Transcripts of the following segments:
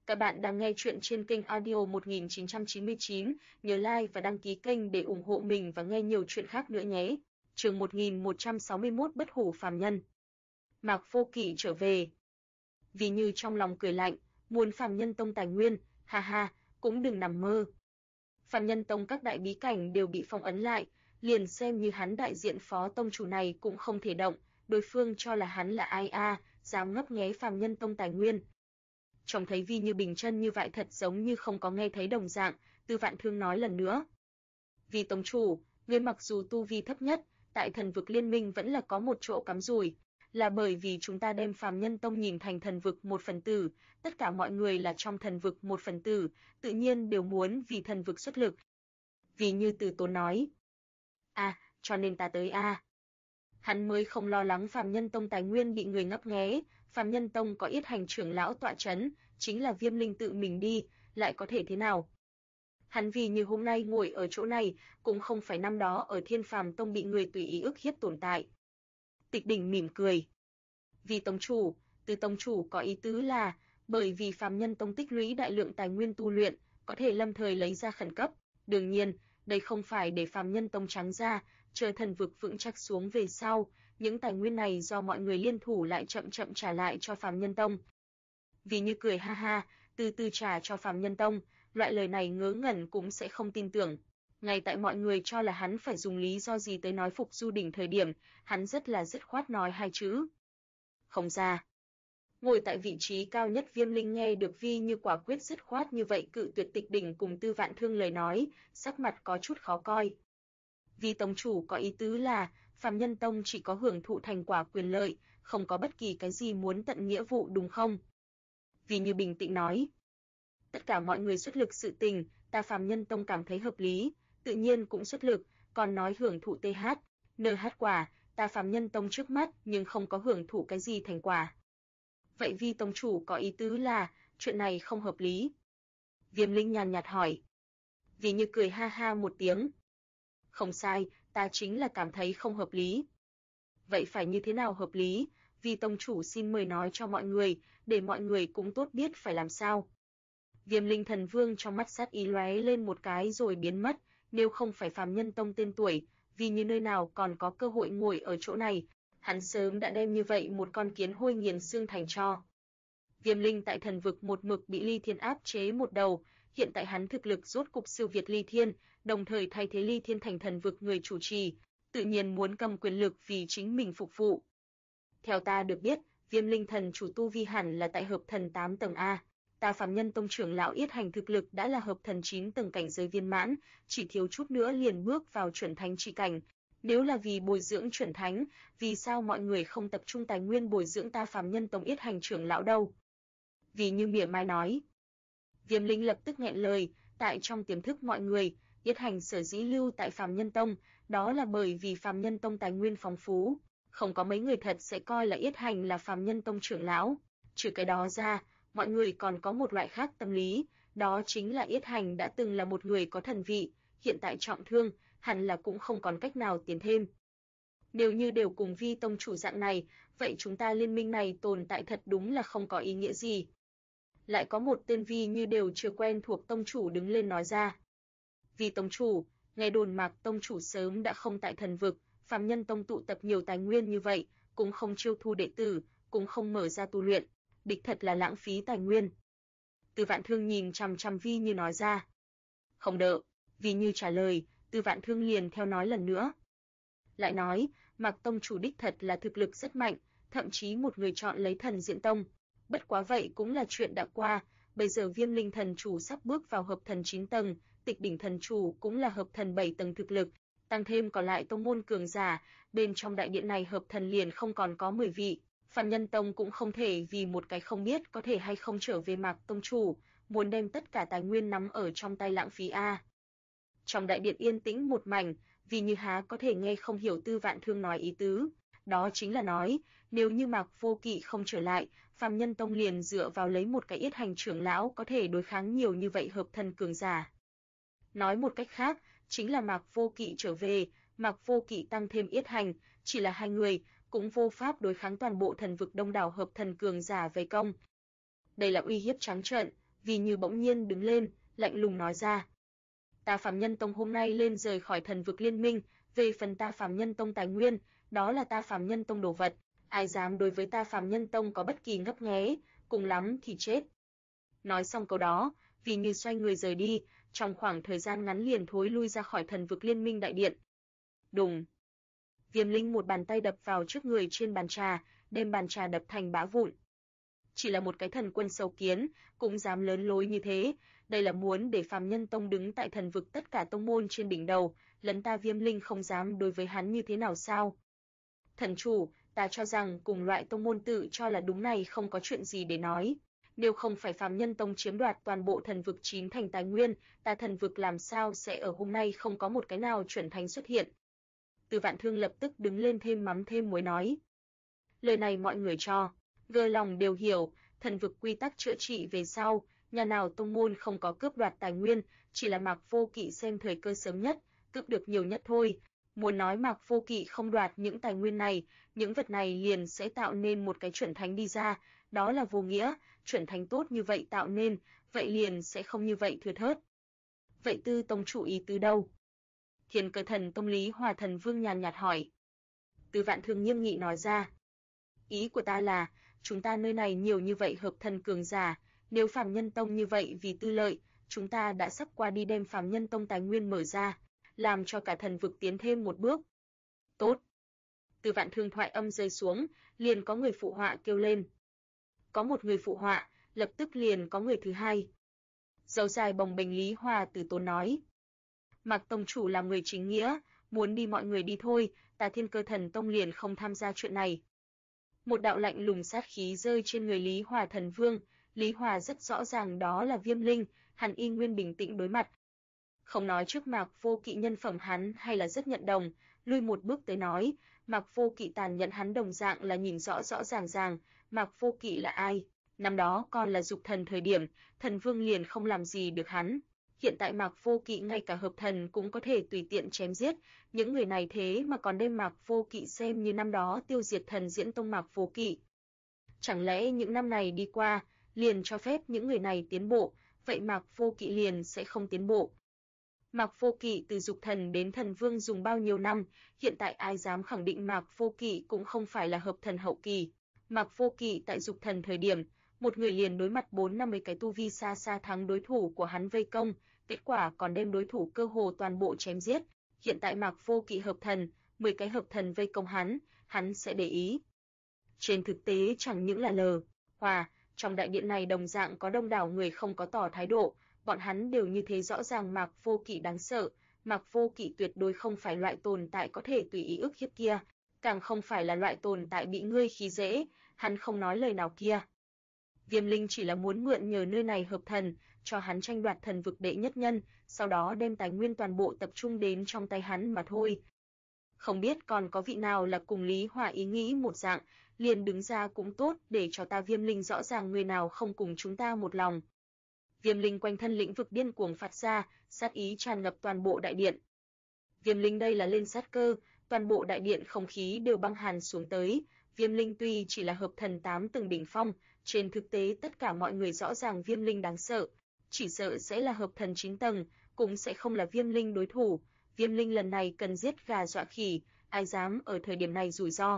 Các bạn đang nghe chuyện trên kênh audio 1999, nhớ like và đăng ký kênh để ủng hộ mình và nghe nhiều chuyện khác nữa nhé. Chương 1161 Bất hủ phàm nhân. Mạc Vô Kỵ trở về. Vì Như trong lòng cười lạnh, muốn Phàm Nhân Tông tài nguyên, ha ha, cũng đừng nằm mơ. Phàm Nhân Tông các đại bí cảnh đều bị phong ấn lại, liền xem như hắn đại diện phó tông chủ này cũng không thể động, đối phương cho là hắn là ai a, dám ngấp nghé Phàm Nhân Tông tài nguyên. Trông thấy Vi Như bình chân như vậy thật giống như không có nghe thấy đồng dạng, Tư Vạn Thương nói lần nữa. Vi tông chủ, ngươi mặc dù tu vi thấp nhất, tại thần vực liên minh vẫn là có một chỗ cắm rủi, là bởi vì chúng ta đem Phàm Nhân Tông nhìn thành thần vực một phần tử, tất cả mọi người là trong thần vực một phần tử, tự nhiên đều muốn vì thần vực xuất lực. Vi Như từ tốn nói. Cho nên ta tới Hắn mới không lo lắng Phàm Nhân Tông tài nguyên bị người ngấp nghé, Phàm Nhân Tông có Yết Hành trưởng lão tọa chấn, chính là Viêm Linh tự mình đi, lại có thể thế nào? Hắn vì như hôm nay ngồi ở chỗ này, cũng không phải năm đó ở Thiên Phàm Tông bị người tùy ý ức hiếp tồn tại. Tịch Đỉnh mỉm cười. Vì tông chủ, Từ tông chủ có ý tứ là, bởi vì Phàm Nhân Tông tích lũy đại lượng tài nguyên tu luyện, có thể lâm thời lấy ra khẩn cấp. Đương nhiên, đây không phải để Phàm Nhân Tông trắng ra, chờ thần vực vững chắc xuống về sau, những tài nguyên này do mọi người liên thủ lại chậm chậm trả lại cho Phàm Nhân Tông. Vì Như cười ha ha, từ từ trả cho Phàm Nhân Tông, loại lời này ngớ ngẩn cũng sẽ không tin tưởng. Ngay tại mọi người cho là hắn phải dùng lý do gì tới nói phục Du Đỉnh thời điểm, hắn rất là dứt khoát nói hai chữ. Không ra. Ngồi tại vị trí cao nhất Viêm Linh nghe được Vi Như quả quyết dứt khoát như vậy cự tuyệt Tịch Đỉnh cùng Tư Vạn Thương lời nói, sắc mặt có chút khó coi. Vi tông chủ có ý tứ là, Phàm Nhân Tông chỉ có hưởng thụ thành quả quyền lợi, không có bất kỳ cái gì muốn tận nghĩa vụ đúng không? Vi Như bình tĩnh nói. Tất cả mọi người xuất lực sự tình, ta Phàm Nhân Tông cảm thấy hợp lý, tự nhiên cũng xuất lực, còn nói hưởng thụ TH, NH quả, ta Phàm Nhân Tông trước mắt nhưng không có hưởng thụ cái gì thành quả. Vậy Vi tông chủ có ý tứ là, chuyện này không hợp lý. Viêm Linh nhàn nhạt hỏi. Vi Như cười ha ha một tiếng. Không sai, ta chính là cảm thấy không hợp lý. Vậy phải như thế nào hợp lý? Vi tông chủ xin mời nói cho mọi người, để mọi người cũng tốt biết phải làm sao. Viêm Linh Thần Vương trong mắt sát ý lóe lên một cái rồi biến mất, nếu không phải Phàm Nhân Tông tên tuổi, vì như nơi nào còn có cơ hội ngồi ở chỗ này, hắn sớm đã đem như vậy một con kiến hôi nghiền xương thành tro. Viêm Linh tại thần vực một mực bị Ly Thiên áp chế một đầu, hiện tại hắn thực lực rốt cục siêu việt Ly Thiên, đồng thời thay thế Ly Thiên thành thần vực người chủ trì, tự nhiên muốn cầm quyền lực vì chính mình phục vụ. Theo ta được biết, Viêm Linh thần chủ tu vi hẳn là tại hợp thần 8 tầng A. Ta Phàm Nhân Tông trưởng lão Yết Hành thực lực đã là hợp thần 9 tầng cảnh giới viên mãn, chỉ thiếu chút nữa liền bước vào chuẩn thánh chi cảnh. Nếu là vì bồi dưỡng chuẩn thánh, vì sao mọi người không tập trung tài nguyên bồi dưỡng ta Phàm Nhân Tông Yết Hành trưởng lão đâu? Vì Như mỉa mai nói. Viêm Linh lập tức nghẹn lời, tại trong tiềm thức mọi người, Yết Hành sở dĩ lưu tại Phàm Nhân Tông, đó là bởi vì Phàm Nhân Tông tài nguyên phong phú, không có mấy người thật sẽ coi là Yết Hành là Phàm Nhân Tông trưởng lão. Trừ cái đó ra, mọi người còn có một loại khác tâm lý, đó chính là Yết Hành đã từng là một người có thần vị, hiện tại trọng thương, hẳn là cũng không còn cách nào tiến thêm. Nếu như đều cùng Vi tông chủ dạng này, vậy chúng ta liên minh này tồn tại thật đúng là không có ý nghĩa gì. Lại có một tên Vi Như đều chưa quen thuộc tông chủ đứng lên nói ra. Vi tông chủ, nghe đồn Mạc tông chủ sớm đã không tại thần vực, Phàm Nhân Tông tụ tập nhiều tài nguyên như vậy, cũng không chiêu thu đệ tử, cũng không mở ra tu luyện, đích thật là lãng phí tài nguyên. Tư Vạn Thương nhìn chằm chằm Vi Như nói ra. Không đợi, Vi Như trả lời, Tư Vạn Thương liền theo nói lần nữa. Lại nói, Mạc tông chủ đích thật là thực lực rất mạnh, thậm chí một người chọn lấy Thần Diễn Tông. Bất quá vậy cũng là chuyện đã qua, bây giờ Viêm Linh thần chủ sắp bước vào hợp thần 9 tầng, Tịch Đỉnh thần chủ cũng là hợp thần 7 tầng thực lực, tăng thêm còn lại tông môn cường giả, bên trong đại điện này hợp thần liền không còn có 10 vị. Phàm Nhân Tông cũng không thể vì một cái không biết có thể hay không trở về Mạc tông chủ, muốn đem tất cả tài nguyên nắm ở trong tay lãng phí a. Trong đại điện yên tĩnh một mảnh, vì như há có thể nghe không hiểu Tư Vạn Thương nói ý tứ, đó chính là nói, nếu như Mạc Vô Kỵ không trở lại, Phàm Nhân Tông liền dựa vào lấy một cái Yết Hành trưởng lão có thể đối kháng nhiều như vậy hợp thần cường giả. Nói một cách khác, chính là Mạc Vô Kỵ trở về, Mạc Vô Kỵ tăng thêm Yết Hành, chỉ là hai người, cũng vô pháp đối kháng toàn bộ thần vực đông đảo hợp thần cường giả vây công. Đây là uy hiếp trắng trợn, Vì Như bỗng nhiên đứng lên, lạnh lùng nói ra. Ta Phàm Nhân Tông hôm nay lên rời khỏi Thần Vực Liên Minh, về phần ta Phàm Nhân Tông tài nguyên, đó là ta Phàm Nhân Tông đồ vật, ai dám đối với ta Phàm Nhân Tông có bất kỳ ngấp nghé, cùng lắm thì chết. Nói xong câu đó, Vì Như xoay người rời đi, trong khoảng thời gian ngắn liền thối lui ra khỏi Thần Vực Liên Minh đại điện. Đùng. Viêm Linh một bàn tay đập vào trước người trên bàn trà, đem bàn trà đập thành bã vụn. Chỉ là một cái thần quân sâu kiến, cũng dám lớn lối như thế, đây là muốn để Phàm Nhân Tông đứng tại thần vực tất cả tông môn trên đỉnh đầu, lẫn ta Viêm Linh không dám đối với hắn như thế nào sao? Thần chủ, ta cho rằng cùng loại tông môn tự cho là đúng này không có chuyện gì để nói. Nếu không phải Phàm Nhân Tông chiếm đoạt toàn bộ thần vực 9 thành tài nguyên, ta thần vực làm sao sẽ ở hôm nay không có một cái nào chuẩn thánh xuất hiện. Từ Vạn Thương lập tức đứng lên thêm mắm thêm muối nói. Lời này mọi người cho gơ lòng đều hiểu, thần vực quy tắc chữa trị về sau, nhà nào tông môn không có cướp đoạt tài nguyên, chỉ là Mạc Vô Kỵ xem thời cơ sớm nhất, cướp được nhiều nhất thôi. Muốn nói Mạc Vô Kỵ không đoạt những tài nguyên này, những vật này liền sẽ tạo nên một cái chuẩn thánh đi ra, đó là vô nghĩa, chuẩn thánh tốt như vậy tạo nên, vậy liền sẽ không như vậy thưa thớt. Vậy Tư tông chủ ý tứ đâu? Thiên Cơ Thần Tông Lý Hòa Thần Vương nhàn nhạt hỏi. Từ Vạn Thương nghiêm nghị nói ra. Ý của ta là, chúng ta nơi này nhiều như vậy hợp thần cường giả, nếu Phàm Nhân Tông như vậy vì tư lợi, chúng ta đã sắp qua đi đem Phàm Nhân Tông tài nguyên mở ra, làm cho cả thần vực tiến thêm một bước. Tốt. Từ Vạn Thương thoại âm rơi xuống, liền có người phụ họa kêu lên. Có một người phụ họa, lập tức liền có người thứ hai. Dâu dài bồng bềnh Lý Hòa từ tốn nói. Mạc tông chủ là người chính nghĩa, muốn đi mọi người đi thôi, ta Thiên Cơ Thần Tông liền không tham gia chuyện này. Một đạo lạnh lùng sát khí rơi trên người Lý Hòa Thần Vương, Lý Hòa rất rõ ràng đó là Viêm Linh, hắn y nguyên bình tĩnh đối mặt. Không nói trước Mạc Vô Kỵ nhân phẩm hắn hay là rất nhận đồng, lui một bước tới nói, Mạc Vô Kỵ tàn nhẫn hắn đồng dạng là nhìn rõ rõ ràng, Mạc Vô Kỵ là ai? Năm đó còn là dục thần thời điểm, Thần Vương liền không làm gì được hắn. Hiện tại Mạc Vô Kỵ ngay cả hợp thần cũng có thể tùy tiện chém giết, những người này thế mà còn đem Mạc Vô Kỵ xem như năm đó tiêu diệt Thần Diễn Tông Mạc Vô Kỵ. Chẳng lẽ những năm này đi qua, liền cho phép những người này tiến bộ, vậy Mạc Vô Kỵ liền sẽ không tiến bộ. Mạc Vô Kỵ từ dục thần đến thần vương dùng bao nhiêu năm, hiện tại ai dám khẳng định Mạc Vô Kỵ cũng không phải là hợp thần hậu kỳ. Mạc Vô Kỵ tại dục thần thời điểm, một người liền đối mặt 4-50 cái tu vi xa xa thắng đối thủ của hắn vây công, kết quả còn đem đối thủ cơ hồ toàn bộ chém giết. Hiện tại Mạc Vô Kỵ hợp thần, 10 cái hợp thần vây công hắn sẽ để ý. Trên thực tế chẳng những là lờ, hòa, trong đại điện này đồng dạng có đông đảo người không có tỏ thái độ, bọn hắn đều như thế rõ ràng Mạc Vô Kỵ đáng sợ, Mạc Vô Kỵ tuyệt đối không phải loại tồn tại có thể tùy ý ức hiếp kia, càng không phải là loại tồn tại bị ngươi khi dễ, hắn không nói lời nào kia. Viêm Linh chỉ là muốn mượn nhờ nơi này hợp thần, cho hắn tranh đoạt thần vực đệ nhất nhân, sau đó đem tài nguyên toàn bộ tập trung đến trong tay hắn mà thôi. Không biết còn có vị nào là cùng Lý Hòa ý nghĩ một dạng, liền đứng ra cũng tốt để cho ta Viêm Linh rõ ràng người nào không cùng chúng ta một lòng. Viêm Linh quanh thân lĩnh vực điên cuồng phát ra, sát ý tràn ngập toàn bộ đại điện. Viêm Linh đây là lên sát cơ, toàn bộ đại điện không khí đều băng hàn xuống tới. Viêm Linh tuy chỉ là hợp thần 8 tầng đỉnh phong, trên thực tế tất cả mọi người rõ ràng Viêm Linh đáng sợ, chỉ sợ sẽ là hợp thần 9 tầng, cũng sẽ không là Viêm Linh đối thủ. Viêm Linh lần này cần giết gà dọa khỉ, ai dám ở thời điểm này rủi ro.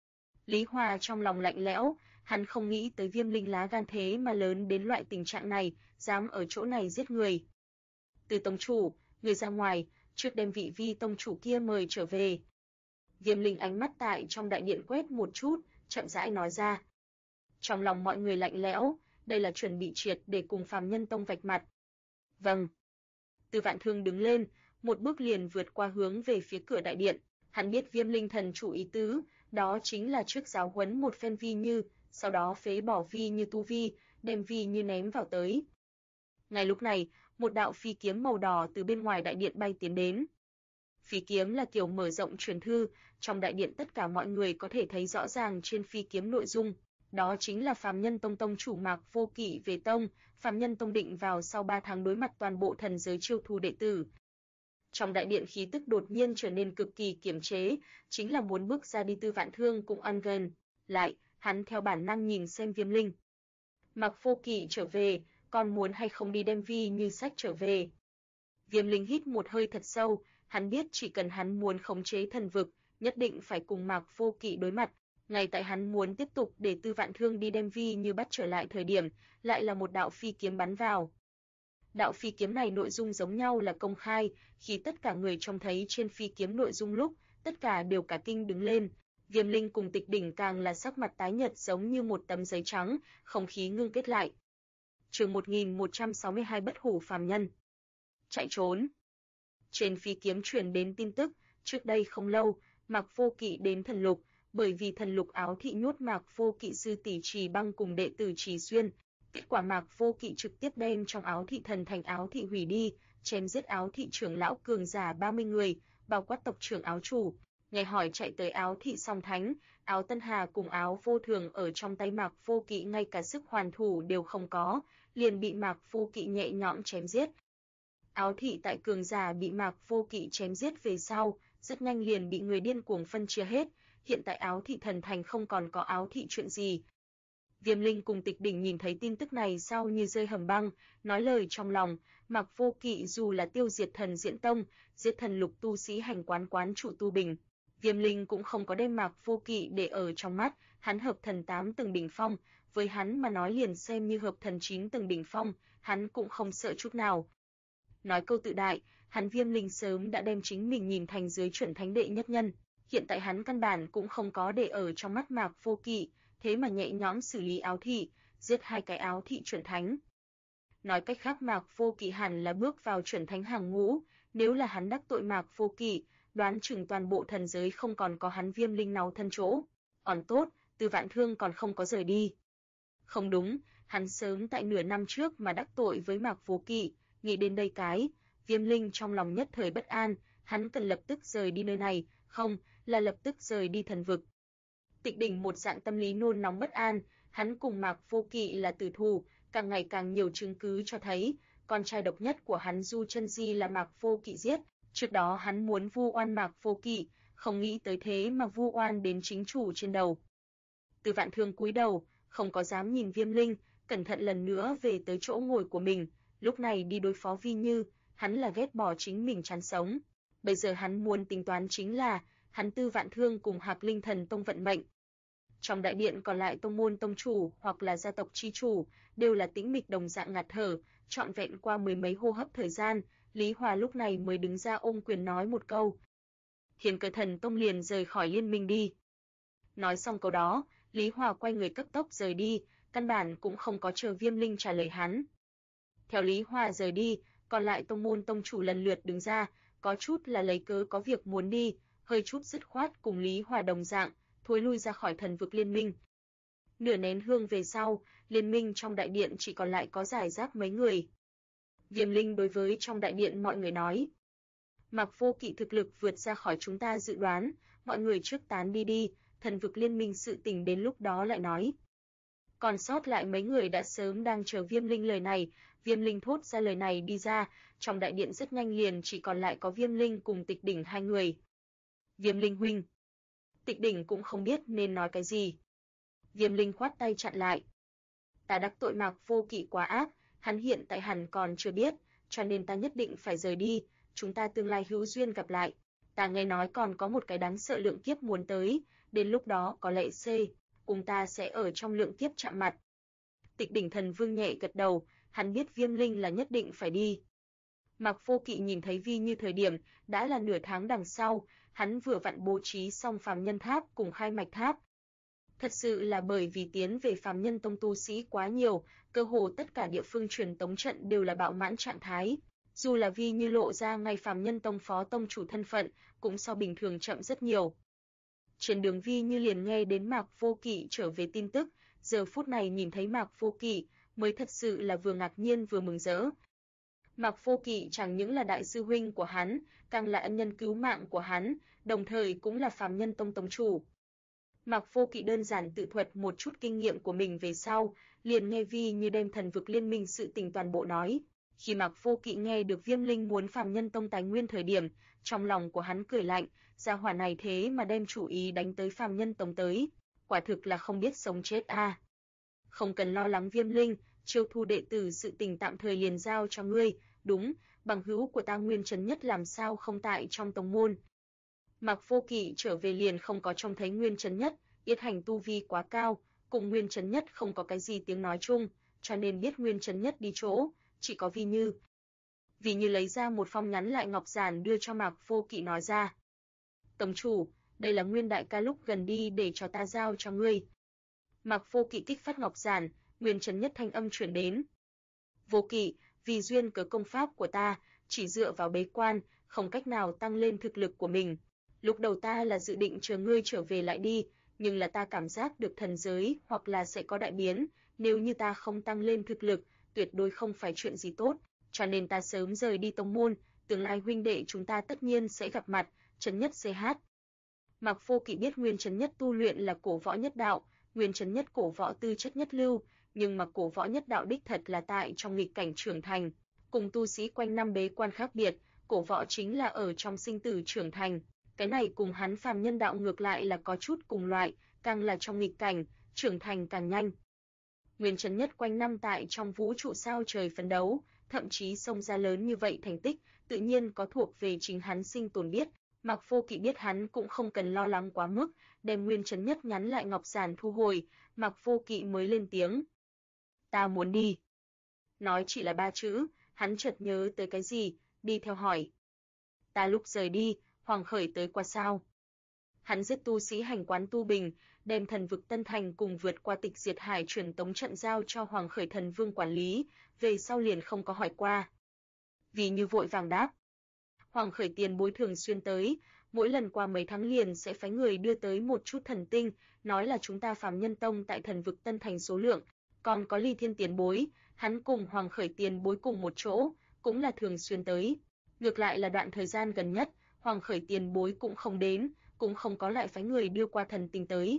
Lý Hòa trong lòng lạnh lẽo, hắn không nghĩ tới Viêm Linh lá gan thế mà lớn đến loại tình trạng này, dám ở chỗ này giết người. Từ tông chủ, người ra ngoài, trước đem vị Vi tông chủ kia mời trở về. Viêm Linh ánh mắt tại trong đại điện quét một chút, chậm rãi nói ra. Trong lòng mọi người lạnh lẽo, đây là chuẩn bị triệt để cùng Phàm Nhân Tông vạch mặt. Vâng. Từ Vạn Thương đứng lên, một bước liền vượt qua hướng về phía cửa đại điện. Hắn biết Viêm Linh thần chủ ý tứ, đó chính là trước giáo huấn một phen Vi Như, sau đó phế bỏ Vi Như tu vi, đem Vi Như ném vào tới. Ngay lúc này, một đạo phi kiếm màu đỏ từ bên ngoài đại điện bay tiến đến. Phi kiếm là kiểu mở rộng truyền thư, trong đại điện tất cả mọi người có thể thấy rõ ràng trên phi kiếm nội dung. Đó chính là Phàm Nhân Tông tông chủ Mạc Vô Kỵ về tông, Phàm Nhân Tông định vào sau 3 tháng đối mặt toàn bộ thần giới chiêu thu đệ tử. Trong đại điện khí tức đột nhiên trở nên cực kỳ kiềm chế, chính là muốn bước ra đi. Tư Vạn Thương cũng ăn gần. Lại, hắn theo bản năng nhìn xem Viêm Linh. Mạc Vô Kỵ trở về, con muốn hay không đi đem Vi Như Sách trở về. Viêm Linh hít một hơi thật sâu, hắn biết chỉ cần hắn muốn khống chế thần vực, nhất định phải cùng Mạc Vô Kỵ đối mặt. Ngay tại hắn muốn tiếp tục để Tư Vạn Thương đi đem Vi Như bắt trở lại thời điểm, lại là một đạo phi kiếm bắn vào. Đạo phi kiếm này nội dung giống nhau là công khai, khi tất cả người trông thấy trên phi kiếm nội dung lúc, tất cả đều cả kinh đứng lên. Viêm Linh cùng Tịch Đỉnh càng là sắc mặt tái nhợt giống như một tấm giấy trắng, không khí ngưng kết lại. Chương 1162 Bất hủ phàm nhân. Chạy trốn. Trên phi kiếm truyền đến tin tức, trước đây không lâu, Mạc Vô Kỵ đến Thần Lục, bởi vì Thần Lục áo thị nhốt Mạc Vô Kỵ sư tỷ Trì Băng cùng đệ tử Trì Xuyên, kết quả Mạc Vô Kỵ trực tiếp đem trong áo thị thần thành áo thị hủy đi, chém giết áo thị trưởng lão cường giả 30 người, bao quát tộc trưởng áo chủ. Nghe hỏi chạy tới áo thị song thánh, áo Tân Hà cùng áo Vô Thường ở trong tay Mạc Vô Kỵ ngay cả sức hoàn thủ đều không có, liền bị Mạc Vô Kỵ nhẹ nhõm chém giết. Áo thị tại cường giả bị Mạc Vô Kỵ chém giết về sau, rất nhanh liền bị người điên cuồng phân chia hết, hiện tại áo thị thần thành không còn có áo thị chuyện gì. Viêm Linh cùng Tịch Đỉnh nhìn thấy tin tức này sau như rơi hầm băng, nói lời trong lòng, Mạc Vô Kỵ dù là tiêu diệt thần diễn tông, giết thần lục tu sĩ hành quán trụ tu bình. Viêm Linh cũng không có đem Mạc Vô Kỵ để ở trong mắt, hắn hợp thần 8 tầng đỉnh phong, với hắn mà nói liền xem như hợp thần 9 tầng đỉnh phong, hắn cũng không sợ chút nào. Nói câu tự đại, hắn Viêm Linh sớm đã đem chính mình nhìn thành dưới chuẩn thánh đệ nhất nhân, hiện tại hắn căn bản cũng không có để ở trong mắt Mạc Vô Kỵ, thế mà nhẹ nhõm xử lý áo thị, giết 2 cái áo thị chuẩn thánh. Nói cách khác Mạc Vô Kỵ hẳn là bước vào chuẩn thánh hàng ngũ, nếu là hắn đắc tội Mạc Vô Kỵ, đoán chừng toàn bộ thần giới không còn có hắn Viêm Linh nào thân chỗ. Còn tốt, Tư Vạn Thương còn không có rời đi. Không đúng, hắn sớm tại nửa năm trước mà đắc tội với Mạc Vô Kỵ, nghĩ đến đây cái, Viêm Linh trong lòng nhất thời bất an, hắn cần lập tức rời đi nơi này, không, là lập tức rời đi thần vực. Tịch Đỉnh một dạng tâm lý nôn nóng bất an, hắn cùng Mạc Vô Kỵ là tử thù, càng ngày càng nhiều chứng cứ cho thấy, con trai độc nhất của hắn Du Chân Di là Mạc Vô Kỵ giết, trước đó hắn muốn vu oan Mạc Vô Kỵ, không nghĩ tới thế mà vu oan đến chính chủ trên đầu. Tư Vạn Thương cúi đầu, không có dám nhìn Viêm Linh, cẩn thận lần nữa về tới chỗ ngồi của mình, lúc này đi đối phó Vi Như, hắn là ghét bỏ chính mình chán sống. Bây giờ hắn muốn tính toán chính là, hắn Tư Vạn Thương cùng Hạc Linh Thần Tông vận mệnh. Trong đại điện còn lại tông môn tông chủ hoặc là gia tộc chi chủ, đều là tĩnh mịch đồng dạng ngạt thở, trọn vẹn qua mười mấy hô hấp thời gian, Lý Hòa lúc này mới đứng ra ôm quyền nói một câu. Thiên Cơ Thần Tông liền rời khỏi liên minh đi. Nói xong câu đó, Lý Hòa quay người cấp tốc rời đi, căn bản cũng không có chờ Viêm Linh trả lời hắn. Theo Lý Hòa rời đi, còn lại tông môn tông chủ lần lượt đứng ra, có chút là lấy cớ có việc muốn đi, hơi chút dứt khoát cùng Lý Hòa đồng dạng, thối lui ra khỏi thần vực liên minh. Nửa nén hương về sau, liên minh trong đại điện chỉ còn lại có rải rác mấy người. Viêm Linh đối với trong đại điện mọi người nói. Mạc Vô Kỵ thực lực vượt ra khỏi chúng ta dự đoán, mọi người trước tán đi đi, thần vực liên minh sự tình đến lúc đó lại nói. Còn sót lại mấy người đã sớm đang chờ Viêm Linh lời này, Viêm Linh thốt ra lời này đi ra, trong đại điện rất nhanh liền chỉ còn lại có Viêm Linh cùng Tịch Đỉnh 2 người. Viêm Linh huynh. Tịch Đỉnh cũng không biết nên nói cái gì. Viêm Linh khoát tay chặn lại. Ta đắc tội Mạc Vô Kỵ quá ác, hắn hiện tại hẳn còn chưa biết, cho nên ta nhất định phải rời đi, chúng ta tương lai hữu duyên gặp lại. Ta nghe nói còn có một cái đáng sợ lượng kiếp muốn tới, đến lúc đó có lẽ cùng ta sẽ ở trong lượng kiếp chạm mặt. Tịch Đỉnh Thần Vương nhẹ gật đầu, hắn biết Viêm Linh là nhất định phải đi. Mạc Vô Kỵ nhìn thấy Vi Như thời điểm, đã là nửa tháng đằng sau, hắn vừa vặn bố trí xong phàm nhân tháp cùng khai mạch tháp. Thật sự là bởi vì tiến về phàm nhân tông tu sĩ quá nhiều, cơ hồ tất cả địa phương truyền tống trận đều là bạo mãn trạng thái. Dù là Vi Như lộ ra ngay phàm nhân tông phó tông chủ thân phận, cũng so bình thường chậm rất nhiều. Trên đường Vi Như liền nghe đến Mạc Vô Kỵ trở về tin tức, giờ phút này nhìn thấy Mạc Vô Kỵ, mới thật sự là vừa ngạc nhiên vừa mừng rỡ. Mạc Vô Kỵ chẳng những là đại sư huynh của hắn, càng là ân nhân cứu mạng của hắn, đồng thời cũng là phàm nhân tông tông chủ. Mạc Vô Kỵ đơn giản tự thuật một chút kinh nghiệm của mình về sau, liền nghe Vi Như đem thần vực liên minh sự tình toàn bộ nói. Khi Mạc Vô Kỵ nghe được Viêm Linh muốn phàm nhân tông tài nguyên thời điểm, trong lòng của hắn cười lạnh, gia hỏa này thế mà đem chủ ý đánh tới phàm nhân tông tới, quả thực là không biết sống chết a. Không cần lo lắng Viêm Linh, chiêu thu đệ tử sự tình tạm thời liền giao cho ngươi, đúng, bằng hữu của ta Nguyên Trấn Nhất làm sao không tại trong tông môn. Mạc Vô Kỵ trở về liền không có trông thấy Nguyên Trấn Nhất, Yết Hành tu vi quá cao, cùng Nguyên Trấn Nhất không có cái gì tiếng nói chung, cho nên biết Nguyên Trấn Nhất đi chỗ, chỉ có Vi Như. Vi Như lấy ra một phong nhắn lại ngọc giản đưa cho Mạc Vô Kỵ nói ra. Tông chủ, đây là Nguyên đại ca lúc gần đi để cho ta giao cho ngươi. Mạc Vô Kỵ kích phát ngọc giản, Nguyên Trấn Nhất thanh âm truyền đến. Vô Kỵ, vì duyên cớ công pháp của ta, chỉ dựa vào bế quan, không cách nào tăng lên thực lực của mình. Lúc đầu ta là dự định chờ ngươi trở về lại đi, nhưng là ta cảm giác được thần giới hoặc là sẽ có đại biến, nếu như ta không tăng lên thực lực, tuyệt đối không phải chuyện gì tốt, cho nên ta sớm rời đi tông môn, tương lai huynh đệ chúng ta tất nhiên sẽ gặp mặt, Trấn Nhất CH. Mạc Vô Kỵ biết Nguyên Trấn Nhất tu luyện là cổ võ nhất đạo, Nguyên Trấn Nhất cổ võ tư chất nhất lưu, nhưng mà cổ võ nhất đạo đích thật là tại trong nghịch cảnh trưởng thành, cùng tu sĩ quanh năm bế quan khác biệt, cổ võ chính là ở trong sinh tử trưởng thành, cái này cùng hắn phàm nhân đạo ngược lại là có chút cùng loại, càng là trong nghịch cảnh, trưởng thành càng nhanh. Nguyên Trấn Nhất quanh năm tại trong vũ trụ sao trời phấn đấu, thậm chí xông ra lớn như vậy thành tích, tự nhiên có thuộc về chính hắn sinh tồn biết. Mạc Vô Kỵ biết hắn cũng không cần lo lắng quá mức, đem Nguyên Trấn Nhất nhắn lại ngọc giản thu hồi, Mạc Vô Kỵ mới lên tiếng. Ta muốn đi. Nói chỉ là 3 chữ, hắn chợt nhớ tới cái gì, đi theo hỏi. Ta lúc rời đi, Hoàng Khởi tới qua sao? Hắn giết tu sĩ hành quán tu bình, đem thần vực Tân Thành cùng vượt qua tịch diệt hải truyền tống trận giao cho Hoàng Khởi thần vương quản lý, về sau liền không có hỏi qua. Vì như vội vàng đáp. Hoàng Khởi tiền bối thường xuyên tới, mỗi lần qua mấy tháng liền sẽ phái người đưa tới một chút thần tinh, nói là chúng ta phàm nhân tông tại thần vực Tân Thành số lượng, còn có Ly Thiên tiền bối, hắn cùng Hoàng Khởi tiền bối cùng một chỗ, cũng là thường xuyên tới. Ngược lại là đoạn thời gian gần nhất, Hoàng Khởi tiền bối cũng không đến, cũng không có lại phái người đưa qua thần tinh tới.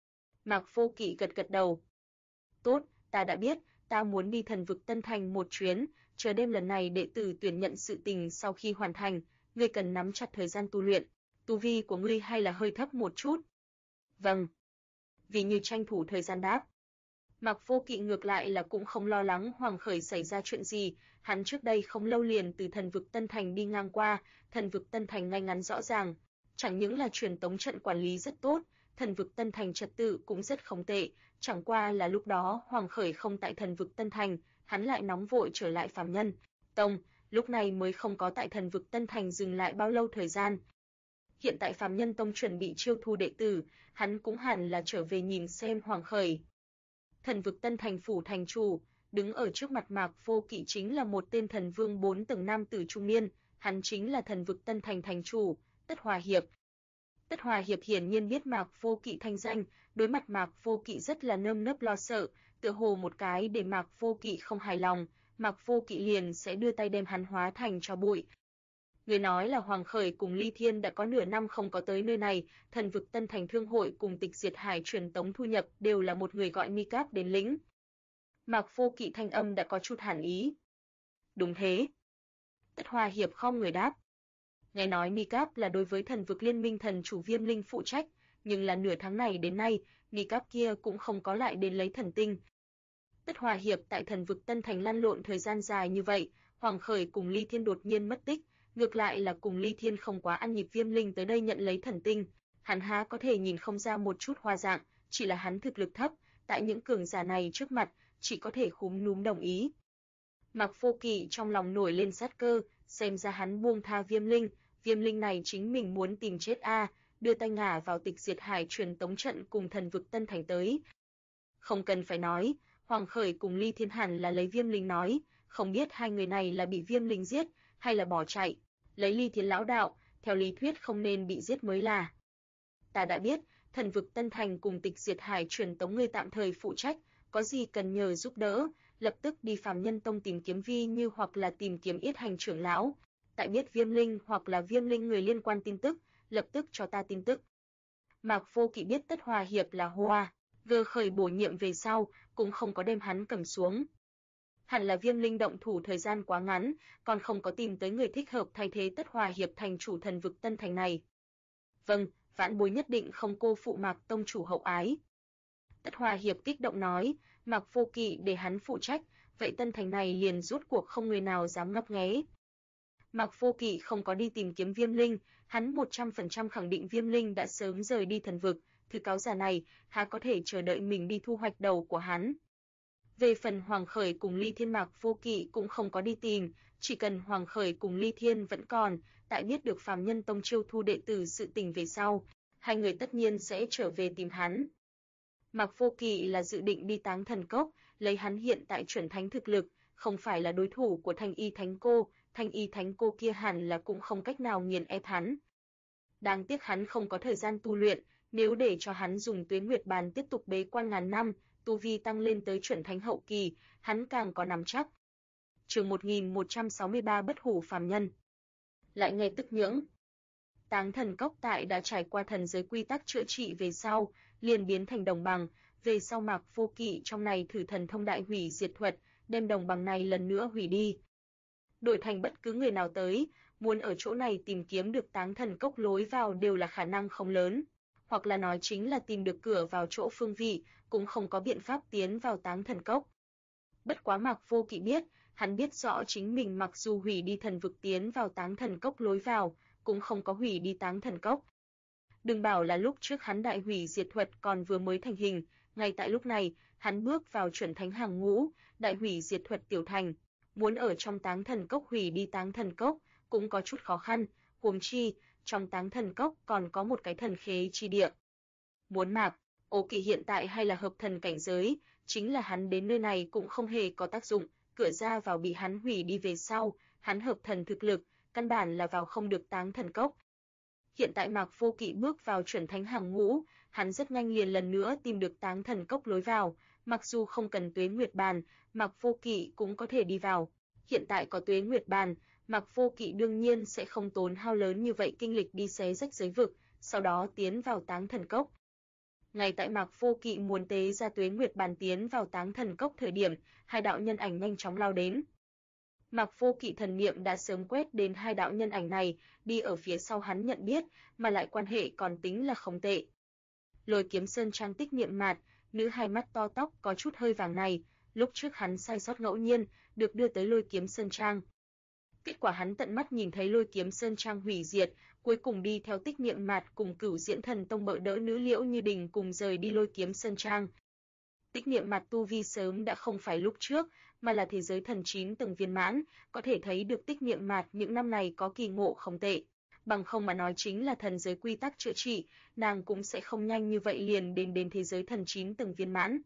Mạc Vô Kỵ gật gật đầu. Tốt, ta đã biết, ta muốn đi thần vực Tân Thành một chuyến, chờ đêm lần này đệ tử tuyển nhận sự tình sau khi hoàn thành, ngươi cần nắm chặt thời gian tu luyện, tu vi của ngươi hay là hơi thấp một chút. Vâng. Vì như tranh thủ thời gian đáp. Mạc Vô Kỵ ngược lại là cũng không lo lắng Hoàng Khởi xảy ra chuyện gì, hắn trước đây không lâu liền từ thần vực Tân Thành đi ngang qua, thần vực Tân Thành ngay ngắn rõ ràng, chẳng những là truyền tống trận quản lý rất tốt, thần vực Tân Thành trật tự cũng rất không tệ, chẳng qua là lúc đó Hoàng Khởi không tại thần vực Tân Thành, hắn lại nóng vội trở lại phàm nhân tông, lúc này mới không có tại thần vực Tân Thành dừng lại bao lâu thời gian. Hiện tại phàm nhân tông chuẩn bị chiêu thu đệ tử, hắn cũng hẳn là trở về nhìn xem Hoàng Khởi. Thần vực Tân Thành phủ thành chủ, đứng ở trước mặt Mạc Vô Kỵ chính là một tên thần vương 4 tầng nam tử trung niên, hắn chính là thần vực Tân Thành thành chủ, Tất Hòa Hiệp. Tất Hòa Hiệp hiển nhiên biết Mạc Vô Kỵ thanh danh, đối mặt Mạc Vô Kỵ rất là nơm nớp lo sợ, tựa hồ một cái để Mạc Vô Kỵ không hài lòng, Mạc Vô Kỵ liền sẽ đưa tay đem hắn hóa thành tro bụi. Người nói là Hoàng Khởi cùng Ly Thiên đã có nửa năm không có tới nơi này, thần vực Tân Thành Thương hội cùng tịch diệt hải truyền tống thu nhập đều là một người gọi Mikap đến lĩnh. Mạc Vô Kỵ thanh âm đã có chút hàn ý. Đúng thế. Tất Hòa Hiệp không người đáp. Nghe nói Mikap là đối với thần vực liên minh thần chủ Viêm Linh phụ trách, nhưng là nửa tháng này đến nay, Mikap kia cũng không có lại đến lấy thần tinh. Tất Hòa Hiệp tại thần vực Tân Thành lăn lộn thời gian dài như vậy, Hoàng Khởi cùng Ly Thiên đột nhiên mất tích, ngược lại là cùng Ly Thiên không quá ăn nhịp Viêm Linh tới đây nhận lấy thần tinh, hắn há có thể nhìn không ra một chút hoa dạng, chỉ là hắn thực lực thấp, tại những cường giả này trước mặt, chỉ có thể khúm núm đồng ý. Mạc Vô Kỵ trong lòng nổi lên sát cơ, xem ra hắn buông tha Viêm Linh này chính mình muốn tìm chết a, đưa tay ngả vào tịch diệt hải truyền tống trận cùng thần vực Tân Thành tới. Không cần phải nói, Hoàng Khởi cùng Ly Thiên hẳn là lấy Viêm Linh nói, không biết hai người này là bị Viêm Linh giết hay là bỏ chạy. Lấy Ly Thiên lão đạo, theo lý thuyết không nên bị giết mới là. Ta đã biết, thần vực Tân Thành cùng tịch diệt hải truyền tống ngươi tạm thời phụ trách, có gì cần nhờ giúp đỡ, lập tức đi phàm nhân tông tìm kiếm Vi Như hoặc là tìm kiếm Yết Hành trưởng lão. Tại biết Viêm Linh hoặc là Viêm Linh người liên quan tin tức, lập tức cho ta tin tức. Mạc Vô Kỵ biết Tất Hòa Hiệp là Hoa, vừa khởi bổ nhiệm về sau, cũng không có đem hắn cầm xuống. Hẳn là Viêm Linh động thủ thời gian quá ngắn, còn không có tìm tới người thích hợp thay thế Tất Hòa Hiệp thành chủ thần vực Tân Thành này. Vâng, vãn bối nhất định không cô phụ Mạc tông chủ hậu ái. Tất Hòa Hiệp kích động nói, Mạc Vô Kỵ để hắn phụ trách, vậy tân thành này liền rốt cuộc không người nào dám ngấp nghé. Mạc Vô Kỵ không có đi tìm kiếm Viêm Linh, hắn 100% khẳng định Viêm Linh đã sớm rời đi thần vực, thứ cáo già này há có thể chờ đợi mình đi thu hoạch đầu của hắn. Về phần Hoàng Khởi cùng Ly Thiên, Mạc Vô Kỵ cũng không có đi tìm, chỉ cần Hoàng Khởi cùng Ly Thiên vẫn còn, tại biết được Phàm Nhân Tông chiêu thu đệ tử sự tình về sau, hai người tất nhiên sẽ trở về tìm hắn. Mạc Vô Kỵ là dự định đi Táng Thần Cốc, lấy hắn hiện tại chuẩn thánh thực lực, không phải là đối thủ của Thanh Y Thánh cô kia hẳn là cũng không cách nào nghiền ép hắn. Đáng tiếc hắn không có thời gian tu luyện, nếu để cho hắn dùng Tuế Nguyệt Bàn tiếp tục bế quan ngàn năm, tu vi tăng lên tới chuẩn thánh hậu kỳ, hắn càng có nắm chắc. Chương 1163 Bất hủ phàm nhân. Lại nghe tức nhưỡng. Táng Thần Cốc tại đã trải qua thần giới quy tắc chữa trị về sau, liền biến thành đồng bằng, về sau Mạc Vô Kỵ trong này thử thần thông đại hủy diệt thuật, đem đồng bằng này lần nữa hủy đi. Đổi thành bất cứ người nào tới, muốn ở chỗ này tìm kiếm được Táng Thần Cốc lối vào đều là khả năng không lớn, hoặc là nói chính là tìm được cửa vào chỗ phương vị, cũng không có biện pháp tiến vào Táng Thần Cốc. Bất quá Mạc Vô Kỵ biết, hắn biết rõ chính mình mặc dù hủy đi thần vực tiến vào Táng Thần Cốc lối vào, cũng không có hủy đi Táng Thần Cốc. Đừng bảo là lúc trước hắn đại hủy diệt thuật còn vừa mới thành hình, ngay tại lúc này, hắn bước vào chuẩn thánh hàng ngũ, đại hủy diệt thuật tiểu thành, muốn ở trong Táng Thần Cốc hủy đi Táng Thần Cốc cũng có chút khó khăn, huống chi, trong Táng Thần Cốc còn có một cái thần khế chi địa. Muốn Mạc Vô Kỵ hiện tại hay là hợp thần cảnh giới, chính là hắn đến nơi này cũng không hề có tác dụng, cửa ra vào bị hắn hủy đi về sau, hắn hợp thần thực lực, căn bản là vào không được Táng Thần Cốc. Hiện tại Mạc Vô Kỵ bước vào chuẩn thánh hàng ngũ, hắn rất nhanh liền lần nữa tìm được Táng Thần Cốc lối vào, mặc dù không cần Tuế Nguyệt Bàn, Mạc Vô Kỵ cũng có thể đi vào. Hiện tại có Tuế Nguyệt Bàn, Mạc Vô Kỵ đương nhiên sẽ không tốn hao lớn như vậy kinh lịch đi xé rách giới vực, sau đó tiến vào Táng Thần Cốc. Ngay tại Mạc Vô Kỵ muốn tế ra Tuế Nguyệt Bàn tiến vào Táng Thần Cốc thời điểm, hai đạo nhân ảnh nhanh chóng lao đến. Mạc Vô Kỵ thần niệm đã sớm quét đến hai đạo nhân ảnh này, đi ở phía sau hắn nhận biết, mà lại quan hệ còn tính là không tệ. Lôi Kiếm Sơn Trang Tích Niệm Mạt, nữ hai mắt to tóc có chút hơi vàng này, lúc trước hắn sai sót ngẫu nhiên, được đưa tới Lôi Kiếm Sơn Trang. Kết quả hắn tận mắt nhìn thấy Lôi Kiếm Sơn Trang hủy diệt, cuối cùng đi theo Tích Niệm Mạt cùng Cửu Diễn Thần Tông bợ đỡ nữ Liễu Như Đình cùng rời đi Lôi Kiếm Sơn Trang. Tích Niệm Mạt tu vi sớm đã không phải lúc trước, mà là thế giới thần 9 tầng viên mãn, có thể thấy được Tích Niệm Mạt những năm này có kỳ ngộ không tệ. Bằng không mà nói chính là thần giới quy tắc chữa trị, nàng cũng sẽ không nhanh như vậy liền đến thế giới thần 9 tầng viên mãn.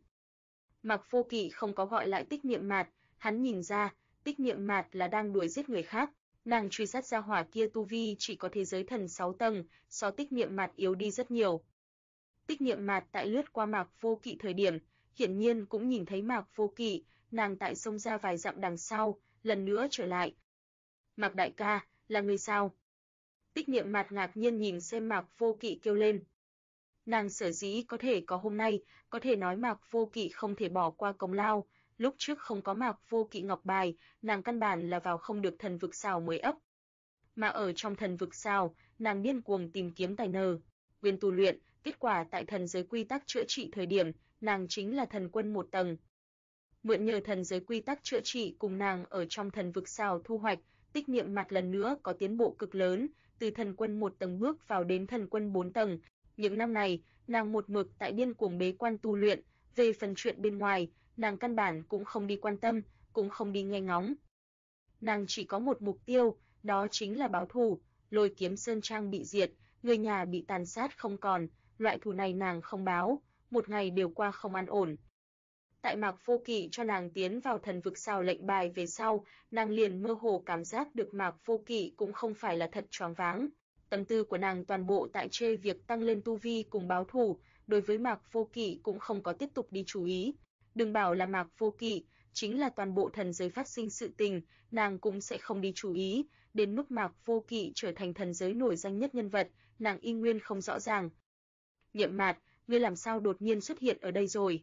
Mạc Vô Kỵ không có gọi lại Tích Niệm Mạt, hắn nhìn ra, Tích Niệm Mạt là đang đuổi giết người khác, nàng truy sát ra hỏa kia tu vi chỉ có thế giới thần 6 tầng, so Tích Niệm Mạt yếu đi rất nhiều. Tích Niệm Mạt tại lướt qua Mạc Vô Kỵ thời điểm, hiển nhiên cũng nhìn thấy Mạc Vô Kỵ, nàng tại xông ra vài dặm đằng sau, lần nữa trở lại. Mạc đại ca, là người sao? Tích Niệm Mạt ngạc nhiên nhìn xem Mạc Vô Kỵ kêu lên. Nàng sở dĩ có thể có hôm nay, có thể nói Mạc Vô Kỵ không thể bỏ qua công lao, lúc trước không có Mạc Vô Kỵ ngọc bài, nàng căn bản là vào không được thần vực sao mới ấp. Mà ở trong thần vực sao, nàng điên cuồng tìm kiếm tài nờ, nguyên tu luyện, kết quả tại thần giới quy tắc chữa trị thời điểm, nàng chính là thần quân 1 tầng. Mượn nhờ thần giới quy tắc chữa trị cùng nàng ở trong thần vực sao thu hoạch, Tích Niệm Mạt lần nữa có tiến bộ cực lớn, từ thần quân 1 tầng bước vào đến thần quân 4 tầng. Những năm này, nàng một mực tại điên cuồng bế quan tu luyện, về phần chuyện bên ngoài, nàng căn bản cũng không đi quan tâm, cũng không đi nghe ngóng. Nàng chỉ có một mục tiêu, đó chính là báo thù, Lôi Kiếm Sơn Trang bị diệt, người nhà bị tàn sát không còn, loại thù này nàng không báo, một ngày đều qua không an ổn. Tại Mạc Vô Kỵ cho nàng tiến vào thần vực sao lệnh bài về sau, nàng liền mơ hồ cảm giác được Mạc Vô Kỵ cũng không phải là thật choáng váng. Tâm tư của nàng toàn bộ tại chê việc tăng lên tu vi cùng báo thù, đối với Mạc Vô Kỵ cũng không có tiếp tục đi chú ý. Đừng bảo là Mạc Vô Kỵ, chính là toàn bộ thần giới phát sinh sự tình, nàng cũng sẽ không đi chú ý, đến mức Mạc Vô Kỵ trở thành thần giới nổi danh nhất nhân vật, nàng y nguyên không rõ ràng. Niệm Mạt, ngươi làm sao đột nhiên xuất hiện ở đây rồi?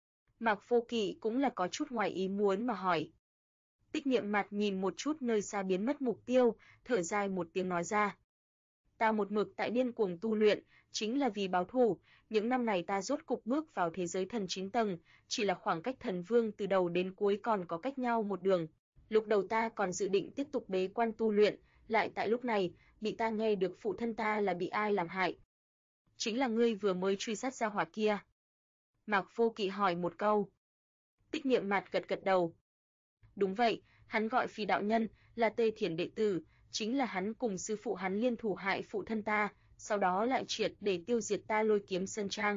Mạc Vô Kỵ cũng là có chút ngoài ý muốn mà hỏi. Tích Niệm Mạt nhìn một chút nơi xa biến mất mục tiêu, thở dài một tiếng nói ra. Ta một mực tại điên cuồng tu luyện, chính là vì báo thù. Những năm này ta rốt cục bước vào thế giới thần 9 tầng, chỉ là khoảng cách thần vương từ đầu đến cuối còn có cách nhau một đường. Lúc đầu ta còn dự định tiếp tục bế quan tu luyện, lại tại lúc này, bị ta nghe được phụ thân ta là bị ai làm hại. Chính là ngươi vừa mới truy sát ra hỏa kia. Mạc Vô Kỵ hỏi một câu. Tích Niệm Mạt gật gật đầu. Đúng vậy, hắn gọi Phi đạo nhân, là Tê Thiển đệ tử, chính là hắn cùng sư phụ hắn liên thủ hại phụ thân ta, sau đó lại triệt để tiêu diệt ta Lôi Kiếm Sơn Trang.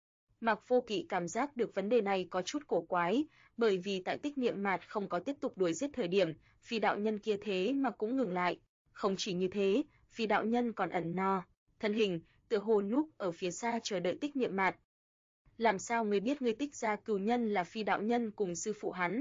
Mạc Vô Kỵ cảm giác được vấn đề này có chút cổ quái, bởi vì tại Tích Niệm Mạt không có tiếp tục đuổi giết thời điểm, Phi đạo nhân kia thế mà cũng ngừng lại. Không chỉ như thế, Phi đạo nhân còn ẩn no, thân hình, tựa hồ núp ở phía xa chờ đợi Tích Niệm Mạt. Làm sao ngươi biết ngươi Tích gia cừu nhân là Phi đạo nhân cùng sư phụ hắn?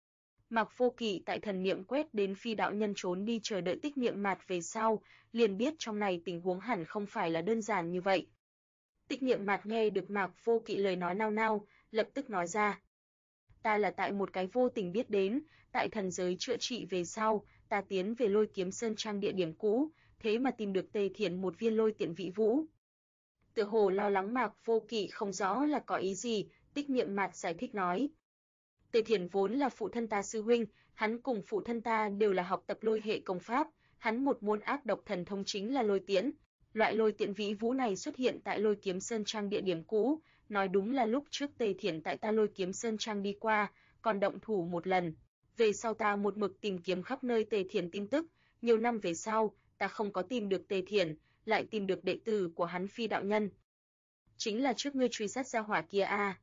Mạc Vô Kỵ tại thần niệm quét đến Phi đạo nhân trốn đi chờ đợi Tích Niệm Mạt về sau, liền biết trong này tình huống hẳn không phải là đơn giản như vậy. Tích Niệm Mạt nghe được Mạc Vô Kỵ lời nói nao nao, lập tức nói ra: "Ta là tại một cái vô tình biết đến, tại thần giới chữa trị về sau, ta tiến về Lôi Kiếm Sơn Trang địa điểm cũ, thế mà tìm được Tề Thiển một viên lôi tiện vị vũ." Tựa hồ lo lắng Mạc Vô Kỵ không rõ là có ý gì, Tích Niệm Mạt giải thích nói: Tề Thiển vốn là phụ thân ta sư huynh, hắn cùng phụ thân ta đều là học tập lôi hệ công pháp, hắn một môn ác độc thần thông chính là lôi tiễn. Loại lôi tiễn vĩ vũ này xuất hiện tại Lôi Kiếm Sơn Trang địa điểm cũ, nói đúng là lúc trước Tề Thiển tại ta Lôi Kiếm Sơn Trang đi qua, còn động thủ một lần. Về sau ta một mực tìm kiếm khắp nơi Tề Thiển tin tức, nhiều năm về sau, ta không có tìm được Tề Thiển, lại tìm được đệ tử của hắn Phi đạo nhân. Chính là trước ngươi truy sát ra hỏa kia a?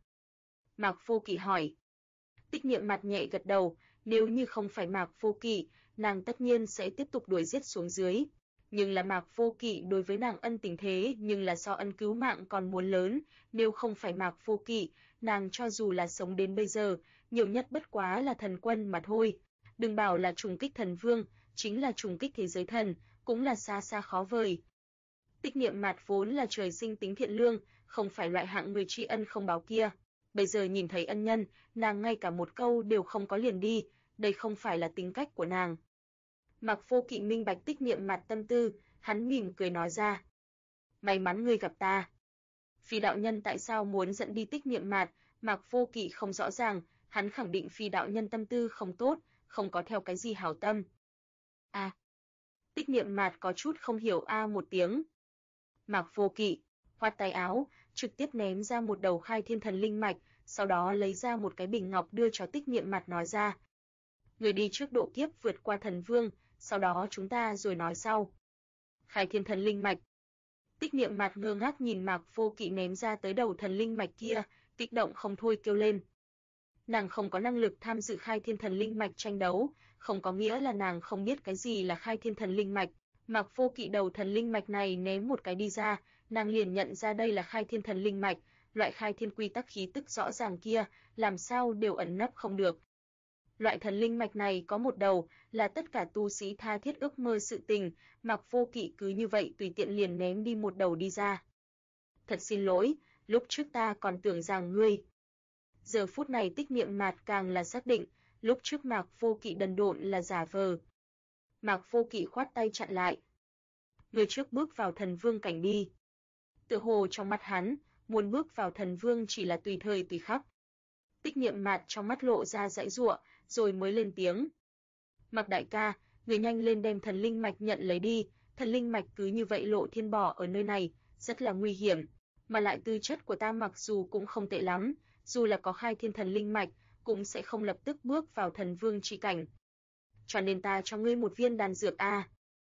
Mạc Vô Kỵ hỏi. Tích Niệm Mạt nhẹ gật đầu, nếu như không phải Mạc Vô Kỵ, nàng tất nhiên sẽ tiếp tục đuổi giết xuống dưới. Nhưng là Mạc Vô Kỵ đối với nàng ân tình thế nhưng là so ân cứu mạng còn muốn lớn, nếu không phải Mạc Vô Kỵ, nàng cho dù là sống đến bây giờ, nhiều nhất bất quá là thần quân mà thôi. Đừng bảo là trùng kích thần vương, chính là trùng kích thế giới thần, cũng là xa xa khó vời. Tích Niệm Mạt vốn là trời sinh tính thiện lương, không phải loại hạng người tri ân không báo kia. Bây giờ nhìn thấy ân nhân, nàng ngay cả một câu đều không có liền đi, đây không phải là tính cách của nàng. Mạc Vô Kỵ minh bạch Tích Niệm Mạt tâm tư, hắn mỉm cười nói ra: "May mắn ngươi gặp ta." Phi đạo nhân tại sao muốn dẫn đi Tích Niệm Mạt, Mạc Vô Kỵ không rõ ràng, hắn khẳng định Phi đạo nhân tâm tư không tốt, không có theo cái gì hảo tâm. Tích Niệm Mạt có chút không hiểu một tiếng. Mạc Vô Kỵ khoát tay áo, trực tiếp ném ra một đầu Khai Thiên Thần Linh Mạch, sau đó lấy ra một cái bình ngọc đưa cho Tích Niệm Mạt nói ra: "Người đi trước độ kiếp vượt qua thần vương, sau đó chúng ta rồi nói sau." Khai Thiên Thần Linh Mạch. Tích Niệm Mạt ngơ ngác nhìn Mạc Vô Kỵ ném ra tới đầu thần linh mạch kia, kích động không thôi kêu lên. Nàng không có năng lực tham dự Khai Thiên Thần Linh Mạch tranh đấu, không có nghĩa là nàng không biết cái gì là Khai Thiên Thần Linh Mạch. Mạc Vô Kỵ đầu thần linh mạch này ném một cái đi ra, nàng liền nhận ra đây là Khai Thiên Thần Linh Mạch, loại khai thiên quy tắc khí tức rõ ràng kia, làm sao đều ẩn nấp không được. Loại thần linh mạch này có một đầu, là tất cả tu sĩ tha thiết ước mơ sự tình, Mạc Vô Kỵ cứ như vậy tùy tiện liền ném đi một đầu đi ra. Thật xin lỗi, lúc trước ta còn tưởng rằng ngươi. Giờ phút này Tích Niệm Mạt càng là xác định, lúc trước Mạc Vô Kỵ đần độn là giả vờ. Mạc Vô Kỵ khoát tay chặn lại. Ngươi trước bước vào thần vương cảnh đi. Tựa hồ trong mắt hắn, muốn bước vào thần vương chỉ là tùy thời tùy khắc. Tích Niệm Mạt trong mắt lộ ra giãy giụa, rồi mới lên tiếng. Mạc đại ca, người nhanh lên đem thần linh mạch nhận lấy đi, thần linh mạch cứ như vậy lộ thiên bỏ ở nơi này, rất là nguy hiểm, mà lại tư chất của ta mặc dù cũng không tệ lắm, dù là có Khai Thiên Thần Linh Mạch, cũng sẽ không lập tức bước vào thần vương chi cảnh. Cho nên ta cho ngươi một viên đan dược a.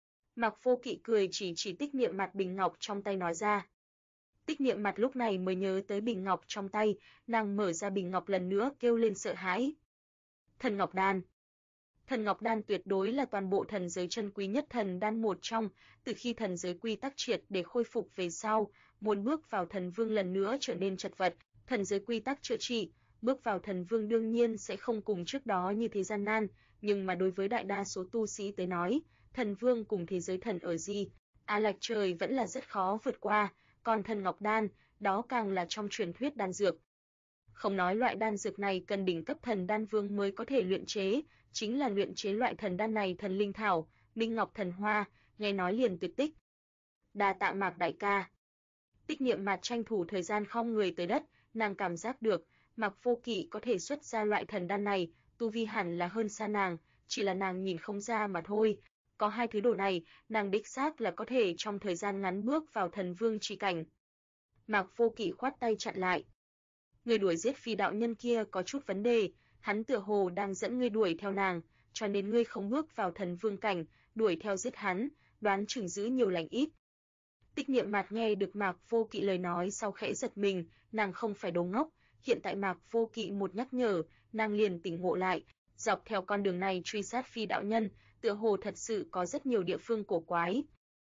Mạc Vô Kỵ cười chỉ Tích Niệm Mạt bình ngọc trong tay nói ra. Tích Niệm Mạt lúc này mới nhớ tới bình ngọc trong tay, nàng mở ra bình ngọc lần nữa kêu lên sợ hãi. Thần Ngọc Đan. Thần Ngọc Đan tuyệt đối là toàn bộ thần giới chân quý nhất thần đan một trong, từ khi thần giới quy tắc triệt để khôi phục về sau, muốn bước vào thần vương lần nữa trở nên chật vật, thần giới quy tắc chữa trị, bước vào thần vương đương nhiên sẽ không cùng trước đó như thế gian nan, nhưng mà đối với đại đa số tu sĩ tới nói, thần vương cùng thế giới thần ở gì, lệch trời vẫn là rất khó vượt qua, còn thần Ngọc Đan, đó càng là trong truyền thuyết đan dược. Không nói loại đan dược này cần đỉnh cấp thần đan vương mới có thể luyện chế, chính là luyện chế loại thần đan này thần linh thảo, Minh Ngọc Thần Hoa, nghe nói liền tuyệt tích. Đa tạ Mạc đại ca. Tích Niệm Mạt tranh thủ thời gian khom người tới đất, nàng cảm giác được, Mạc Vô Kỵ có thể xuất ra loại thần đan này, tu vi hẳn là hơn xa nàng, chỉ là nàng nhìn không ra mà thôi. Có hai thứ đồ này, nàng đích xác là có thể trong thời gian ngắn bước vào thần vương chi cảnh. Mạc Vô Kỵ khoát tay chặn lại. Người đuổi giết Phi đạo nhân kia có chút vấn đề, hắn tựa hồ đang dẫn ngươi đuổi theo nàng, cho nên ngươi không bước vào thần vương cảnh, đuổi theo giết hắn, đoán chừng giữ nhiều lành ít. Tích Niệm Mạt nghe được Mạc Vô Kỵ lời nói sau khẽ giật mình, nàng không phải đồ ngốc, hiện tại Mạc Vô Kỵ một nhắc nhở, nàng liền tỉnh ngộ lại, dọc theo con đường này truy sát Phi đạo nhân, tựa hồ thật sự có rất nhiều địa phương cổ quái.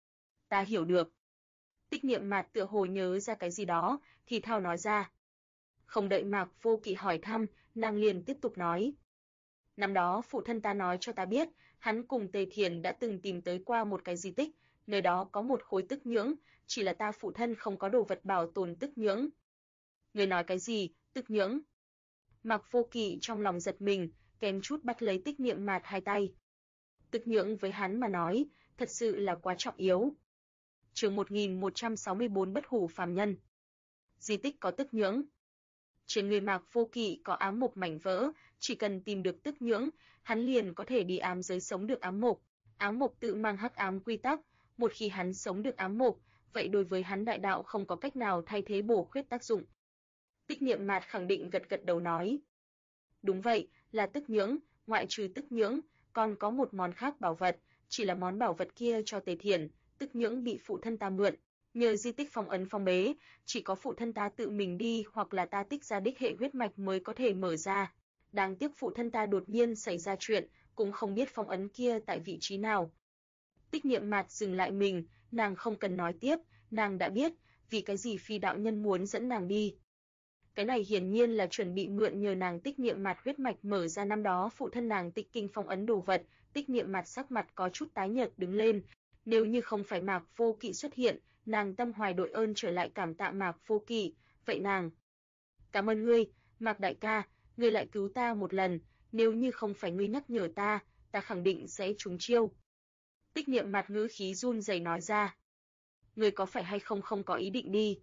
Ta hiểu được. Tích Niệm Mạt tựa hồ nhớ ra cái gì đó, thì thào nói ra. Không đợi Mạc Vô Kỵ hỏi thăm, nàng liền tiếp tục nói. Năm đó phụ thân ta nói cho ta biết, hắn cùng Tề Thiền đã từng tìm tới qua một cái di tích, nơi đó có một khối tức nhưỡng, chỉ là ta phụ thân không có đồ vật bảo tồn tức nhưỡng. Người nói cái gì, tức nhưỡng? Mạc Vô Kỵ trong lòng giật mình, kém chút bắt lấy Tích Niệm Mạt hai tay. Tức nhưỡng với hắn mà nói, thật sự là quá trọng yếu. Chương 1164 Bất hủ phàm nhân. Di tích có tức nhưỡng. Trên người Mạc Vô Kỵ có ám mộc mảnh vỡ, chỉ cần tìm được tức nhưỡng, hắn liền có thể đi ám giới sống được ám mộc. Ám mộc tự mang hắc ám quy tắc, một khi hắn sống được ám mộc, vậy đối với hắn đại đạo không có cách nào thay thế bổ khuyết tác dụng. Tích Niệm Mạt khẳng định gật gật đầu nói. Đúng vậy, là tức nhưỡng, ngoại trừ tức nhưỡng, còn có một món khác bảo vật, chỉ là món bảo vật kia cho Tề Thiền, tức nhưỡng bị phụ thân ta mượn, nhờ di tích phong ấn phong bế, chỉ có phụ thân ta tự mình đi hoặc là ta tích ra đích hệ huyết mạch mới có thể mở ra. Đáng tiếc phụ thân ta đột nhiên xảy ra chuyện, cũng không biết phong ấn kia tại vị trí nào. Tích Niệm Mạt dừng lại mình, nàng không cần nói tiếp, nàng đã biết, vì cái gì Phi đạo nhân muốn dẫn nàng đi. Cái này hiển nhiên là chuẩn bị mượn nhờ nàng Tích Niệm Mạt huyết mạch mở ra năm đó phụ thân nàng tịch kinh phong ấn đồ vật. Tích Niệm Mạt sắc mặt có chút tái nhợt đứng lên, nếu như không phải Mạc Vô Kỵ xuất hiện, nàng tâm hoài đội ơn trở lại cảm tạ Mạc Vô Kỵ, vậy nàng. Cảm ơn ngươi, Mạc đại ca, ngươi lại cứu ta một lần, nếu như không phải ngươi nhắc nhở ta, ta khẳng định sẽ trúng chiêu. Tích Niệm Mạt ngữ khí run rẩy nói ra. Ngươi có phải hay không có ý định đi?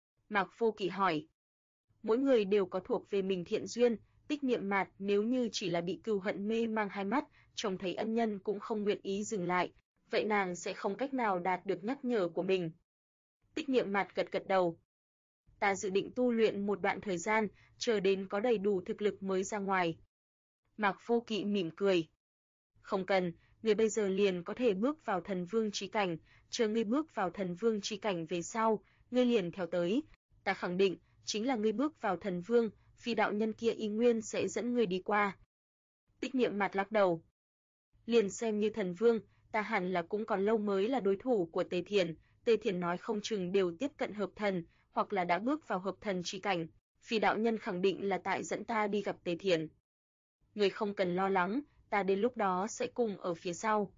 Mạc Vô Kỵ hỏi. Mỗi người đều có thuộc về mình thiện duyên, Tích Niệm Mạt nếu như chỉ là bị cừu hận mê mang hai mắt, trông thấy ân nhân cũng không nguyện ý dừng lại, vậy nàng sẽ không cách nào đạt được nhắc nhở của mình. Tích Niệm Mạt gật gật đầu. Ta dự định tu luyện một đoạn thời gian, chờ đến có đầy đủ thực lực mới ra ngoài. Mạc Vô Kỵ mỉm cười. Không cần, ngươi bây giờ liền có thể bước vào thần vương chi cảnh, chờ ngươi bước vào thần vương chi cảnh về sau, ngươi liền theo tới. Ta khẳng định, chính là ngươi bước vào thần vương, Phi đạo nhân kia y nguyên sẽ dẫn ngươi đi qua. Tích Niệm Mạt lắc đầu. Liền xem như thần vương, ta hẳn là cũng còn lâu mới là đối thủ của Tề Thiền. Tề Thiền nói không chừng đều tiếp cận hợp thần, hoặc là đã bước vào hợp thần chi cảnh. Phi đạo nhân khẳng định là tại dẫn ta đi gặp Tề Thiền. Ngươi không cần lo lắng, ta đến lúc đó sẽ cùng ở phía sau.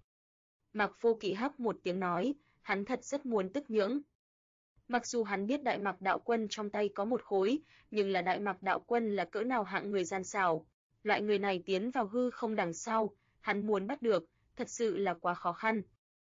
Mạc Vô Kỵ hắc một tiếng nói, hắn thật rất muốn tức nhưỡng. Mặc dù hắn biết Đại Mạc đạo quân trong tay có một khối, nhưng là Đại Mạc đạo quân là cỡ nào hạng người gian xảo. Loại người này tiến vào hư không đằng sau, hắn muốn bắt được, thật sự là quá khó khăn.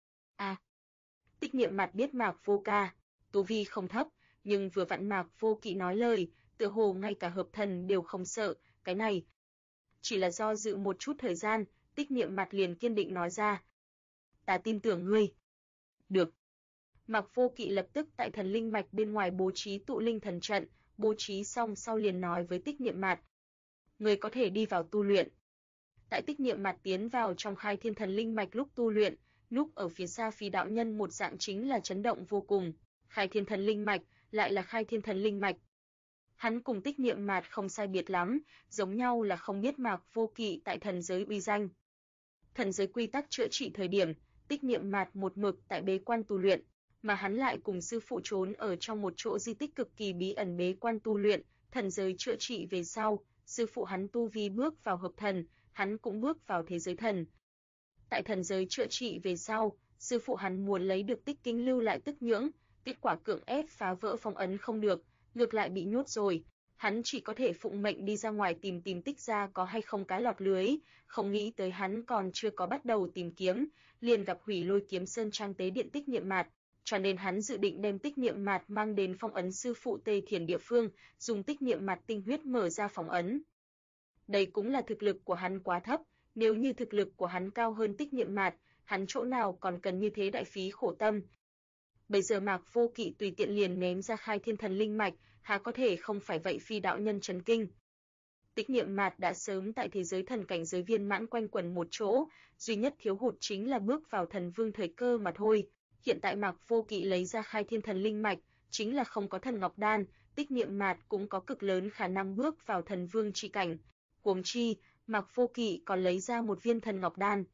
Tích Niệm Mạt biết Mạc Vô Ca, tu vi không thấp, nhưng vừa vặn Mạc Vô Kỵ nói lời, tựa hồ ngay cả hợp thần đều không sợ, cái này. Chỉ là do dự một chút thời gian, Tích Niệm Mạt liền kiên định nói ra. Ta tin tưởng ngươi. Được. Mạc Vô Kỵ lập tức tại thần linh mạch bên ngoài bố trí tụ linh thần trận, bố trí xong sau liền nói với Tích Niệm Mạt. Ngươi có thể đi vào tu luyện. Tại Tích Niệm Mạt tiến vào trong khai thiên thần linh mạch lúc tu luyện, núp ở phía xa Phi đạo nhân một dạng chính là chấn động vô cùng. Khai thiên thần linh mạch, lại là khai thiên thần linh mạch. Hắn cùng Tích Niệm Mạt không sai biệt lắm, giống nhau là không biết Mạc Vô Kỵ tại thần giới uy danh. Thần giới quy tắc chữa trị thời điểm, Tích Niệm Mạt một mực tại bế quan tu luyện, mà hắn lại cùng sư phụ trốn ở trong một chỗ di tích cực kỳ bí ẩn bế quan tu luyện. Thần giới chữa trị về sau, sư phụ hắn tu vi bước vào hợp thần, hắn cũng bước vào thế giới thần. Tại thần giới chữa trị về sau, sư phụ hắn muốn lấy được tích kinh lưu lại tức nhưỡng, kết quả cưỡng ép phá vỡ phong ấn không được, ngược lại bị nhốt rồi. Hắn chỉ có thể phụng mệnh đi ra ngoài tìm tích ra có hay không cá lọt lưới, không nghĩ tới hắn còn chưa có bắt đầu tìm kiếm, liền gặp Hủy Lôi Kiếm Sơn trang tế điện Tích Niệm Mạt. cho nên hắn dự định đem tích niệm mạt mang đến phong ấn sư phụ Tề Thiền địa phương, dùng tích niệm mạt tinh huyết mở ra phong ấn. Đây cũng là thực lực của hắn quá thấp, nếu như thực lực của hắn cao hơn tích niệm mạt, hắn chỗ nào còn cần như thế đại phí khổ tâm. Bây giờ Mạc Vô Kỵ tùy tiện liền ném ra khai thiên thần linh mạch, há có thể không phải vậy Phi đạo nhân chấn kinh. Tích niệm mạt đã sớm tại thế giới thần cảnh giới viên mãn quanh quẩn một chỗ, duy nhất thiếu hụt chính là bước vào thần vương thời cơ mà thôi. Hiện tại Mạc Vô Kỵ lấy ra khai thiên thần linh mạch, chính là không có thần ngọc đan, tích niệm mạt cũng có cực lớn khả năng bước vào thần vương chi cảnh. Huống chi, Mạc Vô Kỵ còn lấy ra một viên thần ngọc đan.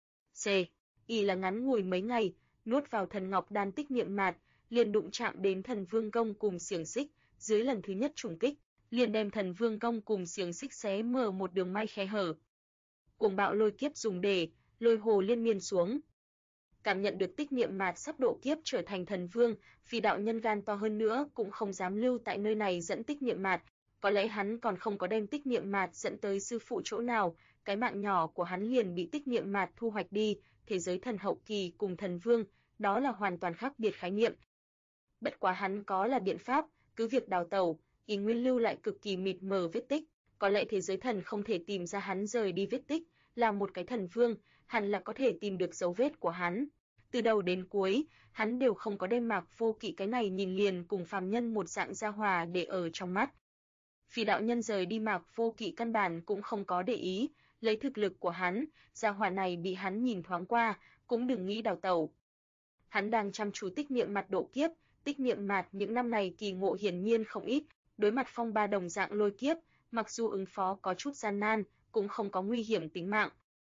Y là ngắn ngủi mấy ngày, nuốt vào thần ngọc đan tích niệm mạt, liền đụng chạm đến thần vương công cùng xiềng xích, dưới lần thứ nhất trùng kích, liền đem thần vương công cùng xiềng xích xé mở một đường may khe hở. Cuồng bạo lôi kiếp dùng để lôi hồ liên miên xuống. Cảm nhận được tích niệm mạt sắp độ kiếp trở thành thần vương, Phi đạo nhân gan to hơn nữa cũng không dám lưu tại nơi này dẫn tích niệm mạt, có lẽ hắn còn không có đem tích niệm mạt dẫn tới sư phụ chỗ nào, cái mạng nhỏ của hắn liền bị tích niệm mạt thu hoạch đi, thế giới thần hậu kỳ cùng thần vương, đó là hoàn toàn khác biệt khái niệm. Bất quá hắn có là biện pháp, cứ việc đào tẩu, ý nguyên lưu lại cực kỳ mịt mờ vết tích, có lẽ thế giới thần không thể tìm ra hắn rời đi vết tích, là một cái thần vương, hẳn là có thể tìm được dấu vết của hắn. Từ đầu đến cuối, hắn đều không có đem Mạc Vô Kỵ cái này nhìn liền cùng phàm nhân một dạng gia hòa để ở trong mắt. Phi đạo nhân rời đi Mạc Vô Kỵ căn bản cũng không có để ý, lấy thực lực của hắn, gia hỏa này bị hắn nhìn thoáng qua, cũng đừng nghĩ đào tẩu. Hắn đang chăm chú tích niệm mạt độ kiếp, tích niệm mạt những năm này kỳ ngộ hiển nhiên không ít, đối mặt phong ba đồng dạng lôi kiếp, mặc dù ứng phó có chút gian nan, cũng không có nguy hiểm tính mạng.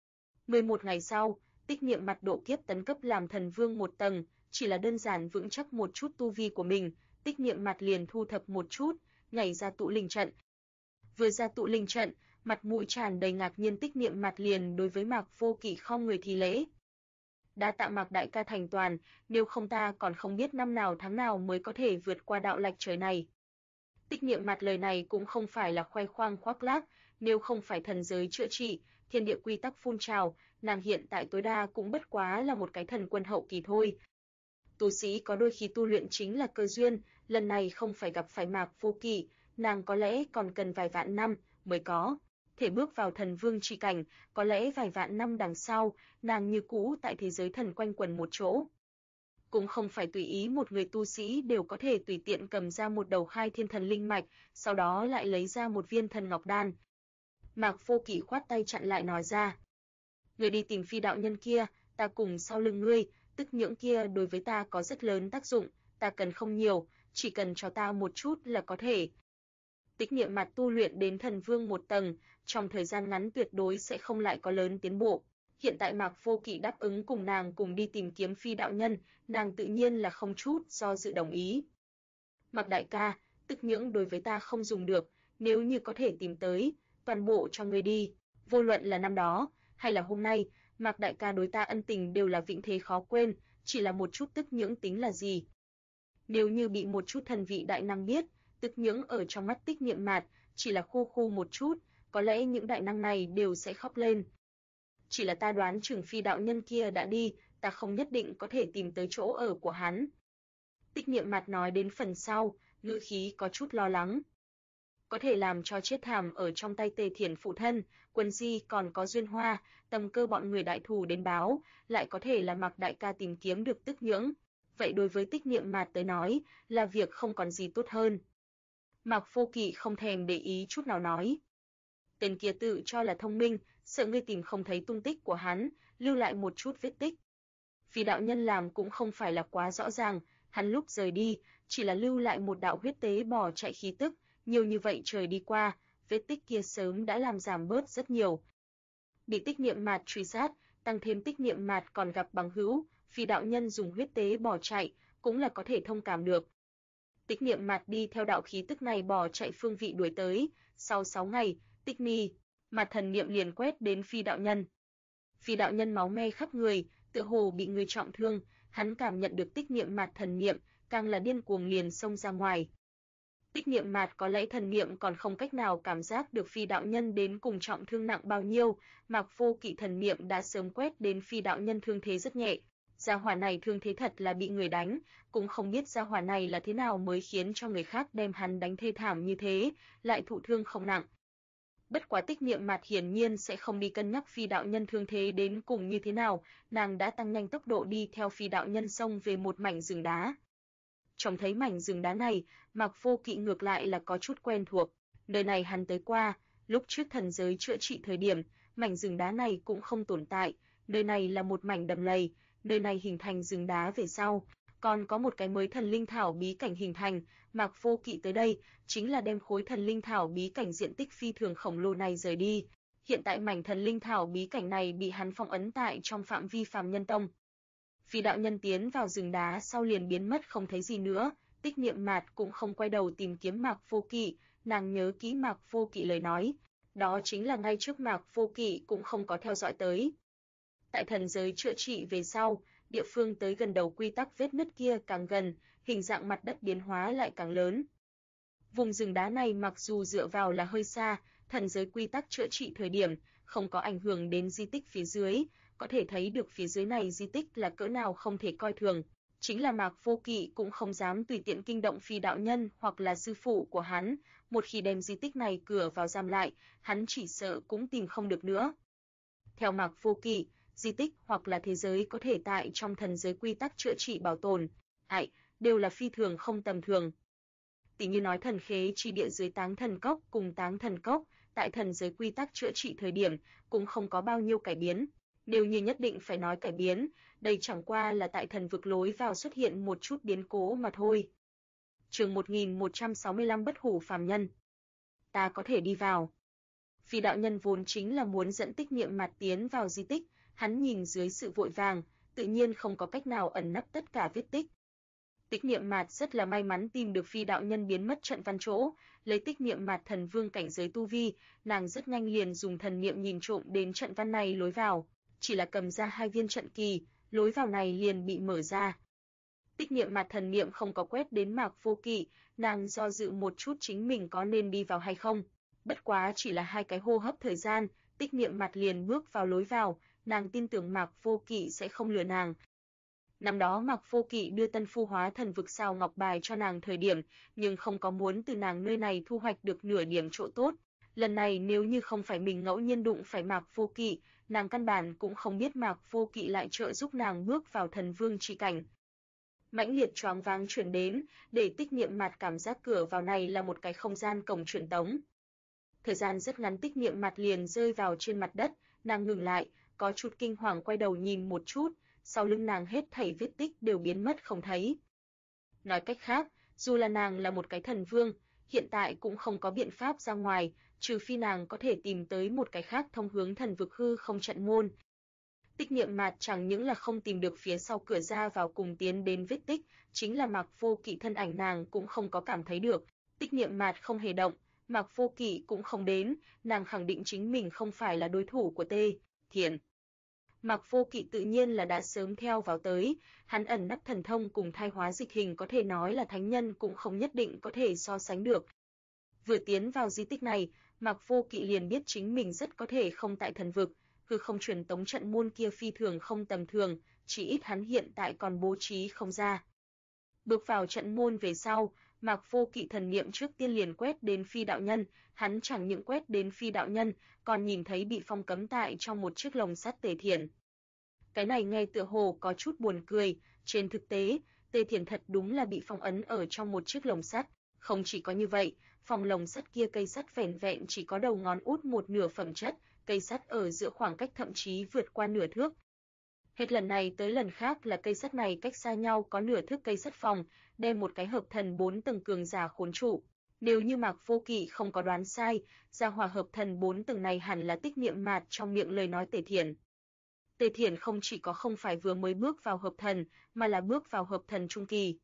11 ngày sau, tích niệm mạt độ kiếp tấn cấp làm thần vương một tầng, chỉ là đơn giản vững chắc một chút tu vi của mình, tích niệm mạt liền thu thập một chút, nhảy ra tụ linh trận. Vừa ra tụ linh trận, mặt mũi tràn đầy ngạc nhiên tích niệm mạt liền đối với Mạc Vô Kỵ không người thi lễ. Đa tạ Mạc đại ca thành toàn, nếu không ta còn không biết năm nào tháng nào mới có thể vượt qua đạo lạch trời này. Tích niệm mạt lời này cũng không phải là khoe khoang khoác lác, nếu không phải thần giới chữa trị, thiên địa quy tắc phun trào, nàng hiện tại tối đa cũng bất quá là một cái thần quân hậu kỳ thôi. Tu sĩ có đôi khi tu luyện chính là cơ duyên, lần này không phải gặp phải Mạc Vô Kỵ, nàng có lẽ còn cần vài vạn năm mới có thể bước vào thần vương chi cảnh, có lẽ vài vạn năm đằng sau, nàng như cũ tại thế giới thần quanh quẩn một chỗ. Cũng không phải tùy ý một người tu sĩ đều có thể tùy tiện cầm ra một đầu khai thiên thần linh mạch, sau đó lại lấy ra một viên thần ngọc đan. Mạc Vô Kỵ khoát tay chặn lại nói ra. Người đi tìm Phi đạo nhân kia, ta cùng sau lưng ngươi, tức những kia đối với ta có rất lớn tác dụng, ta cần không nhiều, chỉ cần cho ta một chút là có thể. Tích niệm mạt tu luyện đến thần vương một tầng, trong thời gian ngắn tuyệt đối sẽ không lại có lớn tiến bộ. Hiện tại Mạc Vô Kỵ đáp ứng cùng nàng cùng đi tìm kiếm Phi đạo nhân, nàng tự nhiên là không chút do dự đồng ý. Mạc đại ca, tức những đối với ta không dùng được, nếu như có thể tìm tới, toàn bộ cho ngươi đi, vô luận là năm đó hay là hôm nay, Mạc đại ca đối ta ân tình đều là vĩnh thế khó quên, chỉ là một chút tức những tính là gì? Nếu như bị một chút thần vị đại năng biết, tức những ở trong mắt tích niệm mạt, chỉ là khu khu một chút, có lẽ những đại năng này đều sẽ khóc lên. Chỉ là ta đoán chừng Phi đạo nhân kia đã đi, ta không nhất định có thể tìm tới chỗ ở của hắn. Tích niệm mạt nói đến phần sau, ngữ khí có chút lo lắng. Có thể làm cho chết thảm ở trong tay Tề Thiển phụ thân, Quân Di còn có Duyên Hoa, Tầm Cơ bọn người đại thù đến báo, lại có thể là Mạc đại ca tìm kiếm được tức nhưỡng. Vậy đối với tích niệm mạt tới nói, là việc không còn gì tốt hơn. Mạc Vô Kỵ không thèm để ý chút nào nói. Tên kia tự cho là thông minh, sợ ngươi tìm không thấy tung tích của hắn, lưu lại một chút vết tích. Phi đạo nhân làm cũng không phải là quá rõ ràng, hắn lúc rời đi, chỉ là lưu lại một đạo huyết tế bỏ chạy khí tức, nhiều như vậy trời đi qua, vết tích kia sớm đã làm giảm bớt rất nhiều. Bị tích niệm mạt truy sát, tăng thêm tích niệm mạt còn gặp bằng hữu, Phi đạo nhân dùng huyết tế bỏ chạy, cũng là có thể thông cảm được. Tích niệm mạt đi theo đạo khí tức này bỏ chạy phương vị đuổi tới, sau 6 ngày, tích mạt thần niệm liền quét đến Phi đạo nhân. Phi đạo nhân máu me khắp người, tựa hồ bị người trọng thương, hắn cảm nhận được tích niệm mạt thần niệm, càng là điên cuồng liền xông ra ngoài. Tích niệm mạt có lẽ thần niệm còn không cách nào cảm giác được Phi đạo nhân đến cùng trọng thương nặng bao nhiêu, Mạc Vô Kỵ thần niệm đã sớm quét đến Phi đạo nhân thương thế rất nhẹ, Gia hỏa này thương thế thật là bị người đánh, cũng không biết gia hỏa này là thế nào mới khiến cho người khác đem hắn đánh thê thảm như thế, lại thụ thương không nặng. Bất quá Tích Niệm Mạt hiển nhiên sẽ không đi cân nhắc Phi đạo nhân thương thế đến cùng như thế nào, nàng đã tăng nhanh tốc độ đi theo Phi đạo nhân xông về một mảnh rừng đá. Trông thấy mảnh rừng đá này, Mạc Vô Kỵ ngược lại là có chút quen thuộc, nơi này hắn tới qua, lúc trước thần giới chữa trị thời điểm, mảnh rừng đá này cũng không tồn tại, nơi này là một mảnh đầm lầy, nơi này hình thành rừng đá về sau, còn có một cái mới thần linh thảo bí cảnh hình thành, Mạc Vô Kỵ tới đây chính là đem khối thần linh thảo bí cảnh diện tích phi thường khổng lồ này rời đi. Hiện tại mảnh thần linh thảo bí cảnh này bị hắn phong ấn tại trong phạm vi Phàm Nhân Tông. Phi đạo nhân tiến vào rừng đá sau liền biến mất không thấy gì nữa, Tích Niệm Mạt cũng không quay đầu tìm kiếm Mạc Vô Kỵ, nàng nhớ kỹ Mạc Vô Kỵ lời nói, đó chính là ngay trước Mạc Vô Kỵ cũng không có theo dõi tới. Tại thần giới chữa trị về sau, địa phương tới gần đầu quy tắc vết nứt kia càng gần, hình dạng mặt đất biến hóa lại càng lớn. Vùng rừng đá này mặc dù dựa vào là hơi xa, thần giới quy tắc chữa trị thời điểm không có ảnh hưởng đến di tích phía dưới, có thể thấy được phía dưới này di tích là cỡ nào không thể coi thường. Chính là Mạc Vô Kỵ cũng không dám tùy tiện kinh động Phi đạo nhân hoặc là sư phụ của hắn, một khi đem di tích này cửa vào giam lại, hắn chỉ sợ cũng tìm không được nữa. Theo Mạc Vô Kỵ, di tích hoặc là thế giới có thể tại trong thần giới quy tắc chữa trị bảo tồn, đều là phi thường không tầm thường. Tỷ như nói thần khế chi địa dưới Táng Thần Cốc cùng Táng Thần Cốc, tại thần giới quy tắc chữa trị thời điểm cũng không có bao nhiêu cải biến. Nếu như nhất định phải nói cải biến, đây chẳng qua là tại thần vực lối vào xuất hiện một chút biến cố mà thôi. Chương 1165 Bất hủ phàm nhân. Ta có thể đi vào. Phi đạo nhân vốn chính là muốn dẫn Tích Niệm Mạt tiến vào di tích, hắn nhìn dưới sự vội vàng, tự nhiên không có cách nào ẩn nấp tất cả vết tích. Tích Niệm Mạt rất là may mắn tìm được Phi đạo nhân biến mất trận văn chỗ, lấy Tích Niệm Mạt thần vương cảnh giới tu vi, nàng rất nhanh liền dùng thần niệm nhìn trộm đến trận văn này lối vào, chỉ là cầm ra 2 viên trận kỳ, lối vào này liền bị mở ra. Tích Niệm Mạt thần niệm không có quét đến Mạc Vô Kỵ, nàng do dự một chút chính mình có nên đi vào hay không. Bất quá chỉ là 2 cái hô hấp thời gian, Tích Niệm Mạt liền bước vào lối vào, nàng tin tưởng Mạc Vô Kỵ sẽ không lừa nàng. Năm đó Mạc Vô Kỵ đưa Tân Phu Hóa Thần Vực sao ngọc bài cho nàng thời điểm, nhưng không có muốn từ nàng nơi này thu hoạch được nửa điểm chỗ tốt. Lần này nếu như không phải mình ngẫu nhiên đụng phải Mạc Vô Kỵ, nàng căn bản cũng không biết Mạc Vô Kỵ lại trợ giúp nàng bước vào thần vương chi cảnh. Mãnh liệt choáng váng truyền đến, để Tích Niệm Mạt cảm giác cửa vào này là một cái không gian cổng truyền tống. Thời gian rất ngắn Tích Niệm Mạt liền rơi vào trên mặt đất, nàng ngừng lại, có chút kinh hoàng quay đầu nhìn một chút, sau lưng nàng hết thảy vết tích đều biến mất không thấy. Nói cách khác, dù là nàng là một cái thần vương, hiện tại cũng không có biện pháp ra ngoài, trừ phi nàng có thể tìm tới một cái khác thông hướng thần vực hư không trận môn. Tích Niệm Mạt chẳng những là không tìm được phía sau cửa ra vào cùng tiến đến vết tích, chính là Mạc Vô Kỵ thân ảnh nàng cũng không có cảm thấy được. Tích Niệm Mạt không hề động, Mạc Vô Kỵ cũng không đến, nàng khẳng định chính mình không phải là đối thủ của Tê Thiển. Mạc Vô Kỵ tự nhiên là đã sớm theo vào tới, hắn ẩn nấp thần thông cùng thai hóa dịch hình có thể nói là thánh nhân cũng không nhất định có thể so sánh được. Vừa tiến vào di tích này, Mạc Vô Kỵ liền biết chính mình rất có thể không tại thần vực, hư không truyền tống trận môn kia phi thường không tầm thường, chỉ ít hắn hiện tại còn bố trí không ra. Bước vào trận môn về sau, Mạc Vô Kỵ thần niệm trước tiên liền quét đến Phi đạo nhân, hắn chẳng những quét đến Phi đạo nhân, còn nhìn thấy bị phong cấm tại trong một chiếc lồng sắt Tề Thiển. Cái này nghe tựa hồ có chút buồn cười, trên thực tế, Tề Thiển thật đúng là bị phong ấn ở trong một chiếc lồng sắt, không chỉ có như vậy, phòng lồng sắt kia cây sắt vẻn vẹn chỉ có đầu ngón út một nửa phẩm chất, cây sắt ở giữa khoảng cách thậm chí vượt qua nửa thước. Hết lần này tới lần khác là cây sắt này cách xa nhau có nửa thước cây sắt phòng, đem một cái hợp thần 4 tầng cường giả khốn trụ. Nếu như Mạc Vô Kỵ không có đoán sai, gia hỏa hợp thần 4 tầng này hẳn là Tích Niệm Mạt trong miệng lời nói Tề Thiển. Tề Thiển không chỉ có không phải vừa mới bước vào hợp thần, mà là bước vào hợp thần trung kỳ.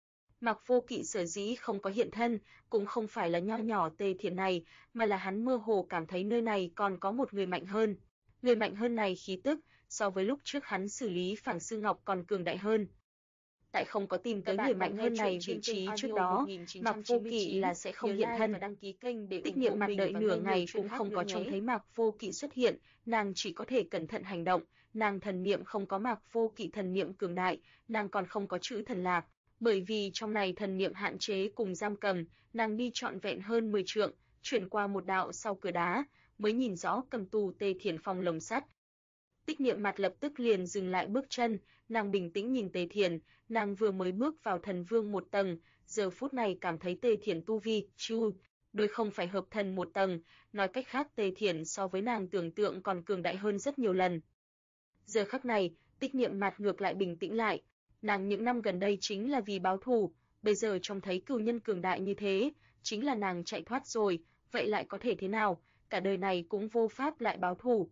Mạc Vô Kỵ sở dĩ không có hiện thân, cũng không phải là nho nhỏ Tề Thiển này, mà là hắn mơ hồ cảm thấy nơi này còn có một người mạnh hơn. Người mạnh hơn này khí tức, so với lúc trước hắn xử lý Phảng Sư Ngọc còn cường đại hơn. tại không có tìm tới người mạnh hơn này vị trí trước đó, Mạc Vô Kỵ là sẽ không hiện thân. Tích Niệm Mặt đợi nửa ngày cũng không có trông thấy Mạc Vô Kỵ xuất hiện, nàng chỉ có thể cẩn thận hành động, nàng thần niệm không có Mạc Vô Kỵ thần niệm cường đại, nàng còn không có chữ thần lạc, bởi vì trong này thần niệm hạn chế cùng giam cầm, nàng đi trọn vẹn hơn 10 trượng, chuyển qua một đạo sau cửa đá, mới nhìn rõ cầm tù Tề Thiển phong lồng sắt. Tích Niệm Mặt lập tức liền dừng lại bước chân, nàng bình tĩnh nhìn Tề Thiển, nàng vừa mới bước vào thần vương một tầng, giờ phút này cảm thấy Tề Thiển tu vi, đối không phải hợp thần một tầng, nói cách khác Tề Thiển so với nàng tưởng tượng còn cường đại hơn rất nhiều lần. Giờ khắc này, Tích Niệm Mặt ngược lại bình tĩnh lại, nàng những năm gần đây chính là vì báo thù, bây giờ trông thấy cừu nhân cường đại như thế, chính là nàng chạy thoát rồi, vậy lại có thể thế nào, cả đời này cũng vô pháp lại báo thù.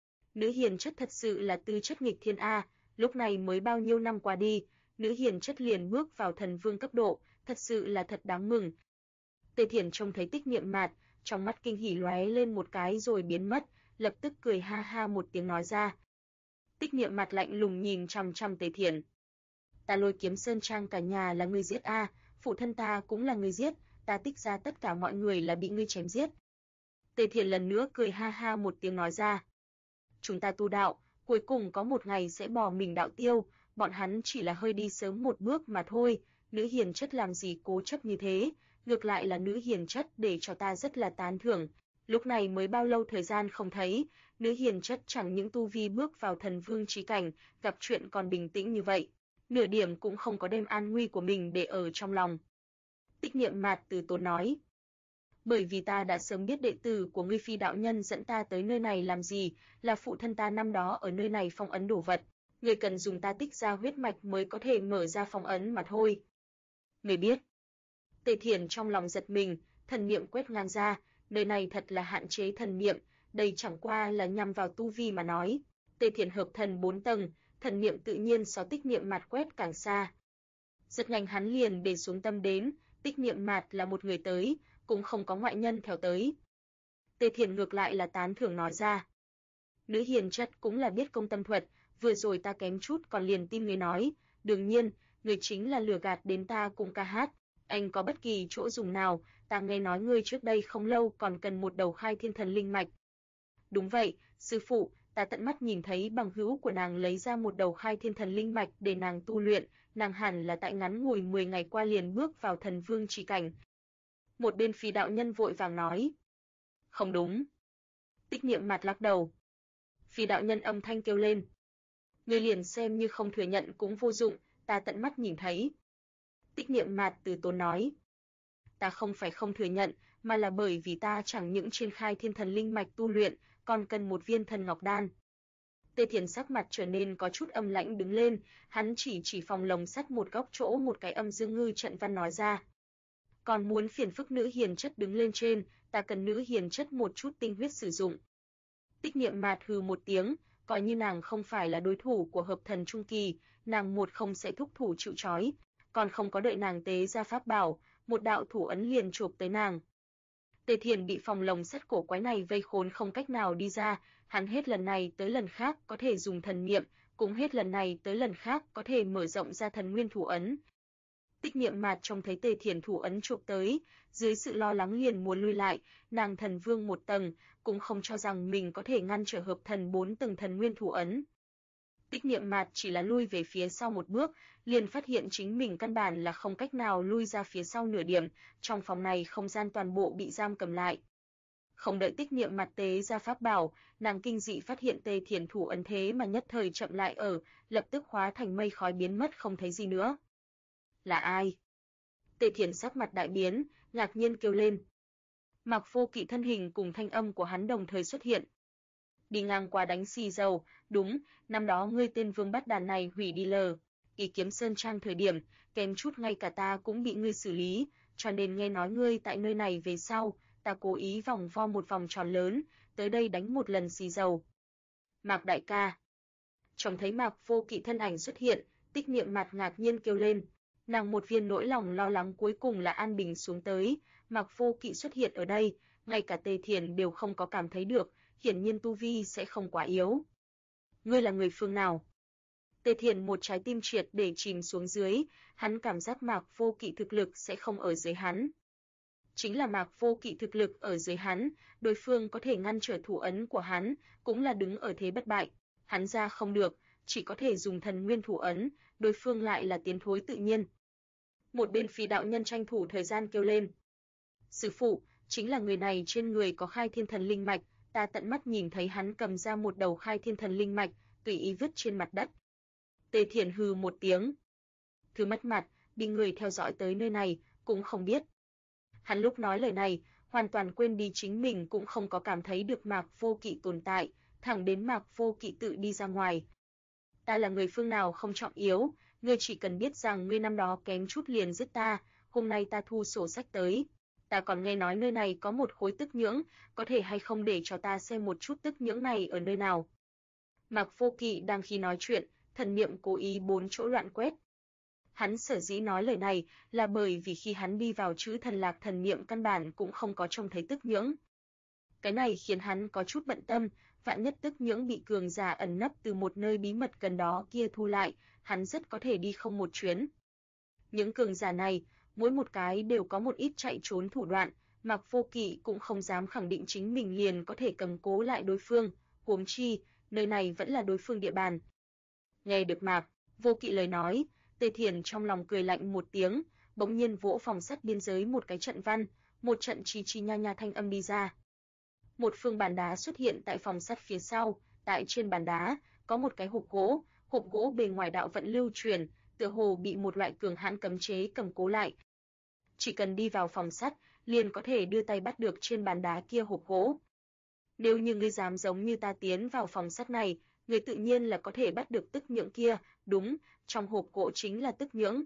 Nữ hiền chất thật sự là tư chất nghịch thiên a, lúc này mới bao nhiêu năm qua đi, nữ hiền chất liền bước vào thần vương cấp độ, thật sự là thật đáng mừng. Tề Thiển trông thấy Tích Niệm Mặt, trong mắt kinh hỉ lóe lên một cái rồi biến mất, lập tức cười ha ha một tiếng nói ra. Tích Niệm Mặt lạnh lùng nhìn chằm chằm Tề Thiển. Ta Lôi Kiếm Sơn Trang cả nhà là ngươi giết a, phụ thân ta cũng là ngươi giết, ta Tích ra tất cả mọi người là bị ngươi chém giết. Tề Thiển lần nữa cười ha ha một tiếng nói ra. Chúng ta tu đạo, cuối cùng có một ngày sẽ bỏ mình đạo tiêu, bọn hắn chỉ là hơi đi sớm một bước mà thôi, nữ hiền chất làm gì cố chấp như thế, ngược lại là nữ hiền chất để cho ta rất là tán thưởng. Lúc này mới bao lâu thời gian không thấy, nữ hiền chất chẳng những tu vi bước vào thần vương chí cảnh, gặp chuyện còn bình tĩnh như vậy, nửa điểm cũng không có đem an nguy của mình để ở trong lòng. Tích Niệm Mặt từ tốn nói. Bởi vì ta đã sớm biết đệ tử của ngươi Phi đạo nhân dẫn ta tới nơi này làm gì, là phụ thân ta năm đó ở nơi này phong ấn đồ vật, ngươi cần dùng ta Tích ra huyết mạch mới có thể mở ra phong ấn mà thôi. Ngươi biết. Tề Thiển trong lòng giật mình, thần niệm quét ngang ra, nơi này thật là hạn chế thần niệm, đây chẳng qua là nhằm vào tu vi mà nói. Tề Thiển hợp thần 4 tầng, thần niệm tự nhiên so Tích Niệm Mặt quét càng xa. Rất nhanh hắn liền để xuống tâm đến, Tích Niệm Mặt là một người tới, cũng không có ngoại nhân theo tới. Tề Thiển ngược lại là tán thưởng nói ra. Nữ hiền chất cũng là biết công tâm thuật, vừa rồi ta kém chút còn liền tin người nói, đương nhiên, người chính là lừa gạt đến ta cùng ca hát, anh có bất kỳ chỗ dùng nào, ta nghe nói ngươi trước đây không lâu còn cần một đầu khai thiên thần linh mạch. Đúng vậy, sư phụ, ta tận mắt nhìn thấy bằng hữu của nàng lấy ra một đầu khai thiên thần linh mạch để nàng tu luyện, nàng hẳn là tại ngắn ngủi 10 ngày qua liền bước vào thần vương chỉ cảnh. Một bên Phi đạo nhân vội vàng nói. Không đúng. Tích Niệm Mặt lắc đầu. Phi đạo nhân âm thanh kêu lên. Ngươi liền xem như không thừa nhận cũng vô dụng, ta tận mắt nhìn thấy. Tích Niệm Mặt từ tốn nói. Ta không phải không thừa nhận, mà là bởi vì ta chẳng những triển khai thiên thần linh mạch tu luyện, còn cần một viên thần ngọc đan. Tề Thiển sắc mặt trở nên có chút âm lãnh đứng lên, hắn chỉ phòng lồng sắt một góc chỗ một cái âm dương ngư trận văn nói ra. Còn muốn phiền phức nữ hiền chất đứng lên trên, ta cần nữ hiền chất một chút tinh huyết sử dụng. Tích Niệm Mặt hừ một tiếng, coi như nàng không phải là đối thủ của hợp thần trung kỳ, nàng một không sẽ thúc thủ chịu trói, còn không có đợi nàng tế ra pháp bảo, một đạo thủ ấn liền chụp tới nàng. Tề Thiển bị phòng lồng sắt cổ quái này vây khốn không cách nào đi ra, hắn hết lần này tới lần khác có thể dùng thần niệm, cũng hết lần này tới lần khác có thể mở rộng ra thần nguyên thủ ấn. Tích Niệm Mặt trông thấy Tề Thiển thủ ấn chụp tới, dưới sự lo lắng liền muốn lui lại, nàng thần vương một tầng, cũng không cho rằng mình có thể ngăn trở hợp thần 4 tầng thần nguyên thủ ấn. Tích Niệm Mặt chỉ là lui về phía sau một bước, liền phát hiện chính mình căn bản là không cách nào lui ra phía sau nửa điểm, trong phòng này không gian toàn bộ bị giam cầm lại. Không đợi Tích Niệm Mặt tế ra pháp bảo, nàng kinh dị phát hiện Tề Thiển thủ ấn thế mà nhất thời chậm lại ở, lập tức hóa thành mây khói biến mất không thấy gì nữa. Là ai? Tề Thiển sắc mặt đại biến, ngạc nhiên kêu lên. Mạc Vô Kỵ thân hình cùng thanh âm của hắn đồng thời xuất hiện. Đi ngang qua đánh xì dầu, đúng, năm đó ngươi tên Vương Bát Đàn này hủy đi Ý Kiếm Sơn Trang thời điểm, kém chút ngay cả ta cũng bị ngươi xử lý, cho nên nghe nói ngươi tại nơi này về sau, ta cố ý vòng vo một vòng tròn lớn, tới đây đánh một lần xì dầu. Mạc đại ca. Trông thấy Mạc Vô Kỵ thân ảnh xuất hiện, Tích Niệm Mặt ngạc nhiên kêu lên. Nàng một viên nỗi lòng lo lắng cuối cùng là an bình xuống tới, Mạc Vô Kỵ xuất hiện ở đây, ngay cả Tề Thiển đều không có cảm thấy được, hiển nhiên tu vi sẽ không quá yếu. Ngươi là người phương nào? Tề Thiền một trái tim triệt để chìm xuống dưới, hắn cảm giác Mạc Vô Kỵ thực lực sẽ không ở dưới hắn. Chính là Mạc Vô Kỵ thực lực ở dưới hắn, đối phương có thể ngăn trở thủ ấn của hắn, cũng là đứng ở thế bất bại. Hắn ra không được, chỉ có thể dùng thần nguyên thủ ấn, đối phương lại là tiến thối tự nhiên. Một bên Phí đạo nhân tranh thủ thời gian kêu lên: "Sư phụ, chính là người này trên người có khai thiên thần linh mạch, ta tận mắt nhìn thấy hắn cầm ra một đầu khai thiên thần linh mạch, tùy ý vứt trên mặt đất." Tề Thiền hừ một tiếng. Thứ mất mặt, bị người theo dõi tới nơi này, cũng không biết. Hắn lúc nói lời này, hoàn toàn quên đi chính mình cũng không có cảm thấy được Mạc Vô Kỵ tồn tại, thẳng đến Mạc Vô Kỵ tự đi ra ngoài. "Ta là người phương nào không trọng yếu, ngươi chỉ cần biết rằng ngươi năm đó kém chút liền giết ta, hôm nay ta thu sổ sách tới. Ta còn nghe nói nơi này có một khối tức nhưỡng, có thể hay không để cho ta xem một chút tức nhưỡng này ở nơi nào?" Mạc Vô Kỵ đang khi nói chuyện, thần niệm cố ý bốn chỗ loạn quét. Hắn sở dĩ nói lời này là bởi vì khi hắn đi vào chữ thần lạc thần niệm căn bản cũng không có trông thấy tức nhưỡng. Cái này khiến hắn có chút bận tâm, vạn nhất tức nhưỡng bị cường giả ẩn nấp từ một nơi bí mật gần đó kia thu lại, hắn rất có thể đi không một chuyến. Những cường giả này, mỗi một cái đều có một ít chạy trốn thủ đoạn, Mạc Vô Kỵ cũng không dám khẳng định chính mình liền có thể cầm cố lại đối phương, huống chi, nơi này vẫn là đối phương địa bàn. Nghe được Mạc Vô Kỵ lời nói, Tề Thiền trong lòng cười lạnh một tiếng, bỗng nhiên vỗ phòng sắt biên giới một cái trận văn, một trận chi chi nha nha thanh âm đi ra. Một phương bàn đá xuất hiện tại phòng sắt phía sau, tại trên bàn đá có một cái hộp gỗ bề ngoài đạo vận lưu truyền, tựa hồ bị một loại cường hãn cấm chế cầm cố lại. Chỉ cần đi vào phòng sắt, liền có thể đưa tay bắt được trên bàn đá kia hộp gỗ. Nếu như ngươi dám giống như ta tiến vào phòng sắt này, ngươi tự nhiên là có thể bắt được tức nhưỡng kia, đúng, trong hộp gỗ chính là tức nhưỡng.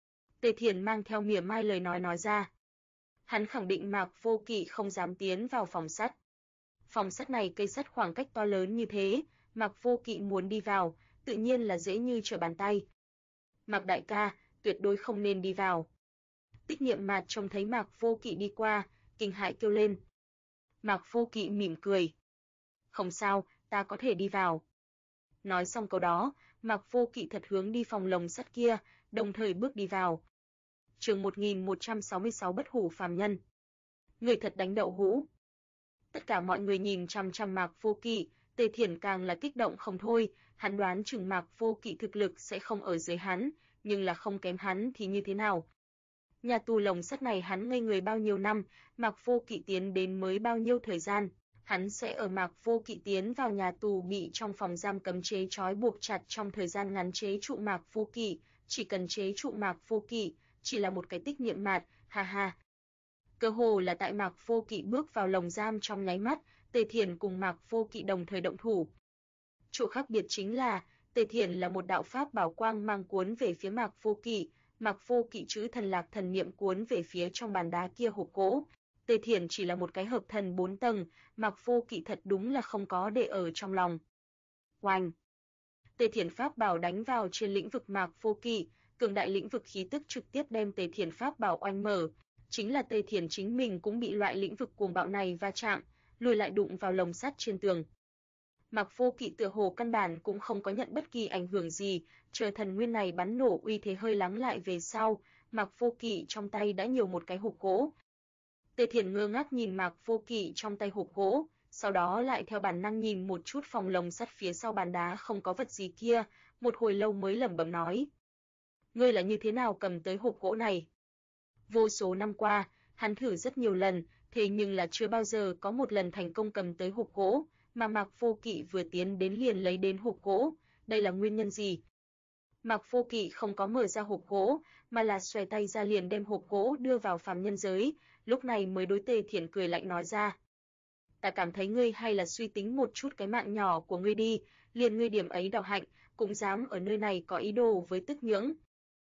Tề Thiền mang theo mỉa mai lời nói ra. Hắn khẳng định Mạc Vô Kỵ không dám tiến vào phòng sắt. Phòng sắt này cây sắt khoảng cách to lớn như thế, Mạc Vô Kỵ muốn đi vào, tự nhiên là dễ như trở bàn tay. Mạc đại ca, tuyệt đối không nên đi vào. Tích Niệm Mạt trông thấy Mạc Vô Kỵ đi qua, kinh hãi kêu lên. Mạc Vô Kỵ mỉm cười. Không sao, ta có thể đi vào. Nói xong câu đó, Mạc Vô Kỵ thật hướng đi phòng lồng sắt kia, đồng thời bước đi vào. Chương 1166 Bất hủ phàm nhân. Người thật đánh đậu hũ. Tất cả mọi người nhìn chằm chằm Mạc Vô Kỵ, Tề Thiền càng là kích động không thôi, hắn đoán chừng Mạc Vô Kỵ thực lực sẽ không ở dưới hắn, nhưng là không kém hắn thì như thế nào? Nhà tù lồng sắt này hắn ngây người bao nhiêu năm, Mạc Vô Kỵ tiến đến mới bao nhiêu thời gian? Hắn sẽ ở Mạc Vô Kỵ tiến vào nhà tù bị trong phòng giam cấm chế trói buộc chặt trong thời gian ngắn chế trụ Mạc Vô Kỵ, chỉ cần chế trụ Mạc Vô Kỵ, chỉ là một cái tích niệm mạt, ha ha. Cơ hồ là tại Mạc Vô Kỵ bước vào lồng giam trong nháy mắt, Tề Thiền cùng Mạc Vô Kỵ đồng thời động thủ. Chỗ khác biệt chính là, Tề Thiền là một đạo pháp bảo quang mang cuốn về phía Mạc Vô Kỵ, Mạc Vô Kỵ chữ thần lạc thần niệm cuốn về phía trong bàn đá kia hộp gỗ. Tề Thiền chỉ là một cái hợp thần 4 tầng, Mạc Vô Kỵ thật đúng là không có để ở trong lòng. Oanh! Tề Thiền pháp bảo đánh vào trên lĩnh vực Mạc Vô Kỵ, cường đại lĩnh vực khí tức trực tiếp đem Tề Thiền pháp bảo oanh mở. Chính là Tề Thiền chính mình cũng bị loại lĩnh vực cuồng bạo này va chạm, lùi lại đụng vào lồng sắt trên tường. Mạc Vô Kỵ tựa hồ căn bản cũng không có nhận bất kỳ ảnh hưởng gì, chờ thần nguyên này bắn nổ uy thế hơi lắng lại về sau, Mạc Vô Kỵ trong tay đã nhiều một cái hộp gỗ. Tề Thiền ngơ ngác nhìn Mạc Vô Kỵ trong tay hộp gỗ, sau đó lại theo bản năng nhìn một chút phòng lồng sắt phía sau bàn đá không có vật gì kia, một hồi lâu mới lẩm bẩm nói: "Ngươi là như thế nào cầm tới hộp gỗ này?" Vô số năm qua, hắn thử rất nhiều lần, thế nhưng là chưa bao giờ có một lần thành công cầm tới hộp gỗ, mà Mạc Vô Kỵ vừa tiến đến liền lấy đến hộp gỗ, đây là nguyên nhân gì? Mạc Vô Kỵ không có mở ra hộp gỗ, mà là xòe tay ra liền đem hộp gỗ đưa vào phàm nhân giới, lúc này mới đối Tề Thiền cười lạnh nói ra: "Ta cảm thấy ngươi hay là suy tính một chút cái mạng nhỏ của ngươi đi, liền ngươi điểm ấy đạo hạnh, cũng dám ở nơi này có ý đồ với tức nhưỡng."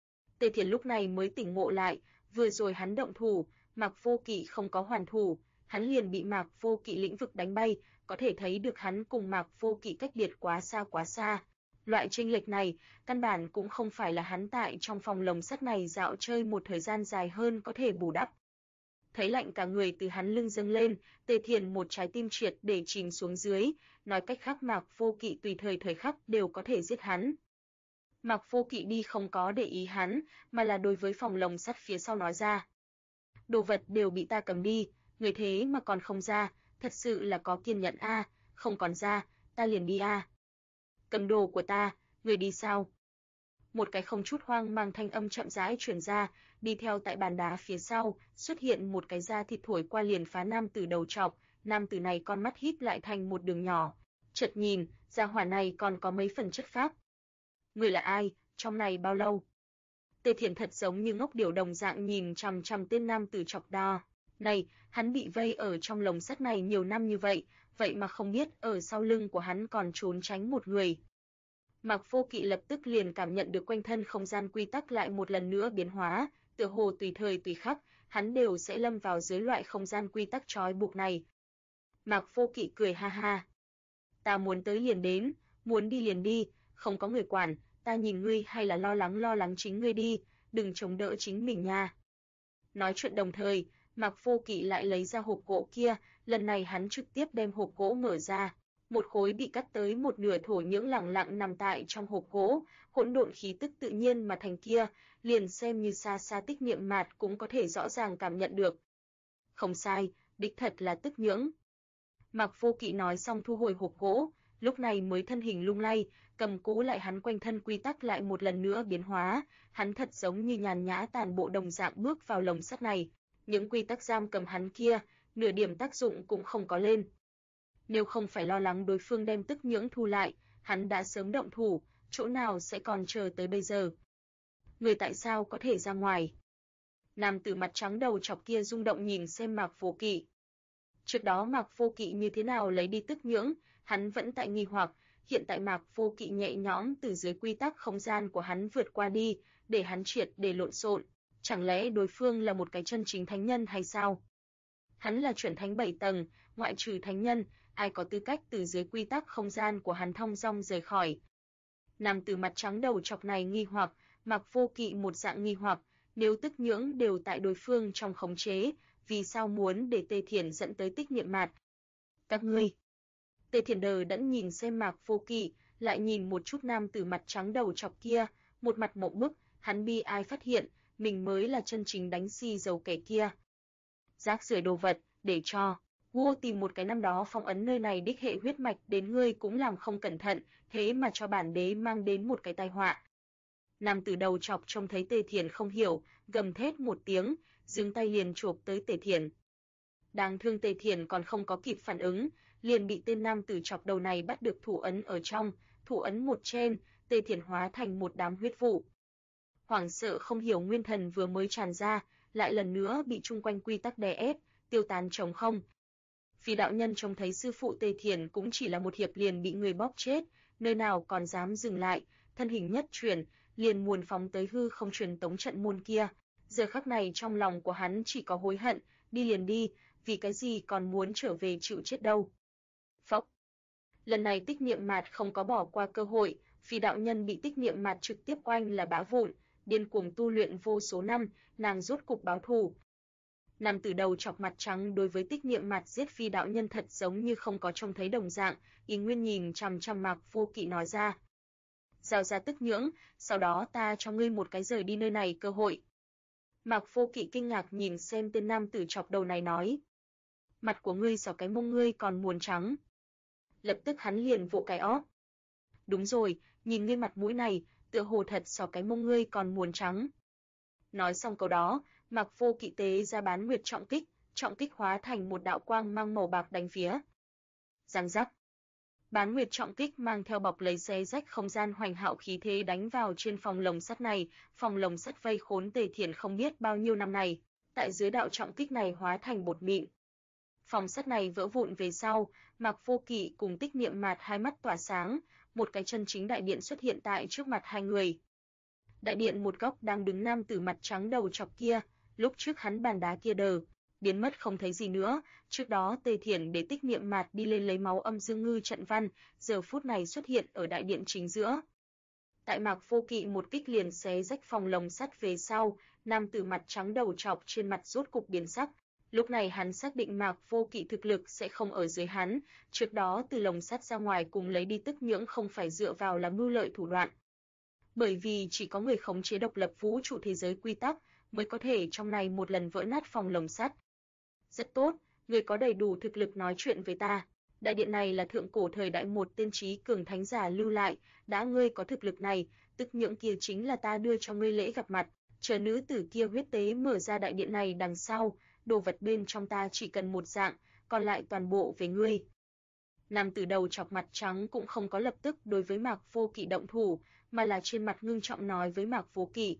Tề Thiền lúc này mới tỉnh ngộ lại, vừa rồi hắn động thủ, Mạc Vô Kỵ không có hoàn thủ, hắn liền bị Mạc Vô Kỵ lĩnh vực đánh bay, có thể thấy được hắn cùng Mạc Vô Kỵ cách biệt quá xa quá xa. Loại chênh lệch này, căn bản cũng không phải là hắn tại trong phòng lồng sắt này dạo chơi một thời gian dài hơn có thể bù đắp. Thấy lạnh cả người từ hắn lưng dâng lên, Tề Thiền một trái tim triệt để chìm xuống dưới, nói cách khác Mạc Vô Kỵ tùy thời khắc đều có thể giết hắn. Mạc Vô Kỵ đi không có để ý hắn, mà là đối với phòng lồng sắt phía sau nói ra. Đồ vật đều bị ta cầm đi, người thế mà còn không ra, thật sự là có kiên nhẫn a, không còn ra, ta liền đi a. Cầm đồ của ta, người đi sao? Một cái không chút hoang mang thanh âm chậm rãi truyền ra, đi theo tại bàn đá phía sau, xuất hiện một cái da thịt thổi qua liền phá nam tử đầu trọc, nam tử này con mắt híp lại thành một đường nhỏ, chợt nhìn, gia hỏa này còn có mấy phần chất phác. Người là ai, trong này bao lâu? Tề Thiển thật giống như ngốc điểu đồng dạng nhìn chằm chằm tên nam tử chọc đo. Này, hắn bị vây ở trong lồng sắt này nhiều năm như vậy, vậy mà không biết ở sau lưng của hắn còn trốn tránh một người. Mạc Vô Kỵ lập tức liền cảm nhận được quanh thân không gian quy tắc lại một lần nữa biến hóa, tựa hồ tùy thời tùy khắc, hắn đều sẽ lâm vào dưới loại không gian quy tắc trói buộc này. Mạc Vô Kỵ cười ha ha. Ta muốn tới liền đến, muốn đi liền đi, không có người quản, ta nhìn ngươi hay là lo lắng chính ngươi đi, đừng chống đỡ chính mình nha. Nói chuyện đồng thời, Mạc Vô Kỵ lại lấy ra hộp gỗ kia, lần này hắn trực tiếp đem hộp gỗ mở ra. Một khối bị cắt tới một nửa thổ nhưỡng lẳng lặng nằm tại trong hộp gỗ, hỗn độn khí tức tự nhiên mà thành kia, liền xem như xa xa tích niệm mạt cũng có thể rõ ràng cảm nhận được. Không sai, đích thật là tức nhưỡng. Mạc Vô Kỵ nói xong thu hồi hộp gỗ, lúc này mới thân hình lung lay, cầm cố lại hắn quanh thân quy tắc lại một lần nữa biến hóa, hắn thật giống như nhàn nhã tản bộ đồng dạng bước vào lồng sắt này, những quy tắc giam cầm hắn kia, nửa điểm tác dụng cũng không có lên. Nếu không phải lo lắng đối phương đem tức nhưỡng thu lại, hắn đã sớm động thủ, chỗ nào sẽ còn chờ tới bây giờ. Người tại sao có thể ra ngoài? Nam tử mặt trắng đầu chọc kia rung động nhìn xem Mạc Vô Kỵ. Trước đó Mạc Vô Kỵ như thế nào lấy đi tức nhưỡng, hắn vẫn tại nghi hoặc, hiện tại Mạc Vô Kỵ nhẹ nhõm từ dưới quy tắc không gian của hắn vượt qua đi, để hắn triệt để lộn xộn, chẳng lẽ đối phương là một cái chân chính thánh nhân hay sao? Hắn là chuẩn thánh 7 tầng, ngoại trừ thánh nhân, ai có tư cách từ dưới quy tắc không gian của hắn thong dong rời khỏi. Nam tử mặt trắng đầu chọc này nghi hoặc, Mạc Vô Kỵ một dạng nghi hoặc, nếu tức nhưỡng đều tại đối phương trong khống chế, vì sao muốn để Tề Thiển dẫn tới tích niệm mạt? Các ngươi. Tề Thiển đờ đẫn nhìn xem Mạc Vô Kỵ, lại nhìn một chút nam tử mặt trắng đầu chọc kia, một mặt mộng bức, hắn bi ai phát hiện, mình mới là chân chính đánh xì dầu kẻ kia. Rác rưởi đồ vật, để cho Vua tìm một cái năm đó phong ấn nơi này đích hệ huyết mạch đến ngươi cũng làm không cẩn thận, thế mà cho bản đế mang đến một cái tai họa. Nam tử đầu chọc trông thấy Tề Thiển không hiểu, gầm thét một tiếng, giương tay liền chộp tới Tề Thiển. Đáng thương Tề Thiển còn không có kịp phản ứng, liền bị tên nam tử chọc đầu này bắt được thủ ấn ở trong, thủ ấn một trên, Tề Thiển hóa thành một đám huyết vụ. Hoảng sợ không hiểu nguyên thần vừa mới tràn ra, lại lần nữa bị chung quanh quy tắc đè ép, tiêu tán trống không. Vì đạo nhân trông thấy sư phụ Tề Thiển cũng chỉ là một hiệp liền bị người bóp chết, nơi nào còn dám dừng lại, thân hình nhất chuyển, liền muốn phóng tới hư không truyền tống trận môn kia. Giờ khắc này trong lòng của hắn chỉ có hối hận, đi liền đi, vì cái gì còn muốn trở về chịu chết đâu. Phốc. Lần này tích niệm mạt không có bỏ qua cơ hội, vì đạo nhân bị tích niệm mạt trực tiếp oanh là bã vụn, điên cuồng tu luyện vô số năm, nàng rốt cục báo thù. Nam tử đầu chọc mặt trắng đối với tích niệm mạt giết phi đạo nhân thật giống như không có trông thấy đồng dạng, ý nguyên nhìn chằm chằm Mạc Vô Kỵ nói ra. Giao ra tức nhưỡng, sau đó ta cho ngươi một cái rời đi nơi này cơ hội. Mạc Vô Kỵ kinh ngạc nhìn xem tên nam tử chọc đầu này nói. Mặt của ngươi so cái mông ngươi còn muôn trắng. Lập tức hắn liền vỗ cái ót. Đúng rồi, nhìn ngươi mặt mũi này, tựa hồ thật so cái mông ngươi còn muôn trắng. Nói xong câu đó, Mạc Vô Kỵ tế ra bán nguyệt trọng kích hóa thành một đạo quang mang màu bạc đánh phía. Giang giác. Bán nguyệt trọng kích mang theo bọc lấy xé rách không gian hoành hạo khí thế đánh vào trên phòng lồng sắt này, phòng lồng sắt vây khốn Tề Thiển không biết bao nhiêu năm này, tại dưới đạo trọng kích này hóa thành bột mịn. Phòng sắt này vỡ vụn về sau, Mạc Vô Kỵ cùng tích niệm mạt hai mắt tỏa sáng, một cái chân chính đại điện xuất hiện tại trước mặt hai người. Đại điện một góc đang đứng nam tử mặt trắng đầu chọc kia, lúc trước hắn bàn đá kia đờ, biến mất không thấy gì nữa, trước đó Tề Thiển để tích niệm mạt đi lên lấy máu âm dương ngư trận văn, giờ phút này xuất hiện ở đại điện chính giữa. Tại Mạc Vô Kỵ một kích liền xé rách phòng lồng sắt về sau, nam tử mặt trắng đầu chọc trên mặt rốt cục biến sắc. Lúc này hắn xác định Mạc Vô Kỵ thực lực sẽ không ở dưới hắn, trước đó từ lồng sắt ra ngoài cùng lấy đi tức nhưỡng không phải dựa vào là mưu lợi thủ đoạn. Bởi vì chỉ có người khống chế độc lập vũ trụ thế giới quy tắc mới có thể trong này một lần vỡ nát phòng lồng sắt. Rất tốt, ngươi có đầy đủ thực lực nói chuyện với ta. Đại điện này là thượng cổ thời đại một tiên trí cường thánh giả lưu lại, đã ngươi có thực lực này, tức nhượng kia chính là ta đưa cho ngươi lễ gặp mặt. Chờ nữ tử kia huyết tế mở ra đại điện này đằng sau, đồ vật bên trong ta chỉ cần một dạng, còn lại toàn bộ về ngươi. Nam tử đầu chọc mặt trắng cũng không có lập tức đối với Mạc Vô Kỵ động thủ, mà là trên mặt ngưng trọng nói với Mạc Vô Kỵ.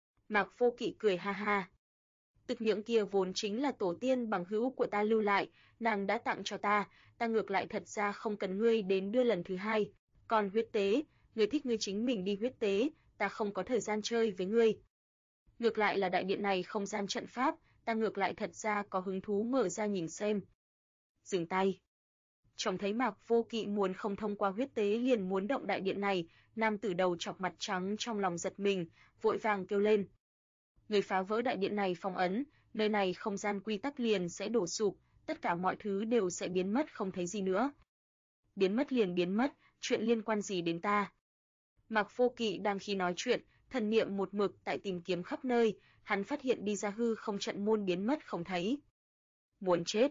Mạc Vô Kỵ cười ha ha. Tực nhượng kia vốn chính là tổ tiên bằng hữu của ta lưu lại, nàng đã tặng cho ta ngược lại thật ra không cần ngươi đến đưa lần thứ hai. Còn huyết tế, ngươi thích ngươi chính mình đi huyết tế, ta không có thời gian chơi với ngươi. Ngược lại là đại điện này không gian trận pháp, ta ngược lại thật ra có hứng thú mở ra nhìn xem. Dừng tay. Trông thấy Mạc Vô Kỵ muốn không thông qua huyết tế liền muốn động đại điện này, nam tử đầu chọc mặt trắng trong lòng giật mình, vội vàng kêu lên. Người phá vỡ đại điện này phong ấn, nơi này không gian quy tắc liền sẽ đổ sụp, tất cả mọi thứ đều sẽ biến mất không thấy gì nữa. Biến mất liền biến mất, chuyện liên quan gì đến ta? Mạc Vô Kỵ đang khi nói chuyện, thần niệm một mực tại tìm kiếm khắp nơi, hắn phát hiện đi ra hư không trận môn biến mất không thấy. Muốn chết.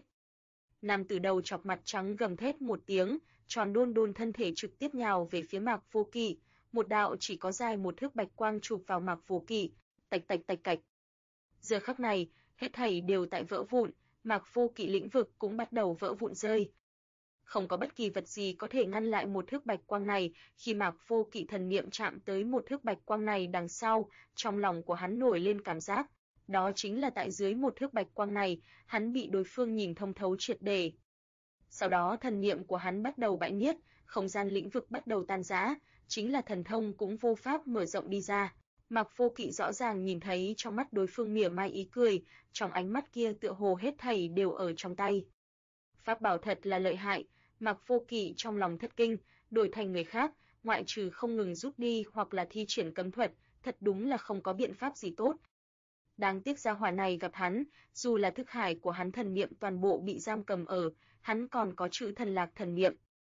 Nam tử đầu chọc mặt trắng gầm thét một tiếng, tròn đôn đôn thân thể trực tiếp nhào về phía Mạc Vô Kỵ, một đạo chỉ có dài một thước bạch quang chụp vào Mạc Vô Kỵ, tạch tạch tạch cạch. Giờ khắc này, hết thảy đều tại vỡ vụn, Mạc Vô Kỵ lĩnh vực cũng bắt đầu vỡ vụn rơi. Không có bất kỳ vật gì có thể ngăn lại một thước bạch quang này, khi Mạc Vô Kỵ thần niệm chạm tới một thước bạch quang này đằng sau, trong lòng của hắn nổi lên cảm giác, đó chính là tại dưới một thước bạch quang này, hắn bị đối phương nhìn thông thấu triệt để. Sau đó thần niệm của hắn bắt đầu bại niết, không gian lĩnh vực bắt đầu tan rã, chính là thần thông cũng vô pháp mở rộng đi ra. Mạc Vô Kỵ rõ ràng nhìn thấy trong mắt đối phương mỉa mai ý cười, trong ánh mắt kia tựa hồ hết thảy đều ở trong tay. Pháp bảo thật là lợi hại, Mạc Vô Kỵ trong lòng thất kinh, đổi thành người khác, ngoại trừ không ngừng rút đi hoặc là thi triển cấm thuật, thật đúng là không có biện pháp gì tốt. Đáng tiếc gia hỏa này gặp hắn, dù là thức hải của hắn thần niệm toàn bộ bị giam cầm ở, hắn còn có chữ thần lạc thần niệm.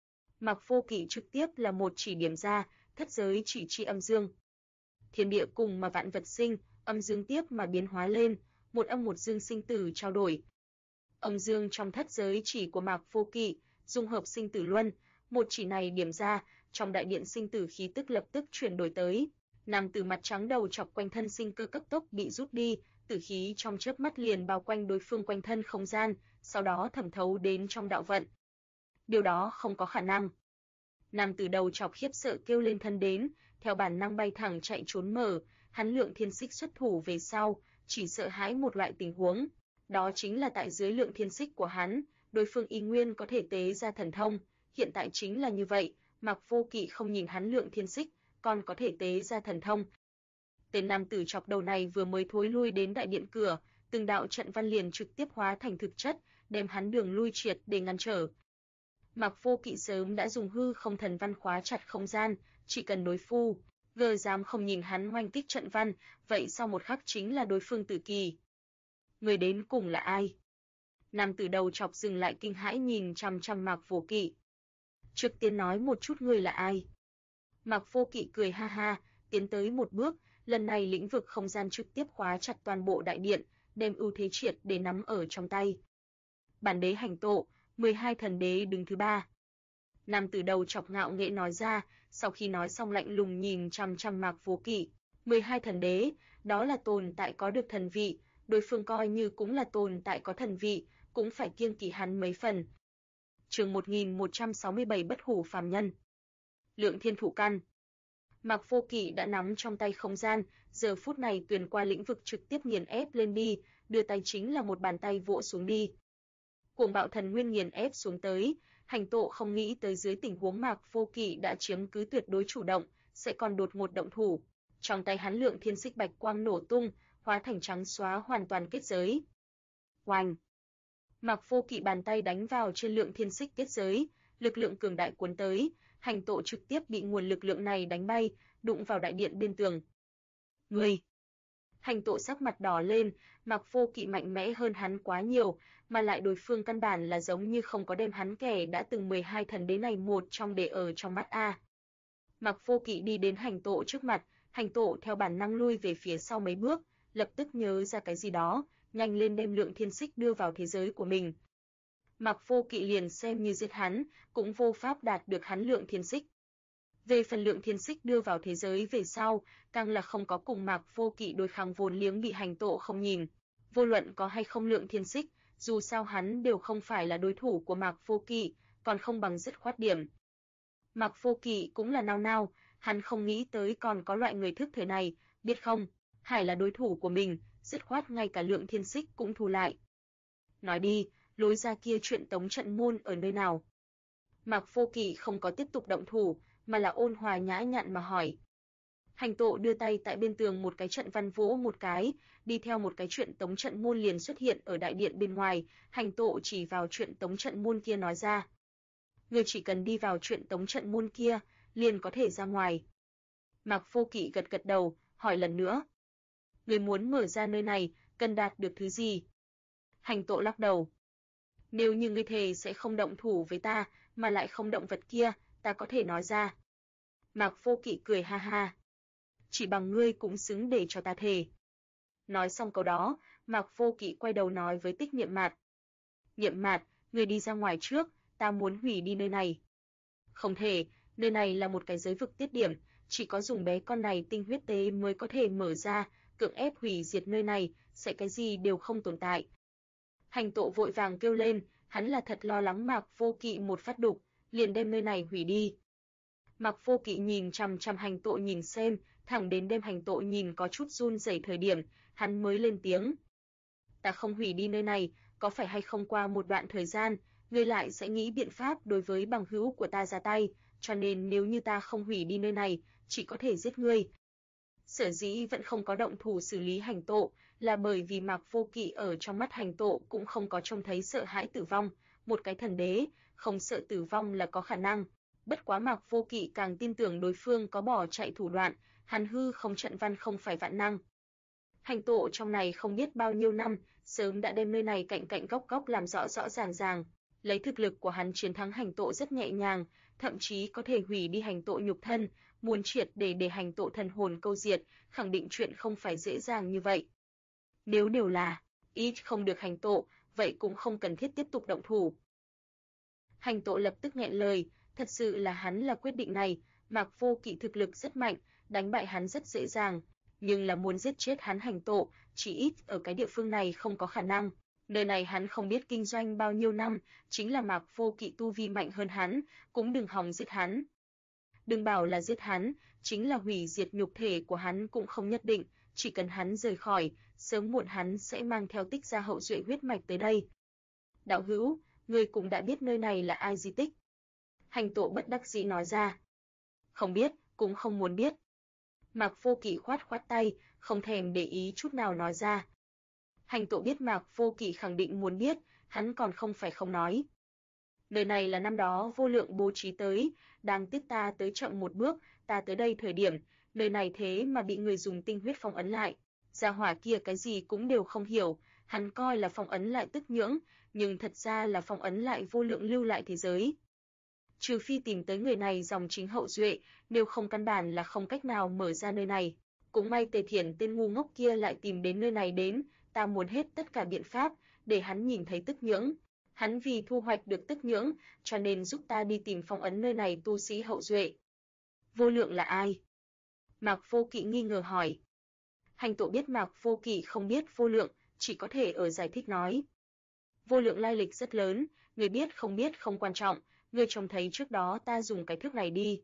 Mạc Vô Kỵ trực tiếp là một chỉ điểm ra, thất giới chỉ chi âm dương. Thiên địa cùng mà vạn vật sinh, âm dương tiếp mà biến hóa lên, một âm một dương sinh tử trao đổi. Âm dương trong thất giới chỉ của Mạc Vô Kỵ, dung hợp sinh tử luân, một chỉ này điểm ra, trong đại điện sinh tử khí tức lập tức chuyển đổi tới. Nam tử mặt trắng đầu chọc quanh thân sinh cơ cấp tốc bị rút đi, tử khí trong chớp mắt liền bao quanh đối phương quanh thân không gian, sau đó thẩm thấu đến trong đạo vận. Điều đó không có khả năng. Nam tử đầu chọc khiếp sợ kêu lên thân đến, theo bản năng bay thẳng chạy trốn mở, hắn Lượng Thiên Xích xuất thủ về sau, chỉ sợ hãi một loại tình huống, đó chính là tại dưới Lượng Thiên Xích của hắn, đối phương y nguyên có thể tế ra thần thông, hiện tại chính là như vậy, Mạc Vô Kỵ không nhìn hắn Lượng Thiên Xích, còn có thể tế ra thần thông. Tên nam tử chọc đầu này vừa mới thối lui đến đại điện cửa, từng đạo trận văn liền trực tiếp hóa thành thực chất, đem hắn đường lui triệt để ngăn trở. Mạc Vô Kỵ sớm đã dùng hư không thần văn khóa chặt không gian, chỉ cần đối phu gờ dám không nhìn hắn oanh kích trận văn, vậy sau một khắc chính là đối phương tử kỳ. Người đến cùng là ai? Nam tử đầu chọc dừng lại kinh hãi nhìn chằm chằm Mạc Vô Kỵ. Trước tiên nói một chút người là ai? Mạc Vô Kỵ cười ha ha, tiến tới một bước, lần này lĩnh vực không gian trực tiếp khóa chặt toàn bộ đại điện, đem ưu thế triệt để nắm ở trong tay. Bản đế hành tộ, 12 thần đế đứng thứ 3. Nam tử đầu chọc ngạo nghễ nói ra, sau khi nói xong lạnh lùng nhìn chằm chằm Mạc Vô Kỵ. 12 thần đế, đó là tồn tại có được thần vị, đối phương coi như cũng là tồn tại có thần vị, cũng phải kiêng kỵ hắn mấy phần. Chương 1167 bất hủ phàm nhân. Lượng thiên thủ căn. Mạc Vô Kỵ đã nắm trong tay không gian, giờ phút này tuyền qua lĩnh vực trực tiếp nghiền ép lên đi, đưa tay chính là một bàn tay vỗ xuống đi. Cuồng bạo thần nguyên nghiền ép xuống tới, hành tộ không nghĩ tới dưới tình huống Mạc Vô Kỵ đã chiếm cứ tuyệt đối chủ động, sẽ còn đột ngột động thủ. Trong tay hắn Lượng Thiên Xích bạch quang nổ tung, hóa thành trắng xóa hoàn toàn kết giới. Oanh! Mạc Vô Kỵ bàn tay đánh vào trên Lượng Thiên Xích kết giới, lực lượng cường đại cuốn tới, hành tộ trực tiếp bị nguồn lực lượng này đánh bay, đụng vào đại điện bên tường. Ngươi! Hành tộ sắc mặt đỏ lên, Mạc Vô Kỵ mạnh mẽ hơn hắn quá nhiều, mà lại đối phương căn bản là giống như không có đem hắn kẻ đã từng 12 thần đế này một trong để ở trong mắt a. Mạc Vô Kỵ đi đến Hành Tộ trước mặt, Hành Tộ theo bản năng lui về phía sau mấy bước, lập tức nhớ ra cái gì đó, nhanh lên đem Lượng Thiên Xích đưa vào thế giới của mình. Mạc Vô Kỵ liền xem như giết hắn, cũng vô pháp đạt được hắn Lượng Thiên Xích. Về phần Lượng Thiên Xích đưa vào thế giới về sau, càng là không có cùng Mạc Vô Kỵ đối kháng vốn liếng bị Hành Tộ không nhìn. Vô luận có hay không Lượng Thiên Xích, dù sao hắn đều không phải là đối thủ của Mạc Vô Kỵ, còn không bằng dứt khoát điểm. Mạc Vô Kỵ cũng là nao nao, hắn không nghĩ tới còn có loại người thức thời này, biết không, Hải là đối thủ của mình, dứt khoát ngay cả Lượng Thiên Xích cũng thu lại. Nói đi, lối ra kia chuyện tống trận môn ở nơi nào? Mạc Vô Kỵ không có tiếp tục động thủ, mà là ôn hòa nhã nhặn mà hỏi. Hành Tộ đưa tay tại bên tường một cái trận văn vỗ một cái, đi theo một cái chuyện tống trận môn liền xuất hiện ở đại điện bên ngoài, Hành Tộ chỉ vào chuyện tống trận môn kia nói ra. Ngươi chỉ cần đi vào chuyện tống trận môn kia, liền có thể ra ngoài. Mạc Vô Kỵ gật gật đầu, hỏi lần nữa. Ngươi muốn mở ra nơi này, cần đạt được thứ gì? Hành Tộ lắc đầu. Nếu như ngươi thề sẽ không động thủ với ta, mà lại không động vật kia, ta có thể nói ra. Mạc Vô Kỵ cười ha ha. Chỉ bằng ngươi cũng xứng để cho ta thề. Nói xong câu đó, Mạc Vô Kỵ quay đầu nói với Tích Niệm Mạt. Niệm Mạt, ngươi đi ra ngoài trước, ta muốn hủy đi nơi này. Không thể, nơi này là một cái giới vực tiết điểm, chỉ có dùng bé con này tinh huyết tế mới có thể mở ra, cưỡng ép hủy diệt nơi này, sẽ cái gì đều không tồn tại. Hành Tộ vội vàng kêu lên, hắn là thật lo lắng Mạc Vô Kỵ một phát đục, liền đem nơi này hủy đi. Mạc Vô Kỵ nhìn chằm chằm Hành Tộ nhìn xem, thẳng đến đem Hành Tộ nhìn có chút run rẩy thời điểm, hắn mới lên tiếng. Ta không hủy đi nơi này, có phải hay không qua một đoạn thời gian, ngươi lại sẽ nghĩ biện pháp đối với bằng hữu của ta ra tay, cho nên nếu như ta không hủy đi nơi này, chỉ có thể giết ngươi. Sở dĩ vẫn không có động thủ xử lý Hành Tộ, là bởi vì Mạc Vô Kỵ ở trong mắt Hành Tộ cũng không có trông thấy sợ hãi tử vong, một cái thần đế, không sợ tử vong là có khả năng. Bất quá Mạc Vô Kỵ càng tin tưởng đối phương có bỏ chạy thủ đoạn, hắn hư không trận văn không phải vạn năng. Hành Tộ trong này không biết bao nhiêu năm, sớm đã đem nơi này cạnh cạnh góc góc làm rõ rõ ràng ràng. Lấy thực lực của hắn chiến thắng Hành Tộ rất nhẹ nhàng, thậm chí có thể hủy đi Hành Tộ nhục thân, muốn triệt để Hành Tộ thần hồn câu diệt, khẳng định chuyện không phải dễ dàng như vậy. Nếu đều là ít không được Hành Tộ, vậy cũng không cần thiết tiếp tục động thủ. Hành Tộ lập tức nghẹn lời, thật sự là hắn là quyết định này, Mạc Vô Kỵ thực lực rất mạnh, đánh bại hắn rất dễ dàng, nhưng là muốn giết chết hắn Hành Tộ, chỉ ít ở cái địa phương này không có khả năng. Nơi này hắn không biết kinh doanh bao nhiêu năm, chính là Mạc Vô Kỵ tu vi mạnh hơn hắn, cũng đừng hòng giết hắn. Đừng bảo là giết hắn, chính là hủy diệt nhục thể của hắn cũng không nhất định, chỉ cần hắn rời khỏi, sớm muộn hắn sẽ mang theo Tích Gia hậu duệ huyết mạch tới đây. Đạo hữu, ngươi cũng đã biết nơi này là ai di tích. Hành Tộ bất đắc dĩ nói ra. Không biết, cũng không muốn biết. Mạc Vô Kỵ khoát khoát tay, không thèm để ý chút nào nói ra. Hành Tộ biết Mạc Vô Kỵ khẳng định muốn biết, hắn còn không phải không nói. Nơi này là năm đó Vô Lượng bố trí tới, đáng tiếc ta tới chậm một bước, ta tới đây thời điểm, nơi này thế mà bị người dùng tinh huyết phong ấn lại. Gia hỏa kia cái gì cũng đều không hiểu, hắn coi là phong ấn lại Tức Nhưỡng, nhưng thật ra là phong ấn lại Vô Lượng lưu lại thế giới. Trừ phi tìm tới người này dòng chính hậu duệ, nếu không căn bản là không cách nào mở ra nơi này. Cũng may Tề Thiển tên ngu ngốc kia lại tìm đến nơi này đến, ta muốn hết tất cả biện pháp để hắn nhìn thấy Tức Nhưỡng. Hắn vì thu hoạch được Tức Nhưỡng, cho nên giúp ta đi tìm phong ấn nơi này tu sĩ hậu duệ. Vô Lượng là ai? Mạc Vô Kỵ nghi ngờ hỏi. Hành Tộ biết Mạc Vô Kỵ không biết Vô Lượng, chỉ có thể ở giải thích nói. Vô Lượng lai lịch rất lớn, người biết không quan trọng, ngươi trông thấy trước đó ta dùng cái thước này đi.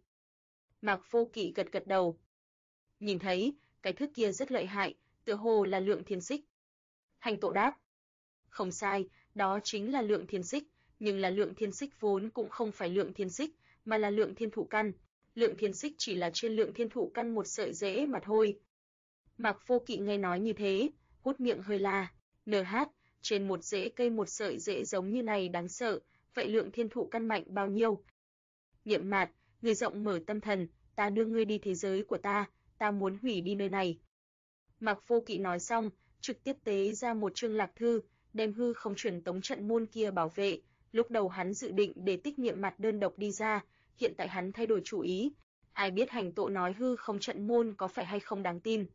Mạc Vô Kỵ gật gật đầu. Nhìn thấy, cái thước kia rất lợi hại, tựa hồ là Lượng Thiên Xích. Hành Tộ đáp. Không sai, đó chính là Lượng Thiên Xích, nhưng là Lượng Thiên Xích vốn cũng không phải Lượng Thiên Xích, mà là Lượng Thiên Thụ Căn. Lượng Thiên Xích chỉ là trên Lượng Thiên Thụ Căn một sợi rễ mà thôi. Mạc Vô Kỵ nghe nói như thế, hút miệng hơi la, NH, trên một rễ cây một sợi rễ giống như này đáng sợ, vậy Lượng Thiên Thụ Căn mạnh bao nhiêu? Niệm Mạt, người rộng mở tâm thần, ta đưa ngươi đi thế giới của ta muốn hủy đi nơi này. Mạc Vô Kỵ nói xong, trực tiếp tế ra một chương lạc thư, đem hư không truyền tống trận môn kia bảo vệ. Lúc đầu hắn dự định để Tích Niệm Mạt đơn độc đi ra, hiện tại hắn thay đổi chủ ý, Ai biết Hành Tộ nói hư không trận môn có phải hay không đáng tin.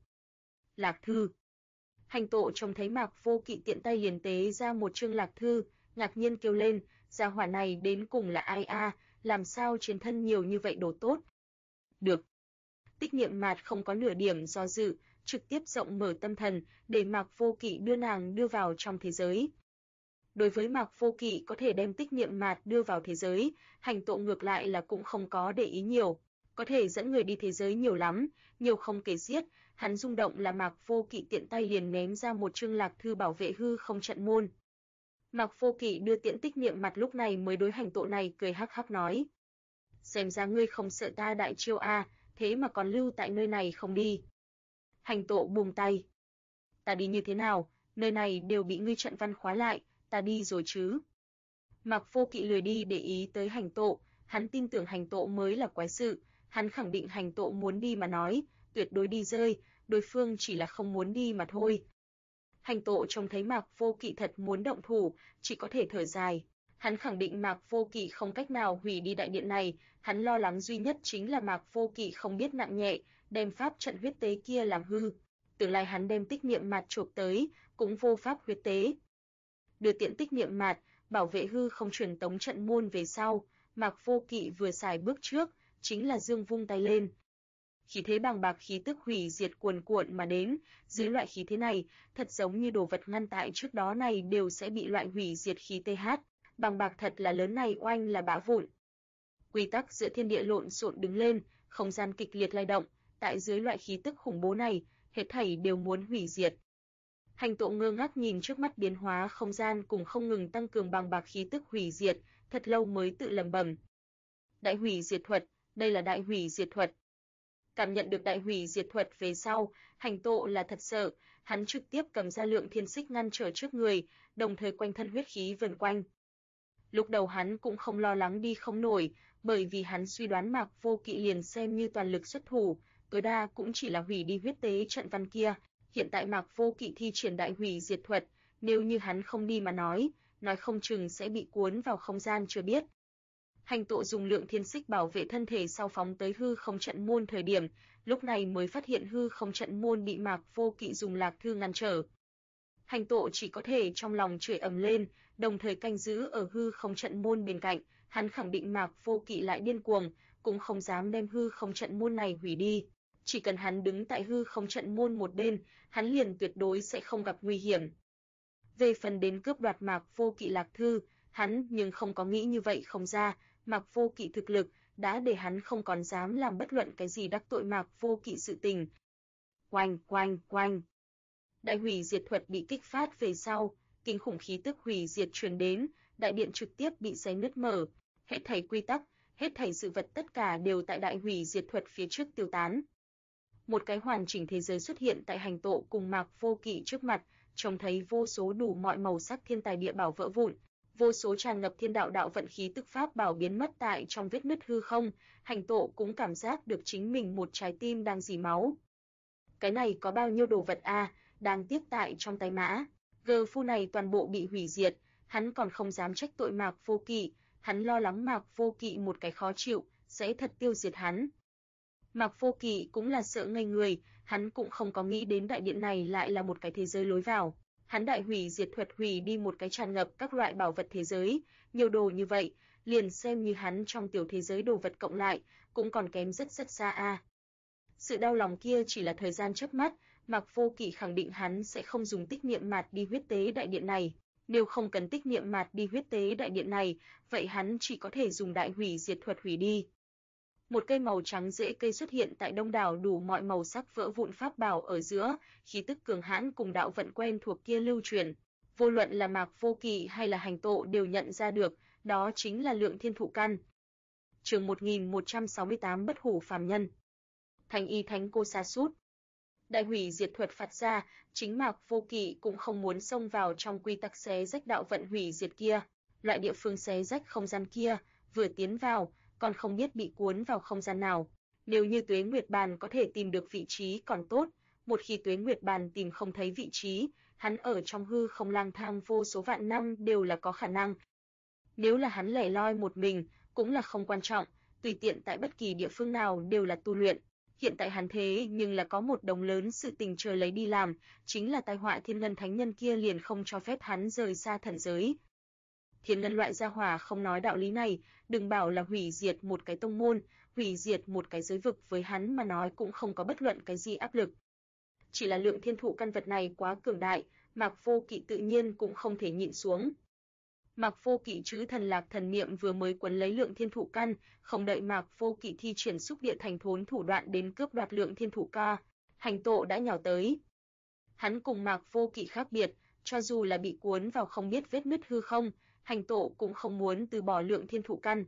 Lạc thư. Hành Tộ trông thấy Mạc Vô Kỵ tiện tay liền tế ra một chương lạc thư, ngạc nhiên kêu lên, gia hỏa này đến cùng là ai a, làm sao trên thân nhiều như vậy đồ tốt. Được. Tích Niệm Mạt không có nửa điểm do dự, trực tiếp rộng mở tâm thần, để Mạc Vô Kỵ đưa nàng đưa vào trong thế giới. Đối với Mạc Vô Kỵ có thể đem Tích Niệm Mạt đưa vào thế giới, Hành Tộ ngược lại là cũng không có để ý nhiều, có thể dẫn người đi thế giới nhiều lắm, nhiều không kể xiết, hắn rung động là Mạc Vô Kỵ tiện tay liền ném ra một chương lạc thư bảo vệ hư không trận môn. Mạc Vô Kỵ đưa tiễn Tích Niệm Mạt lúc này mới đối Hành Tộ này cười hắc hắc nói: "Xem ra ngươi không sợ ta đại chiêu a, thế mà còn lưu tại nơi này không đi." Hành Tộ buông tay: "Ta đi như thế nào, nơi này đều bị ngươi trận văn khóa lại, ta đi rồi chứ." Mạc Vô Kỵ lười đi để ý tới Hành Tộ, hắn tin tưởng Hành Tộ mới là quái sự, hắn khẳng định Hành Tộ muốn đi mà nói, tuyệt đối đi rơi, đối phương chỉ là không muốn đi mà thôi. Hành Tộ trông thấy Mạc Vô Kỵ thật muốn động thủ, chỉ có thể thở dài. Hắn khẳng định Mạc Vô Kỵ không cách nào hủy đi đại điện này, hắn lo lắng duy nhất chính là Mạc Vô Kỵ không biết nặng nhẹ, đem pháp trận huyết tế kia làm hư. Tương lai hắn đem Tích Niệm Mạt chộp tới, cũng vô pháp huyết tế. Đưa tiễn Tích Niệm Mạt, bảo vệ hư không truyền tống trận môn về sau, Mạc Vô Kỵ vừa xài bước trước, chính là dương vung tay lên. Khí thế bàng bạc khí tức hủy diệt cuồn cuộn mà đến, dưới loại khí thế này, thật giống như đồ vật ngăn tại trước đó này đều sẽ bị loại hủy diệt khí TH, bàng bạc thật là lớn này oanh là bã vụn. Quy tắc giữa thiên địa lộn xộn đứng lên, không gian kịch liệt lay động, tại dưới loại khí tức khủng bố này, hết thảy đều muốn hủy diệt. Hành Tộ ngơ ngác nhìn trước mắt biến hóa không gian cùng không ngừng tăng cường bàng bạc khí tức hủy diệt, thật lâu mới tự lẩm bẩm. Đại hủy diệt thuật, đây là đại hủy diệt thuật. Cảm nhận được đại hủy diệt thuật về sau, Hành Tộ là thật sợ, hắn trực tiếp cầm ra lượng thiên xích ngăn trở trước người, đồng thời quanh thân huyết khí vần quanh. Lúc đầu hắn cũng không lo lắng đi không nổi, bởi vì hắn suy đoán Mạc Vô Kỵ liền xem như toàn lực xuất thủ, tối đa cũng chỉ là hủy đi huyết tế trận văn kia. Hiện tại Mạc Vô Kỵ thi triển đại hủy diệt thuật, nếu như hắn không đi mà nói không chừng sẽ bị cuốn vào không gian chưa biết. Hành Tộ dùng lượng thiên xích bảo vệ thân thể sau phóng tới hư không trận môn thời điểm, lúc này mới phát hiện hư không trận môn bị Mạc Vô Kỵ dùng lạc thư ngăn trở. Hành Tộ chỉ có thể trong lòng chửi ầm lên, đồng thời canh giữ ở hư không trận môn bên cạnh, hắn khẳng định Mạc Vô Kỵ lại điên cuồng, cũng không dám đem hư không trận môn này hủy đi. Chỉ cần hắn đứng tại hư không trận môn một bên, hắn liền tuyệt đối sẽ không gặp nguy hiểm. Về phần đến cướp đoạt Mạc Vô Kỵ lạc thư, hắn nhưng không có nghĩ như vậy không ra, Mạc Vô Kỵ thực lực đã để hắn không còn dám làm bất luận cái gì đắc tội Mạc Vô Kỵ sự tình. Oanh oanh oanh. Đại hủy diệt thuật bị kích phát về sau, kinh khủng khí tức hủy diệt truyền đến, đại điện trực tiếp bị xé nứt mở, hết thảy quy tắc, hết thảy sự vật tất cả đều tại đại hủy diệt thuật phía trước tiêu tán. Một cái hoàn chỉnh thế giới xuất hiện tại Hành Tộ cùng Mạc Vô Kỵ trước mặt, trông thấy vô số đủ mọi màu sắc thiên tài địa bảo vỡ vụn, vô số tràn ngập thiên đạo đạo vận khí tức pháp bảo biến mất tại trong vết nứt hư không, Hành Tộ cũng cảm giác được chính mình một trái tim đang rỉ máu. Cái này có bao nhiêu đồ vật a, đang tiếp tại trong tay mã. Giờ phu này toàn bộ bị hủy diệt, hắn còn không dám trách tội Mạc Vô Kỵ, hắn lo lắng Mạc Vô Kỵ một cái khó chịu, sẽ thật tiêu diệt hắn. Mạc Vô Kỵ cũng là sợ ngây người, hắn cũng không có nghĩ đến đại điện này lại là một cái thế giới lối vào. Hắn đại hủy diệt thuật hủy đi một cái tràn ngập các loại bảo vật thế giới, nhiều đồ như vậy, liền xem như hắn trong tiểu thế giới đồ vật cộng lại, cũng còn kém rất rất xa a. Sự đau lòng kia chỉ là thời gian chớp mắt, Mạc Vô Kỵ khẳng định hắn sẽ không dùng Tích Niệm Mạt đi huyết tế đại điện này. Nếu không cần Tích Niệm Mạt đi huyết tế đại điện này, vậy hắn chỉ có thể dùng đại hủy diệt thuật hủy đi. Một cây màu trắng rễ cây xuất hiện tại đông đảo đủ mọi màu sắc vỡ vụn pháp bảo ở giữa, khí tức cường hãn cùng đạo vận quen thuộc kia lưu truyền. Vô luận là Mạc Vô Kỵ hay là Hành Tộ đều nhận ra được, đó chính là Lượng Thiên Thụ Căn. Chương 1168 Bất hủ phàm nhân. Thành y thánh cô sa sút. Đại hủy diệt thuật phạt ra, chính Mạc Vô Kỵ cũng không muốn xông vào trong quy tắc xé rách đạo vận hủy diệt kia, loại địa phương xé rách không gian kia, vừa tiến vào, còn không biết bị cuốn vào không gian nào. Nếu như Tuế Nguyệt Bàn có thể tìm được vị trí còn tốt, một khi Tuế Nguyệt Bàn tìm không thấy vị trí, hắn ở trong hư không lang thang vô số vạn năm đều là có khả năng. Nếu là hắn lẻ loi một mình, cũng là không quan trọng, tùy tiện tại bất kỳ địa phương nào đều là tu luyện. Hiện tại hắn thế nhưng là có một đống lớn sự tình chờ lấy đi làm, chính là tai họa Thiên Ngân Thánh Nhân kia liền không cho phép hắn rời xa thần giới. Thiên Ngân loại gia hỏa không nói đạo lý này, đừng bảo là hủy diệt một cái tông môn, hủy diệt một cái giới vực với hắn mà nói cũng không có bất luận cái gì áp lực. Chỉ là lượng thiên thụ căn vật này quá cường đại, Mạc Vô Kỵ tự nhiên cũng không thể nhịn xuống. Mạc Vô Kỵ chữ thần lạc thần niệm vừa mới quấn lấy lượng thiên thụ căn, không đợi Mạc Vô Kỵ thi triển xúc địa thành thốn thủ đoạn đến cướp đoạt lượng thiên thụ ca, hành tộ đã nhào tới. Hắn cùng Mạc Vô Kỵ khác biệt, cho dù là bị cuốn vào không biết vết nứt hư không, hành tộ cũng không muốn từ bỏ lượng thiên thụ căn.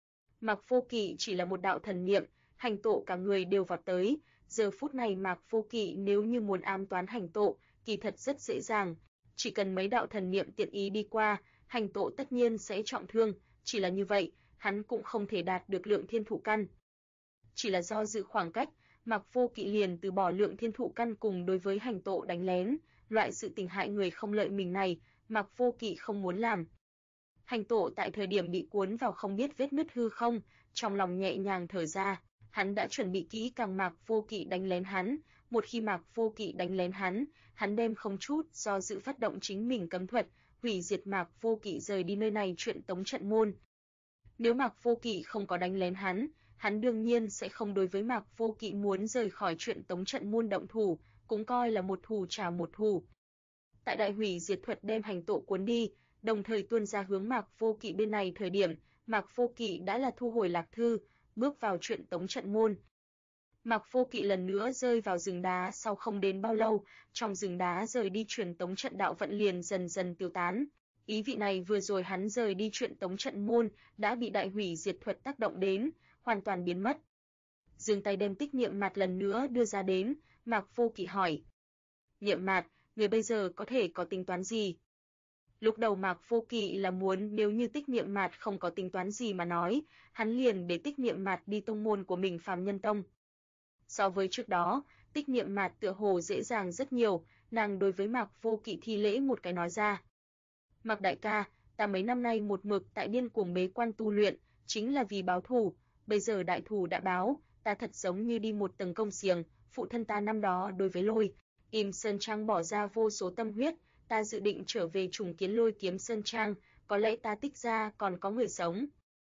Mạc Vô Kỵ chỉ là một đạo thần niệm, hành tộ cả người đều vọt tới. Giờ phút này Mạc Vô Kỵ nếu như muốn ám toán hành tộ, kỳ thật rất dễ dàng, chỉ cần mấy đạo thần niệm tiện ý đi qua, hành tộ tất nhiên sẽ trọng thương, chỉ là như vậy, hắn cũng không thể đạt được lượng thiên thụ căn. Chỉ là do dự khoảng cách, Mạc Vô Kỵ liền từ bỏ lượng thiên thụ căn cùng đối với hành tộ đánh lén, loại sự tình hại người không lợi mình này, Mạc Vô Kỵ không muốn làm. Hành tộ tại thời điểm bị cuốn vào không biết vết nứt hư không, trong lòng nhẹ nhàng thở ra, hắn đã chuẩn bị kỹ càng Mạc Vô Kỵ đánh lén hắn, một khi Mạc Vô Kỵ đánh lén hắn đem không chút do dự phát động chính mình cấm thuật, hủy diệt Mạc Vô Kỵ rời đi nơi này chuyện tống trận môn. Nếu Mạc Vô Kỵ không có đánh lén hắn đương nhiên sẽ không đối với Mạc Vô Kỵ muốn rời khỏi chuyện tống trận môn động thủ, cũng coi là một thù trả một thù. Tại đại hủy diệt thuật đem hành tộ cuốn đi, đồng thời tuôn ra hướng Mạc Vô Kỵ bên này thời điểm, Mạc Vô Kỵ đã là thu hồi lạc thư, bước vào chuyện tống trận môn. Mạc Vô Kỵ lần nữa rơi vào rừng đá sau không đến bao lâu, trong rừng đá rời đi truyền tống trận đạo vận liền dần dần tiêu tán. Ý vị này vừa rồi hắn rời đi chuyện tống trận môn đã bị đại hủy diệt thuật tác động đến, hoàn toàn biến mất. Dừng tay đem tích niệm mạt lần nữa đưa ra đến, Mạc Vô Kỵ hỏi: "Niệm mạt, người bây giờ có thể có tính toán gì?" Lúc đầu Mạc Vô Kỵ là muốn nếu như tích niệm mạt không có tính toán gì mà nói, hắn liền để tích niệm mạt đi tông môn của mình Phàm Nhân Tông. So với trước đó, tích niệm mạt tựa hồ dễ dàng rất nhiều, nàng đối với Mạc Vô Kỵ thi lễ một cái nói ra: "Mạc đại ca, ta mấy năm nay một mực tại điên cuồng bế quan tu luyện, chính là vì báo thù, bây giờ đại thù đã báo, ta thật giống như đi một tầng công xiềng, phụ thân ta năm đó đối với Lôi Im Sơn Trang bỏ ra vô số tâm huyết, ta dự định trở về trùng kiến Lôi Kiếm Sơn Trang, có lẽ ta tích ra còn có người sống."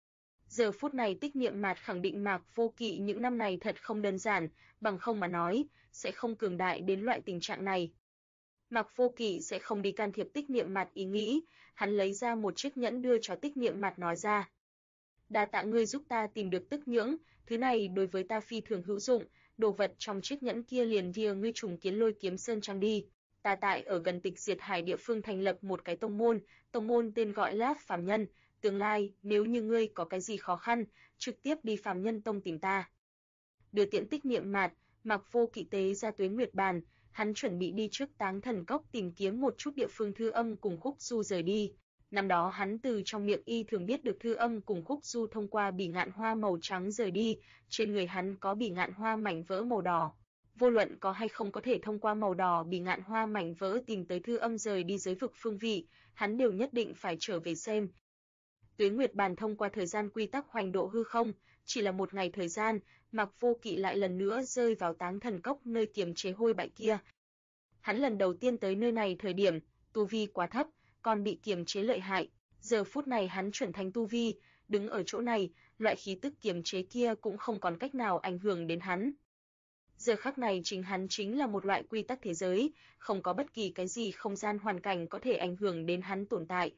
Giờ phút này tích niệm mạt khẳng định Mạc Vô Kỵ những năm này thật không đơn giản, bằng không mà nói, sẽ không cường đại đến loại tình trạng này. Mạc Vô Kỵ sẽ không đi can thiệp tích niệm mạt ý nghĩ, hắn lấy ra một chiếc nhẫn đưa cho tích niệm mạt nói ra: "Đa tạ ngươi giúp ta tìm được tức nhưỡng, thứ này đối với ta phi thường hữu dụng, đồ vật trong chiếc nhẫn kia liền via ngươi trùng kiến Lôi Kiếm Sơn Trang đi. Ta tại ở gần Tịch Diệt Hải địa phương thành lập một cái tông môn tên gọi là Phàm Nhân, tương lai nếu như ngươi có cái gì khó khăn, trực tiếp đi Phàm Nhân Tông tìm ta." Đưa tiễn tích niệm mạt, Mạc Vô Kỵ tế ra Tuế Nguyệt Bàn, hắn chuẩn bị đi trước Táng Thần Cốc tìm kiếm một chút địa phương Thư Âm cùng Khúc Du rời đi. Năm đó hắn từ trong miệng y thường biết được Thư Âm cùng Khúc Du thông qua bỉ ngạn hoa màu trắng rời đi, trên người hắn có bỉ ngạn hoa mảnh vỡ màu đỏ. Vô luận có hay không có thể thông qua màu đỏ bỉ ngạn hoa mảnh vỡ tìm tới Thư Âm rời đi giới vực phương vị, hắn đều nhất định phải trở về xem. Tuế Nguyệt Bàn thông qua thời gian quy tắc hoành độ hư không, chỉ là một ngày thời gian, Mạc Vô Kỵ lại lần nữa rơi vào Táng Thần Cốc nơi kiềm chế hôi bại kia. Hắn lần đầu tiên tới nơi này thời điểm, tu vi quá thấp, còn bị kiềm chế lợi hại, giờ phút này hắn chuyển thành tu vi, đứng ở chỗ này, loại khí tức kiềm chế kia cũng không còn cách nào ảnh hưởng đến hắn. Giờ khắc này chính hắn chính là một loại quy tắc thế giới, không có bất kỳ cái gì không gian hoàn cảnh có thể ảnh hưởng đến hắn tồn tại.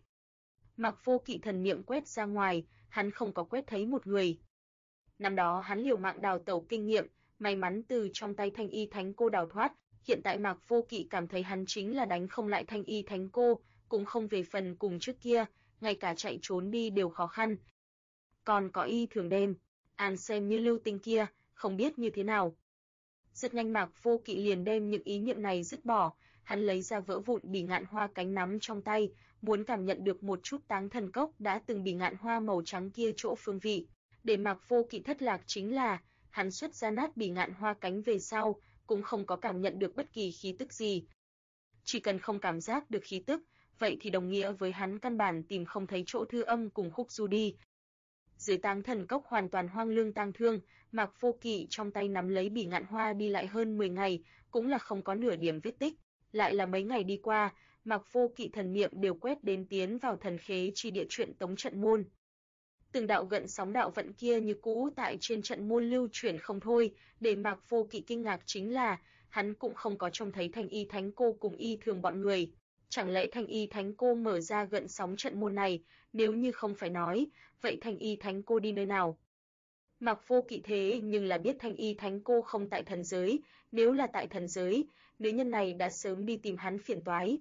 Mạc Vô Kỵ thần niệm quét ra ngoài, hắn không có quét thấy một người. Năm đó hắn liều mạng đào tẩu kinh nghiệm, may mắn từ trong tay Thanh Y Thánh Cô đào thoát, hiện tại Mạc Vô Kỵ cảm thấy hắn chính là đánh không lại Thanh Y Thánh Cô, cũng không về phần cùng trước kia, ngay cả chạy trốn đi đều khó khăn. Còn có Y Thường Đêm, An xem như lưu tinh kia, không biết như thế nào. Rất nhanh Mạc Vô Kỵ liền đem những ý niệm này dứt bỏ, hắn lấy ra vỡ vụn bỉ ngạn hoa cánh nắm trong tay, muốn cảm nhận được một chút Táng Thần Cốc đã từng bỉ ngạn hoa màu trắng kia chỗ phương vị. Để Mạc Vô Kỵ thất lạc chính là, hắn xuất ra nát bỉ ngạn hoa cánh về sau, cũng không có cảm nhận được bất kỳ khí tức gì. Chỉ cần không cảm giác được khí tức, vậy thì đồng nghĩa với hắn căn bản tìm không thấy chỗ Thư Âm cùng Khúc Du đi. Dưới Táng Thần Cốc hoàn toàn hoang lương tang thương, Mạc Vô Kỵ trong tay nắm lấy Bỉ Ngạn Hoa đi lại hơn 10 ngày, cũng là không có nửa điểm vết tích. Lại là mấy ngày đi qua, Mạc Vô Kỵ thần niệm đều quét đến tiến vào thần khế chi địa truyện tống trận môn. Từng đạo gợn sóng đạo vận kia như cũ tại trên trận môn lưu chuyển không thôi, để Mạc Vô Kỵ kinh ngạc chính là, hắn cũng không có trông thấy Thanh Y Thánh Cô cùng Y Thường bọn người. Chẳng lẽ Thanh Y Thánh Cô mở ra gợn sóng trận môn này, nếu như không phải nói, vậy Thanh Y Thánh Cô đi nơi nào? Mạc Vô Kỵ thế nhưng là biết Thanh Y Thánh Cô không tại thần giới, nếu là tại thần giới, nữ nhân này đã sớm đi tìm hắn phiền toái.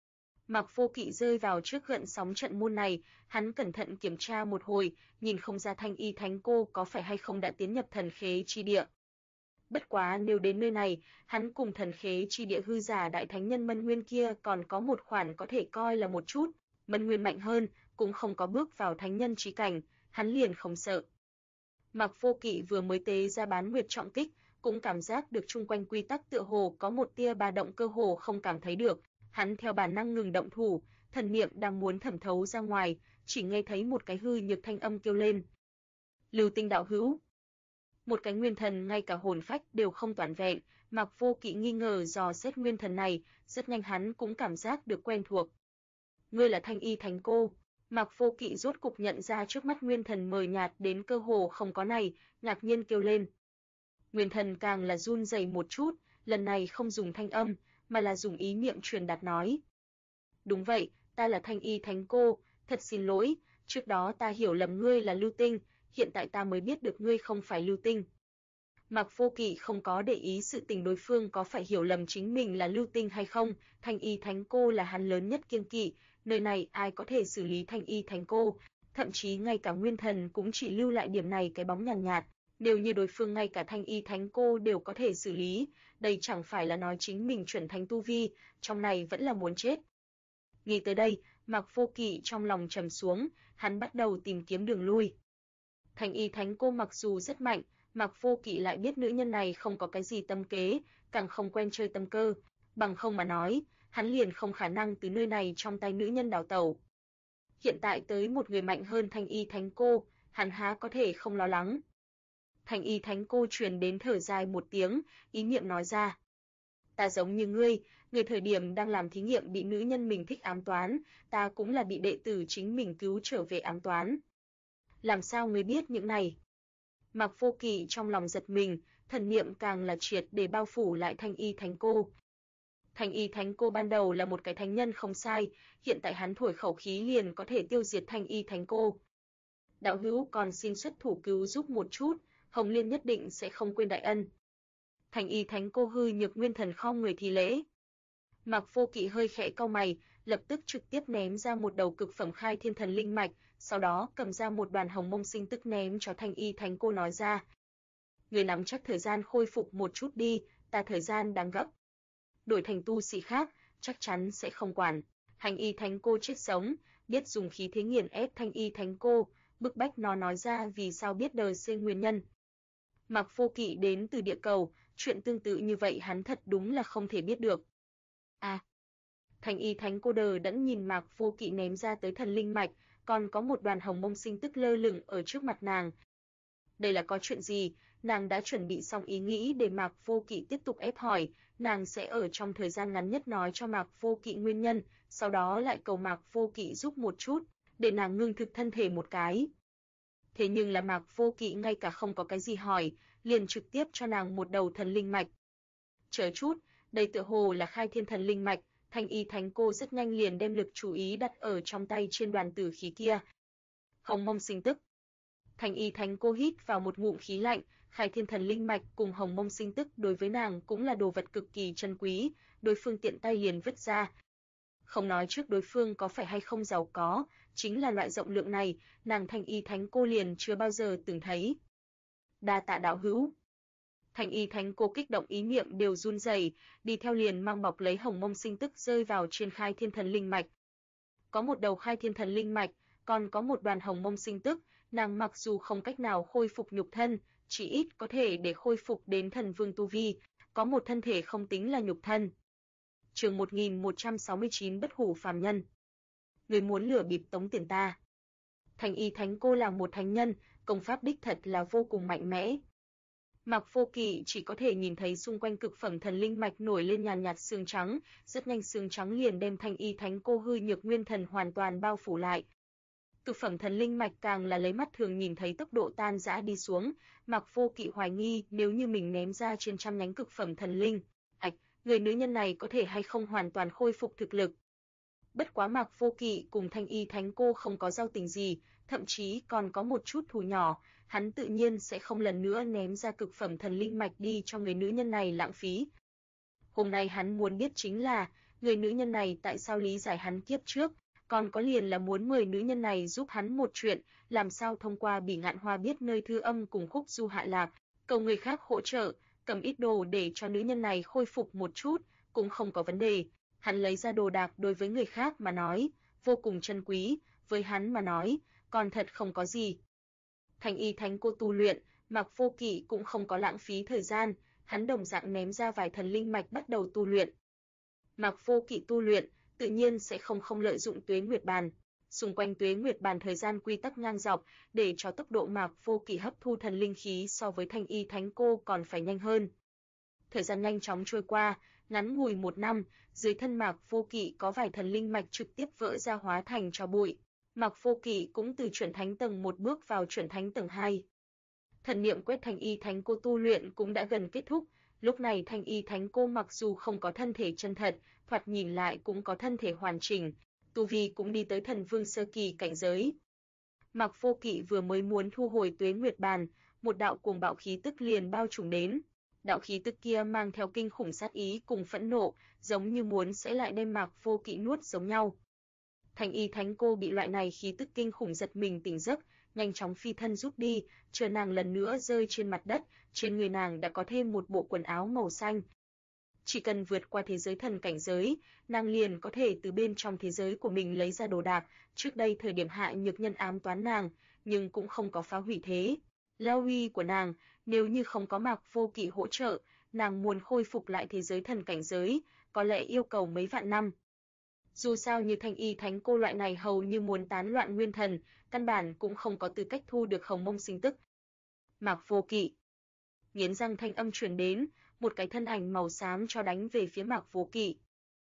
Mạc Vô Kỵ rơi vào trước gợn sóng trận môn này, hắn cẩn thận kiểm tra một hồi, nhìn không ra Thanh Y Thánh Cô có phải hay không đã tiến nhập thần khế chi địa. Bất quá nếu đến nơi này, hắn cùng thần khế chi địa hư giả đại thánh nhân Mân Nguyên kia còn có một khoản có thể coi là một chút, Mân Nguyên mạnh hơn, cũng không có bước vào thánh nhân chí cảnh, hắn liền không sợ. Mạc Vô Kỵ vừa mới tế ra bán nguyệt trọng kích, cũng cảm giác được chung quanh quy tắc tựa hồ có một tia ba động cơ hồ không cảm thấy được, hắn theo bản năng ngừng động thủ, thần niệm đang muốn thẩm thấu ra ngoài, chỉ nghe thấy một cái hư nhược thanh âm kêu lên. Lưu Tinh đạo hữu. Một cái nguyên thần ngay cả hồn phách đều không toàn vẹn, Mạc Vô Kỵ nghi ngờ dò xét nguyên thần này, rất nhanh hắn cũng cảm giác được quen thuộc. Ngươi là Thanh Y Thánh Cô. Mạc Vô Kỵ rốt cục nhận ra trước mắt nguyên thần mờ nhạt đến cơ hồ không có này, ngạc nhiên kêu lên. Nguyên thần càng là run rẩy một chút, lần này không dùng thanh âm, mà là dùng ý niệm truyền đạt nói. Đúng vậy, ta là Thanh Y Thánh Cô, thật xin lỗi, trước đó ta hiểu lầm ngươi là Lưu Tinh, hiện tại ta mới biết được ngươi không phải Lưu Tinh. Mạc Vô Kỵ không có để ý sự tình đối phương có phải hiểu lầm chính mình là Lưu Tinh hay không, Thanh Y Thánh Cô là hắn lớn nhất kiêng kỵ, nơi này ai có thể xử lý Thanh Y Thánh Cô, thậm chí ngay cả nguyên thần cũng chỉ lưu lại điểm này cái bóng nhàn nhạt, nếu như đối phương ngay cả Thanh Y Thánh Cô đều có thể xử lý, đây chẳng phải là nói chính mình chuẩn thánh tu vi, trong này vẫn là muốn chết. Nghĩ tới đây, Mạc Vô Kỵ trong lòng trầm xuống, hắn bắt đầu tìm kiếm đường lui. Thanh Y Thánh Cô mặc dù rất mạnh, Mạc Vô Kỵ lại biết nữ nhân này không có cái gì tâm kế, càng không quen chơi tâm cơ, bằng không mà nói, hắn liền không khả năng từ nơi này trong tay nữ nhân đào tẩu. Hiện tại tới một người mạnh hơn Thanh Y Thánh Cô, hắn há có thể không lo lắng. Thanh Y Thánh Cô truyền đến thở dài một tiếng, ý niệm nói ra. Ta giống như ngươi thời điểm đang làm thí nghiệm bị nữ nhân mình thích ám toán, ta cũng là bị đệ tử chính mình cứu trở về ám toán. Làm sao ngươi biết những này? Mạc Vô Kỵ trong lòng giật mình, thần niệm càng là triệt để bao phủ lại Thanh Y Thánh Cô. Thanh Y Thánh Cô ban đầu là một cái thánh nhân không sai, hiện tại hắn thổi khẩu khí liền có thể tiêu diệt Thanh Y Thánh Cô. Đạo hữu còn xin xuất thủ cứu giúp một chút, Hồng Liên nhất định sẽ không quên đại ân. Thanh Y Thánh Cô hư nhược nguyên thần khom người thi lễ. Mạc Vô Kỵ hơi khẽ cau mày, lập tức trực tiếp ném ra một đầu cực phẩm khai thiên thần linh mạch, sau đó cầm ra một đoàn hồng mông sinh tức ném cho Thanh Y Thánh Cô nói ra. Người nắm chắc thời gian khôi phục một chút đi, ta thời gian đang gấp. Đổi thành tu sĩ khác, chắc chắn sẽ không quản. Thanh Y Thánh Cô chết sống, biết dùng khí thế nghiền ép Thanh Y Thánh Cô, bức bách nó nói ra vì sao biết đời sinh nguyên nhân. Mạc Vô Kỵ đến từ địa cầu, chuyện tương tự như vậy hắn thật đúng là không thể biết được. Thanh Y Thánh Cô đờ đẫn nhìn Mạc Vô Kỵ ném ra tới thần linh mạch, còn có một đoàn hồng mông sinh tức lơ lửng ở trước mặt nàng. Đây là có chuyện gì? Nàng đã chuẩn bị xong ý nghĩ để Mạc Vô Kỵ tiếp tục ép hỏi, nàng sẽ ở trong thời gian ngắn nhất nói cho Mạc Vô Kỵ nguyên nhân, sau đó lại cầu Mạc Vô Kỵ giúp một chút, để nàng ngưng thực thân thể một cái. Thế nhưng là Mạc Vô Kỵ ngay cả không có cái gì hỏi, liền trực tiếp cho nàng một đầu thần linh mạch. Chờ chút, đây tựa hồ là khai thiên thần linh mạch. Thanh Y Thánh Cô rất nhanh liền đem lực chú ý đặt ở trong tay trên đoàn tử khí kia. Hồng mông sinh tức. Thanh Y Thánh Cô hít vào một ngụm khí lạnh, khai thiên thần linh mạch cùng hồng mông sinh tức đối với nàng cũng là đồ vật cực kỳ chân quý, đối phương tiện tay liền vứt ra. Không nói trước đối phương có phải hay không giàu có, chính là loại rộng lượng này, nàng Thanh Y Thánh Cô liền chưa bao giờ từng thấy. Đa tạ đạo hữu. Thanh Y Thánh Cô kích động ý niệm đều run rẩy, đi theo liền mang bọc lấy hồng mông sinh tức rơi vào trên khai thiên thần linh mạch. Có một đầu khai thiên thần linh mạch, còn có một đoàn hồng mông sinh tức, nàng mặc dù không cách nào khôi phục nhục thân, chỉ ít có thể để khôi phục đến thần vương tu vi, có một thân thể không tính là nhục thân. Chương 1169 Bất hủ phàm nhân. Người muốn lừa bịp tống tiền ta. Thanh Y Thánh Cô là một thánh nhân, công pháp đích thật là vô cùng mạnh mẽ. Mạc Vô Kỵ chỉ có thể nhìn thấy xung quanh cực phẩm thần linh mạch nổi lên nhàn nhạt sương trắng, rất nhanh sương trắng liền đem Thanh Y Thánh Cô hư nhược nguyên thần hoàn toàn bao phủ lại. Cực phẩm thần linh mạch càng là lấy mắt thường nhìn thấy tốc độ tan rã đi xuống, Mạc Vô Kỵ hoài nghi nếu như mình ném ra trên trăm nhánh cực phẩm thần linh, người nữ nhân này có thể hay không hoàn toàn khôi phục thực lực. Bất quá Mạc Vô Kỵ cùng Thanh Y Thánh Cô không có giao tình gì, thậm chí còn có một chút thù nhỏ, hắn tự nhiên sẽ không lần nữa ném ra cực phẩm thần linh mạch đi cho người nữ nhân này lãng phí. Hôm nay hắn muốn biết chính là, người nữ nhân này tại sao lý giải hắn kiếp trước, còn có liền là muốn mời nữ nhân này giúp hắn một chuyện, làm sao thông qua Bỉ Ngạn Hoa biết nơi thư âm cùng khúc du hạ lạc, cầu người khác hỗ trợ, cầm ít đồ để cho nữ nhân này khôi phục một chút, cũng không có vấn đề. Hắn lấy ra đồ đạc đối với người khác mà nói, vô cùng chân quý, với hắn mà nói, còn thật không có gì. Thanh Y Thánh Cô tu luyện, Mạc Vô Kỵ cũng không có lãng phí thời gian, hắn đồng dạng ném ra vài thần linh mạch bắt đầu tu luyện. Mạc Vô Kỵ tu luyện, tự nhiên sẽ không lợi dụng Tuế Nguyệt Bàn. Xung quanh Tuế Nguyệt Bàn thời gian quy tắc ngang dọc, để cho tốc độ Mạc Vô Kỵ hấp thu thần linh khí so với Thanh Y Thánh Cô còn phải nhanh hơn. Thời gian nhanh chóng trôi qua, ngắn ngủi 1 năm, dưới thân Mạc Vô Kỵ có vài thần linh mạch trực tiếp vỡ ra hóa thành tro bụi. Mạc Vô Kỵ cũng từ chuẩn thánh tầng 1 bước vào chuẩn thánh tầng 2. Thần niệm quét Thanh Y Thánh Cô tu luyện cũng đã gần kết thúc, lúc này Thanh Y Thánh Cô mặc dù không có thân thể chân thật, thoạt nhìn lại cũng có thân thể hoàn chỉnh, tu vi cũng đi tới thần vương sơ kỳ cảnh giới. Mạc Vô Kỵ vừa mới muốn thu hồi Tuế Nguyệt Bàn, một đạo cuồng bạo khí tức liền bao trùm đến. Đạo khí tức kia mang theo kinh khủng sát ý cùng phẫn nộ, giống như muốn sẽ lại đem Mạc Vô Kỵ nuốt giống nhau. Thanh Y Thánh Cô bị loại này khí tức kinh khủng giật mình tỉnh giấc, nhanh chóng phi thân rút đi, chờ nàng lần nữa rơi trên mặt đất, trên người nàng đã có thêm một bộ quần áo màu xanh. Chỉ cần vượt qua thế giới thần cảnh giới, nàng liền có thể từ bên trong thế giới của mình lấy ra đồ đạc, trước đây thời điểm Hạ Nhược Nhân ám toán nàng, nhưng cũng không có phá hủy thế. Lao uy của nàng, nếu như không có Mạc Vô Kỵ hỗ trợ, nàng muốn khôi phục lại thế giới thần cảnh giới, có lẽ yêu cầu mấy vạn năm. Dù sao như Thanh Y Thánh Cô loại này hầu như muốn tán loạn nguyên thần, căn bản cũng không có tư cách thu được Hồng Mông sinh tức. Mạc Vô Kỵ. Nghiến răng thanh âm truyền đến, một cái thân ảnh màu xám cho đánh về phía Mạc Vô Kỵ.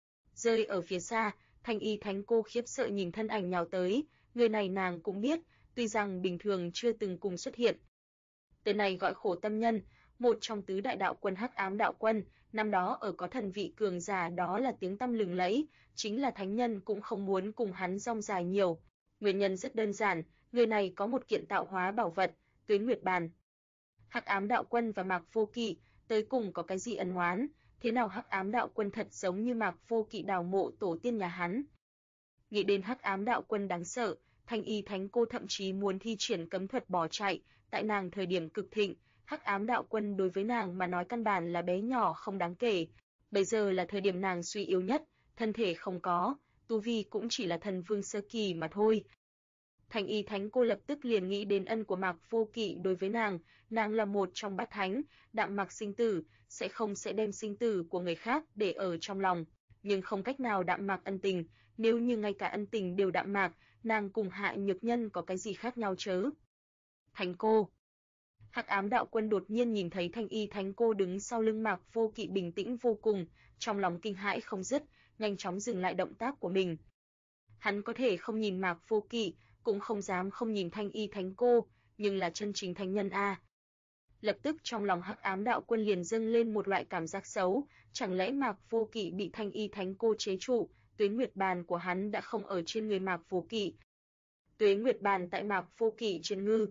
Rơi ở phía xa, Thanh Y Thánh Cô khiếp sợ nhìn thân ảnh nhào tới, người này nàng cũng biết, tuy rằng bình thường chưa từng cùng xuất hiện. Tên này gọi Khổ Tâm Nhân, một trong tứ đại đạo quân Hắc Ám đạo quân, năm đó ở có thần vị cường giả đó là tiếng tăm lừng lẫy, chính là thánh nhân cũng không muốn cùng hắn rong dài nhiều. Nguyên nhân rất đơn giản, người này có một kiện tạo hóa bảo vật, Tuế Nguyệt Bàn. Hắc Ám đạo quân và Mạc Vô Kỵ tới cùng có cái gì ân oán, thế nào Hắc Ám đạo quân thật giống như Mạc Vô Kỵ đào mộ tổ tiên nhà hắn. Nghĩ đến Hắc Ám đạo quân đáng sợ, Thanh Y Thánh Cô thậm chí muốn thi triển cấm thuật bỏ chạy, tại nàng thời điểm cực thịnh, Hắc Ám đạo quân đối với nàng mà nói căn bản là bé nhỏ không đáng kể. Bây giờ là thời điểm nàng suy yếu nhất, thân thể không có, tu vi cũng chỉ là thần vương sơ kỳ mà thôi. Thanh Y Thánh Cô lập tức liền nghĩ đến ân của Mạc Vô Kỵ đối với nàng là một trong bát thánh, đạm mạc sinh tử, sẽ đem sinh tử của người khác để ở trong lòng, nhưng không cách nào đạm mạc ân tình, nếu như ngay cả ân tình đều đạm mạc, nàng cùng Hạ Nhược Nhân có cái gì khác nhau chớ. Thánh Cô. Hắc Ám đạo quân đột nhiên nhìn thấy Thanh Y Thánh Cô đứng sau lưng Mạc Vô Kỵ bình tĩnh vô cùng, trong lòng kinh hãi không dứt, nhanh chóng dừng lại động tác của mình. Hắn có thể không nhìn Mạc Vô Kỵ, cũng không dám không nhìn Thanh Y Thánh Cô, nhưng là chân chính thánh nhân a. Lập tức trong lòng Hắc Ám đạo quân liền dâng lên một loại cảm giác xấu, chẳng lẽ Mạc Vô Kỵ bị Thanh Y Thánh Cô chế trụ, Tuế Nguyệt Bàn của hắn đã không ở trên người Mạc Vô Kỵ. Tuế Nguyệt Bàn tại Mạc Vô Kỵ trên ngư,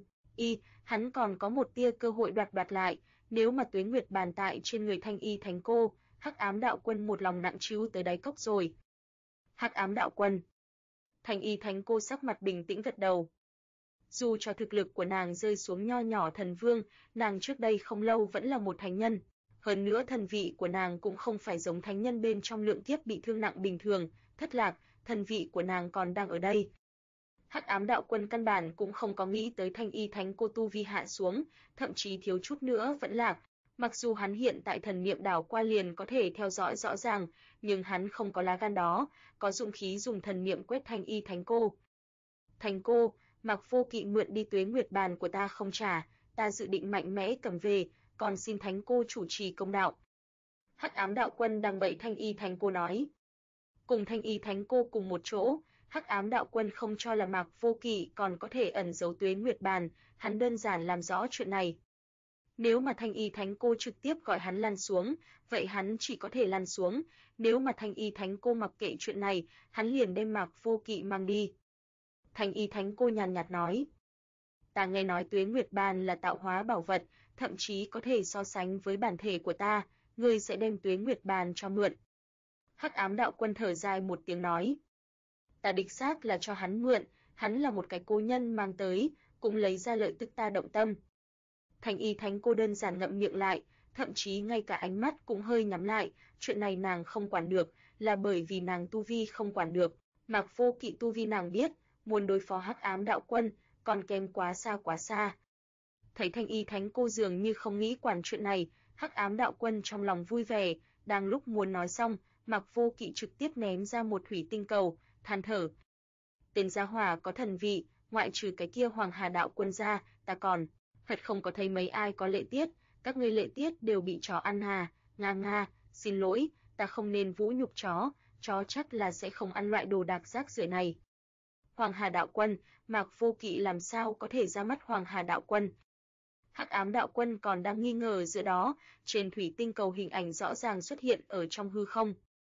hắn còn có một tia cơ hội đoạt lại, nếu mà Tuế Nguyệt Bàn tại trên người Thanh Y Thánh Cô, Hắc Ám đạo quân một lòng nặng trĩu tới đáy cốc rồi. Hắc Ám đạo quân. Thanh Y Thánh Cô sắc mặt bình tĩnh gật đầu. Dù cho thực lực của nàng rơi xuống nho nhỏ thần vương, nàng trước đây không lâu vẫn là một thánh nhân. Hơn nữa thần vị của nàng cũng không phải giống thánh nhân bên trong lượng kiếp bị thương nặng bình thường, thất lạc, thần vị của nàng còn đang ở đây. Hắc Ám đạo quân căn bản cũng không có nghĩ tới Thanh Y Thánh Cô tu vi hạ xuống, thậm chí thiếu chút nữa vẫn lạc. Mặc dù hắn hiện tại thần niệm đảo qua liền có thể theo dõi rõ ràng, nhưng hắn không có lá gan đó, có dụng khí dùng thần niệm quét Thanh Y Thánh Cô. Thánh Cô, Mạc Vô Kỵ mượn đi Tuế Nguyệt Bàn của ta không trả, ta dự định mạnh mẽ cầm về, còn xin Thánh Cô chủ trì công đạo. Hắc Ám Đạo Quân đang bậy Thanh Y Thánh Cô nói. Cùng Thanh Y Thánh Cô cùng một chỗ, Hắc Ám Đạo Quân không cho là Mạc Vô Kỵ còn có thể ẩn giấu Tuế Nguyệt Bàn, hắn đơn giản làm rõ chuyện này. Nếu mà Thanh Y Thánh Cô trực tiếp gọi hắn lăn xuống, vậy hắn chỉ có thể lăn xuống, nếu mà Thanh Y Thánh Cô mặc kệ chuyện này, hắn liền đem Mạc Vô Kỵ mang đi. Thanh Y Thánh Cô nhàn nhạt nói, ta nghe nói Tuế Nguyệt Bàn là tạo hóa bảo vật, thậm chí có thể so sánh với bản thể của ta, ngươi sẽ đem Tuế Nguyệt Bàn cho mượn. Hắc Ám Đạo Quân thở dài một tiếng nói, ta đích xác là cho hắn mượn, hắn là một cái cô nhân mang tới, cũng lấy ra lợi tức ta động tâm. Thanh Y Thánh Cô đơn giản ngậm miệng lại, thậm chí ngay cả ánh mắt cũng hơi nhắm lại, chuyện này nàng không quản được, là bởi vì nàng tu vi không quản được, Mạc Vô Kỵ tu vi nàng biết, muốn đối phó Hắc Ám Đạo Quân, còn kém quá xa quá xa. Thấy Thanh Y Thánh Cô dường như không nghĩ quản chuyện này, Hắc Ám Đạo Quân trong lòng vui vẻ, đang lúc muốn nói xong, Mạc Vô Kỵ trực tiếp ném ra một thủy tinh cầu, than thở. Tên gia hỏa có thần vị, ngoại trừ cái kia Hoàng Hà Đạo Quân ra, ta còn thật không có thấy mấy ai có lễ tiết, các ngươi lễ tiết đều bị chó ăn à, nga, xin lỗi, ta không nên vũ nhục chó chắc là sẽ không ăn loại đồ đạc rác rưởi này. Hoàng Hà Đạo Quân, Mạc Vô Kỵ làm sao có thể ra mắt Hoàng Hà Đạo Quân? Hắc Ám Đạo Quân còn đang nghi ngờ giữa đó, trên thủy tinh cầu hình ảnh rõ ràng xuất hiện ở trong hư không.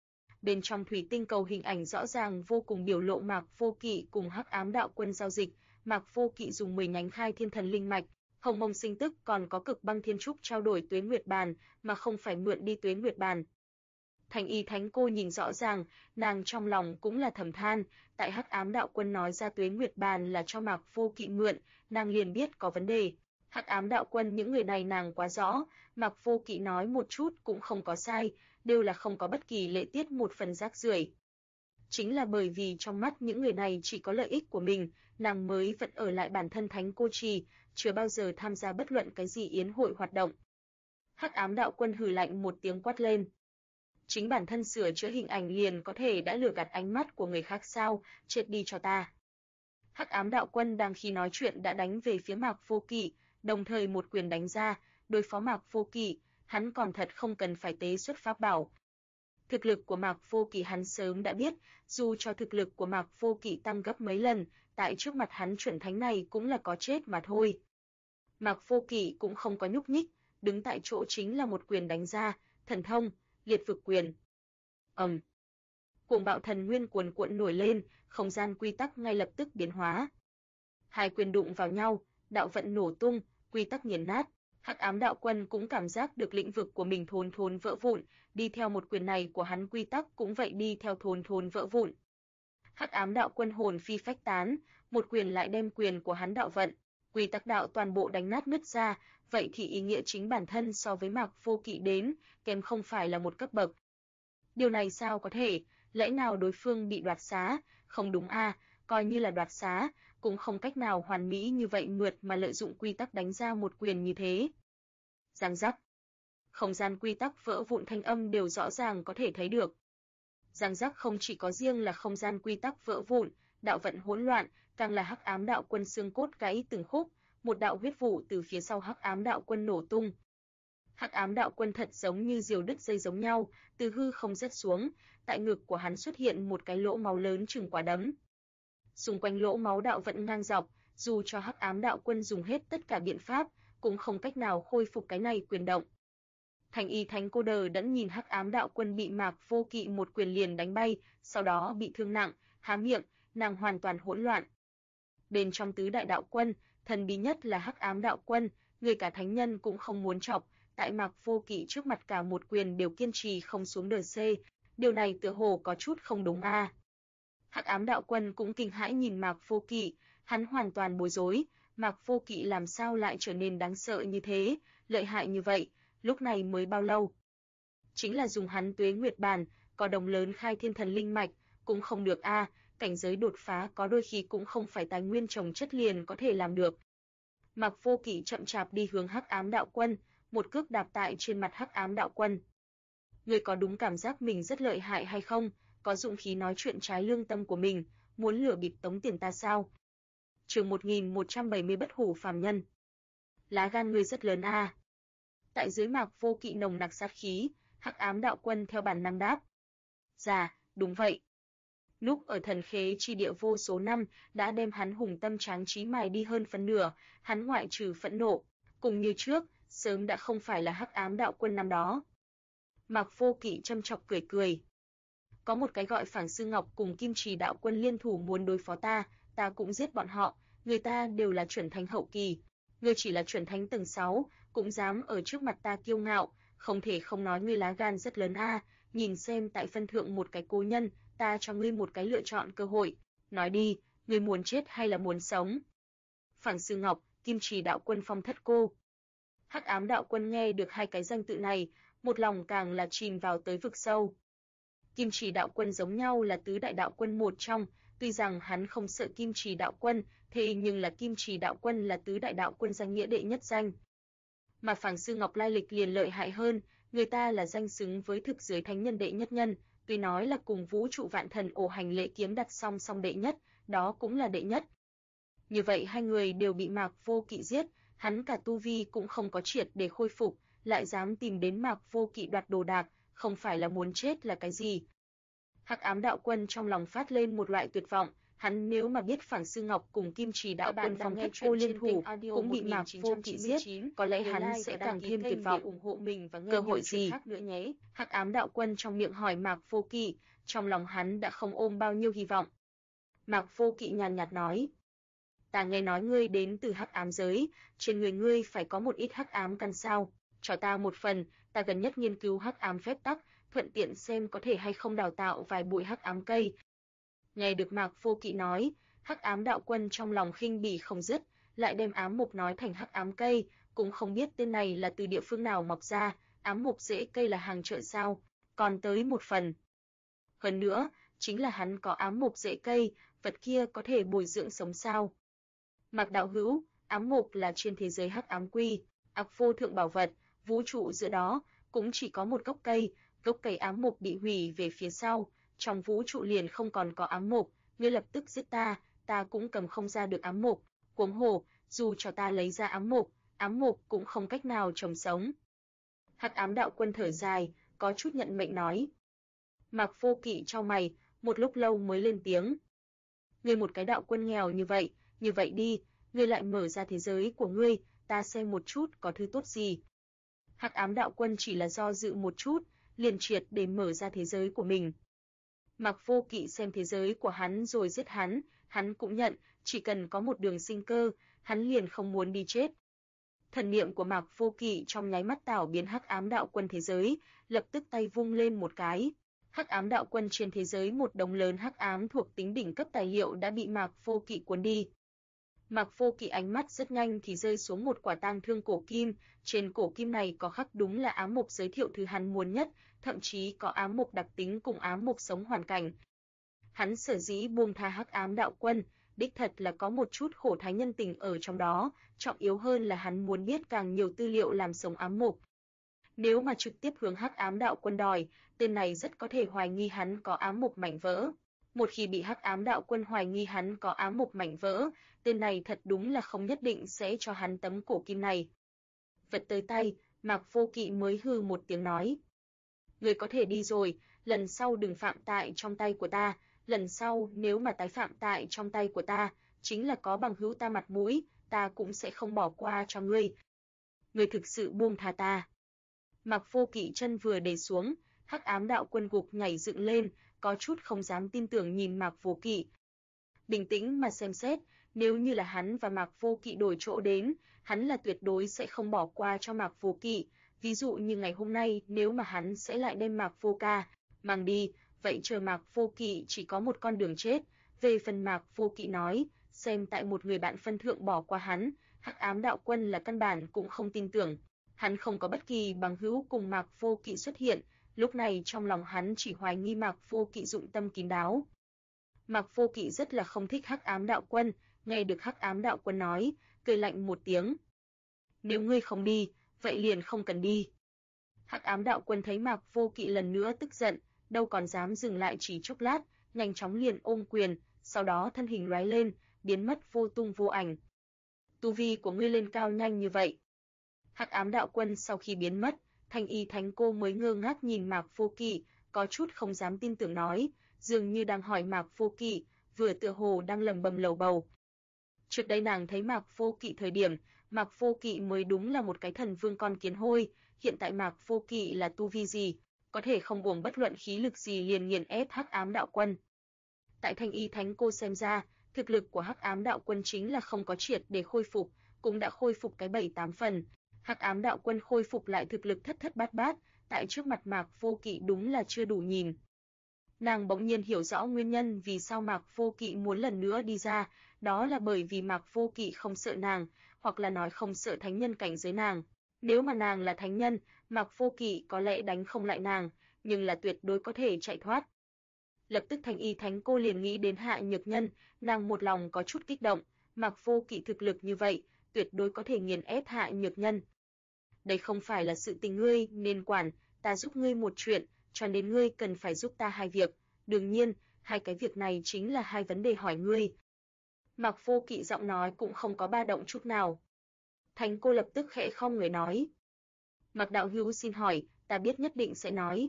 Bên trong thủy tinh cầu hình ảnh rõ ràng vô cùng biểu lộ Mạc Vô Kỵ cùng Hắc Ám Đạo Quân giao dịch, Mạc Vô Kỵ dùng 10 nhánh khai thiên thần linh mạch, Hồng Mông Sinh Tức còn có Cực Băng Thiên Trúc trao đổi Tuế Nguyệt Bàn, mà không phải mượn đi Tuế Nguyệt Bàn. Thanh Y Thánh Cô nhìn rõ ràng, nàng trong lòng cũng là thầm than, tại Hắc Ám Đạo Quân nói ra Tuế Nguyệt Bàn là cho Mạc Vô Kỵ mượn, nàng liền biết có vấn đề. Hắc Ám Đạo Quân những người này nàng quá rõ, Mạc Vô Kỵ nói một chút cũng không có sai, đều là không có bất kỳ lễ tiết một phần rác rưởi. Chính là bởi vì trong mắt những người này chỉ có lợi ích của mình, nàng mới vẫn ở lại bản thân Thánh Cô Trì, chưa bao giờ tham gia bất luận cái gì yến hội hoạt động. Hắc Ám Đạo Quân hừ lạnh một tiếng quát lên. Chính bản thân sửa chữa hình ảnh liền có thể đã lừa gạt ánh mắt của người khác sao, chết đi cho ta. Hắc Ám Đạo Quân đang khi nói chuyện đã đánh về phía Mạc Vô Kỵ, đồng thời một quyền đánh ra, đối phó Mạc Vô Kỵ, hắn còn thật không cần phải tế xuất pháp bảo. Thực lực của Mạc Vô Kỵ hắn sớm đã biết, dù cho thực lực của Mạc Vô Kỵ tăng gấp mấy lần, tại trước mặt hắn chuẩn thánh này cũng là có chết mà thôi. Mạc Vô Kỵ cũng không có nhúc nhích, đứng tại chỗ chính là một quyền đánh ra, thần thông, liệt vực quyền. Cuồng bạo thần nguyên cuồn cuộn nổi lên, không gian quy tắc ngay lập tức biến hóa. Hai quyền đụng vào nhau, đạo vận nổ tung, quy tắc nghiền nát. Hắc Ám Đạo Quân cũng cảm giác được lĩnh vực của mình thốn thốn vỡ vụn, đi theo một quyền này của hắn quy tắc cũng vậy đi theo thốn thốn vỡ vụn. Hắc Ám Đạo Quân hồn phi phách tán, một quyền lại đem quyền của hắn đạo vận, quy tắc đạo toàn bộ đánh nát nứt ra, vậy thì ý nghĩa chính bản thân so với Mạc Vô Kỵ đến, kém không phải là một cấp bậc. Điều này sao có thể, lẽ nào đối phương bị đoạt xá, không đúng a, coi như là đoạt xá, cũng không cách nào hoàn mỹ như vậy mượt mà lợi dụng quy tắc đánh ra một quyền như thế. Giang rắc. Không gian quy tắc vỡ vụn thanh âm đều rõ ràng có thể thấy được. Giang rắc không chỉ có riêng là không gian quy tắc vỡ vụn, đạo vận hỗn loạn, càng là Hắc Ám Đạo Quân xương cốt gãy từng khúc, một đạo huyết vụ từ phía sau Hắc Ám Đạo Quân nổ tung. Hắc Ám Đạo Quân thật giống như diều đứt dây giống nhau, từ hư không rớt xuống, tại ngực của hắn xuất hiện một cái lỗ máu lớn chừng quả đấm. Xung quanh lỗ máu đạo vận ngang dọc, dù cho Hắc Ám Đạo Quân dùng hết tất cả biện pháp, cũng không cách nào khôi phục cái này quyền động. Thanh Y Thánh Cô đờ đẫn nhìn Hắc Ám Đạo Quân bị Mạc Vô Kỵ một quyền liền đánh bay, sau đó bị thương nặng, há miệng, nàng hoàn toàn hỗn loạn. Bên trong tứ đại đạo quân, thần bí nhất là Hắc Ám Đạo Quân, người cả thánh nhân cũng không muốn chọc, tại Mạc Vô Kỵ trước mặt cả một quyền đều kiên trì không xuống đờ C, điều này tựa hồ có chút không đúng a. Hắc Ám Đạo Quân cũng kinh hãi nhìn Mạc Vô Kỵ, hắn hoàn toàn bối rối, Mạc Vô Kỵ làm sao lại trở nên đáng sợ như thế, lợi hại như vậy, lúc này mới bao lâu? Chính là dùng hắn Tuế Nguyệt Bàn, có đồng lớn khai thiên thần linh mạch, cũng không được a, cảnh giới đột phá có đôi khi cũng không phải tài nguyên trồng chất liền có thể làm được. Mạc Vô Kỵ chậm chạp đi hướng Hắc Ám Đạo Quân, một cước đạp tại trên mặt Hắc Ám Đạo Quân. Ngươi có đúng cảm giác mình rất lợi hại hay không? Có dụng khí nói chuyện trái lương tâm của mình, muốn lừa bịp tống tiền ta sao? Chương 1170 Bất hủ phàm nhân. Lá gan ngươi rất lớn a. Tại dưới Mạc Vô Kỵ nồng nặc sát khí, Hắc Ám Đạo Quân theo bản năng đáp. Dạ, đúng vậy. Núp ở thần khế chi địa vô số năm đã đem hắn hùng tâm tráng trí mài đi hơn phân nửa, hắn ngoại trừ phẫn nộ, cùng như trước, sớm đã không phải là Hắc Ám Đạo Quân năm đó. Mạc Vô Kỵ châm chọc cười cười. Có một cái gọi Phảng Sư Ngọc cùng Kim Trì Đạo Quân liên thủ muốn đối phó ta, ta cũng giết bọn họ, người ta đều là chuẩn thánh hậu kỳ, ngươi chỉ là chuẩn thánh tầng 6, cũng dám ở trước mặt ta kiêu ngạo, không thể không nói ngươi lá gan rất lớn a, nhìn xem tại phân thượng một cái cố nhân, ta cho ngươi một cái lựa chọn cơ hội, nói đi, ngươi muốn chết hay là muốn sống? Phảng Sư Ngọc, Kim Trì Đạo Quân, Phong Thất Cô. Hắc Ám Đạo Quân nghe được hai cái danh tự này, một lòng càng là chìm vào tới vực sâu. Kim Trì Đạo Quân giống nhau là tứ đại đạo quân một trong, tuy rằng hắn không sợ Kim Trì Đạo Quân, thế nhưng là Kim Trì Đạo Quân là tứ đại đạo quân danh nghĩa đệ nhất danh. Mà Phảng Sư Ngọc lai lịch liền lợi hại hơn, người ta là danh xứng với thực giới thánh nhân đệ nhất nhân, tuy nói là cùng vũ trụ vạn thần ổ hành lễ kiếm đặt song song đệ nhất, đó cũng là đệ nhất. Như vậy hai người đều bị Mạc Vô Kỵ giết, hắn cả tu vi cũng không có triệt để khôi phục, lại dám tìm đến Mạc Vô Kỵ đoạt đồ đạc, không phải là muốn chết là cái gì? Hắc Ám Đạo Quân trong lòng phát lên một loại tuyệt vọng, hắn nếu mà biết Phảng Sư Ngọc cùng Kim Trì Đạo Quân Phong Thất Cô liên thủ, cũng bị Mạc Vô Kỵ giết, có lẽ hắn sẽ càng thêm tuyệt vọng. Ủng hộ mình và cơ hội gì khác nữa nhé? Hắc Ám Đạo Quân trong miệng hỏi Mạc Vô Kỵ, trong lòng hắn đã không ôm bao nhiêu hy vọng. Mạc Vô Kỵ nhàn nhạt nói: Ta nghe nói ngươi đến từ Hắc Ám giới, trên người ngươi phải có một ít hắc ám căn sao? Cho ta một phần, ta gần nhất nghiên cứu hắc ám phép tắc, thuận tiện xem có thể hay không đào tạo vài bụi hắc ám cây. Nghe được Mạc Vô Kỵ nói, Hắc Ám Đạo Quân trong lòng khinh bỉ không dứt, lại đem ám mục nói thành hắc ám cây, cũng không biết tên này là từ địa phương nào mọc ra, ám mục rễ cây là hàng chợ sao, còn tới một phần. Hơn nữa, chính là hắn có ám mục rễ cây, vật kia có thể bồi dưỡng sống sao? Mạc đạo hữu, ám mục là trên thế giới hắc ám quy, ác vô thượng bảo vật, vũ trụ giữa đó cũng chỉ có một gốc cây ám mục bị hủy về phía sau, trong vũ trụ liền không còn có ám mục, ngươi lập tức giết ta, ta cũng cầm không ra được ám mục, huống hồ, dù cho ta lấy ra ám mục cũng không cách nào trồng sống. Hắc Ám Đạo Quân thở dài, có chút nhận mệnh nói. Mạc Vô Kỵ chau mày, một lúc lâu mới lên tiếng. Ngươi một cái đạo quân nghèo như vậy đi, ngươi lại mở ra thế giới của ngươi, ta xem một chút có thứ tốt gì. Hắc Ám Đạo Quân chỉ là do dự một chút, liền triệt để mở ra thế giới của mình. Mạc Vô Kỵ xem thế giới của hắn rồi giết hắn cũng nhận, chỉ cần có một đường sinh cơ, hắn liền không muốn đi chết. Thần niệm của Mạc Vô Kỵ trong nháy mắt tảo biến Hắc Ám Đạo Quân thế giới, lập tức tay vung lên một cái. Hắc Ám Đạo Quân trên thế giới một đống lớn hắc ám thuộc tính đỉnh cấp tài liệu đã bị Mạc Vô Kỵ cuốn đi. Mạc Vô Kỵ ánh mắt rất nhanh thì rơi xuống một quả tang thương cổ kim, trên cổ kim này có khắc đúng là ám mục giới thiệu thứ hắn muốn nhất, thậm chí có ám mục đặc tính cùng ám mục sống hoàn cảnh. Hắn sở dĩ buông tha Hắc Ám Đạo Quân, đích thật là có một chút khổ thái nhân tình ở trong đó, trọng yếu hơn là hắn muốn biết càng nhiều tư liệu làm sống ám mục. Nếu mà trực tiếp hướng Hắc Ám Đạo Quân đòi, tên này rất có thể hoài nghi hắn có ám mục mảnh vỡ. Một khi bị Hắc Ám Đạo Quân hoài nghi hắn có ám mục mảnh vỡ, tên này thật đúng là không nhất định sẽ cho hắn tấm cổ kim này. Vật tới tay, Mạc Vô Kỵ mới hừ một tiếng nói. Ngươi có thể đi rồi, lần sau đừng phạm tại trong tay của ta, lần sau nếu mà tái phạm tại trong tay của ta, chính là có bằng hữu ta mặt mũi, ta cũng sẽ không bỏ qua cho ngươi. Ngươi thực sự buông tha ta. Mạc Vô Kỵ chân vừa để xuống, Hắc Ám Đạo Quân gục nhảy dựng lên, có chút không dám tin tưởng nhìn Mạc Vô Kỵ. Bình tĩnh mà xem xét, nếu như là hắn và Mạc Vô Kỵ đổi chỗ đến, hắn là tuyệt đối sẽ không bỏ qua cho Mạc Vô Kỵ. Ví dụ như ngày hôm nay nếu mà hắn sẽ lại đem Mạc Vô Ca mang đi, vậy chờ Mạc Vô Kỵ chỉ có một con đường chết. Về phần Mạc Vô Kỵ nói, xem tại một người bạn phân thượng bỏ qua hắn, Hắc Ám Đạo Quân là căn bản cũng không tin tưởng. Hắn không có bất kỳ bằng hữu cùng Mạc Vô Kỵ xuất hiện, lúc này trong lòng hắn chỉ hoài nghi Mạc Vô Kỵ dụng tâm kín đáo. Mạc Vô Kỵ rất là không thích Hắc Ám Đạo Quân, nghe được Hắc Ám Đạo Quân nói, cười lạnh một tiếng. Nếu ngươi không đi, vậy liền không cần đi. Hắc Ám Đạo Quân thấy Mạc Vô Kỵ lần nữa tức giận, đâu còn dám dừng lại chỉ chốc lát, nhanh chóng liền ôm quyền, sau đó thân hình lóe lên, biến mất vô tung vô ảnh. Tu vi của ngươi lên cao nhanh như vậy. Hắc ám đạo quân sau khi biến mất, Thanh Y Thánh Cô mới ngơ ngác nhìn Mạc Vô Kỵ, có chút không dám tin tưởng nói, dường như đang hỏi Mạc Vô Kỵ, vừa tựa hồ đang lẩm bẩm lầu bầu. Trước đây nàng thấy Mạc Vô Kỵ thời điểm, Mạc Vô Kỵ mới đúng là một cái thần vương con kiến hôi, hiện tại Mạc Vô Kỵ là tu vi gì, có thể không uổng bất luận khí lực gì liền nghiền ép Hắc ám đạo quân. Tại Thanh Y Thánh Cô xem ra, thực lực của Hắc ám đạo quân chính là không có triệt để khôi phục, cũng đã khôi phục cái 7-8 phần. Hắc ám đạo quân khôi phục lại thực lực thất thất bát bát, tại trước mặt Mạc Vô Kỵ đúng là chưa đủ nhìn. Nàng bỗng nhiên hiểu rõ nguyên nhân vì sao Mạc Vô Kỵ muốn lần nữa đi ra, đó là bởi vì Mạc Vô Kỵ không sợ nàng, hoặc là nói không sợ thánh nhân cảnh giới nàng. Nếu mà nàng là thánh nhân, Mạc Vô Kỵ có lẽ đánh không lại nàng, nhưng là tuyệt đối có thể chạy thoát. Lập tức Thanh Y Thánh Cô liền nghĩ đến Hạ Nhược Nhân, nàng một lòng có chút kích động, Mạc Vô Kỵ thực lực như vậy, tuyệt đối có thể nghiền ép Hạ Nhược Nhân. Đây không phải là sự tình ngươi nên quản, ta giúp ngươi một chuyện, cho nên ngươi cần phải giúp ta hai việc. Đương nhiên, hai cái việc này chính là hai vấn đề hỏi ngươi. Mạc Vô Kỵ giọng nói cũng không có ba động chút nào. Thánh Cô lập tức khẽ khom người nói. Mạc đạo hữu xin hỏi, ta biết nhất định sẽ nói.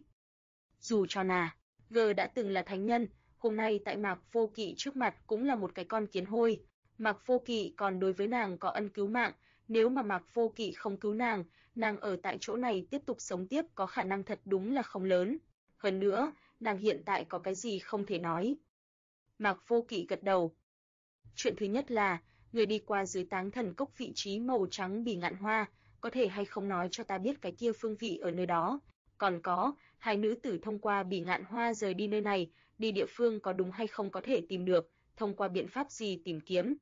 Dù cho G đã từng là thánh nhân, hôm nay tại Mạc Vô Kỵ trước mặt cũng là một cái con kiến hôi. Mạc Vô Kỵ còn đối với nàng có ân cứu mạng, nếu mà Mạc Vô Kỵ không cứu nàng ở tại chỗ này tiếp tục sống tiếp có khả năng thật đúng là không lớn. Hơn nữa, nàng hiện tại có cái gì không thể nói. Mạc Vô Kỵ gật đầu. Chuyện thứ nhất là, người đi qua dưới Táng Thần Cốc vị trí màu trắng bỉ ngạn hoa, có thể hay không nói cho ta biết cái kia phương vị ở nơi đó. Còn có, hai nữ tử thông qua bỉ ngạn hoa rời đi nơi này, đi địa phương có đúng hay không có thể tìm được, thông qua biện pháp gì tìm kiếm.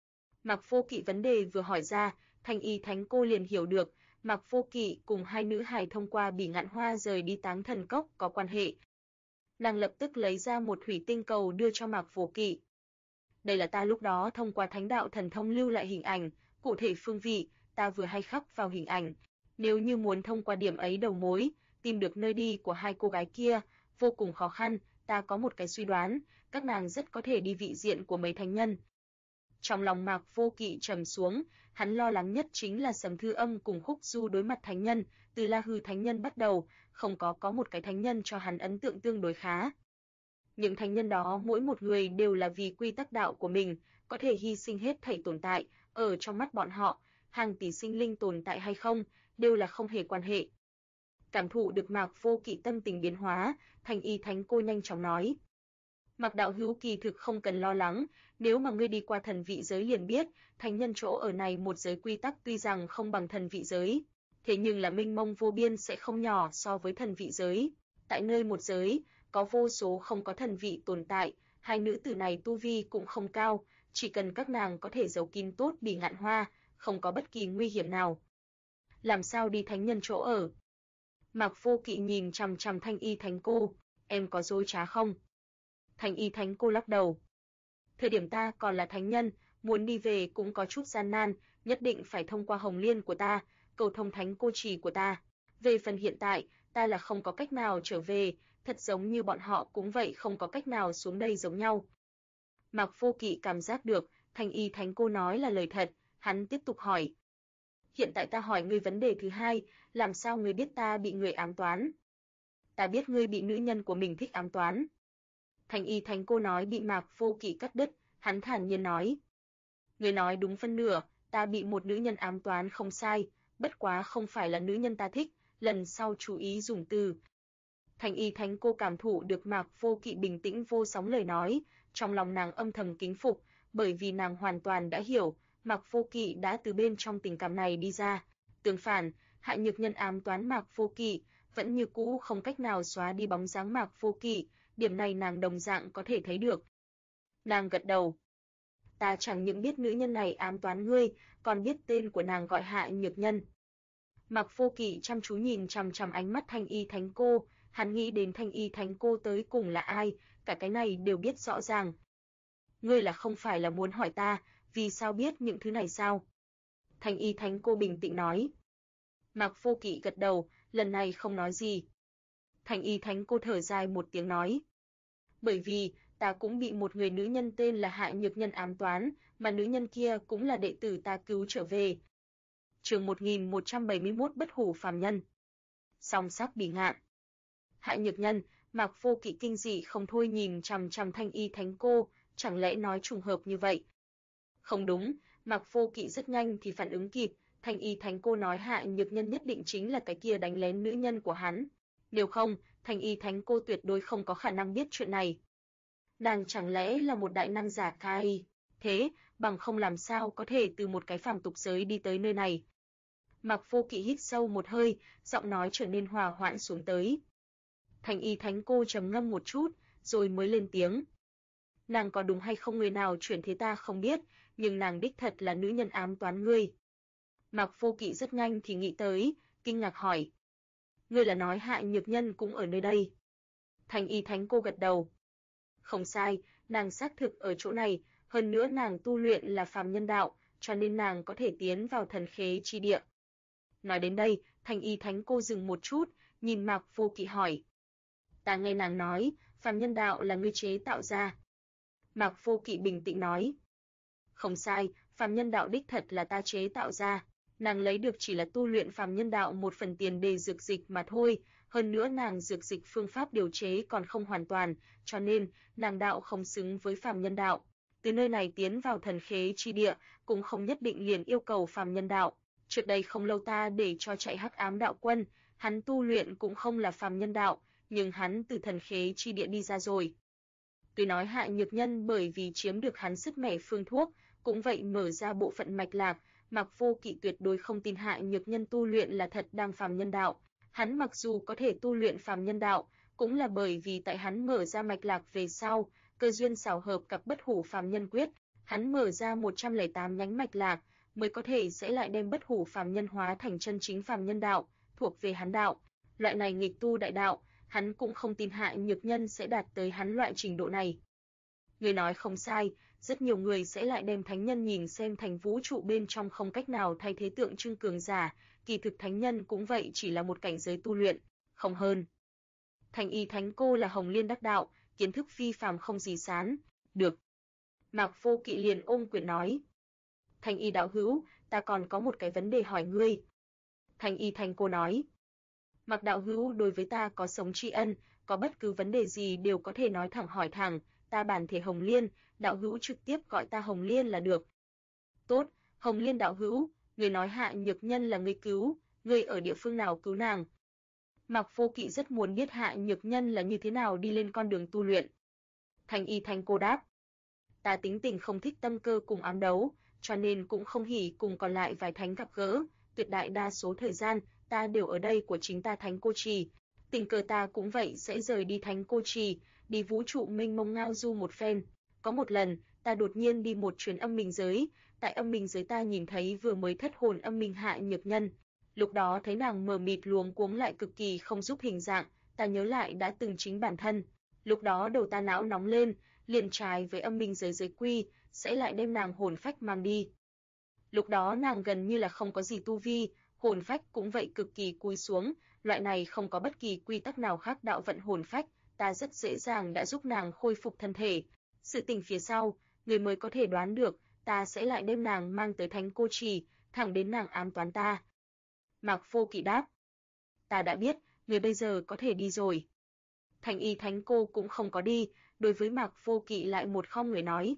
Mạc Vô Kỵ vấn đề vừa hỏi ra, Thanh Y Thánh Cô liền hiểu được, Mạc Vô Kỵ cùng hai nữ hài thông qua bỉ ngạn hoa rời đi Táng Thần Cốc có quan hệ. Nàng lập tức lấy ra một thủy tinh cầu đưa cho Mạc Vô Kỵ. Đây là ta lúc đó thông qua Thánh Đạo Thần Thông lưu lại hình ảnh, cụ thể phương vị, ta vừa hay khắc vào hình ảnh. Nếu như muốn thông qua điểm ấy đầu mối, tìm được nơi đi của hai cô gái kia, vô cùng khó khăn, ta có một cái suy đoán, các nàng rất có thể đi vị diện của mấy thánh nhân. Trong lòng Mạc Vô Kỵ trầm xuống, hắn lo lắng nhất chính là Sầm Thư Âm cùng Khúc Du đối mặt thánh nhân, từ La Hư thánh nhân bắt đầu, không có một cái thánh nhân cho hắn ấn tượng tương đối khá. Những thánh nhân đó mỗi một người đều là vì quy tắc đạo của mình, có thể hy sinh hết thảy tồn tại, ở trong mắt bọn họ, hàng tỷ sinh linh tồn tại hay không, đều là không hề quan hệ. Cảm thụ được Mạc Vô Kỵ tâm tình biến hóa, Thanh Y Thánh Cô nhanh chóng nói. Mạc đạo hữu kỳ thực không cần lo lắng, nếu mà ngươi đi qua thần vị giới liền biết, thánh nhân chỗ ở này một giới quy tắc tuy rằng không bằng thần vị giới, thế nhưng là mênh mông vô biên sẽ không nhỏ so với thần vị giới. Tại nơi một giới, có vô số không có thần vị tồn tại, hai nữ tử này tu vi cũng không cao, chỉ cần các nàng có thể giấu kín tốt bỉ ngạn hoa, không có bất kỳ nguy hiểm nào. Làm sao đi thánh nhân chỗ ở? Mạc Vô Kỵ nhìn chằm chằm Thanh Y Thánh Cô, em có dối trá không? Thanh Y Thánh Cô lắc đầu. Thời điểm ta còn là thánh nhân, muốn đi về cũng có chút gian nan, nhất định phải thông qua Hồng Liên của ta, cầu thông thánh cô trì của ta. Về phần hiện tại, ta là không có cách nào trở về, thật giống như bọn họ cũng vậy không có cách nào xuống đây giống nhau. Mạc Vô Kỵ cảm giác được, Thanh Y Thánh Cô nói là lời thật, hắn tiếp tục hỏi. Hiện tại ta hỏi ngươi vấn đề thứ hai, làm sao ngươi biết ta bị người ám toán? Ta biết ngươi bị nữ nhân của mình thích ám toán. Thanh Y Thánh Cô nói bị Mạc Vô Kỵ cắt đứt, hắn thản nhiên nói. Ngươi nói đúng phân nửa, ta bị một nữ nhân ám toán không sai, bất quá không phải là nữ nhân ta thích, lần sau chú ý dùng từ. Thanh Y Thánh Cô cảm thụ được Mạc Vô Kỵ bình tĩnh vô sóng lời nói, trong lòng nàng âm thầm kính phục, bởi vì nàng hoàn toàn đã hiểu, Mạc Vô Kỵ đã từ bên trong tình cảm này đi ra. Tương phản, Hạ Nhược Nhân ám toán Mạc Vô Kỵ, vẫn như cũ không cách nào xóa đi bóng dáng Mạc Vô Kỵ, điểm này nàng đồng dạng có thể thấy được. Nàng gật đầu. Ta chẳng những biết nữ nhân này ám toán ngươi, còn biết tên của nàng gọi Hạ Nhược Nhân. Mạc Vô Kỵ chăm chú nhìn chằm chằm ánh mắt Thanh Y Thánh Cô, hắn nghĩ đến Thanh Y Thánh Cô tới cùng là ai, cả cái này đều biết rõ ràng. Ngươi là không phải là muốn hỏi ta, vì sao biết những thứ này sao? Thanh Y Thánh Cô bình tĩnh nói. Mạc Vô Kỵ gật đầu, lần này không nói gì. Thanh Y Thánh Cô thở dài một tiếng nói. Bởi vì, ta cũng bị một người nữ nhân tên là Hạ Nhược Nhân ám toán, mà nữ nhân kia cũng là đệ tử ta cứu trở về. Chương 1171 Bất hủ phàm nhân. Song sắc bỉ ngạn. Hạ Nhược Nhân, Mạc Vô Kỵ kinh dị không thôi nhìn chằm chằm Thanh Y Thánh Cô, chẳng lẽ nói trùng hợp như vậy? Không đúng, Mạc Vô Kỵ rất nhanh thì phản ứng kịp, Thanh Y Thánh Cô nói Hạ Nhược Nhân nhất định chính là cái kia đánh lén nữ nhân của hắn. Nếu không, Thanh Y Thánh Cô tuyệt đối không có khả năng biết chuyện này. Nàng chẳng lẽ là một đại năng giả Kai? Thế, bằng không làm sao có thể từ một cái phàm tục giới đi tới nơi này. Mạc Vô Kỵ hít sâu một hơi, giọng nói trở nên hòa hoãn xuống tới. Thanh Y Thánh Cô trầm ngâm một chút, rồi mới lên tiếng. Nàng có đúng hay không người nào chuyển thế ta không biết, nhưng nàng đích thật là nữ nhân ám toán ngươi. Mạc Vô Kỵ rất nhanh thì nghĩ tới, kinh ngạc hỏi. Ngươi là nói Hạ Nhược Nhân cũng ở nơi đây? Thanh Y Thánh Cô gật đầu. Không sai, nàng xác thực ở chỗ này, hơn nữa nàng tu luyện là phàm nhân đạo, cho nên nàng có thể tiến vào thần khế chi địa. Nói đến đây, Thanh Y Thánh Cô dừng một chút, nhìn Mạc Vô Kỵ hỏi. Ta nghe nàng nói, phàm nhân đạo là ngươi chế tạo ra. Mạc Vô Kỵ bình tĩnh nói. Không sai, phàm nhân đạo đích thật là ta chế tạo ra. Nàng lấy được chỉ là tu luyện phàm nhân đạo một phần tiền đề dược dịch mà thôi, hơn nữa nàng dược dịch phương pháp điều chế còn không hoàn toàn, cho nên nàng đạo không xứng với phàm nhân đạo. Từ nơi này tiến vào thần khế chi địa, cũng không nhất định liền yêu cầu phàm nhân đạo. Trước đây không lâu ta để cho chạy Hắc Ám Đạo Quân, hắn tu luyện cũng không là phàm nhân đạo, nhưng hắn từ thần khế chi địa đi ra rồi. Tuy nói Hạ Nhược Nhân bởi vì chiếm được hắn sứt mẻ phương thuốc, cũng vậy mở ra bộ phận mạch lạc, Mạc Vô Kỵ tuyệt đối không tin Hạ Nhược Nhân tu luyện là thật đang phàm nhân đạo. Hắn mặc dù có thể tu luyện phàm nhân đạo, cũng là bởi vì tại hắn mở ra mạch lạc về sau, cơ duyên xảo hợp cặp bất hủ phàm nhân quyết, hắn mở ra 108 nhánh mạch lạc, mới có thể sẽ lại đem bất hủ phàm nhân hóa thành chân chính phàm nhân đạo, thuộc về hắn đạo. Loại này nghịch tu đại đạo, hắn cũng không tin Hạ Nhược Nhân sẽ đạt tới hắn loại trình độ này. Người nói không sai, rất nhiều người sẽ lại đem thánh nhân nhìn xem thành vũ trụ bên trong không cách nào thay thế tượng trưng cường giả, kỳ thực thánh nhân cũng vậy chỉ là một cảnh giới tu luyện, không hơn. Thanh Y Thánh Cô là Hồng Liên đắc đạo, kiến thức phi phàm không gì sán, được. Mạc Vô Kỵ liền ôm quyền nói. Thanh Y đạo hữu, ta còn có một cái vấn đề hỏi ngươi. Thanh Y Thánh Cô nói. Mạc đạo hữu đối với ta có sống tri ân, có bất cứ vấn đề gì đều có thể nói thẳng hỏi thẳng, ta bản thể Hồng Liên, đạo hữu trực tiếp gọi ta Hồng Liên là được. Tốt, Hồng Liên đạo hữu, người nói Hạ Nhược Nhân là ngươi cứu, ngươi ở địa phương nào cứu nàng? Mạc Vô Kỵ rất muốn biết Hạ Nhược Nhân là như thế nào đi lên con đường tu luyện. Thanh Y Thánh Cô đáp. Ta tính tình không thích tâm cơ cùng ám đấu, cho nên cũng không hỉ cùng còn lại vài thánh gặp gỡ, tuyệt đại đa số thời gian ta đều ở đây của chính ta Thánh Cô Trì. Tình cờ ta cũng vậy sẽ rời đi Thánh Cô Trì, đi vũ trụ mênh mông ngao du một phen. Có một lần, ta đột nhiên đi một chuyến âm minh giới, tại âm minh giới ta nhìn thấy vừa mới thất hồn âm minh Hạ Nhược Nhân. Lúc đó thấy nàng mờ mịt luống cuống lại cực kỳ không giúp hình dạng, ta nhớ lại đã từng chính bản thân. Lúc đó đầu ta não nóng lên, liền trái với âm minh giới giới quy, sẽ lại đem nàng hồn phách mang đi. Lúc đó nàng gần như là không có gì tu vi, hồn phách cũng vậy cực kỳ cúi xuống, loại này không có bất kỳ quy tắc nào khác đạo vận hồn phách, ta rất dễ dàng đã giúp nàng khôi phục thân thể. Sự tình phía sau, người mới có thể đoán được, ta sẽ lại đem nàng mang tới Thánh Cô Trì, thẳng đến nàng ám toán ta. Mạc Vô Kỵ đáp. Ta đã biết, người bây giờ có thể đi rồi. Thanh Y Thánh Cô cũng không có đi, đối với Mạc Vô Kỵ lại một không người nói.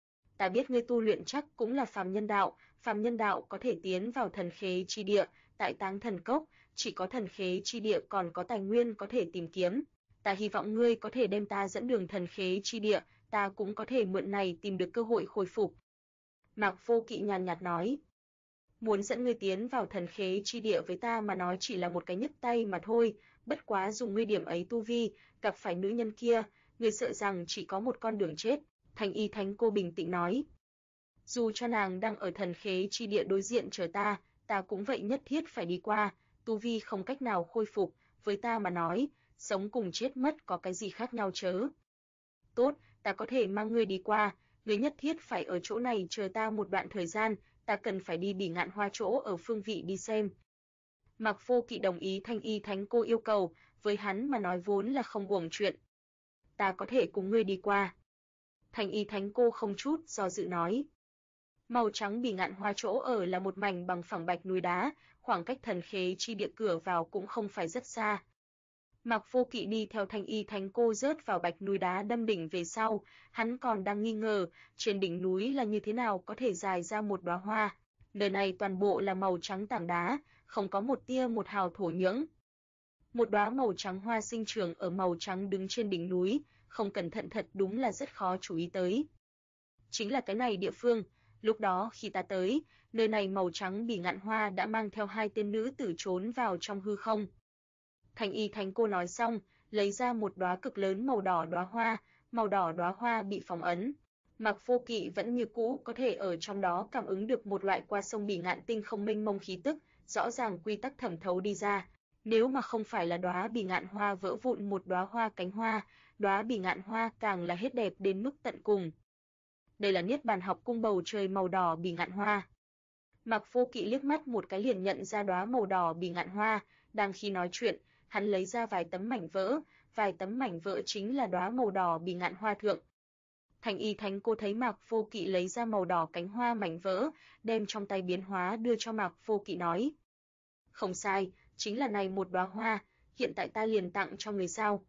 Ta biết ngươi tu luyện chắc cũng là phàm nhân đạo có thể tiến vào thần khế chi địa, tại Táng Thần Cốc, chỉ có thần khế chi địa còn có tài nguyên có thể tìm kiếm. Ta hy vọng ngươi có thể đem ta dẫn đường thần khế chi địa, ta cũng có thể mượn này tìm được cơ hội khôi phục. Mạc Vô Kỵ nhàn nhạt nói. Muốn dẫn ngươi tiến vào thần khế chi địa với ta mà nói chỉ là một cái nhấc tay mà thôi, bất quá dùng ngươi điểm ấy tu vi, gặp phải nữ nhân kia, ngươi sợ rằng chỉ có một con đường chết. Thanh Y Thánh Cô bình tĩnh nói. Dù cho nàng đang ở thần khế chi địa đối diện chờ ta, ta cũng vậy nhất thiết phải đi qua, tu vi không cách nào khôi phục, với ta mà nói, sống cùng chết mất có cái gì khác nhau chớ. Tốt, ta có thể mang ngươi đi qua, ngươi nhất thiết phải ở chỗ này chờ ta một đoạn thời gian, ta cần phải đi Bỉ Ngạn Hoa chỗ ở phương vị đi xem. Mạc Vô Kỵ đồng ý Thanh Y Thánh Cô yêu cầu, với hắn mà nói vốn là không uổng chuyện. Ta có thể cùng ngươi đi qua. Thanh y thánh cô không chút do dự nói. Màu trắng bỉ ngạn hoa chỗ ở là một mảnh bằng phẳng bạch núi đá, khoảng cách thần khế chi địa cửa vào cũng không phải rất xa. Mạc Vô Kỵ đi theo Thanh y thánh cô rớt vào bạch núi đá đâm đỉnh về sau, hắn còn đang nghi ngờ, trên đỉnh núi là như thế nào có thể dài ra một đóa hoa. Nơi này toàn bộ là màu trắng tảng đá, không có một tia một hào thổ nhưỡng. Một đóa màu trắng hoa sinh trưởng ở màu trắng đứng trên đỉnh núi, không cẩn thận thật đúng là rất khó chú ý tới. Chính là cái này địa phương, lúc đó khi ta tới, nơi này màu trắng bỉ ngạn hoa đã mang theo 2 tên nữ tử trốn vào trong hư không. Thanh y thánh cô nói xong, lấy ra một đóa cực lớn màu đỏ đóa hoa bị phong ấn. Mạc Vô Kỵ vẫn như cũ có thể ở trong đó cảm ứng được một loại qua sông bỉ ngạn tinh không mênh mông khí tức, rõ ràng quy tắc thẩm thấu đi ra. Nếu mà không phải là đóa bỉ ngạn hoa vỡ vụn một đóa hoa cánh hoa, đóa bỉ ngạn hoa càng là hết đẹp đến mức tận cùng. Đây là Niết Bàn học cung bầu trời màu đỏ bỉ ngạn hoa. Mạc Vô Kỵ liếc mắt một cái liền nhận ra đóa màu đỏ bỉ ngạn hoa, đang khi nói chuyện, hắn lấy ra vài tấm mảnh vỡ chính là đóa màu đỏ bỉ ngạn hoa thượng. Thanh y thánh cô thấy Mạc Vô Kỵ lấy ra màu đỏ cánh hoa mảnh vỡ, đem trong tay biến hóa đưa cho Mạc Vô Kỵ nói. Không sai, chính là này một đóa hoa, hiện tại ta liền tặng cho người sao.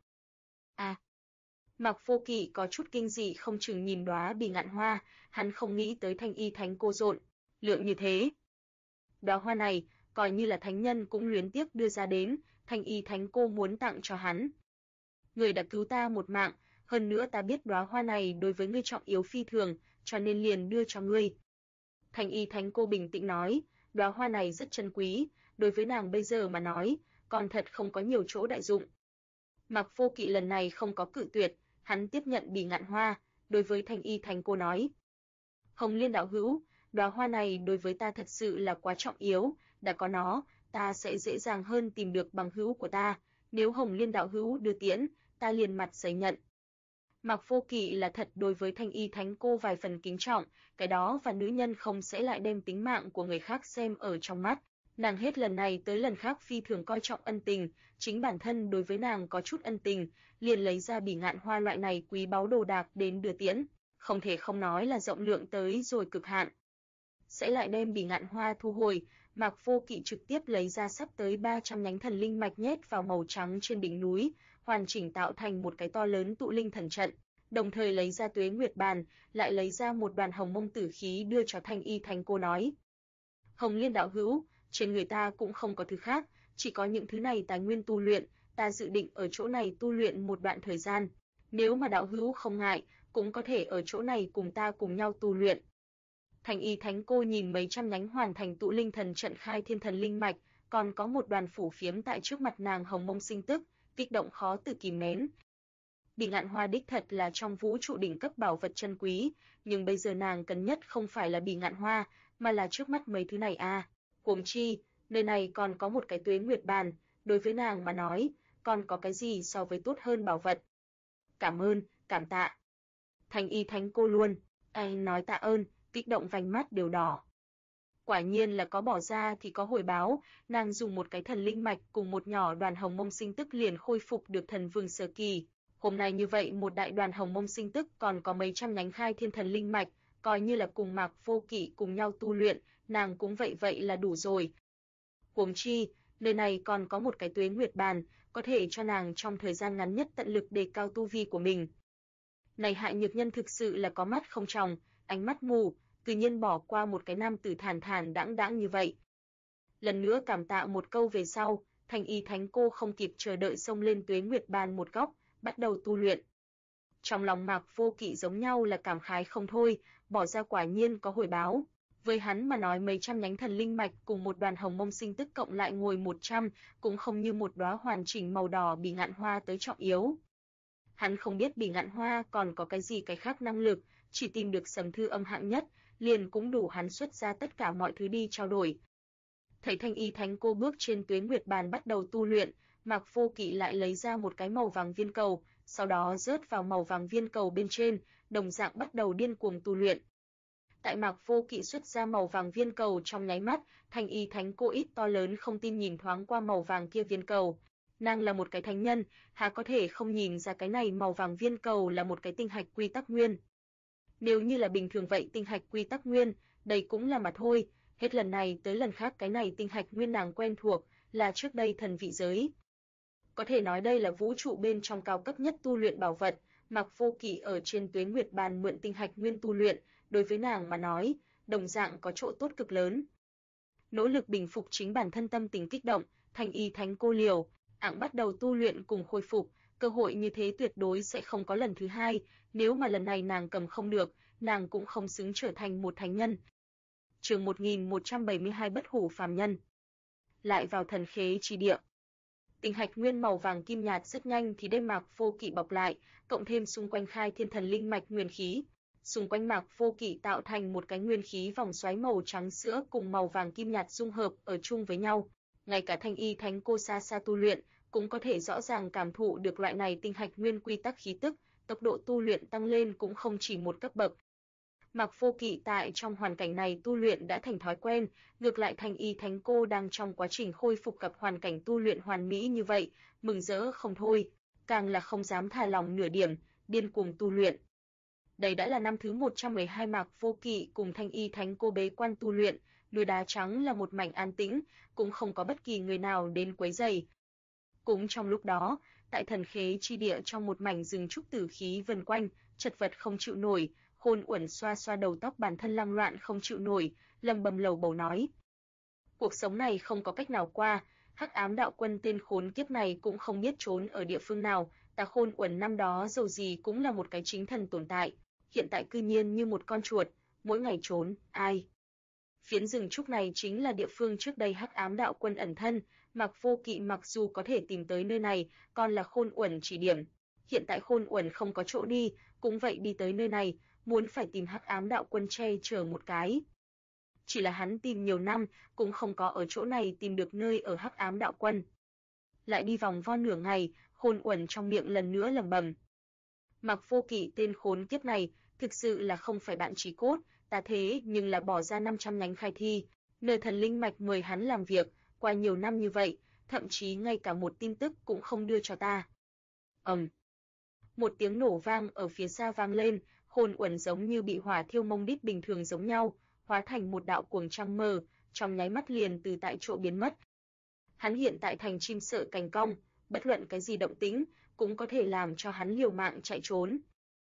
À. Mạc Vô Kỵ có chút kinh dị không chừng nhìn đóa bỉ ngạn hoa, hắn không nghĩ tới Thanh y thánh cô rộn lượng như thế. Đóa hoa này, coi như là thánh nhân cũng luyến tiếc đưa ra đến, Thanh y thánh cô muốn tặng cho hắn. Người đã cứu ta một mạng, hơn nữa ta biết đóa hoa này đối với ngươi trọng yếu phi thường, cho nên liền đưa cho ngươi. Thanh y thánh cô bình tĩnh nói, đóa hoa này rất chân quý, đối với nàng bây giờ mà nói, còn thật không có nhiều chỗ đại dụng. Mạc Vô Kỵ lần này không có cự tuyệt, hắn tiếp nhận bỉ ngạn hoa, đối với Thanh y thánh cô nói. Hồng Liên đạo hữu, đóa hoa này đối với ta thật sự là quá trọng yếu, đã có nó, ta sẽ dễ dàng hơn tìm được bằng hữu của ta, nếu Hồng Liên đạo hữu đưa tiễn, ta liền mặt giấy nhận. Mạc Vô Kỵ là thật đối với Thanh y thánh cô vài phần kính trọng, cái đó và nữ nhân không sẽ lại đem tính mạng của người khác xem ở trong mắt. Nàng hết lần này tới lần khác phi thường coi trọng ân tình, chính bản thân đối với nàng có chút ân tình, liền lấy ra bỉ ngạn hoa loại này quý báu đồ đạc đến đưa tiễn, không thể không nói là rộng lượng tới rồi cực hạn. Sẽ lại đem bỉ ngạn hoa thu hồi, Mạc Vô Kỵ trực tiếp lấy ra sắp tới 300 nhánh thần linh mạch nhét vào màu trắng trên đỉnh núi, hoàn chỉnh tạo thành một cái to lớn tụ linh thần trận, đồng thời lấy ra Tuế Nguyệt bàn, lại lấy ra một đoàn hồng mông tử khí đưa cho Thanh y thánh cô nói. Hồng Liên đạo hữu, trên người ta cũng không có thứ khác, chỉ có những thứ này tài nguyên tu luyện, ta dự định ở chỗ này tu luyện một đoạn thời gian. Nếu mà đạo hữu không ngại, cũng có thể ở chỗ này cùng ta cùng nhau tu luyện. Thanh y thánh cô nhìn mấy trăm nhánh hoàn thành tụ linh thần trận khai thiên thần linh mạch, còn có một đoàn phủ phiếm tại trước mặt nàng hồng mông sinh tức, kích động khó tự kìm nén. Bỉ ngạn hoa đích thật là trong vũ trụ đỉnh cấp bảo vật chân quý, nhưng bây giờ nàng cần nhất không phải là bỉ ngạn hoa, mà là trước mắt mấy thứ này à. Huống chi, nơi này còn có một cái Tuế Nguyệt bàn, đối với nàng mà nói, còn có cái gì so với tốt hơn bảo vật. Cảm ơn, cảm tạ. Thanh y thánh cô luôn, anh nói tạ ơn, kích động vành mắt đều đỏ. Quả nhiên là có bỏ ra thì có hồi báo, nàng dùng một cái thần linh mạch cùng một nhỏ đoàn hồng mông sinh tức liền khôi phục được thần vương sơ kỳ. Hôm nay như vậy một đại đoàn hồng mông sinh tức còn có mấy trăm nhánh khai thiên thần linh mạch, coi như là cùng Mạc Vô Kỵ cùng nhau tu luyện, nàng cũng vậy là đủ rồi. Huống chi, nơi này còn có một cái Tuế Nguyệt bàn, có thể cho nàng trong thời gian ngắn nhất tận lực đề cao tu vi của mình. Này hại nhược nhân thực sự là có mắt không tròng, ánh mắt mù, tự nhiên bỏ qua một cái nam tử thản thản đãng đãng như vậy. Lần nữa cảm tạ một câu về sau, Thanh y thánh cô không kịp chờ đợi xông lên Tuế Nguyệt bàn một góc, bắt đầu tu luyện. Trong lòng Mạc Vô Kỵ giống nhau là cảm khái không thôi, bỏ ra quả nhiên có hồi báo. Với hắn mà nói mấy trăm nhánh thần linh mạch cùng một đoàn hồng mông sinh tức cộng lại ngồi 100, cũng không như một đóa hoàn chỉnh màu đỏ bỉ ngạn hoa tới trọng yếu. Hắn không biết bỉ ngạn hoa còn có cái gì cái khác năng lực, chỉ tìm được sầm thư âm hạng nhất, liền cũng đủ hắn xuất ra tất cả mọi thứ đi trao đổi. Thấy Thanh y thánh cô bước trên Tuế Nguyệt bàn bắt đầu tu luyện, Mạc Vô Kỵ lại lấy ra một cái màu vàng viên cầu, sau đó rớt vào màu vàng viên cầu bên trên, đồng dạng bắt đầu điên cuồng tu luyện. Tại Mạc Vô Kỵ xuất ra màu vàng viên cầu trong nháy mắt, Thanh y thánh cô ít to lớn không tin nhìn thoáng qua màu vàng kia viên cầu. Nàng là một cái thánh nhân, há có thể không nhìn ra cái này màu vàng viên cầu là một cái tinh hạch quy tắc nguyên. Nếu như là bình thường vậy tinh hạch quy tắc nguyên, đây cũng là mà thôi, hết lần này tới lần khác cái này tinh hạch nguyên nàng quen thuộc, là trước đây thần vị giới. Có thể nói đây là vũ trụ bên trong cao cấp nhất tu luyện bảo vật, Mạc Vô Kỵ ở trên Tuế Nguyệt Bàn mượn tinh hạch nguyên tu luyện, đối với nàng mà nói, đồng dạng có chỗ tốt cực lớn. Nỗ lực bình phục chính bản thân tâm tình kích động, Thanh Y Thánh Cô liều, bắt đầu tu luyện cùng khôi phục, cơ hội như thế tuyệt đối sẽ không có lần thứ hai, nếu mà lần này nàng cầm không được, nàng cũng không xứng trở thành một thánh nhân. Chương 1172 Bất hủ phàm nhân. Lại vào thần khế chi địa. Tinh hạch nguyên màu vàng kim nhạt rất nhanh thì đem Mạc Vô Kỵ bọc lại, cộng thêm xung quanh khai thiên thần linh mạch nguyên khí. Xung quanh Mạc Vô Kỵ tạo thành một cái nguyên khí vòng xoáy màu trắng sữa cùng màu vàng kim nhạt dung hợp ở chung với nhau. Ngay cả Thanh Y Thánh Cô xa xa tu luyện, cũng có thể rõ ràng cảm thụ được loại này tinh hạch nguyên quy tắc khí tức, tốc độ tu luyện tăng lên cũng không chỉ một cấp bậc. Mạc Vô Kỵ tại trong hoàn cảnh này tu luyện đã thành thói quen, ngược lại Thanh Y Thánh Cô đang trong quá trình khôi phục gặp hoàn cảnh tu luyện hoàn mỹ như vậy, mừng rỡ không thôi, càng là không dám thả lòng nửa điểm, điên cuồng tu luyện. Đây đã là năm thứ 112 Mạc Vô Kỵ cùng Thanh Y Thánh Cô bế quan tu luyện, núi đá trắng là một mảnh an tĩnh, cũng không có bất kỳ người nào đến quấy rầy. Cũng trong lúc đó, tại thần khế chi địa trong một mảnh rừng trúc tử khí vần quanh, chật vật không chịu nổi, Khôn Uẩn xoa xoa đầu tóc bản thân lăng loạn không chịu nổi, lầm bầm lầu bầu nói: cuộc sống này không có cách nào qua, Hắc Ám Đạo Quân tên khốn kiếp này cũng không biết trốn ở địa phương nào, ta Khôn Uẩn năm đó dầu gì cũng là một cái chính thần tồn tại, hiện tại cư nhiên như một con chuột, mỗi ngày trốn, ai? Phiến rừng trúc này chính là địa phương trước đây Hắc Ám Đạo Quân ẩn thân, Mạc Vô Kỵ mặc dù có thể tìm tới nơi này, còn là Khôn Uẩn chỉ điểm. Hiện tại Khôn Uẩn không có chỗ đi, cũng vậy đi tới nơi này, muốn phải tìm Hắc Ám Đạo Quân che chở một cái. Chỉ là hắn tìm nhiều năm, cũng không có ở chỗ này tìm được nơi ở Hắc Ám Đạo Quân. Lại đi vòng vo nửa ngày, Khôn Uẩn trong miệng lần nữa lẩm bẩm: Mạc Vô Kỵ tên khốn kiếp này, thực sự là không phải bạn chí cốt, ta thế nhưng là bỏ ra 500 nhánh khai thi, nơi thần linh mạch mời hắn làm việc, qua nhiều năm như vậy, thậm chí ngay cả một tin tức cũng không đưa cho ta. Một tiếng nổ vang ở phía xa vang lên, Khôn Uẩn giống như bị hỏa thiêu mông đít bình thường giống nhau, hóa thành một đạo cuồng trăng mờ, trong nháy mắt liền từ tại chỗ biến mất. Hắn hiện tại thành chim sợ cành cong, bất luận cái gì động tĩnh cũng có thể làm cho hắn liều mạng chạy trốn.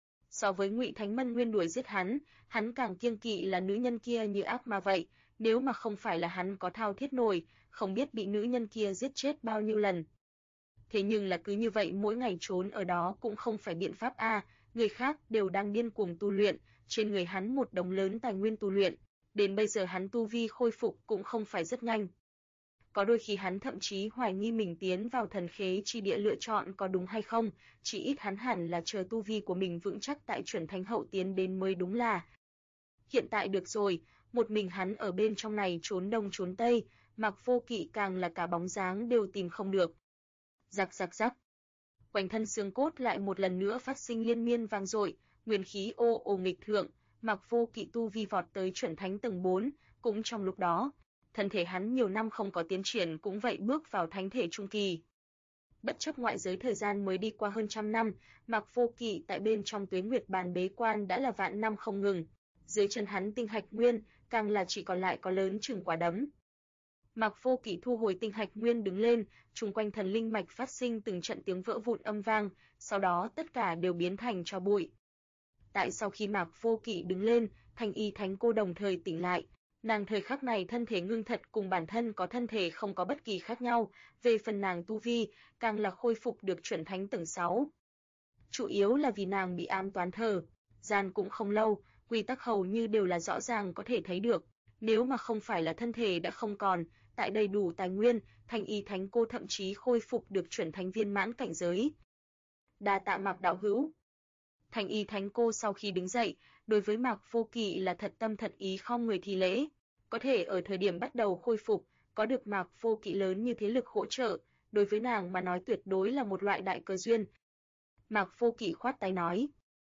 So với Ngụy Thánh Mân Nguyên đuổi giết hắn càng kiêng kỵ là nữ nhân kia như ác ma vậy, nếu mà không phải là hắn có thao thiết nổi, không biết bị nữ nhân kia giết chết bao nhiêu lần. Thế nhưng là cứ như vậy mỗi ngày trốn ở đó cũng không phải biện pháp a, người khác đều đang điên cuồng tu luyện, trên người hắn một đống lớn tài nguyên tu luyện, đến bây giờ hắn tu vi khôi phục cũng không phải rất nhanh. Có đôi khi hắn thậm chí hoài nghi mình tiến vào thần khế chi địa lựa chọn có đúng hay không, chỉ ít hắn hẳn là chờ tu vi của mình vững chắc tại chuẩn thánh hậu tiến đến mới đúng là. Hiện tại được rồi, một mình hắn ở bên trong này trốn đông trốn tây, Mạc Vô Kỵ càng là cả bóng dáng đều tìm không được. Rắc rắc rắc. Quanh thân xương cốt lại một lần nữa phát sinh liên miên vang dội, nguyên khí ô ồ nghịch thượng, Mạc Vô Kỵ tu vi vọt tới chuẩn thánh tầng 4, cũng trong lúc đó, thân thể hắn nhiều năm không có tiến triển cũng vậy bước vào thánh thể trung kỳ. Bất chấp ngoại giới thời gian mới đi qua hơn trăm năm, Mạc Vô Kỵ tại bên trong Tuế Nguyệt Bàn bế quan đã là vạn năm không ngừng. Dưới chân hắn tinh hạch nguyên, càng là chỉ còn lại có lớn chừng quả đấm. Mạc Vô Kỵ thu hồi tinh hạch nguyên đứng lên, xung quanh thần linh mạch phát sinh từng trận tiếng vỡ vụn âm vang, sau đó tất cả đều biến thành tro bụi. Tại sau khi Mạc Vô Kỵ đứng lên, Thanh Y Thánh Cô đồng thời tỉnh lại. Nàng thời khắc này thân thể ngưng thật cùng bản thân có thân thể không có bất kỳ khác nhau, về phần nàng tu vi, càng là khôi phục được chuẩn thánh tầng 6. Chủ yếu là vì nàng bị ám toán thờ, gian cũng không lâu, quy tắc hầu như đều là rõ ràng có thể thấy được, nếu mà không phải là thân thể đã không còn, tại đầy đủ tài nguyên, Thanh Y Thánh Cô thậm chí khôi phục được chuẩn thánh viên mãn cảnh giới. Đa tạ Mạc đạo hữu. Thanh Y Thánh Cô sau khi đứng dậy, đối với Mạc Vô Kỵ là thật tâm thật ý khom người thi lễ, có thể ở thời điểm bắt đầu khôi phục, có được Mạc Vô Kỵ lớn như thế lực hỗ trợ, đối với nàng mà nói tuyệt đối là một loại đại cơ duyên. Mạc Vô Kỵ khoát tay nói: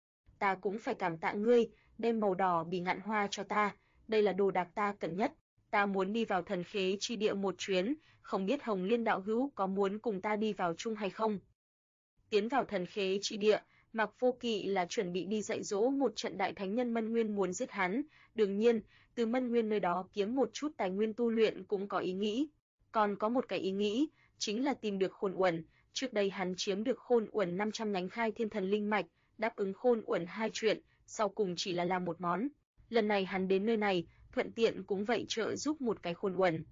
ta cũng phải cảm tạ ngươi, đem màu đỏ bì ngạn hoa cho ta, đây là đồ đạc ta cần nhất, ta muốn đi vào thần khế chi địa một chuyến, không biết Hồng Liên đạo hữu có muốn cùng ta đi vào chung hay không? Tiến vào thần khế chi địa, Mạc Vô Kỵ là chuẩn bị đi dạy dỗ một trận đại thánh nhân Mân Nguyên muốn giết hắn, đương nhiên, từ Mân Nguyên nơi đó kiếm một chút tài nguyên tu luyện cũng có ý nghĩ. Còn có một cái ý nghĩ, chính là tìm được Khôn Uẩn, trước đây hắn chiếm được Khôn Uẩn 500 nhánh Khai Thiên Thần Linh mạch, đáp ứng Khôn Uẩn 2 chuyện, sau cùng chỉ là làm một món. Lần này hắn đến nơi này, thuận tiện cũng vậy trợ giúp một cái Khôn Uẩn.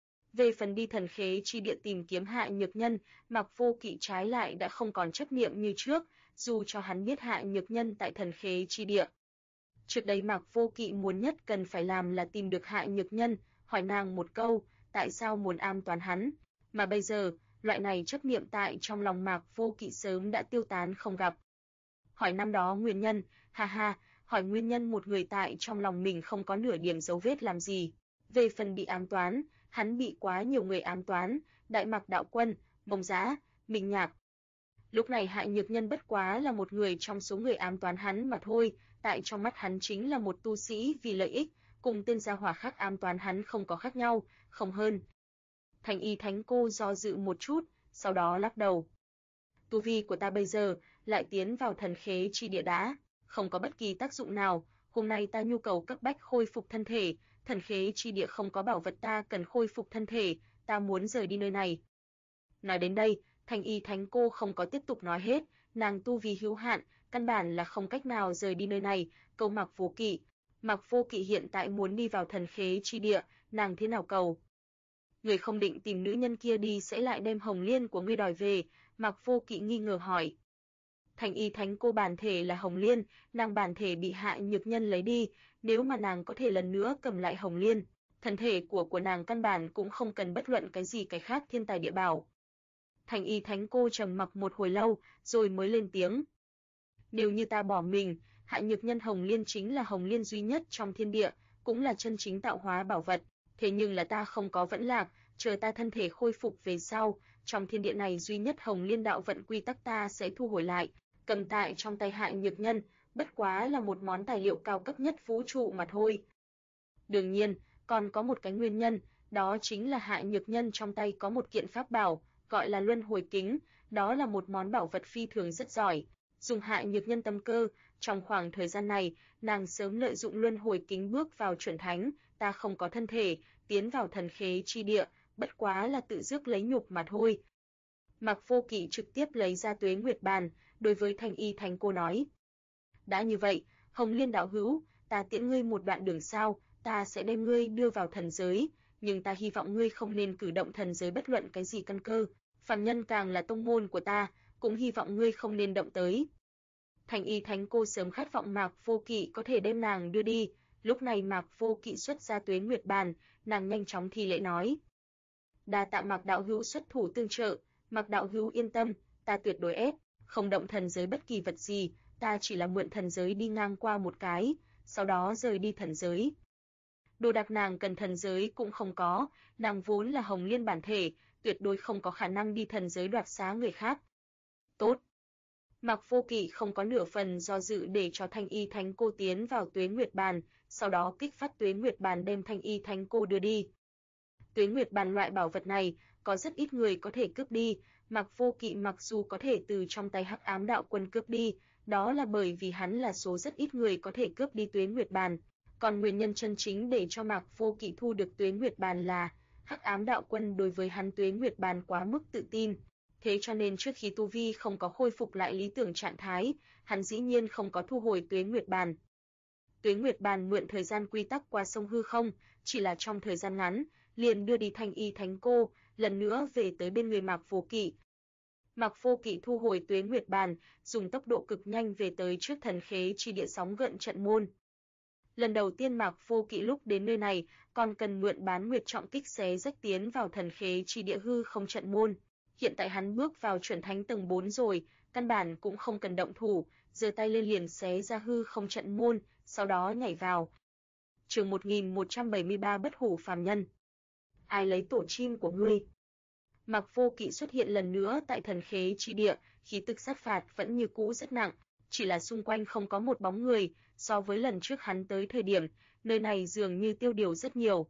Về phần đi Thần Khế chi địa tìm kiếm Hạ Nhược Nhân, Mạc Vô Kỵ trái lại đã không còn chấp niệm như trước, dù cho hắn biết Hạ Nhược Nhân tại Thần Khế chi địa. Trước đây Mạc Vô Kỵ muốn nhất cần phải làm là tìm được Hạ Nhược Nhân, hỏi nàng một câu, tại sao muốn ám toán hắn, mà bây giờ, loại này chấp niệm tại trong lòng Mạc Vô Kỵ sớm đã tiêu tán không gặp. Hỏi năm đó nguyên nhân, ha ha, hỏi nguyên nhân một người tại trong lòng mình không có nửa điểm dấu vết làm gì. Về phần bị ám toán, hắn bị quá nhiều người ám toán, Đại Mạc Đạo Quân, Mông Giá, Minh Nhạc. Lúc này Hạ Nhược Nhân bất quá là một người trong số người ám toán hắn mà thôi, tại trong mắt hắn chính là một tu sĩ vì lợi ích, cùng tên gia hỏa khác ám toán hắn không có khác nhau, không hơn. Thành Y Thánh Cô do dự một chút, sau đó lắc đầu. Tu vi của ta bây giờ lại tiến vào Thần Khế chi địa đã, không có bất kỳ tác dụng nào, hôm nay ta nhu cầu cấp bách khôi phục thân thể, Thần Khế chi địa không có bảo vật ta cần khôi phục thân thể, ta muốn rời đi nơi này. Nói đến đây, Thành Y Thánh Cô không có tiếp tục nói hết, nàng tu vi hữu hạn, căn bản là không cách nào rời đi nơi này, cầu Mạc Vô Kỵ. Mạc Vô Kỵ hiện tại muốn đi vào Thần Khế chi địa, nàng thế nào cầu? Người không định tìm nữ nhân kia đi sẽ lại đem Hồng Liên của ngươi đòi về, Mạc Vô Kỵ nghi ngờ hỏi. Thành Y Thánh Cô bản thể là Hồng Liên, nàng bản thể bị Hạ Nhược Nhân lấy đi, nếu mà nàng có thể lần nữa cầm lại Hồng Liên, thân thể của nàng căn bản cũng không cần bất luận cái gì cái khác thiên tài địa bảo. Thành Y Thánh Cô trầm mặc một hồi lâu, rồi mới lên tiếng. Nếu như ta bỏ mình, Hạ Nhược Nhân Hồng Liên chính là Hồng Liên duy nhất trong thiên địa, cũng là chân chính tạo hóa bảo vật, thế nhưng là ta không có vẫn lạc, chờ ta thân thể khôi phục về sau, trong thiên địa này duy nhất Hồng Liên đạo vận quy tắc ta sẽ thu hồi lại, cầm tại trong tay Hạ Nhược Nhân, bất quá là một món tài liệu cao cấp nhất vũ trụ mà thôi. Đương nhiên, còn có một cái nguyên nhân, đó chính là Hạ Nhược Nhân trong tay có một kiện pháp bảo, gọi là Luân Hồi Kính, đó là một món bảo vật phi thường rất giỏi. Dùng Hạ Nhược Nhân tâm cơ, trong khoảng thời gian này, nàng sớm lợi dụng Luân Hồi Kính bước vào chuẩn thánh, ta không có thân thể, tiến vào Thần Khế chi địa, bất quá là tự rước lấy nhục mà thôi. Mạc Vô Kỵ trực tiếp lấy ra Tuế Nguyệt Bàn, đối với Thành Y Thánh Cô nói. Đã như vậy, Hồng Liên đạo hữu, ta tiễn ngươi một đoạn đường sao, ta sẽ đem ngươi đưa vào thần giới, nhưng ta hy vọng ngươi không nên cử động thần giới bất luận cái gì căn cơ, phàm nhân càng là tông môn của ta, cũng hy vọng ngươi không nên động tới. Thành Y Thánh Cô sớm khát vọng Mạc Vô Kỵ có thể đem nàng đưa đi, lúc này Mạc Vô Kỵ xuất ra Tuế Nguyệt Bàn, nàng nhanh chóng thi lễ nói. Đa tạ Mạc đạo hữu xuất thủ tương trợ, Mạc đạo hữu yên tâm, ta tuyệt đối không động thần giới bất kỳ vật gì, ta chỉ là mượn thần giới đi ngang qua một cái, sau đó rời đi thần giới. Đồ đạc nàng cần thần giới cũng không có, nàng vốn là Hồng Liên bản thể, tuyệt đối không có khả năng đi thần giới đoạt xá người khác. Tốt. Mạc Vô Kỵ không có nửa phần do dự để cho Thanh Y Thánh Cô tiến vào Tuế Nguyệt Bàn, sau đó kích phát Tuế Nguyệt Bàn đem Thanh Y Thánh Cô đưa đi. Tuế Nguyệt Bàn loại bảo vật này, có rất ít người có thể cướp đi, Mạc Vô Kỵ mặc dù có thể từ trong tay Hắc Ám Đạo Quân cướp đi, đó là bởi vì hắn là số rất ít người có thể cướp đi Tuế Nguyệt Bàn. Còn nguyên nhân chân chính để cho Mạc Vô Kỵ thu được Tuế Nguyệt Bàn là Hắc Ám Đạo Quân đối với hắn Tuế Nguyệt Bàn quá mức tự tin, thế cho nên trước khi tu vi không có khôi phục lại lý tưởng trạng thái, hắn dĩ nhiên không có thu hồi Tuế Nguyệt Bàn. Tuế Nguyệt Bàn mượn thời gian quy tắc qua sông hư không, chỉ là trong thời gian ngắn, liền đưa đi Thanh Y Thánh Cô, lần nữa về tới bên người Mạc Vô Kỵ. Mạc Vô Kỵ thu hồi Tuế Nguyệt Bàn, dùng tốc độ cực nhanh về tới trước Thần Khế chi địa sóng gợn trận môn. Lần đầu tiên Mạc Vô Kỵ lúc đến nơi này, còn cần mượn Bán Nguyệt trọng kích xé rách tiến vào Thần Khế chi địa hư không trận môn. Hiện tại hắn bước vào chuẩn thánh tầng 4 rồi, căn bản cũng không cần động thủ, giơ tay lên liền xé ra hư không trận môn, sau đó nhảy vào. Chương 1173 Bất hủ phàm nhân. Ai lấy tổ chim của ngươi? Mạc Vô Kỵ xuất hiện lần nữa tại Thần Khế chi địa, khí tức sát phạt vẫn như cũ rất nặng, chỉ là xung quanh không có một bóng người, so với lần trước hắn tới thời điểm, nơi này dường như tiêu điều rất nhiều.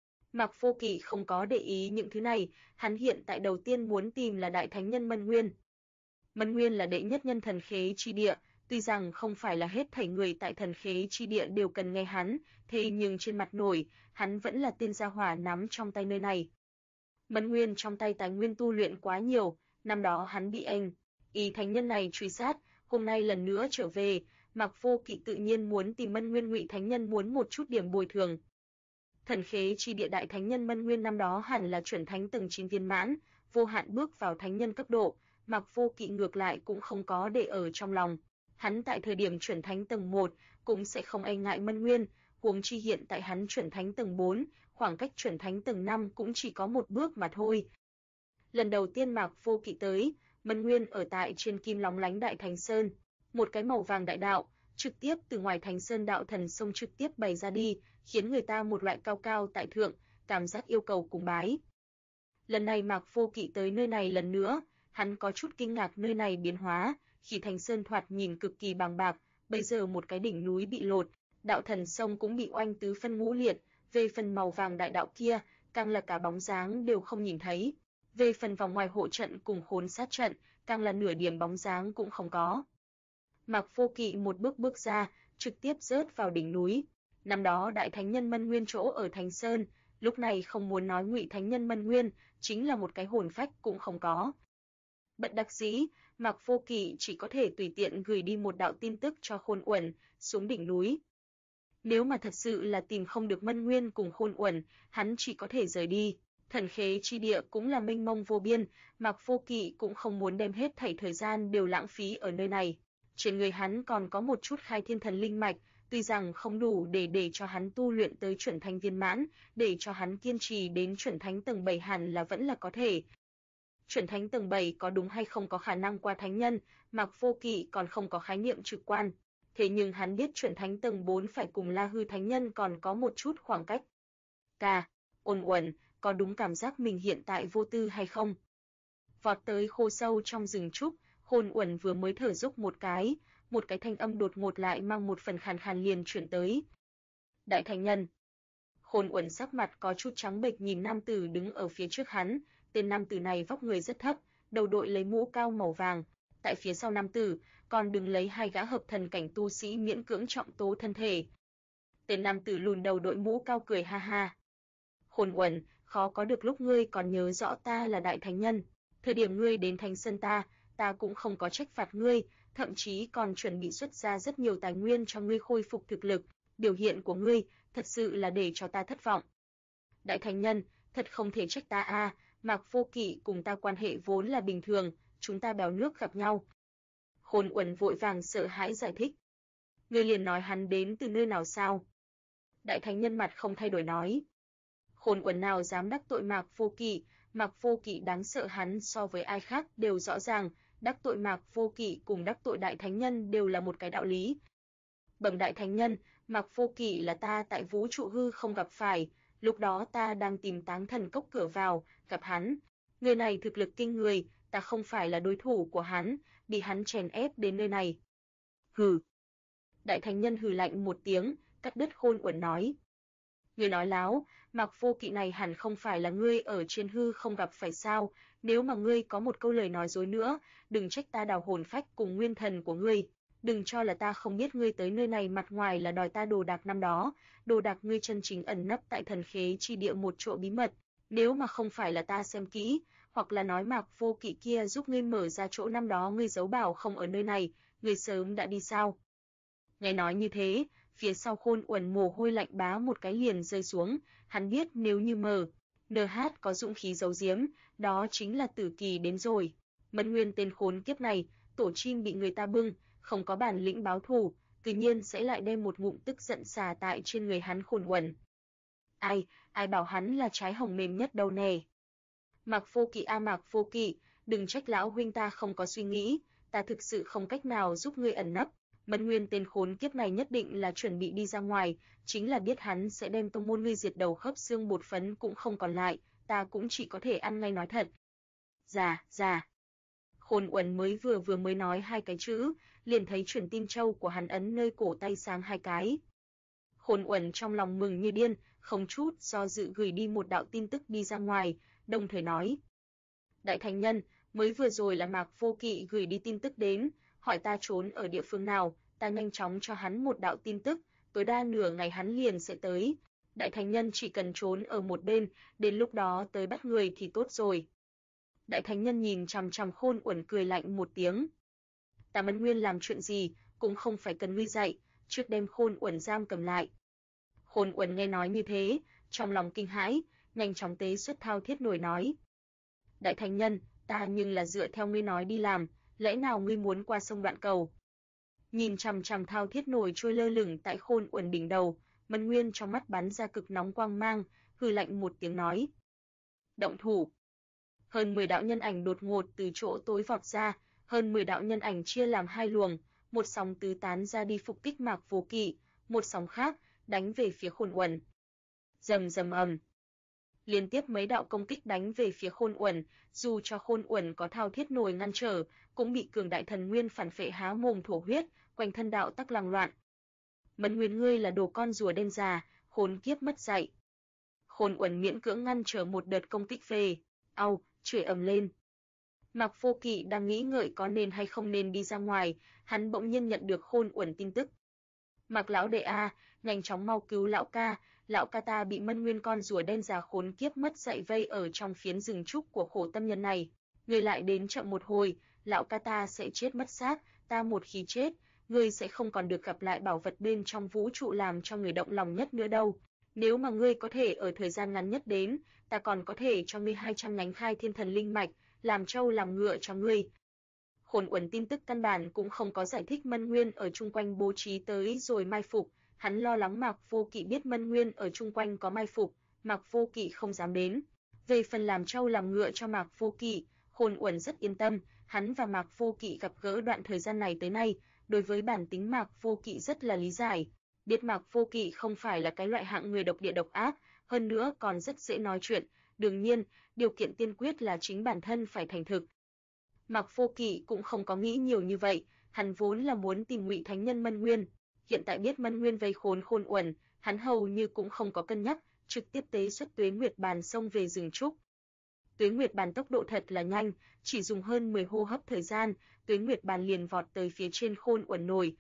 Mạc Vô Kỵ không có để ý những thứ này, hắn hiện tại đầu tiên muốn tìm là Đại Thánh Nhân Mân Nguyên. Mân Nguyên là đệ nhất nhân Thần Khế chi địa, tuy rằng không phải là hết thảy người tại Thần Khế chi địa đều cần nghe hắn, thế nhưng trên mặt nổi, hắn vẫn là tên gia hỏa nắm trong tay nơi này. Mân Nguyên trong tay tài nguyên tu luyện quá nhiều, năm đó hắn bị Y thánh nhân này truy sát, hôm nay lần nữa trở về, Mạc Vô Kỵ tự nhiên muốn tìm Mân Nguyên Ngụy thánh nhân muốn một chút điểm bồi thường. Thần Khế chi địa đại thánh nhân Mân Nguyên năm đó hẳn là chuẩn thánh tầng 9 viên mãn, vô hạn bước vào thánh nhân cấp độ, Mạc Vô Kỵ ngược lại cũng không có để ở trong lòng. Hắn tại thời điểm chuẩn thánh tầng 1 cũng sẽ không e ngại Mân Nguyên, huống chi hiện tại hắn chuẩn thánh tầng 4, khoảng cách chuẩn thánh tầng 5 cũng chỉ có một bước mà thôi. Lần đầu tiên Mạc Vô Kỵ tới, Mân Nguyên ở tại trên kim lóng lánh đại thánh sơn, một cái màu vàng đại đạo, trực tiếp từ ngoài thánh sơn đạo thần sông trực tiếp bày ra đi, khiến người ta một loại cao cao tại thượng, cảm giác yêu cầu cùng bái. Lần này Mạc Vô Kỵ tới nơi này lần nữa, hắn có chút kinh ngạc nơi này biến hóa, khi thánh sơn thoạt nhìn cực kỳ bằng bạc, bây giờ một cái đỉnh núi bị lột, đạo thần sông cũng bị oanh tứ phân ngũ liệt, về phần màu vàng đại đạo kia, càng là cả bóng dáng đều không nhìn thấy. Về phần vòng ngoài hộ trận cùng khốn sát trận, càng là nửa điểm bóng dáng cũng không có. Mạc Vô Kỵ một bước bước ra, trực tiếp rớt vào đỉnh núi. Năm đó đại thánh nhân Mân Nguyên chỗ ở Thánh Sơn, lúc này không muốn nói Ngụy thánh nhân Mân Nguyên, chính là một cái hồn phách cũng không có. Bất đắc dĩ, Mạc Vô Kỵ chỉ có thể tùy tiện gửi đi một đạo tin tức cho Khôn Uẩn xuống đỉnh núi. Nếu mà thật sự là tìm không được Mân Nguyên cùng Khôn Uẩn, hắn chỉ có thể rời đi. Thần Khế chi địa cũng là mênh mông vô biên, Mạc Vô Kỵ cũng không muốn đem hết thảy thời gian đều lãng phí ở nơi này. Trên người hắn còn có một chút khai thiên thần linh mạch, tuy rằng không đủ để cho hắn tu luyện tới chuẩn thánh viên mãn, để cho hắn kiên trì đến chuẩn thánh tầng 7 hẳn là vẫn là có thể. Chuẩn thánh tầng 7 có đúng hay không có khả năng qua thánh nhân, Mạc Vô Kỵ còn không có khái niệm trực quan. Thế nhưng hắn biết chuẩn thánh tầng 4 phải cùng La Hư thánh nhân còn có một chút khoảng cách. Ôn Uẩn, có đúng cảm giác mình hiện tại vô tư hay không? Vọt tới khô sâu trong rừng trúc, Khôn Uẩn vừa mới thở dốc một cái thanh âm đột ngột lại mang một phần khàn khàn liền chuyển tới. Đại thánh nhân. Khôn Uẩn sắc mặt có chút trắng bệch nhìn nam tử đứng ở phía trước hắn, tên nam tử này vóc người rất thấp, đầu đội lấy mũ cao màu vàng, tại phía sau nam tử còn đứng lấy hai gã hợp thần cảnh tu sĩ miễn cưỡng trọng tố thân thể. Tên nam tử lùn đầu đội mũ cao cười ha ha. Khôn Uẩn, khó có được lúc ngươi còn nhớ rõ ta là đại thánh nhân, thời điểm ngươi đến Thánh Sơn ta cũng không có trách phạt ngươi, thậm chí còn chuẩn bị xuất ra rất nhiều tài nguyên cho ngươi khôi phục thực lực, biểu hiện của ngươi thật sự là để cho ta thất vọng. Đại thánh nhân, thật không thể trách ta a, Mạc Vô Kỵ cùng ta quan hệ vốn là bình thường, chúng ta bèo nước gặp nhau. Khôn Uẩn vội vàng sợ hãi giải thích. Ngươi liền nói hắn đến từ nơi nào sao? Đại thánh nhân mặt không thay đổi nói. Khôn Uẩn nào dám đắc tội Mạc Vô Kỵ đáng sợ hắn so với ai khác đều rõ ràng, đắc tội Mạc Vô Kỵ cùng đắc tội đại thánh nhân đều là một cái đạo lý. Bẩm đại thánh nhân, Mạc Vô Kỵ là ta tại vũ trụ hư không gặp phải, lúc đó ta đang tìm Táng Thần Cốc cửa vào, gặp hắn. Người này thực lực kinh người, ta không phải là đối thủ của hắn, bị hắn chèn ép đến nơi này. Hừ. Đại thánh nhân hừ lạnh một tiếng, cắt đứt Khôn Uẩn nói. Ngươi nói láo, Mạc Vô Kỵ này hẳn không phải là ngươi ở trên hư không gặp phải sao, nếu mà ngươi có một câu lời nói dối nữa, đừng trách ta đào hồn phách cùng nguyên thần của ngươi, đừng cho là ta không biết ngươi tới nơi này mặt ngoài là đòi ta đồ đạc năm đó, đồ đạc ngươi chân chính ẩn nấp tại Thần Khế chi địa một chỗ bí mật, nếu mà không phải là ta xem kỹ, hoặc là nói Mạc Vô Kỵ kia giúp ngươi mở ra chỗ năm đó ngươi giấu bảo không ở nơi này, ngươi sớm đã đi sao? Nghe nói như thế, phía sau Khôn Uẩn mồ hôi lạnh bá một cái liền rơi xuống, hắn biết nếu như NH có dũng khí giấu giếm, đó chính là tử kỳ đến rồi. Mân Nguyên tên khốn kiếp này, tổ chim bị người ta bưng, không có bản lĩnh báo thù, tự nhiên sẽ lại đem một ngụm tức giận xả tại trên người hắn Khôn Uẩn. Ai bảo hắn là trái hồng mềm nhất đâu nè. Mạc Vô Kỵ, đừng trách lão huynh ta không có suy nghĩ, ta thực sự không cách nào giúp ngươi ẩn nấp. Mân Nguyên tên khốn kiếp này nhất định là chuẩn bị đi ra ngoài, chính là biết hắn sẽ đem tông môn ngươi diệt đầu khớp xương bột phấn cũng không còn lại, ta cũng chỉ có thể ăn ngay nói thật. Dạ. Khôn Uẩn vừa mới nói hai cái chữ, liền thấy truyền tin châu của hắn ấn nơi cổ tay sáng hai cái. Khôn Uẩn trong lòng mừng như điên, không chút do dự gửi đi một đạo tin tức đi ra ngoài, đồng thời nói. Đại thánh nhân, Mới vừa rồi là Mạc Vô Kỵ gửi đi tin tức đến, hỏi ta trốn ở địa phương nào, ta nhanh chóng cho hắn một đạo tin tức, tối đa nửa ngày hắn liền sẽ tới. Đại Thánh Nhân chỉ cần trốn ở một bên, đến lúc đó tới bắt người thì tốt rồi. Đại Thánh Nhân nhìn chằm chằm Khôn Uẩn cười lạnh một tiếng. Ta Mân Nguyên làm chuyện gì, cũng không phải cần ngươi dạy, trước đem Khôn Uẩn giam cầm lại. Khôn Uẩn nghe nói như thế, trong lòng kinh hãi, nhanh chóng tế xuất thao thiết nổi nói. Đại Thánh Nhân, ta nhưng là dựa theo ngươi nói đi làm, lẽ nào ngươi muốn qua sông Đoạn Cầu? Nhìn chằm chằm thao thiết nổi trôi lơ lửng tại Khôn Uẩn đỉnh đầu, Mân Nguyên trong mắt bắn ra cực nóng quang mang, hừ lạnh một tiếng nói. Động thủ. Hơn 10 đạo nhân ảnh đột ngột từ chỗ tối vọt ra, hơn 10 đạo nhân ảnh chia làm hai luồng, một sóng tứ tán ra đi phục kích Mạc Vô Kỵ, một sóng khác đánh về phía Khôn Uẩn. Rầm rầm ầm. Liên tiếp mấy đạo công kích đánh về phía Khôn Uẩn, dù cho Khôn Uẩn có thao thiết nổi ngăn trở, cũng bị cường đại thần nguyên phản phệ há mồm thổ huyết, quanh thân đạo tắc lăng loạn. Mân Nguyên ngươi là đồ con rùa đen già, khốn kiếp mất dạy. Khôn Uẩn miễn cưỡng ngăn trở một đợt công kích về, chửi ầm lên. Mạc Vô Kỵ đang nghĩ ngợi có nên hay không nên đi ra ngoài, hắn bỗng nhiên nhận được Khôn Uẩn tin tức. Mạc lão đệ a, nhanh chóng mau cứu lão ca ta bị Mân Nguyên con rùa đen già khốn kiếp mất dạy vây ở trong phiến rừng trúc của khổ tâm nhân này. Ngươi lại đến chậm một hồi, lão ca ta sẽ chết mất xác, ta một khi chết, ngươi sẽ không còn được gặp lại bảo vật bên trong vũ trụ làm cho người động lòng nhất nữa đâu. Nếu mà ngươi có thể ở thời gian ngắn nhất đến, ta còn có thể cho ngươi 200 nhánh khai thiên thần linh mạch, làm trâu làm ngựa cho ngươi. Khôn Uẩn tin tức căn bản cũng không có giải thích Mân Nguyên ở chung quanh bố trí tới rồi mai phục, hắn lo lắng Mạc Vô Kỵ biết Mân Nguyên ở chung quanh có mai phục, Mạc Vô Kỵ không dám đến. Về phần làm trâu làm ngựa cho Mạc Vô Kỵ, Khôn Uẩn rất yên tâm, hắn và Mạc Vô Kỵ gặp gỡ đoạn thời gian này tới nay, đối với bản tính Mạc Vô Kỵ rất là lý giải, biết Mạc Vô Kỵ không phải là cái loại hạng người độc địa độc ác, hơn nữa còn rất dễ nói chuyện, đương nhiên, điều kiện tiên quyết là chính bản thân phải thành thực. Mạc Vô Kỵ cũng không có nghĩ nhiều như vậy, hắn vốn là muốn tìm Ngụy Thánh Nhân Mân Nguyên, hiện tại biết Mân Nguyên vây khốn Khôn Uẩn, hắn hầu như cũng không có cân nhắc, trực tiếp tế xuất Tuế Nguyệt Bàn xông về rừng trúc. Tuế Nguyệt Bàn tốc độ thật là nhanh, chỉ dùng hơn 10 hô hấp thời gian, Tuế Nguyệt Bàn liền vọt tới phía trên Khôn Uẩn nổi.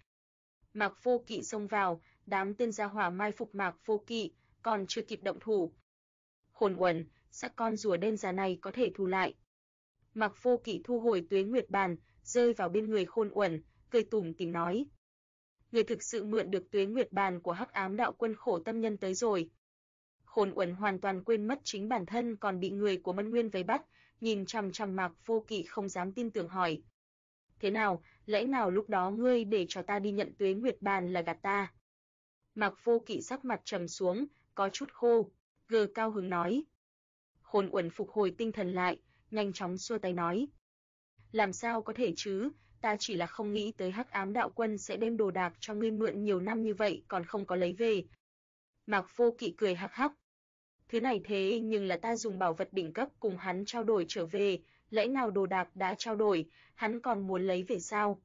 Mạc Vô Kỵ xông vào, đám tên gia hỏa mai phục Mạc Vô Kỵ, còn chưa kịp động thủ. Khôn Uẩn, xác con rùa đen già này có thể thu lại. Mạc Vô Kỵ thu hồi Tuế Nguyệt Bàn, rơi vào bên người Khôn Uẩn, cười tủm tỉm nói: "Người thực sự mượn được Tuế Nguyệt Bàn của Hắc Ám Đạo Quân khổ tâm nhân tới rồi." Khôn Uẩn hoàn toàn quên mất chính bản thân còn bị người của Mân Nguyên vây bắt, nhìn chằm chằm Mạc Vô Kỵ không dám tin tưởng hỏi: "Thế nào, lẽ nào lúc đó ngươi để cho ta đi nhận Tuế Nguyệt Bàn là gạt ta?" Mạc Vô Kỵ sắc mặt trầm xuống, có chút khô, gờ cao hứng nói. Khôn Uẩn phục hồi tinh thần lại, nhanh chóng xua tay nói: "Làm sao có thể chứ, ta chỉ là không nghĩ tới Hắc Ám Đạo Quân sẽ đem đồ đạc cho ngươi mượn nhiều năm như vậy còn không có lấy về." Mạc Vô Kỵ cười hắc hắc: "Thứ này thế nhưng là ta dùng bảo vật đỉnh cấp cùng hắn trao đổi trở về, lẽ nào đồ đạc đã trao đổi, hắn còn muốn lấy về sao?"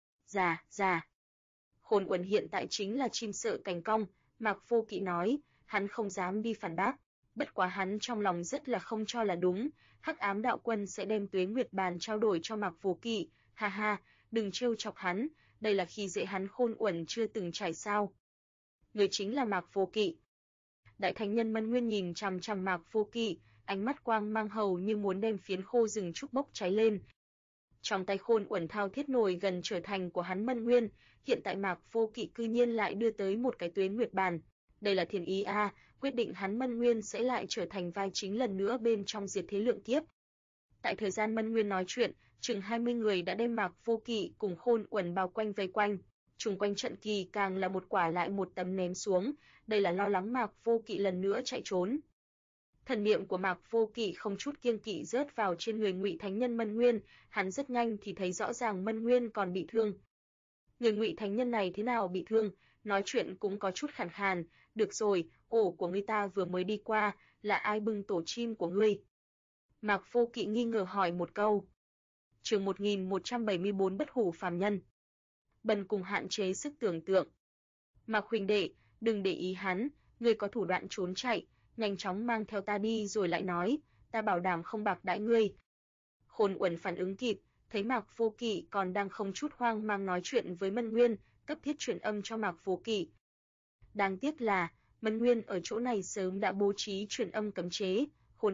Dạ. Khôn Uẩn hiện tại chính là chim sợ cành cong, Mạc Vô Kỵ nói, hắn không dám đi phản bác, bất quá hắn trong lòng rất là không cho là đúng, Hắc Ám Đạo Quân sẽ đem Tuế Nguyệt Bàn trao đổi cho Mạc Vô Kỵ, ha ha, đừng trêu chọc hắn, đây là khi dễ hắn Khôn Uẩn chưa từng trải sao. Người chính là Mạc Vô Kỵ. Đại Thánh Nhân Mân Nguyên nhìn chằm chằm Mạc Vô Kỵ, ánh mắt quang mang hầu như muốn đem phiến khô rừng trúc bốc cháy lên. Trong tay Khôn Uẩn thao thiết nổi gần trở thành của hắn Mân Nguyên, hiện tại Mạc Vô Kỵ cư nhiên lại đưa tới một cái Tuế Nguyệt Bàn. Đây là thiên ý a, quyết định hắn Mân Nguyên sẽ lại trở thành vai chính lần nữa bên trong diệt thế lượng kiếp. Tại thời gian Mân Nguyên nói chuyện, chừng 20 người đã đem Mạc Vô Kỵ cùng Khôn Uẩn bao quanh vây quanh. Chung quanh trận kỳ càng là một quả lại một tấm ném xuống, đây là lo lắng Mạc Vô Kỵ lần nữa chạy trốn. Thần niệm của Mạc Vô Kỵ không chút kiêng kỵ rớt vào trên người Ngụy Thánh Nhân Mân Nguyên, hắn rất nhanh thì thấy rõ ràng Mân Nguyên còn bị thương. Người Ngụy Thánh Nhân này thế nào bị thương, nói chuyện cũng có chút khàn khàn, "Được rồi, ổ của ngươi ta vừa mới đi qua, là ai bưng tổ chim của ngươi?" Mạc Vô Kỵ nghi ngờ hỏi một câu. Chương 1174 Bất hủ phàm nhân. Bần cùng hạn chế sức tưởng tượng. Mạc huynh đệ, đừng để ý hắn, ngươi có thủ đoạn trốn chạy, nhanh chóng mang theo ta đi rồi lại nói, ta bảo đảm không bạc đãi ngươi. Khôn Uẩn phản ứng kịp, thấy Mạc Vô Kỵ còn đang không chút hoang mang nói chuyện với Mân Nguyên, cấp thiết truyền âm cho Mạc Vô Kỵ. Đáng tiếc là Mân Nguyên ở chỗ này sớm đã bố trí truyền âm cấm chế. Khôn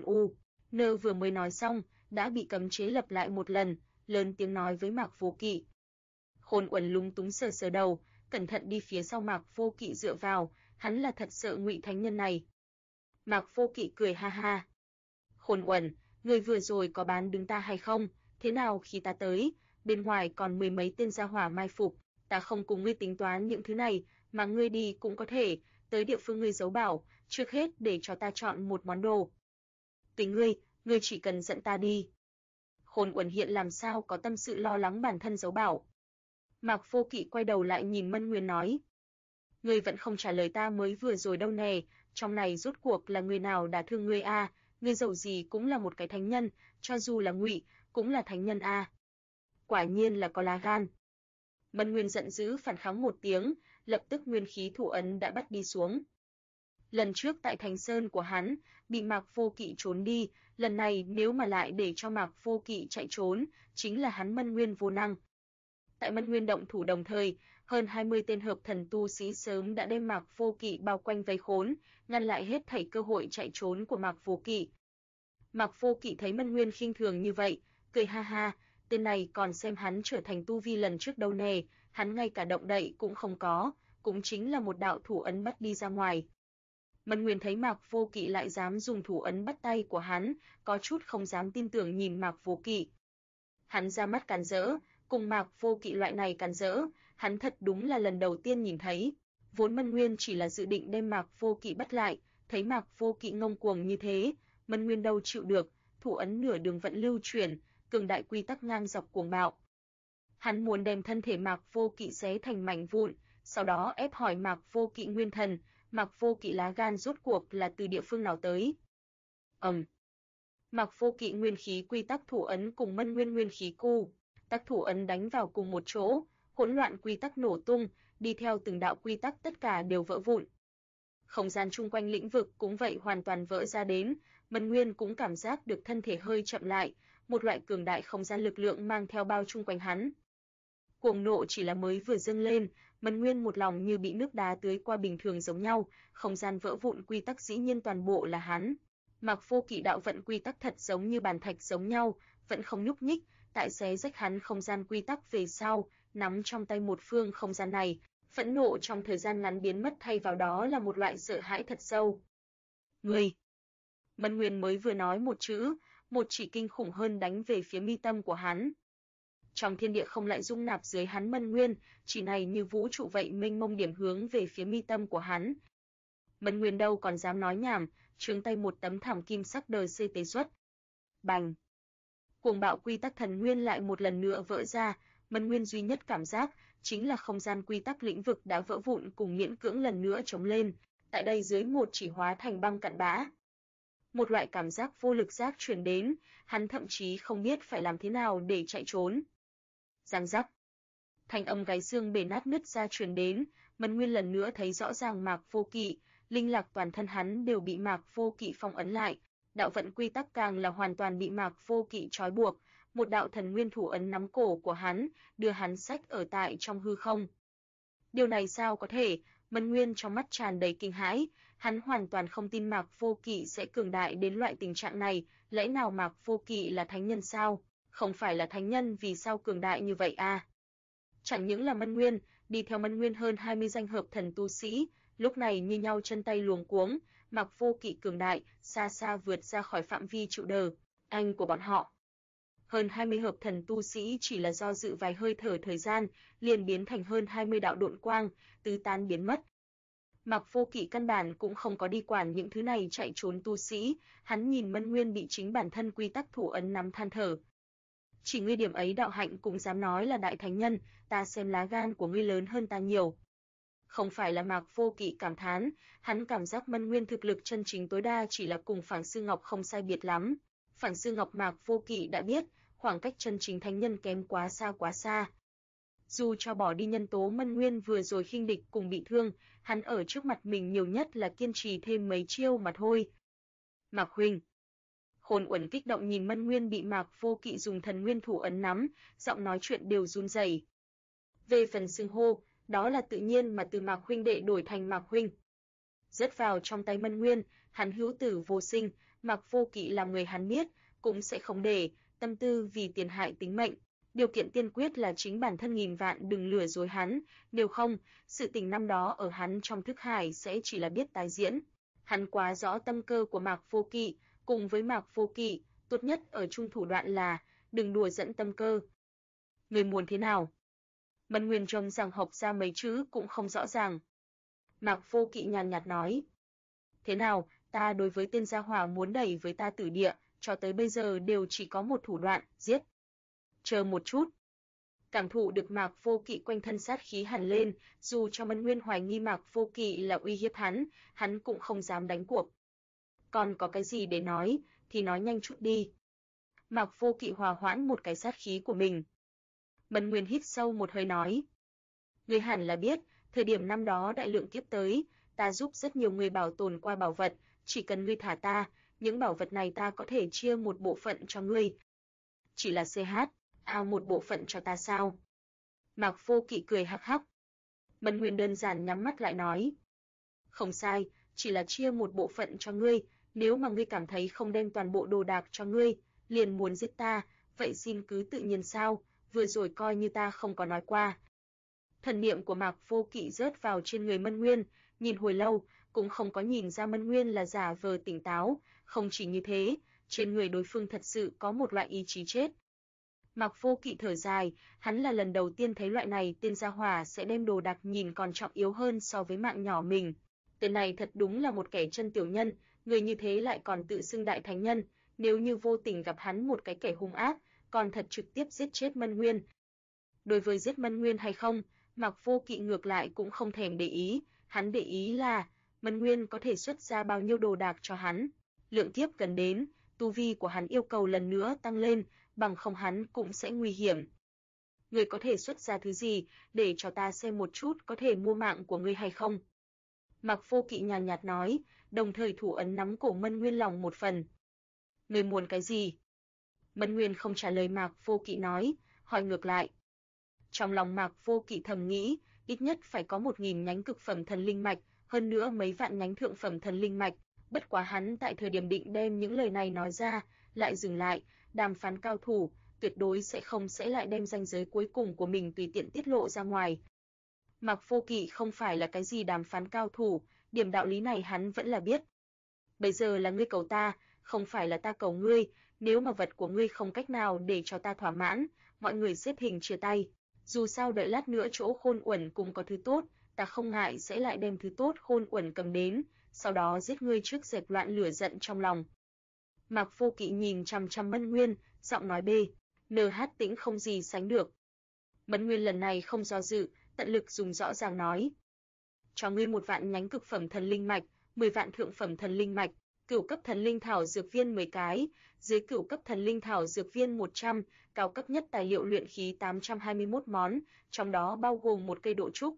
Nơ vừa mới nói xong, đã bị cấm chế lặp lại một lần, lớn tiếng nói với Mạc Vô Kỵ. Khôn Uẩn lúng túng sờ sờ đầu, cẩn thận đi phía sau Mạc Vô Kỵ dựa vào, hắn là thật sợ Ngụy thánh nhân này. Mạc Vô Kỵ cười ha ha. Khôn Uẩn, người vừa rồi có bán đứng ta hay không? Thế nào khi ta tới, bên ngoài còn mười mấy tên gia hỏa mai phục, ta không cùng ngươi tính toán những thứ này, mà ngươi đi cũng có thể, tới địa phương ngươi giấu bảo, trước hết để cho ta chọn một món đồ. Tùy ngươi chỉ cần dẫn ta đi. Khôn Uẩn hiện làm sao có tâm sự lo lắng bản thân giấu bảo. Mạc Vô Kỵ quay đầu lại nhìn Mân Nguyên nói. Ngươi vẫn không trả lời ta mới vừa rồi đâu nè, trong này rốt cuộc là người nào đã thương ngươi a? Ngươi dẫu gì cũng là một cái thánh nhân, cho dù là Ngụy, cũng là thánh nhân a. Quả nhiên là có lá gan. Mân Nguyên giận dữ phản kháng một tiếng, lập tức nguyên khí thủ ấn đã bắt đi xuống. Lần trước tại Thành Sơn của hắn, bị Mạc Vô Kỵ trốn đi, lần này nếu mà lại để cho Mạc Vô Kỵ chạy trốn, chính là hắn Mân Nguyên vô năng. Tại Mân Nguyên động thủ đồng thời, hơn 20 tên hợp thần tu sĩ sớm đã đem Mạc Vô Kỵ bao quanh vây khốn, ngăn lại hết thảy cơ hội chạy trốn của Mạc Vô Kỵ. Mạc Vô Kỵ thấy Mân Nguyên khinh thường như vậy, cười ha ha, tên này còn xem hắn trở thành tu vi lần trước đâu nè, hắn ngay cả động đậy cũng không có, cũng chính là một đạo thủ ấn bắt đi ra ngoài. Mân Nguyên thấy Mạc Vô Kỵ lại dám dùng thủ ấn bắt tay của hắn, có chút không dám tin tưởng nhìn Mạc Vô Kỵ. Hắn ra mắt càn rỡ, cùng Mạc Vô Kỵ loại này càn rỡ, hắn thật đúng là lần đầu tiên nhìn thấy. Vốn Mân Nguyên chỉ là dự định đem Mạc Vô Kỵ bắt lại, thấy Mạc Vô Kỵ ngông cuồng như thế, Mân Nguyên đâu chịu được, thủ ấn nửa đường vẫn lưu chuyển, cường đại quy tắc ngang dọc cuồng bạo. Hắn muốn đem thân thể Mạc Vô Kỵ xé thành mảnh vụn, sau đó ép hỏi Mạc Vô Kỵ nguyên thần, Mạc Vô Kỵ lá gan rốt cuộc là từ địa phương nào tới. Mạc Vô Kỵ nguyên khí quy tắc thủ ấn cùng Mân Nguyên nguyên khí cu tắc thủ ấn đánh vào cùng một chỗ, hỗn loạn quy tắc nổ tung, đi theo từng đạo quy tắc tất cả đều vỡ vụn. Không gian chung quanh lĩnh vực cũng vậy hoàn toàn vỡ ra đến, Mân Nguyên cũng cảm giác được thân thể hơi chậm lại, một loại cường đại không gian lực lượng mang theo bao chung quanh hắn. Cuồng nộ chỉ là mới vừa dâng lên, Mân Nguyên một lòng như bị nước đá tưới qua bình thường giống nhau, không gian vỡ vụn quy tắc dĩ nhiên toàn bộ là hắn. Mạc Vô Kỵ đạo vận quy tắc thật giống như bàn thạch giống nhau, vẫn không nhúc nhích, tại xé rách hắn không gian quy tắc về sau, nắm trong tay một phương không gian này, phẫn nộ trong thời gian ngắn biến mất thay vào đó là một loại sợ hãi thật sâu. Ngươi! Mân Nguyên mới vừa nói một chữ, một chỉ kinh khủng hơn đánh về phía mi tâm của hắn. Trong thiên địa không lại dung nạp dưới hắn Mân Nguyên, chỉ này như vũ trụ vậy mênh mông điểm hướng về phía mi tâm của hắn. Mân Nguyên đâu còn dám nói nhảm, trương tay một tấm thảm kim sắc đời xê tế xuất. Bành! Cuồng bạo quy tắc thần nguyên lại một lần nữa vỡ ra, Mân Nguyên duy nhất cảm giác chính là không gian quy tắc lĩnh vực đã vỡ vụn cùng miễn cưỡng lần nữa chống lên, tại đây dưới một chỉ hóa thành băng cặn bã. Một loại cảm giác vô lực giác truyền đến, hắn thậm chí không biết phải làm thế nào để chạy trốn. Giang giác. Thanh âm gáy xương bể nát nứt ra truyền đến, Mân Nguyên lần nữa thấy rõ ràng Mạc Vô Kỵ, linh lạc toàn thân hắn đều bị Mạc Vô Kỵ phong ấn lại, đạo vận quy tắc càng là hoàn toàn bị Mạc Vô Kỵ trói buộc, một đạo thần nguyên thủ ấn nắm cổ của hắn, đưa hắn xách ở tại trong hư không. Điều này sao có thể? Mân Nguyên trong mắt tràn đầy kinh hãi, hắn hoàn toàn không tin Mạc Vô Kỵ sẽ cường đại đến loại tình trạng này, lẽ nào Mạc Vô Kỵ là thánh nhân sao? Không phải là thánh nhân vì sao cường đại như vậy a? Chẳng những là Mân Nguyên, đi theo Mân Nguyên hơn 20 danh hợp thần tu sĩ, lúc này như nhau chân tay luống cuống, Mạc Vô Kỵ cường đại, xa xa vượt ra khỏi phạm vi chịu đờ, anh của bọn họ. Hơn 20 hợp thần tu sĩ chỉ là do dự vài hơi thở thời gian, liền biến thành hơn 20 đạo độn quang, tứ tán biến mất. Mạc Vô Kỵ căn bản cũng không có đi quản những thứ này chạy trốn tu sĩ, hắn nhìn Mân Nguyên bị chính bản thân quy tắc thủ ấn nắm than thở. Chỉ ngươi điểm ấy đạo hạnh cũng dám nói là đại thánh nhân, ta xem lá gan của ngươi lớn hơn ta nhiều. Không phải là Mạc Vô Kỵ cảm thán, hắn cảm giác Mân Nguyên thực lực chân chính tối đa chỉ là cùng Phảng Sư Ngọc không sai biệt lắm. Phảng Sư Ngọc Mạc Vô Kỵ đã biết, khoảng cách chân chính thánh nhân kém quá xa quá xa. Dù cho bỏ đi nhân tố Mân Nguyên vừa rồi khinh địch cùng bị thương, hắn ở trước mặt mình nhiều nhất là kiên trì thêm mấy chiêu mà thôi. Mạc huynh. Khôn Uẩn kích động nhìn Mân Nguyên bị Mạc Vô Kỵ dùng thần nguyên thủ ấn nắm, giọng nói chuyện đều run rẩy. Về phần xưng hô, đó là tự nhiên mà từ Mạc huynh đệ đổi thành Mạc huynh. Rớt vào trong tay Mân Nguyên, hắn hữu tử vô sinh, Mạc Vô Kỵ làm người hắn biết, cũng sẽ không để tâm tư vì tiền hại tính mệnh. Điều kiện tiên quyết là chính bản thân nghìn vạn đừng lừa dối hắn, nếu không, sự tình năm đó ở hắn trong thức hải sẽ chỉ là biết tái diễn. Hắn quá rõ tâm cơ của Mạc Vô Kỵ, cùng với Mạc Vô Kỵ, tốt nhất ở chung thủ đoạn là đừng đùa dẫn tâm cơ. Người muốn thế nào? Mân Nguyên trông rằng học ra mấy chữ cũng không rõ ràng. Mạc Vô Kỵ nhàn nhạt nói: thế nào, ta đối với tên gia hỏa muốn đẩy với ta tử địa, cho tới bây giờ đều chỉ có một thủ đoạn, giết. Chờ một chút. Cảm thụ được Mạc Vô Kỵ quanh thân sát khí hằn lên, dù cho Mân Nguyên hoài nghi Mạc Vô Kỵ là uy hiếp hắn cũng không dám đánh cuộc. Còn có cái gì để nói, thì nói nhanh chút đi. Mạc Vô Kỵ hòa hoãn một cái sát khí của mình. Mân Nguyên hít sâu một hơi nói: ngươi hẳn là biết, thời điểm năm đó đại lượng kiếp tới, ta giúp rất nhiều người bảo tồn qua bảo vật, chỉ cần ngươi thả ta, những bảo vật này ta có thể chia một bộ phận cho ngươi. Chỉ là một bộ phận cho ta sao? Mạc Vô Kỵ cười hắc hắc. Mân Nguyên đơn giản nhắm mắt lại nói: không sai, chỉ là chia một bộ phận cho ngươi, nếu mà ngươi cảm thấy không đem toàn bộ đồ đạc cho ngươi, liền muốn giết ta, vậy xin cứ tự nhiên sao, vừa rồi coi như ta không có nói qua. Thần niệm của Mạc Vô Kỵ rớt vào trên người Mân Nguyên, nhìn hồi lâu, cũng không có nhìn ra Mân Nguyên là giả vờ tỉnh táo, không chỉ như thế, trên người đối phương thật sự có một loại ý chí chết. Mạc Vô Kỵ thở dài, hắn là lần đầu tiên thấy loại này tên gia hỏa sẽ đem đồ đạc nhìn còn trọng yếu hơn so với mạng nhỏ mình. Tên này thật đúng là một kẻ chân tiểu nhân, người như thế lại còn tự xưng đại thánh nhân, nếu như vô tình gặp hắn một cái kẻ hung ác, còn thật trực tiếp giết chết Mân Nguyên. Đối với giết Mân Nguyên hay không, Mạc Vô Kỵ ngược lại cũng không thèm để ý, hắn để ý là Mân Nguyên có thể xuất ra bao nhiêu đồ đạc cho hắn. Lượng kiếp gần đến, tu vi của hắn yêu cầu lần nữa tăng lên, bằng không hắn cũng sẽ nguy hiểm. Ngươi có thể xuất ra thứ gì, để cho ta xem một chút có thể mua mạng của ngươi hay không? Mạc Vô Kỵ nhàn nhạt nói, đồng thời thủ ấn nắm cổ Mân Nguyên lòng một phần. Ngươi muốn cái gì? Mân Nguyên không trả lời Mạc Vô Kỵ nói, hỏi ngược lại. Trong lòng Mạc Vô Kỵ thầm nghĩ, ít nhất phải có 1000 nhánh cực phẩm thần linh mạch, hơn nữa mấy vạn nhánh thượng phẩm thần linh mạch. Bất quá hắn tại thời điểm định đem những lời này nói ra, lại dừng lại, đàm phán cao thủ, tuyệt đối sẽ không lại đem ranh giới cuối cùng của mình tùy tiện tiết lộ ra ngoài. Mạc Vô Kỵ không phải là cái gì đàm phán cao thủ, điểm đạo lý này hắn vẫn là biết. Bây giờ là ngươi cầu ta, không phải là ta cầu ngươi, nếu mà vật của ngươi không cách nào để cho ta thỏa mãn, mọi người xếp hình chia tay. Dù sao đợi lát nữa chỗ Khôn Uẩn cũng có thứ tốt, ta không ngại sẽ lại đem thứ tốt Khôn Uẩn cầm đến, sau đó giết ngươi trước dẹp loạn lửa giận trong lòng. Mạc Vô Kỵ nhìn chằm chằm Mân Nguyên, giọng nói NH tĩnh không gì sánh được. Mân Nguyên lần này không do dự, tận lực dùng rõ ràng nói: cho ngươi 1 vạn nhánh cực phẩm thần linh mạch, 10 vạn thượng phẩm thần linh mạch, cửu cấp thần linh thảo dược viên 10 cái, dưới cửu cấp thần linh thảo dược viên 100, cao cấp nhất tài liệu luyện khí 821 món, trong đó bao gồm 1 cây độ trúc.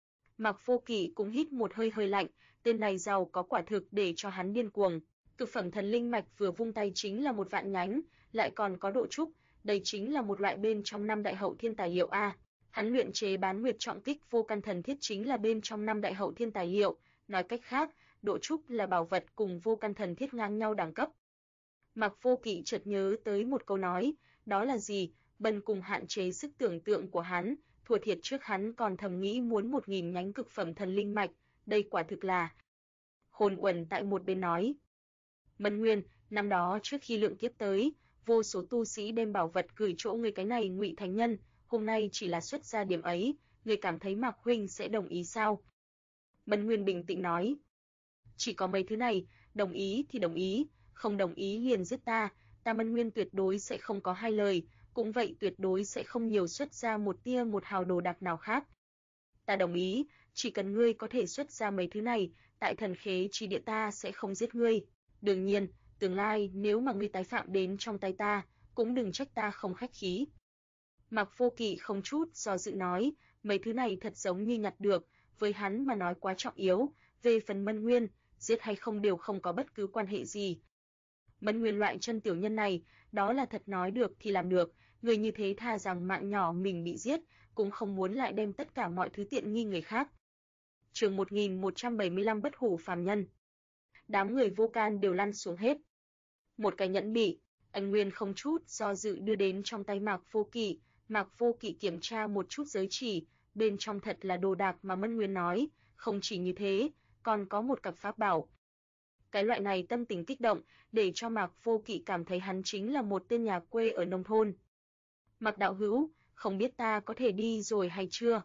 Mạc Vô Kỵ cũng hít một hơi lạnh, tên này giàu có quả thực để cho hắn điên cuồng. Cực phẩm thần linh mạch vừa vung tay chính là 1 vạn nhánh, lại còn có độ trúc, đây chính là một loại bên trong 5 đại hậu thiên tài liệu a. Hắn luyện chế Bán Nguyệt Trọng Kích Vô Căn Thần Thiết chính là bên trong 5 đại hậu thiên tài liệu, nói cách khác, độ trúc là bảo vật cùng Vô Căn Thần Thiết ngang nhau đẳng cấp. Mạc Vô Kỵ chợt nhớ tới một câu nói, đó là gì? Bần cùng hạn chế sức tưởng tượng của hắn, thua thiệt trước hắn còn thầm nghĩ muốn 1000 nhánh cực phẩm thần linh mạch, đây quả thực là. Khôn Uẩn tại một bên nói: Mân Nguyên, năm đó trước khi lượng kiếp tới, vô số tu sĩ đem bảo vật gửi chỗ người cái này Ngụy thánh nhân, hôm nay chỉ là xuất ra điểm ấy, người cảm thấy Mạc huynh sẽ đồng ý sao? Mân Nguyên bình tĩnh nói: chỉ có mấy thứ này, đồng ý thì đồng ý, không đồng ý liền giết ta Mân Nguyên tuyệt đối sẽ không có hai lời, cũng vậy tuyệt đối sẽ không nhiều xuất ra một tia một hào đồ đạc nào khác. Ta đồng ý, chỉ cần ngươi có thể xuất ra mấy thứ này, tại Thần Khế Chi Địa ta sẽ không giết ngươi. Đương nhiên, tương lai nếu mà ngươi tái phạm đến trong tay ta, cũng đừng trách ta không khách khí. Mạc Vô Kỵ không chút do dự nói, mấy thứ này thật giống như nhặt được, với hắn mà nói quá trọng yếu, về phần Mân Nguyên, giết hay không đều không có bất cứ quan hệ gì. Mẫn Nguyên loại chân tiểu nhân này, đó là thật nói được thì làm được, người như thế thà rằng mạng nhỏ mình bị giết, cũng không muốn lại đem tất cả mọi thứ tiện nghi người khác. Chương 1175 Bất hủ phàm nhân. Đám người vô can đều lăn xuống hết. Một cái nhẫn bị Ân Nguyên không chút do dự đưa đến trong tay Mạc Vô Kỵ. Mạc Vô Kỵ kiểm tra một chút giới chỉ, bên trong thật là đồ đạc mà Mẫn Nguyên nói, không chỉ như thế, còn có một cặp pháp bảo. Cái loại này tâm tình kích động, để cho Mạc Vô Kỵ cảm thấy hắn chính là một tên nhà quê ở nông thôn. Mạc đạo hữu, không biết ta có thể đi rồi hay chưa?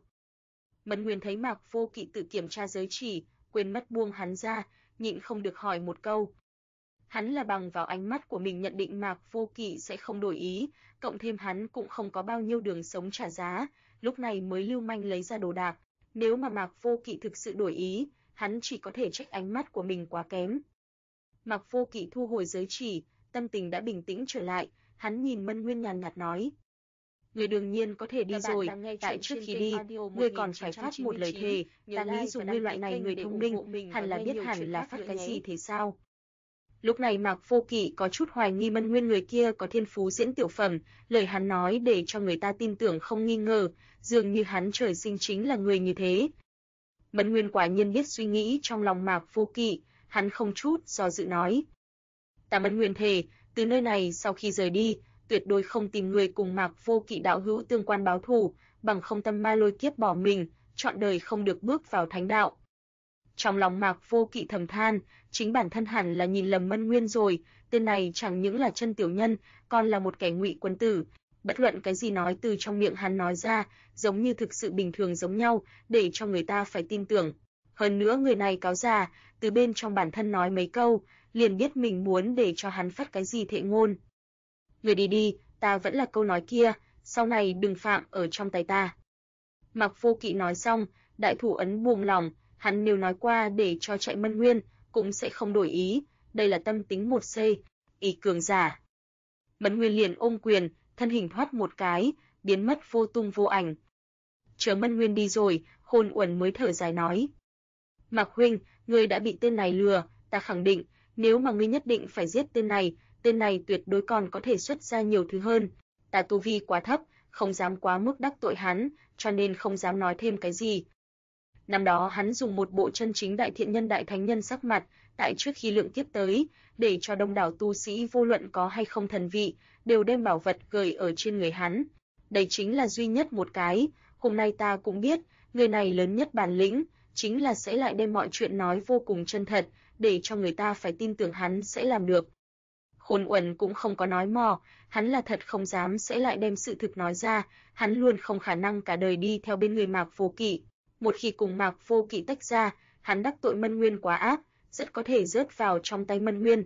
Mẫn Nguyên thấy Mạc Vô Kỵ tự kiểm tra giới chỉ, quên mất buông hắn ra, nhịn không được hỏi một câu. Hắn là bằng vào ánh mắt của mình nhận định Mạc Vô Kỵ sẽ không đổi ý, cộng thêm hắn cũng không có bao nhiêu đường sống trả giá, lúc này mới lưu manh lấy ra đồ đạc. Nếu mà Mạc Vô Kỵ thực sự đổi ý, hắn chỉ có thể trách ánh mắt của mình quá kém. Mạc Vô Kỵ thu hồi giới chỉ, tâm tình đã bình tĩnh trở lại, hắn nhìn Mẫn Nguyên nhàn nhạt nói. Người đương nhiên có thể đi rồi, tại trước khi đi, ngươi còn phải phát một lời thề, ta nghĩ dùng ngươi loại này người thông minh, hẳn là biết hẳn là phát cái gì thế sao? Lúc này Mạc Vô Kỵ có chút hoài nghi Mẫn Nguyên người kia có thiên phú diễn tiểu phẩm, lời hắn nói để cho người ta tin tưởng không nghi ngờ, dường như hắn trời sinh chính là người như thế. Mẫn Nguyên quả nhiên biết suy nghĩ trong lòng Mạc Vô Kỵ, hắn không chút do dự nói. Ta Mẫn Nguyên thề, từ nơi này sau khi rời đi, tuyệt đối không tìm người cùng Mạc Vô Kỵ đạo hữu tương quan báo thù, bằng không tâm ma lôi kiếp bỏ mình, trọn đời không được bước vào thánh đạo. Trong lòng Mạc Vô Kỵ thầm than, chính bản thân hẳn là nhìn lầm Mẫn Nguyên rồi, tên này chẳng những là chân tiểu nhân, còn là một kẻ ngụy quân tử. Bất luận cái gì nói từ trong miệng hắn nói ra, giống như thực sự bình thường giống nhau, để cho người ta phải tin tưởng. Hơn nữa người này cáo già, từ bên trong bản thân nói mấy câu, liền biết mình muốn để cho hắn phát cái gì thệ ngôn. Người đi đi, ta vẫn là câu nói kia, sau này đừng phạm ở trong tay ta. Mạc Vô Kỵ nói xong, đại thủ ấn buông lỏng, hắn nếu nói qua để cho chạy Mẫn Nguyên, cũng sẽ không đổi ý, đây là tâm tính một C, ý cường giả. Mẫn Nguyên liền ôm quyền, thân hình thoát một cái, biến mất vô tung vô ảnh. Chờ Mẫn Nguyên đi rồi, Khôn Uẩn mới thở dài nói. Mạc huynh, ngươi đã bị tên này lừa, ta khẳng định, nếu mà ngươi nhất định phải giết tên này tuyệt đối còn có thể xuất ra nhiều thứ hơn. Ta tu vi quá thấp, không dám quá mức đắc tội hắn, cho nên không dám nói thêm cái gì. Năm đó hắn dùng một bộ chân chính đại thiện nhân đại thánh nhân sắc mặt, tại trước khi lượng kiếp tới, để cho đông đảo tu sĩ vô luận có hay không thần vị, đều đem bảo vật gửi ở trên người hắn. Đây chính là duy nhất một cái, hôm nay ta cũng biết, người này lớn nhất bản lĩnh, chính là sẽ lại đem mọi chuyện nói vô cùng chân thật, để cho người ta phải tin tưởng hắn sẽ làm được. Khôn Uẩn cũng không có nói mò, hắn là thật không dám sẽ lại đem sự thực nói ra, hắn luôn không khả năng cả đời đi theo bên người Mạc Vô Kỵ. Một khi cùng Mạc Vô Kỵ tách ra, hắn đắc tội Mẫn Nguyên quá ác, rất có thể rớt vào trong tay Mẫn Nguyên.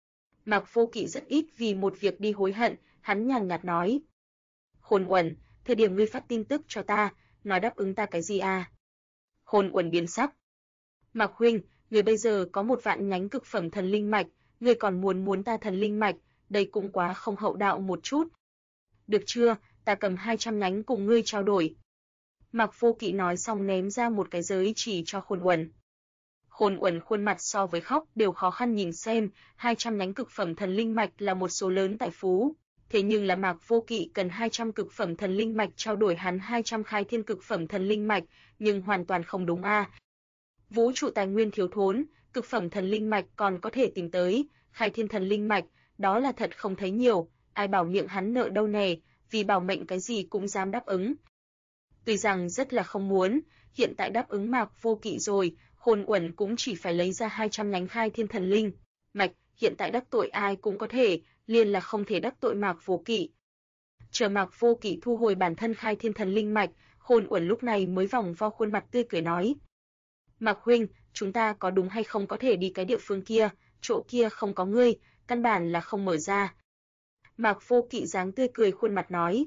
Mạc Vô Kỵ rất ít vì một việc đi hối hận, hắn nhàn nhạt nói. Khôn Uẩn, thời điểm ngươi phát tin tức cho ta, nói đáp ứng ta cái gì à? Khôn Uẩn biến sắc. Mạc huynh, ngươi bây giờ có 1 vạn nhánh cực phẩm thần linh mạch, ngươi còn muốn ta thần linh mạch, đây cũng quá không hậu đạo một chút. Được chưa, ta cầm 200 nhánh cùng ngươi trao đổi. Mạc Vô Kỵ nói xong ném ra một cái giới chỉ cho Khôn Uẩn. Khôn Uẩn khuôn mặt so với khóc đều khó khăn nhìn xem, 200 nhánh cực phẩm thần linh mạch là một số lớn tài phú. Thế nhưng là Mạc Vô Kỵ cần 200 cực phẩm thần linh mạch trao đổi hắn 200 khai thiên cực phẩm thần linh mạch, nhưng hoàn toàn không đúng a. Vũ trụ tài nguyên thiếu thốn, cực phẩm thần linh mạch còn có thể tìm tới, khai thiên thần linh mạch, đó là thật không thấy nhiều, ai bảo miệng hắn nợ đâu nè, vì bảo mệnh cái gì cũng dám đáp ứng. Tuy rằng rất là không muốn, hiện tại đáp ứng Mạc Vô Kỵ rồi, Khôn Uẩn cũng chỉ phải lấy ra 200 nhánh khai thiên thần linh mạch, hiện tại đắc tội ai cũng có thể, liền là không thể đắc tội Mạc Vô Kỵ. Chờ Mạc Vô Kỵ thu hồi bản thân khai thiên thần linh mạch, Khôn Uẩn lúc này mới vòng vo khuôn mặt tươi cười nói. Mạc huynh, chúng ta có đúng hay không có thể đi cái địa phương kia, chỗ kia không có ngươi, căn bản là không mở ra. Mạc Vô Kỵ dáng tươi cười khuôn mặt nói.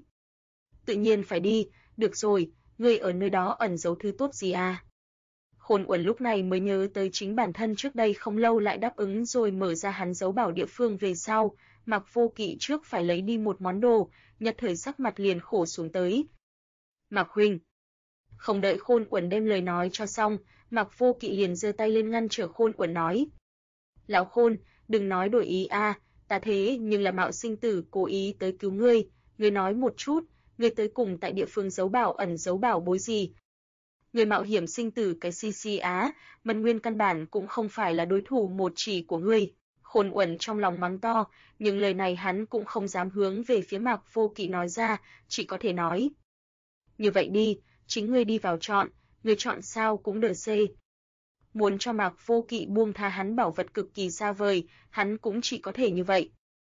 Tự nhiên phải đi, được rồi, ngươi ở nơi đó ẩn giấu thứ tốt gì à? Khôn Uẩn lúc này mới nhớ tới chính bản thân trước đây không lâu lại đáp ứng rồi mở ra hắn giấu bảo địa phương về sau, Mạc Vô Kỵ trước phải lấy đi một món đồ, Nhật Thời sắc mặt liền khổ xuống tới. Mạc huynh. Không đợi Khôn Uẩn đem lời nói cho xong, Mạc Vô Kỵ liền giơ tay lên ngăn trở Khôn Uẩn nói. Lão Khôn, đừng nói đổi ý a, ta thế nhưng là Mạo sinh tử cố ý tới cứu ngươi nói một chút, ngươi tới cùng tại địa phương giấu bảo bối gì? Người mạo hiểm sinh tử cái CC á, Mân Nguyên căn bản cũng không phải là đối thủ một chỉ của ngươi. Khôn Uẩn trong lòng mắng to, nhưng lời này hắn cũng không dám hướng về phía Mạc Vô Kỵ nói ra, chỉ có thể nói. Như vậy đi, chính ngươi đi vào chọn, ngươi chọn sao cũng được xê. Muốn cho Mạc Vô Kỵ buông tha hắn bảo vật cực kỳ xa vời, hắn cũng chỉ có thể như vậy.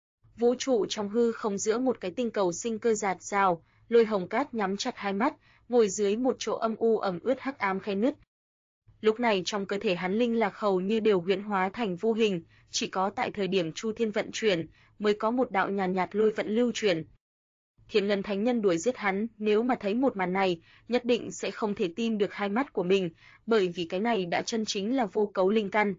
Vũ trụ trong hư không giữa một cái tinh cầu sinh cơ rạt rào, Lôi Hồng Cát nhắm chặt hai mắt, ngồi dưới một chỗ âm u ẩm ướt hắc ám khe nứt. Lúc này trong cơ thể hắn linh lạc hầu như đều huyễn hóa thành vô hình, chỉ có tại thời điểm Chu Thiên vận chuyển mới có một đạo nhàn nhạt lôi vận lưu chuyển. Thiên Ngân Thánh Nhân đuổi giết hắn, nếu mà thấy một màn này, nhất định sẽ không thể tin được hai mắt của mình, bởi vì cái này đã chân chính là vô cấu linh căn.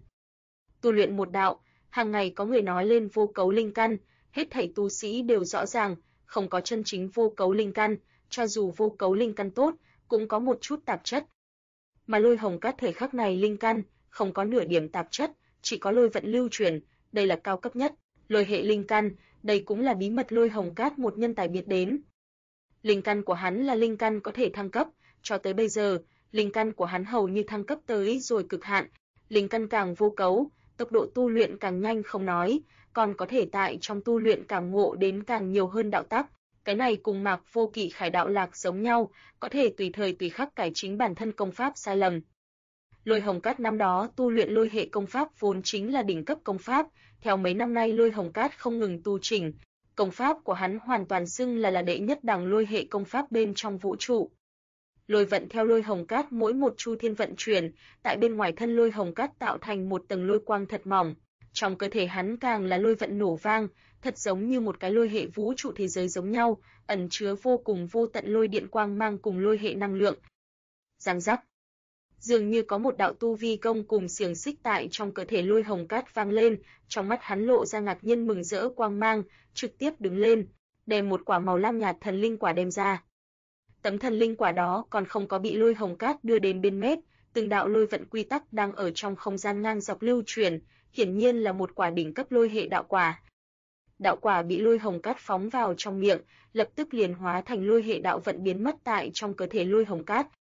Tu luyện một đạo, hàng ngày có người nói lên vô cấu linh căn, hết thảy tu sĩ đều rõ ràng, không có chân chính vô cấu linh căn, cho dù vô cấu linh căn tốt, cũng có một chút tạp chất. Mà Lôi Hồng Cát thời khắc này linh căn không có nửa điểm tạp chất, chỉ có lôi vận lưu truyền, đây là cao cấp nhất, lôi hệ linh căn, đây cũng là bí mật Lôi Hồng Cát một nhân tài biết đến. Linh căn của hắn là linh căn có thể thăng cấp, cho tới bây giờ, linh căn của hắn hầu như thăng cấp tới rồi cực hạn, linh căn càng vô cấu, tốc độ tu luyện càng nhanh không nói, còn có thể tại trong tu luyện cảm ngộ đến càng nhiều hơn đạo tắc. Cái này cùng Mạc Vô Kỵ Khải đạo lạc giống nhau, có thể tùy thời tùy khắc cải chính bản thân công pháp sai lầm. Lôi Hồng Cát năm đó tu luyện lôi hệ công pháp vốn chính là đỉnh cấp công pháp, theo mấy năm nay Lôi Hồng Cát không ngừng tu chỉnh, công pháp của hắn hoàn toàn xưng là đệ nhất đẳng lôi hệ công pháp bên trong vũ trụ. Lôi vận theo Lôi Hồng Cát mỗi một chu thiên vận chuyển, tại bên ngoài thân Lôi Hồng Cát tạo thành một tầng lôi quang thật mỏng, trong cơ thể hắn càng là lôi vận nổ vang, thật giống như một cái lôi hệ vũ trụ thế giới giống nhau, ẩn chứa vô cùng vô tận lôi điện quang mang cùng lôi hệ năng lượng. Răng rắc. Dường như có một đạo tu vi công cùng xiềng xích tại trong cơ thể Lôi Hồng Cát vang lên, trong mắt hắn lộ ra ngạc nhiên mừng rỡ quang mang, trực tiếp đứng lên, đem một quả màu lam nhạt thần linh quả đem ra. Tấm thần linh quả đó còn không có bị Lôi Hồng Cát đưa đến bên mép, từng đạo lôi vận quy tắc đang ở trong không gian ngang dọc lưu truyền, hiển nhiên là một quả đỉnh cấp lôi hệ đạo quả. Đạo quả bị Lôi Hồng Cát phóng vào trong miệng, lập tức liền hóa thành lôi hệ đạo vận biến mất tại trong cơ thể Lôi Hồng Cát.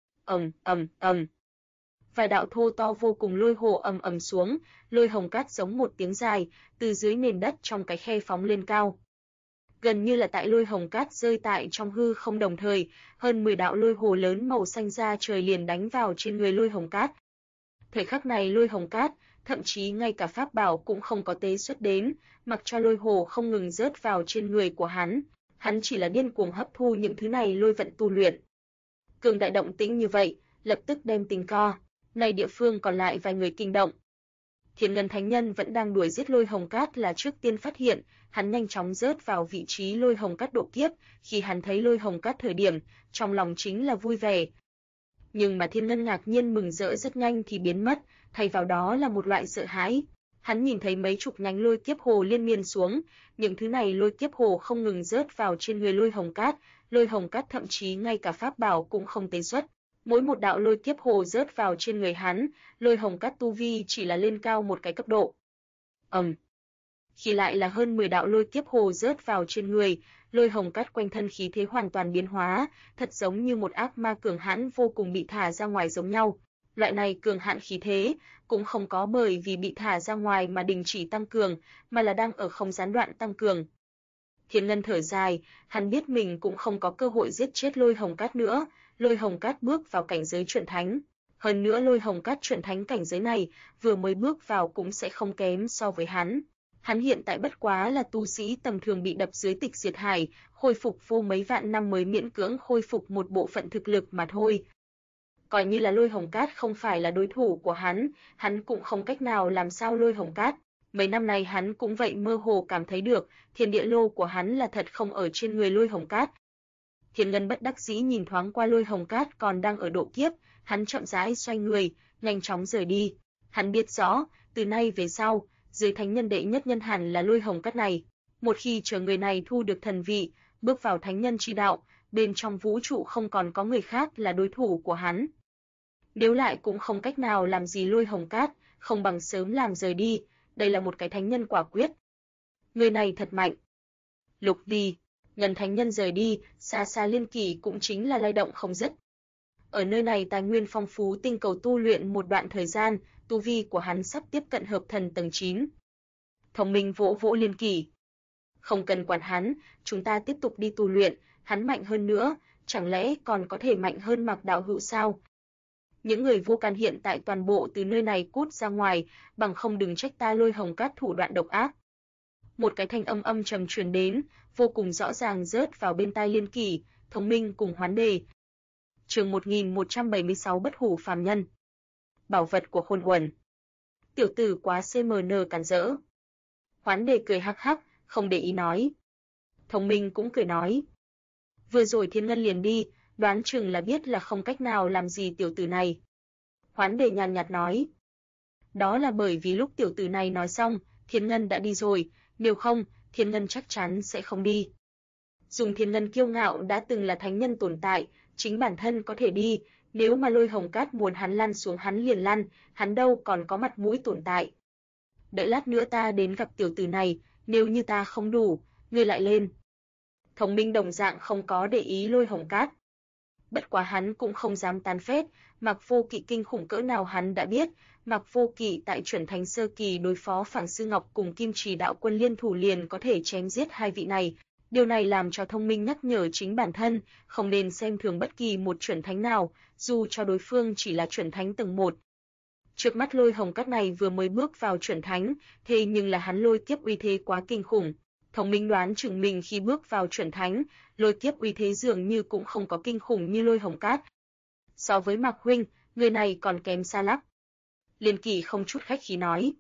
Vài đạo thô to vô cùng lôi hồ ầm ầm xuống, Lôi Hồng Cát giống một tiếng dài, từ dưới nền đất trong cái khe phóng lên cao. Gần như là tại Lôi Hồng Cát rơi tại trong hư không đồng thời, hơn 10 đạo lôi hồ lớn màu xanh ra trời liền đánh vào trên người Lôi Hồng Cát. Thời khắc này Lôi Hồng Cát, thậm chí ngay cả pháp bảo cũng không có tế xuất đến, mặc cho lôi hồ không ngừng rớt vào trên người của hắn chỉ là điên cuồng hấp thu những thứ này lôi vận tu luyện. Cường đại động tĩnh như vậy, lập tức đem tình co, này địa phương còn lại vài người kinh động. Thiên Ngân Thánh Nhân vẫn đang đuổi giết Lôi Hồng Cát là trước tiên phát hiện, hắn nhanh chóng rớt vào vị trí Lôi Hồng Cát độ kiếp, khi hắn thấy Lôi Hồng Cát thời điểm, trong lòng chính là vui vẻ. Nhưng mà Thiên Ngân ngạc nhiên mừng rỡ rất nhanh thì biến mất, thay vào đó là một loại sợ hãi. Hắn nhìn thấy mấy chục nhánh lôi kiếp hồ liên miên xuống, những thứ này lôi kiếp hồ không ngừng rớt vào trên người Lôi Hồng Cát thậm chí ngay cả pháp bảo cũng không tế xuất. Mỗi một đạo lôi kiếp hồ rớt vào trên người hắn, Lôi Hồng Cát tu vi chỉ là lên cao một cái cấp độ. Khi lại là hơn 10 đạo lôi kiếp hồ rớt vào trên người, Lôi Hồng Cát quanh thân khí thế hoàn toàn biến hóa, thật giống như một ác ma cường hãn vô cùng bị thả ra ngoài giống nhau. Loại này cường hãn khí thế cũng không có bởi vì bị thả ra ngoài mà đình chỉ tăng cường, mà là đang ở không gián đoạn tăng cường. Thiên Ngân thở dài, hắn biết mình cũng không có cơ hội giết chết Lôi Hồng Cát nữa, Lôi Hồng Cát bước vào cảnh giới chuẩn thánh. Hơn nữa Lôi Hồng Cát chuẩn thánh cảnh giới này, vừa mới bước vào cũng sẽ không kém so với hắn. Hắn hiện tại bất quá là tu sĩ tầm thường bị đập dưới tịch diệt hải, khôi phục vô mấy vạn năm mới miễn cưỡng khôi phục một bộ phận thực lực mà thôi. Coi như là Lôi Hồng Cát không phải là đối thủ của hắn cũng không cách nào làm sao Lôi Hồng Cát. Mấy năm nay hắn cũng vậy mơ hồ cảm thấy được, thiên địa lô của hắn là thật không ở trên người Lôi Hồng Cát. Thiên Ngân bất đắc dĩ nhìn thoáng qua Lôi Hồng Cát còn đang ở độ kiếp, hắn chậm rãi xoay người, nhanh chóng rời đi. Hắn biết rõ, từ nay về sau, dưới thánh nhân đệ nhất nhân hẳn là Lôi Hồng Cát này. Một khi chờ người này thu được thần vị, bước vào thánh nhân chi đạo, bên trong vũ trụ không còn có người khác là đối thủ của hắn. Nếu lại cũng không cách nào làm gì Lôi Hồng Cát, không bằng sớm làm rời đi, đây là một cái thánh nhân quả quyết. Người này thật mạnh. Lục đi, Ngân Thánh Nhân rời đi, xa xa Liên Kỳ cũng chính là lay động không dứt. Ở nơi này tài nguyên phong phú, tinh cầu tu luyện một đoạn thời gian, tu vi của hắn sắp tiếp cận hợp thần tầng 9. Thông minh vỗ vỗ Liên Kỳ. Không cần quản hắn, chúng ta tiếp tục đi tu luyện, hắn mạnh hơn nữa, chẳng lẽ còn có thể mạnh hơn Mạc đạo hữu sao? Những người vô can hiện tại toàn bộ từ nơi này cút ra ngoài, bằng không đừng trách ta Lôi Hồng Cát thủ đoạn độc ác. Một cái thanh âm âm trầm truyền đến, vô cùng rõ ràng rớt vào bên tai Liên Kỳ, Thông minh cùng Hoán Đề. Chương 1176 Bất hủ phàm nhân. Bảo vật của Khôn Uẩn. Tiểu tử quá CMN cản rỡ. Hoán Đề cười hắc hắc, không để ý nói. Thông minh cũng cười nói. Vừa rồi Thiên Ngân liền đi, đoán chừng là biết là không cách nào làm gì tiểu tử này. Hoán Đề nhàn nhạt nói. Đó là bởi vì lúc tiểu tử này nói xong, Thiên Ngân đã đi rồi, nếu không, Thiên Ngân chắc chắn sẽ không đi. Dùng Thiên Ngân kiêu ngạo đã từng là thánh nhân tồn tại, chính bản thân có thể đi, nếu mà Lôi Hồng Cát muốn hắn lăn xuống hắn liền lăn, hắn đâu còn có mặt mũi tồn tại. Đợi lát nữa ta đến gặp tiểu tử này, nếu như ta không đủ, ngươi lại lên. Thông minh đồng dạng không có để ý Lôi Hồng Cát. Bất quá hắn cũng không dám tán phét, Mạc Vô Kỵ kinh khủng cỡ nào hắn đã biết, Mạc Vô Kỵ tại chuẩn thánh sơ kỳ đối phó Phảng Sư Ngọc cùng Kim Trì đạo quân liên thủ liền có thể chém giết hai vị này. Điều này làm cho thông minh nhắc nhở chính bản thân, không nên xem thường bất kỳ một chuẩn thánh nào, dù cho đối phương chỉ là chuẩn thánh tầng 1. Trước mắt Lôi Hồng Cát này vừa mới bước vào chuẩn thánh, thế nhưng là hắn lôi kiếp uy thế quá kinh khủng. Thông minh đoán chừng mình khi bước vào chuẩn thánh, lôi kiếp uy thế dường như cũng không có kinh khủng như Lôi Hồng Cát. So với Mạc huynh, người này còn kém xa lắm. Liên Kỳ không chút khách khí nói.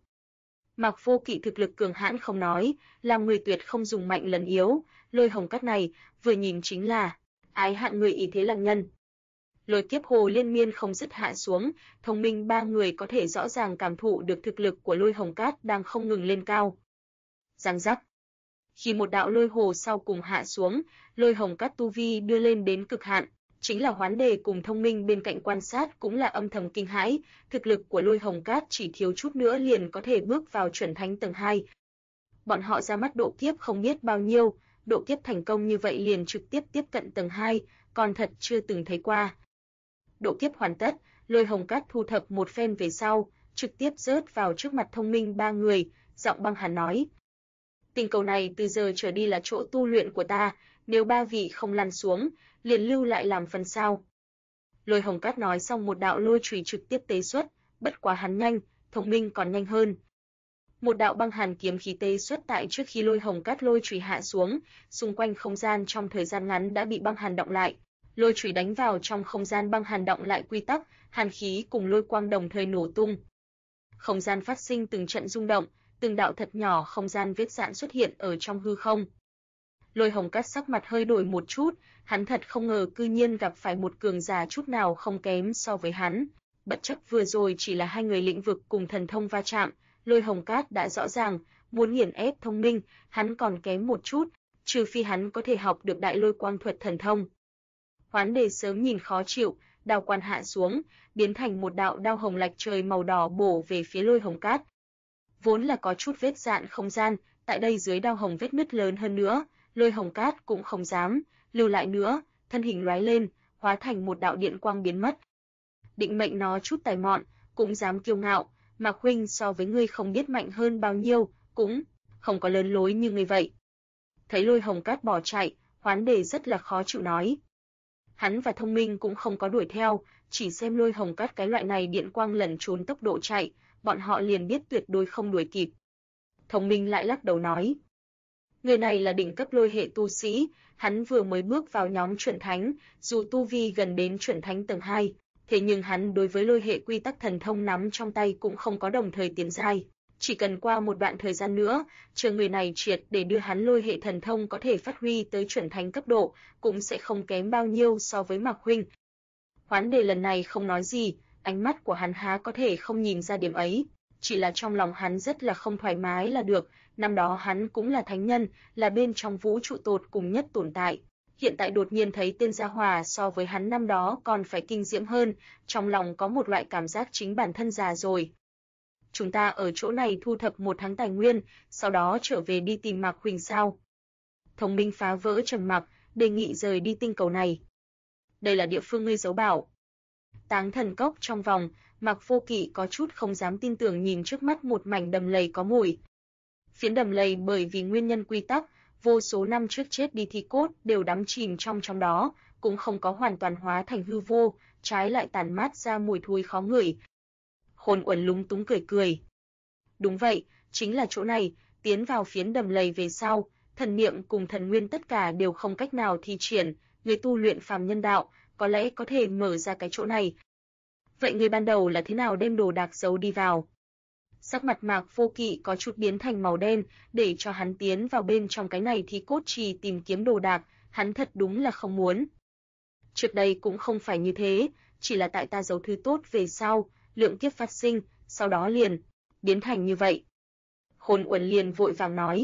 Mạc Vô Kỵ thực lực cường hãn không nói, làm người tuyệt không dùng mạnh lấn yếu, Lôi Hồng Cát này, vừa nhìn chính là ái hạn người ý thế lăng nhân. Lôi kiếp hồ liên miên không dứt hạ xuống, thông minh ba người có thể rõ ràng cảm thụ được thực lực của Lôi Hồng Cát đang không ngừng lên cao. Giang giác. Khi một đạo lôi hồ sau cùng hạ xuống, Lôi Hồng Cát tu vi đưa lên đến cực hạn, chính là Hoán Đề cùng thông minh bên cạnh quan sát cũng là âm thầm kinh hãi, thực lực của Lôi Hồng Cát chỉ thiếu chút nữa liền có thể bước vào chuẩn thánh tầng 2. Bọn họ ra mắt độ kiếp không biết bao nhiêu, độ kiếp thành công như vậy liền trực tiếp tiếp cận tầng 2, còn thật chưa từng thấy qua. Độ kiếp hoàn tất, Lôi Hồng Cát thu thập một phen về sau, trực tiếp rớt vào trước mặt thông minh ba người, giọng băng hàn nói. Tinh cầu này từ giờ trở đi là chỗ tu luyện của ta, nếu ba vị không lăn xuống, liền lưu lại làm phần sau. Lôi Hồng Cát nói xong một đạo lôi chùy trực tiếp tế xuất, bất quá hắn nhanh, thông minh còn nhanh hơn. Một đạo băng hàn kiếm khí tế xuất tại trước khi Lôi Hồng Cát lôi chùy hạ xuống, xung quanh không gian trong thời gian ngắn đã bị băng hàn động lại. Lôi chùy đánh vào trong không gian băng hàn động lại quy tắc, hàn khí cùng lôi quang đồng thời nổ tung. Không gian phát sinh từng trận rung động, từng đạo thật nhỏ không gian vết rạn xuất hiện ở trong hư không. Lôi Hồng Cát sắc mặt hơi đổi một chút, hắn thật không ngờ cư nhiên gặp phải một cường giả chút nào không kém so với hắn. Bất chấp vừa rồi chỉ là hai người lĩnh vực cùng thần thông va chạm, Lôi Hồng Cát đã rõ ràng, muốn nghiền ép thông minh, hắn còn kém một chút, trừ phi hắn có thể học được đại lôi quang thuật thần thông. Hoán Đề sớm nhìn khó chịu, đao quan hạ xuống, biến thành một đạo đao hồng lạch trời màu đỏ bổ về phía Lôi Hồng Cát. Vốn là có chút vết rạn không gian, tại đây dưới đao hồng vết nứt lớn hơn nữa, Lôi Hồng Cát cũng không dám lưu lại nữa, thân hình lóe lên, hóa thành một đạo điện quang biến mất. Định mệnh nó chút tài mọn, cũng dám kiêu ngạo, Mạc huynh so với ngươi không biết mạnh hơn bao nhiêu, cũng không có lớn lối như ngươi vậy. Thấy Lôi Hồng Cát bỏ chạy, Hoán Đề rất là khó chịu nói. Hắn và thông minh cũng không có đuổi theo, chỉ xem Lôi Hồng Cát cái loại này điện quang lẩn trốn tốc độ chạy, bọn họ liền biết tuyệt đối không đuổi kịp. Thông minh lại lắc đầu nói. Người này là đỉnh cấp lôi hệ tu sĩ, hắn vừa mới bước vào nhóm chuẩn thánh, dù tu vi gần đến chuẩn thánh tầng 2, thế nhưng hắn đối với lôi hệ quy tắc thần thông nắm trong tay cũng không có đồng thời tiến giai. Chỉ cần qua một đoạn thời gian nữa, chờ người này triệt để đưa hắn lôi hệ thần thông có thể phát huy tới chuẩn thánh cấp độ, cũng sẽ không kém bao nhiêu so với Mạc huynh. Hoán Đề lần này không nói gì, ánh mắt của hắn há có thể không nhìn ra điểm ấy, chỉ là trong lòng hắn rất là không thoải mái là được, năm đó hắn cũng là thánh nhân, là bên trong vũ trụ tột cùng nhất tồn tại. Hiện tại đột nhiên thấy tên gia hỏa so với hắn năm đó còn phải kinh diễm hơn, trong lòng có một loại cảm giác chính bản thân già rồi. Chúng ta ở chỗ này thu thập 1 tháng tài nguyên, sau đó trở về đi tìm Mạc Huỳnh sao? Thông minh phá vỡ trầm mặc, đề nghị rời đi tinh cầu này. Đây là địa phương ngươi giấu bảo. Táng thần cốc trong vòng, Mạc Vô Kỵ có chút không dám tin tưởng nhìn trước mắt một mảnh đầm lầy có mùi. Phiến đầm lầy bởi vì nguyên nhân quy tắc, vô số năm trước chết đi thi cốt đều đắm chìm trong đó, cũng không có hoàn toàn hóa thành hư vô, trái lại tản mát ra mùi thối khó ngửi. Khôn Uẩn lúng túng cười cười. Đúng vậy, chính là chỗ này, tiến vào phiến đầm lầy về sau, thần niệm cùng thần nguyên tất cả đều không cách nào thi triển, người tu luyện phàm nhân đạo, có lẽ có thể mở ra cái chỗ này. Vậy người ban đầu là thế nào đem đồ đạc giấu đi vào? Sắc mặt Mạc Vô Kỵ có chút biến thành màu đen, để cho hắn tiến vào bên trong cái này thì cốt trì tìm kiếm đồ đạc, hắn thật đúng là không muốn. Trước đây cũng không phải như thế, chỉ là tại ta giấu thứ tốt về sau, lượng kiếp phát sinh, sau đó liền biến thành như vậy. Khôn Uẩn liền vội vàng nói.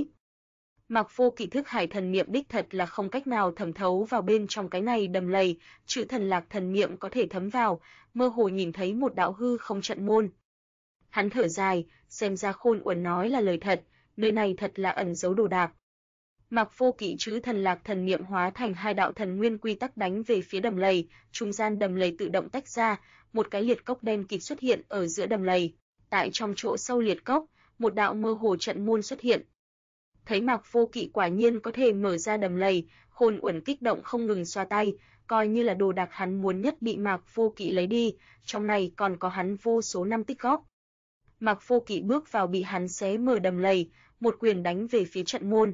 Mạc Vô Kỵ thức hải thần niệm đích thật là không cách nào thẩm thấu vào bên trong cái này đầm lầy, chữ thần lạc thần niệm có thể thấm vào, mơ hồ nhìn thấy một đạo hư không trận môn. Hắn thở dài, xem ra Khôn Uẩn nói là lời thật, nơi này thật là ẩn giấu đồ đạc. Mạc Vô Kỵ chữ thần lạc thần niệm hóa thành 2 đạo thần nguyên quy tắc đánh về phía đầm lầy, trung gian đầm lầy tự động tách ra, một cái liệt cốc đen kịt xuất hiện ở giữa đầm lầy. Tại trong chỗ sâu liệt cốc, một đạo mơ hồ trận môn xuất hiện. Thấy Mạc Vô Kỵ quả nhiên có thể mở ra đầm lầy, Khôn Uẩn kích động không ngừng xoa tay, coi như là đồ đạc hắn muốn nhất bị Mạc Vô Kỵ lấy đi, trong này còn có hắn vô số năm tích góp. Mạc Vô Kỵ bước vào bị hắn xé mở đầm lầy, một quyền đánh về phía trận môn.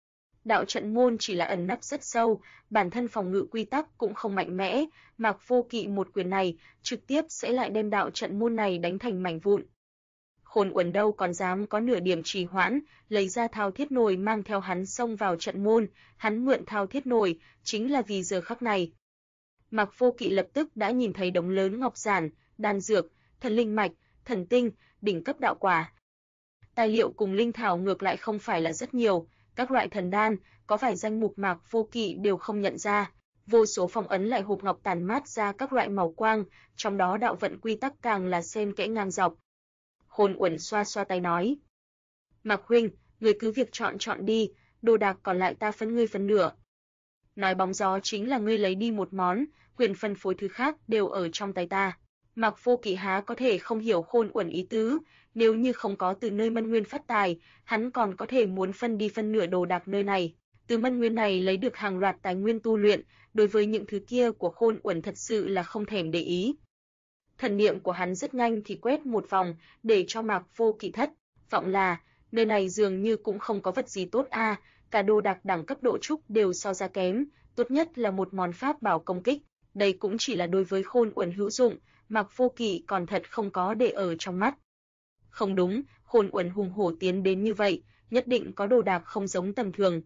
Đạo trận môn chỉ là ẩn nấp rất sâu, bản thân phòng ngự quy tắc cũng không mạnh mẽ, Mạc Vô Kỵ một quyền này trực tiếp sẽ lại đem đạo trận môn này đánh thành mảnh vụn. Khôn Uẩn đâu còn dám có nửa điểm trì hoãn, lấy ra thao thiết nồi mang theo hắn xông vào trận môn, hắn mượn thao thiết nồi chính là vì giờ khắc này. Mạc Vô Kỵ lập tức đã nhìn thấy đống lớn ngọc giản, đan dược, thần linh mạch, thần tinh, đỉnh cấp đạo quả. Tài liệu cùng linh thảo ngược lại không phải là rất nhiều, các loại thần đan, có vài danh mục Mạc Vô Kỵ đều không nhận ra, vô số phong ấn lại hộp ngọc tản mát ra các loại màu quang, trong đó đạo vận quy tắc càng là xen kẽ ngang dọc. Khôn Uẩn xoa xoa tay nói: "Mạc huynh, ngươi cứ việc chọn đi, đồ đạc còn lại ta phân ngươi phân nửa." Nói bóng gió chính là ngươi lấy đi một món, quyền phân phối thứ khác đều ở trong tay ta. Mạc Vô Kỵ há có thể không hiểu Khôn Uẩn ý tứ, nếu như không có từ nơi Mân Nguyên phát tài, hắn còn có thể muốn phân đi phân nửa đồ đạc nơi này. Từ Mân Nguyên này lấy được hàng loạt tài nguyên tu luyện, đối với những thứ kia của Khôn Uẩn thật sự là không thèm để ý. Thần niệm của hắn rất nhanh thì quét một vòng, để cho Mạc Vô Kỵ thất vọng là, nơi này dường như cũng không có vật gì tốt a, cả đồ đạc đẳng cấp độ trúc đều so ra kém, tốt nhất là một món pháp bảo công kích, đây cũng chỉ là đối với Khôn Uẩn hữu dụng, Mạc Vô Kỵ còn thật không có để ở trong mắt. Không đúng, Khôn Uẩn hùng hổ tiến đến như vậy, nhất định có đồ đạc không giống tầm thường.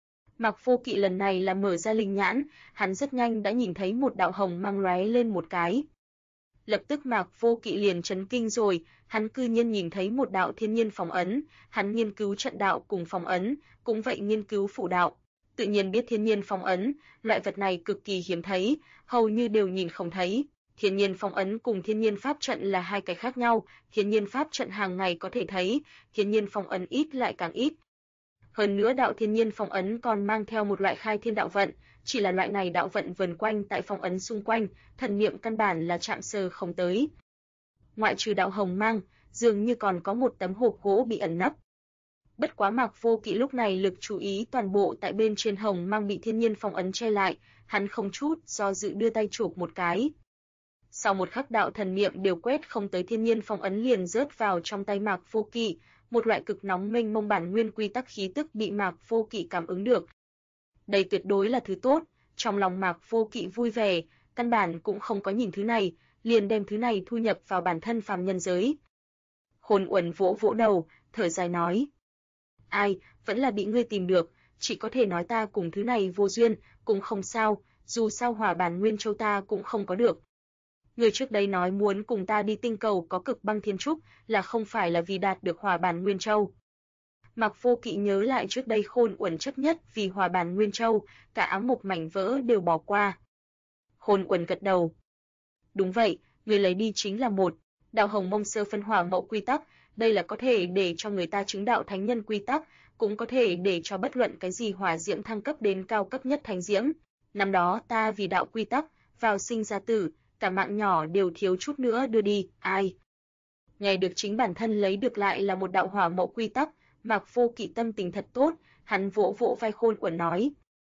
Mạc Vô Kỵ lần này là mở ra linh nhãn, hắn rất nhanh đã nhìn thấy một đạo hồng mang lóe lên một cái. Lập tức Mạc Vô Kỵ liền chấn kinh rồi, hắn cư nhiên nhìn thấy một đạo thiên nhiên phong ấn, hắn nghiên cứu trận đạo cùng phong ấn, cũng vậy nghiên cứu phù đạo. Tự nhiên biết thiên nhiên phong ấn, loại vật này cực kỳ hiếm thấy, hầu như đều nhìn không thấy. Thiên nhiên phong ấn cùng thiên nhiên pháp trận là hai cái khác nhau, thiên nhiên pháp trận hàng ngày có thể thấy, thiên nhiên phong ấn ít lại càng ít. Hơn nữa đạo thiên nhiên phong ấn còn mang theo một loại khai thiên đạo vận, chỉ là loại này đạo vận vần quanh tại phong ấn xung quanh, thần niệm căn bản là chạm sờ không tới. Ngoại trừ đạo hồng mang, dường như còn có một tấm hộp gỗ bị ẩn nấp. Bất quá Mạc Vô Kỵ lúc này lực chú ý toàn bộ tại bên trên hồng mang bị thiên nhiên phong ấn che lại, hắn không chút do dự đưa tay chụp một cái. Sau một khắc đạo thần niệm đều quét không tới thiên nhiên phong ấn liền rớt vào trong tay Mạc Vô Kỵ, một loại cực nóng mênh mông bản nguyên quy tắc khí tức bị Mạc Vô Kỵ cảm ứng được. Đây tuyệt đối là thứ tốt, trong lòng Mạc Vô Kỵ vui vẻ, căn bản cũng không có nhìn thứ này, liền đem thứ này thu nhập vào bản thân phàm nhân giới. Khôn Uẩn vỗ vỗ đầu, thở dài nói: "Ai, vẫn là bị ngươi tìm được, chỉ có thể nói ta cùng thứ này vô duyên, cũng không sao, dù sao Hỏa Bản Nguyên Châu ta cũng không có được. Người trước đây nói muốn cùng ta đi tinh cầu có cực băng thiên trúc, là không phải là vì đạt được Hỏa Bản Nguyên Châu." Mạc Vô Kỵ nhớ lại trước đây Khôn Uẩn chấp nhất vì Hỏa Bản Nguyên Châu, cả ám mục mảnh vỡ đều bỏ qua. Khôn Uẩn gật đầu. "Đúng vậy, người lấy đi chính là một đạo hồng mông sơ phân hỏa mậu quy tắc, đây là có thể để cho người ta chứng đạo thánh nhân quy tắc, cũng có thể để cho bất luận cái gì hỏa diễm thăng cấp đến cao cấp nhất thánh diễm. Năm đó ta vì đạo quy tắc, vào sinh ra tử, cả mạng nhỏ đều thiếu chút nữa đưa đi, ai. Nghe được chính bản thân lấy được lại là một đạo hỏa mộ quy tắc, Mạc Vô Kỵ tâm tình thật tốt, hắn vỗ vỗ vai Khôn Uẩn nói.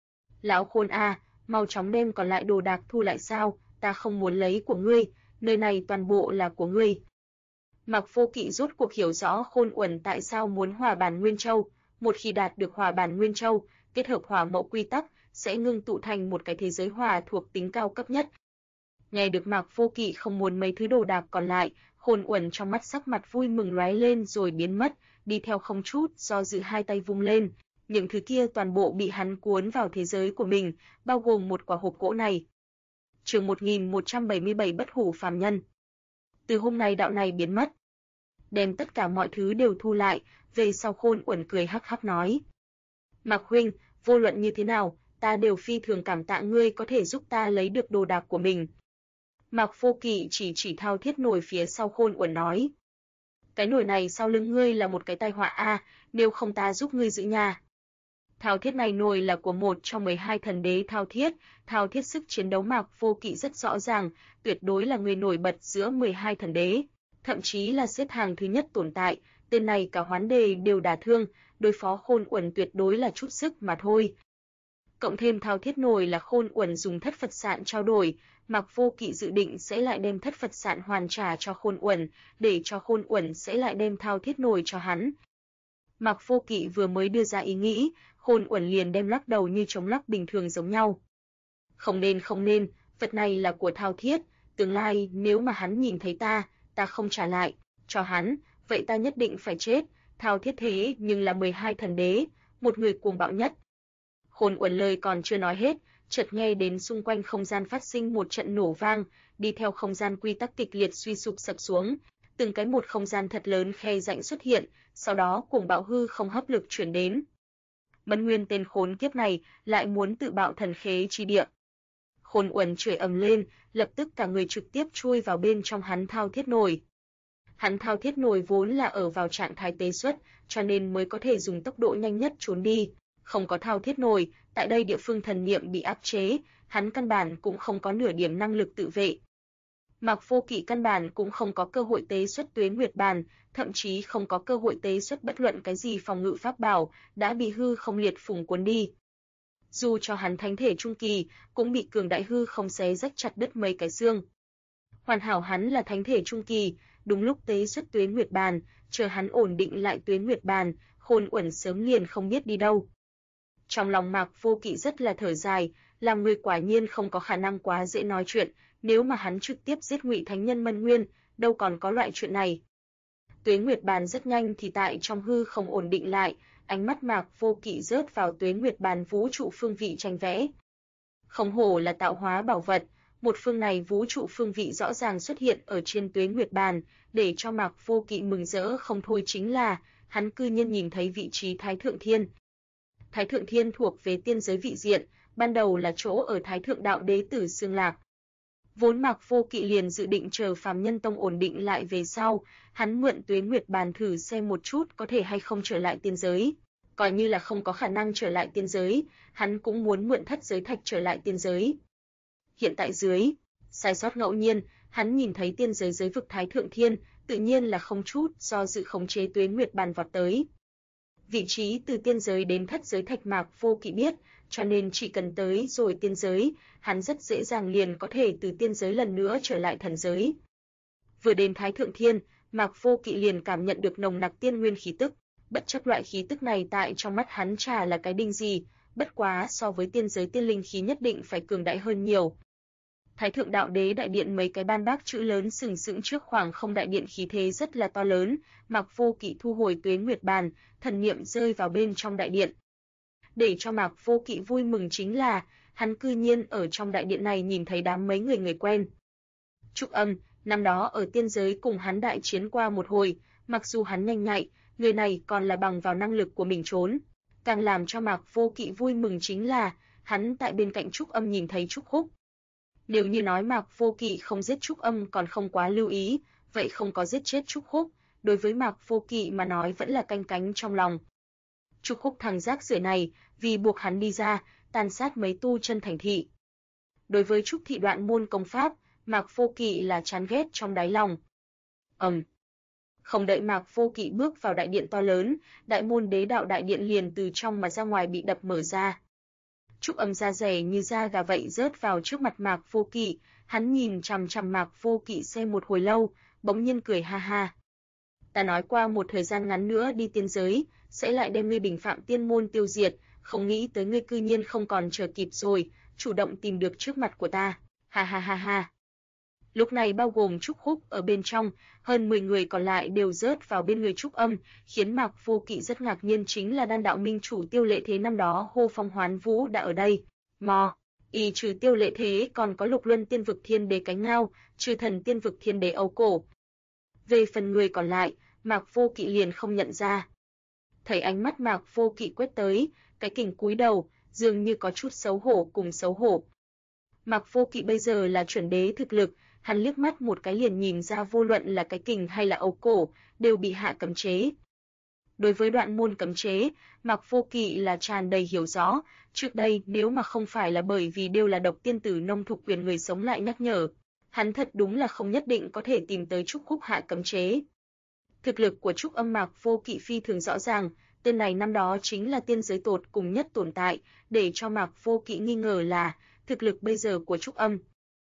Lão Khôn a, mau chóng đem còn lại đồ đạc thu lại sao, ta không muốn lấy của ngươi, nơi này toàn bộ là của ngươi. Mạc Vô Kỵ rốt cuộc hiểu rõ Khôn Uẩn tại sao muốn Hỏa Bản Nguyên Châu, một khi đạt được Hỏa Bản Nguyên Châu, kết hợp hỏa mộ quy tắc, sẽ ngưng tụ thành một cái thế giới hỏa thuộc tính cao cấp nhất. Nghe được Mạc Vô Kỵ không muốn mấy thứ đồ đạc còn lại, Khôn Uẩn trong mắt sắc mặt vui mừng lóe lên rồi biến mất, đi theo không chút do dự hai tay vung lên, những thứ kia toàn bộ bị hắn cuốn vào thế giới của mình, bao gồm một quả hộp gỗ này. Chương 1177 Bất Hủ Phàm Nhân. Từ hôm nay đạo này biến mất, đem tất cả mọi thứ đều thu lại, về sau Khôn Uẩn cười hắc hắc nói: "Mạc huynh, vô luận như thế nào, ta đều phi thường cảm tạ ngươi có thể giúp ta lấy được đồ đạc của mình." Mạc Vô Kỵ chỉ thao thiết nổi phía sau Khôn Uẩn nói: "Cái nổi này sau lưng ngươi là một cái tai họa a, nếu không ta giúp ngươi giữ nhà." Thao thiết này nổi là của một trong 12 thần đế thao thiết sức chiến đấu Mạc Vô Kỵ rất rõ ràng, tuyệt đối là người nổi bật giữa 12 thần đế, thậm chí là xếp hàng thứ nhất tồn tại, tên này cả Hoán Đề đều đả thương, đối phó Khôn Uẩn tuyệt đối là chút sức mà thôi. Cộng thêm thao thiết nổi là Khôn Uẩn dùng thất Phật sạn trao đổi, Mạc Vô Kỵ dự định sẽ lại đem thất Phật sạn hoàn trả cho Khôn Uẩn, để cho Khôn Uẩn sẽ lại đem thao thiết nổi cho hắn. Mạc Vô Kỵ vừa mới đưa ra ý nghĩ, Khôn Uẩn liền đem lắc đầu như chống lắc bình thường giống nhau. Không nên, vật này là của thao thiết, tương lai nếu mà hắn nhìn thấy ta không trả lại cho hắn, vậy ta nhất định phải chết, thao thiết thế nhưng là 12 thần đế, một người cuồng bạo nhất. Khôn Uẩn lời còn chưa nói hết, chợt nghe đến xung quanh không gian phát sinh một trận nổ vang, đi theo không gian quy tắc kịch liệt suy sụp sập xuống, từng cái một không gian thật lớn khe rãnh xuất hiện, sau đó cuồng bạo hư không hấp lực chuyển đến. Mẫn Nguyên tên khốn kiếp này lại muốn tự bạo thần khế chi địa. Khôn Uẩn chửi ầm lên, lập tức cả người trực tiếp chui vào bên trong hắn thao thiết nổi. Hắn thao thiết nổi vốn là ở vào trạng thái tế xuất, cho nên mới có thể dùng tốc độ nhanh nhất trốn đi. Không có thao thiết nổi, tại đây địa phương thần niệm bị áp chế, hắn căn bản cũng không có nửa điểm năng lực tự vệ. Mạc Vô Kỵ căn bản cũng không có cơ hội tế xuất Tuế Nguyệt Bàn, thậm chí không có cơ hội tế xuất bất luận cái gì phòng ngự pháp bảo, đã bị hư không liệt phùng cuốn đi. Dù cho hắn thánh thể trung kỳ, cũng bị cường đại hư không xé rách chặt đứt mấy cái xương. Hoàn hảo hắn là thánh thể trung kỳ, đúng lúc tế xuất Tuế Nguyệt Bàn, chờ hắn ổn định lại Tuế Nguyệt Bàn, Khôn Uẩn sớm liền không biết đi đâu. Trong lòng Mạc Vô Kỵ rất là thở dài, làm người quả nhiên không có khả năng quá dễ nói chuyện, nếu mà hắn trực tiếp giết Ngụy Thánh Nhân Mân Nguyên, đâu còn có loại chuyện này. Tuế Nguyệt Bàn rất nhanh thì tại trong hư không ổn định lại, ánh mắt Mạc Vô Kỵ rớt vào Tuế Nguyệt Bàn vũ trụ phương vị tranh vẽ. Không hổ là tạo hóa bảo vật, một phương này vũ trụ phương vị rõ ràng xuất hiện ở trên Tuế Nguyệt Bàn, để cho Mạc Vô Kỵ mừng rỡ không thôi chính là, hắn cư nhiên nhìn thấy vị trí Thái Thượng Thiên. Thái Thượng Thiên thuộc về tiên giới vị diện, ban đầu là chỗ ở Thái Thượng Đạo Đế Tử Xương Lạc. Vốn Mạc Vô Kỵ liền dự định chờ Phàm Nhân Tông ổn định lại về sau, hắn mượn Tuế Nguyệt Bàn thử xem một chút có thể hay không trở lại tiên giới. Coi như là không có khả năng trở lại tiên giới, hắn cũng muốn mượn thất giới thạch trở lại tiên giới. Hiện tại dưới sai sót ngẫu nhiên, hắn nhìn thấy tiên giới giới vực Thái Thượng Thiên, tự nhiên là không chút do dự khống chế Tuế Nguyệt Bàn vọt tới. Vị trí từ tiên giới đến thất giới thạch Mạc Vô Kỵ biết, cho nên chỉ cần tới rồi tiên giới, hắn rất dễ dàng liền có thể từ tiên giới lần nữa trở lại thần giới. Vừa đến Thái Thượng Thiên, Mạc Vô Kỵ liền cảm nhận được nồng nặc tiên nguyên khí tức, bất chấp loại khí tức này tại trong mắt hắn chả là cái đinh gì, bất quá so với tiên giới tiên linh khí nhất định phải cường đại hơn nhiều. Thái Thượng Đạo Đế đại điện mấy cái ban bác chữ lớn sừng sững trước khoảng không đại điện khí thế rất là to lớn, Mạc Vô Kỵ thu hồi Tuế Nguyệt Bàn, thần niệm rơi vào bên trong đại điện. Để cho Mạc Vô Kỵ vui mừng chính là, hắn cư nhiên ở trong đại điện này nhìn thấy đám mấy người quen. Trúc Âm, năm đó ở tiên giới cùng hắn đại chiến qua một hồi, mặc dù hắn nhanh nhạy, người này còn là bằng vào năng lực của mình trốn. Càng làm cho Mạc Vô Kỵ vui mừng chính là, hắn tại bên cạnh Trúc Âm nhìn thấy Trúc Húc. Nếu như nói Mạc Vô Kỵ không giết Trúc Âm còn không quá lưu ý, vậy không có giết chết Trúc Húc, đối với Mạc Vô Kỵ mà nói vẫn là canh cánh trong lòng. Trúc Húc thằng rác rưởi này, vì buộc hắn đi ra, tàn sát mấy tu chân thành thị. Đối với Trúc thị đoạn môn công pháp, Mạc Vô Kỵ là chán ghét trong đáy lòng. Không đợi Mạc Vô Kỵ bước vào đại điện to lớn, đại môn đế đạo đại điện liền từ trong mà ra ngoài bị đập mở ra. Trúc Âm da dẻ như da gà vậy rớt vào trước mặt Mạc Vô Kỵ, hắn nhìn chằm chằm Mạc Vô Kỵ xem một hồi lâu, bỗng nhiên cười ha ha. Ta nói qua một thời gian ngắn nữa đi tiên giới, sẽ lại đem ngươi Bình Phạm Tiên môn tiêu diệt, không nghĩ tới ngươi cư nhiên không còn chờ kịp rồi, chủ động tìm được trước mặt của ta. Ha ha ha ha. Lúc này bao gồm Trúc Húc ở bên trong, hơn 10 người còn lại đều rớt vào bên người Trúc Âm, khiến Mạc Vô Kỵ rất ngạc nhiên chính là Đan đạo minh chủ Tiêu Lệ Thế năm đó hô phong hoán vũ đã ở đây. Y trừ Tiêu Lệ Thế còn có Lục Luân Tiên vực Thiên Đế Cánh Ngao, Trừ Thần Tiên vực Thiên Đế Âu Cổ. Về phần người còn lại, Mạc Vô Kỵ liền không nhận ra. Thấy ánh mắt Mạc Vô Kỵ quét tới, cái kình cúi đầu, dường như có chút xấu hổ cùng xấu hổ. Mạc Vô Kỵ bây giờ là chuẩn đế thực lực, hắn liếc mắt một cái liền nhìn ra vô luận là cái kình hay là Âu Cổ, đều bị hạ cấm chế. Đối với đoạn môn cấm chế, Mạc Vô Kỵ là tràn đầy hiểu rõ, trước đây nếu mà không phải là bởi vì đều là độc tiên tử Nông Thục Quyền người sống lại nhắc nhở, hắn thật đúng là không nhất định có thể tìm tới Trúc Húc hạ cấm chế. Thực lực của Trúc Âm Mạc Vô Kỵ phi thường rõ ràng, tên này năm đó chính là tiên giới tột cùng nhất tồn tại, để cho Mạc Vô Kỵ nghi ngờ là thực lực bây giờ của Trúc Âm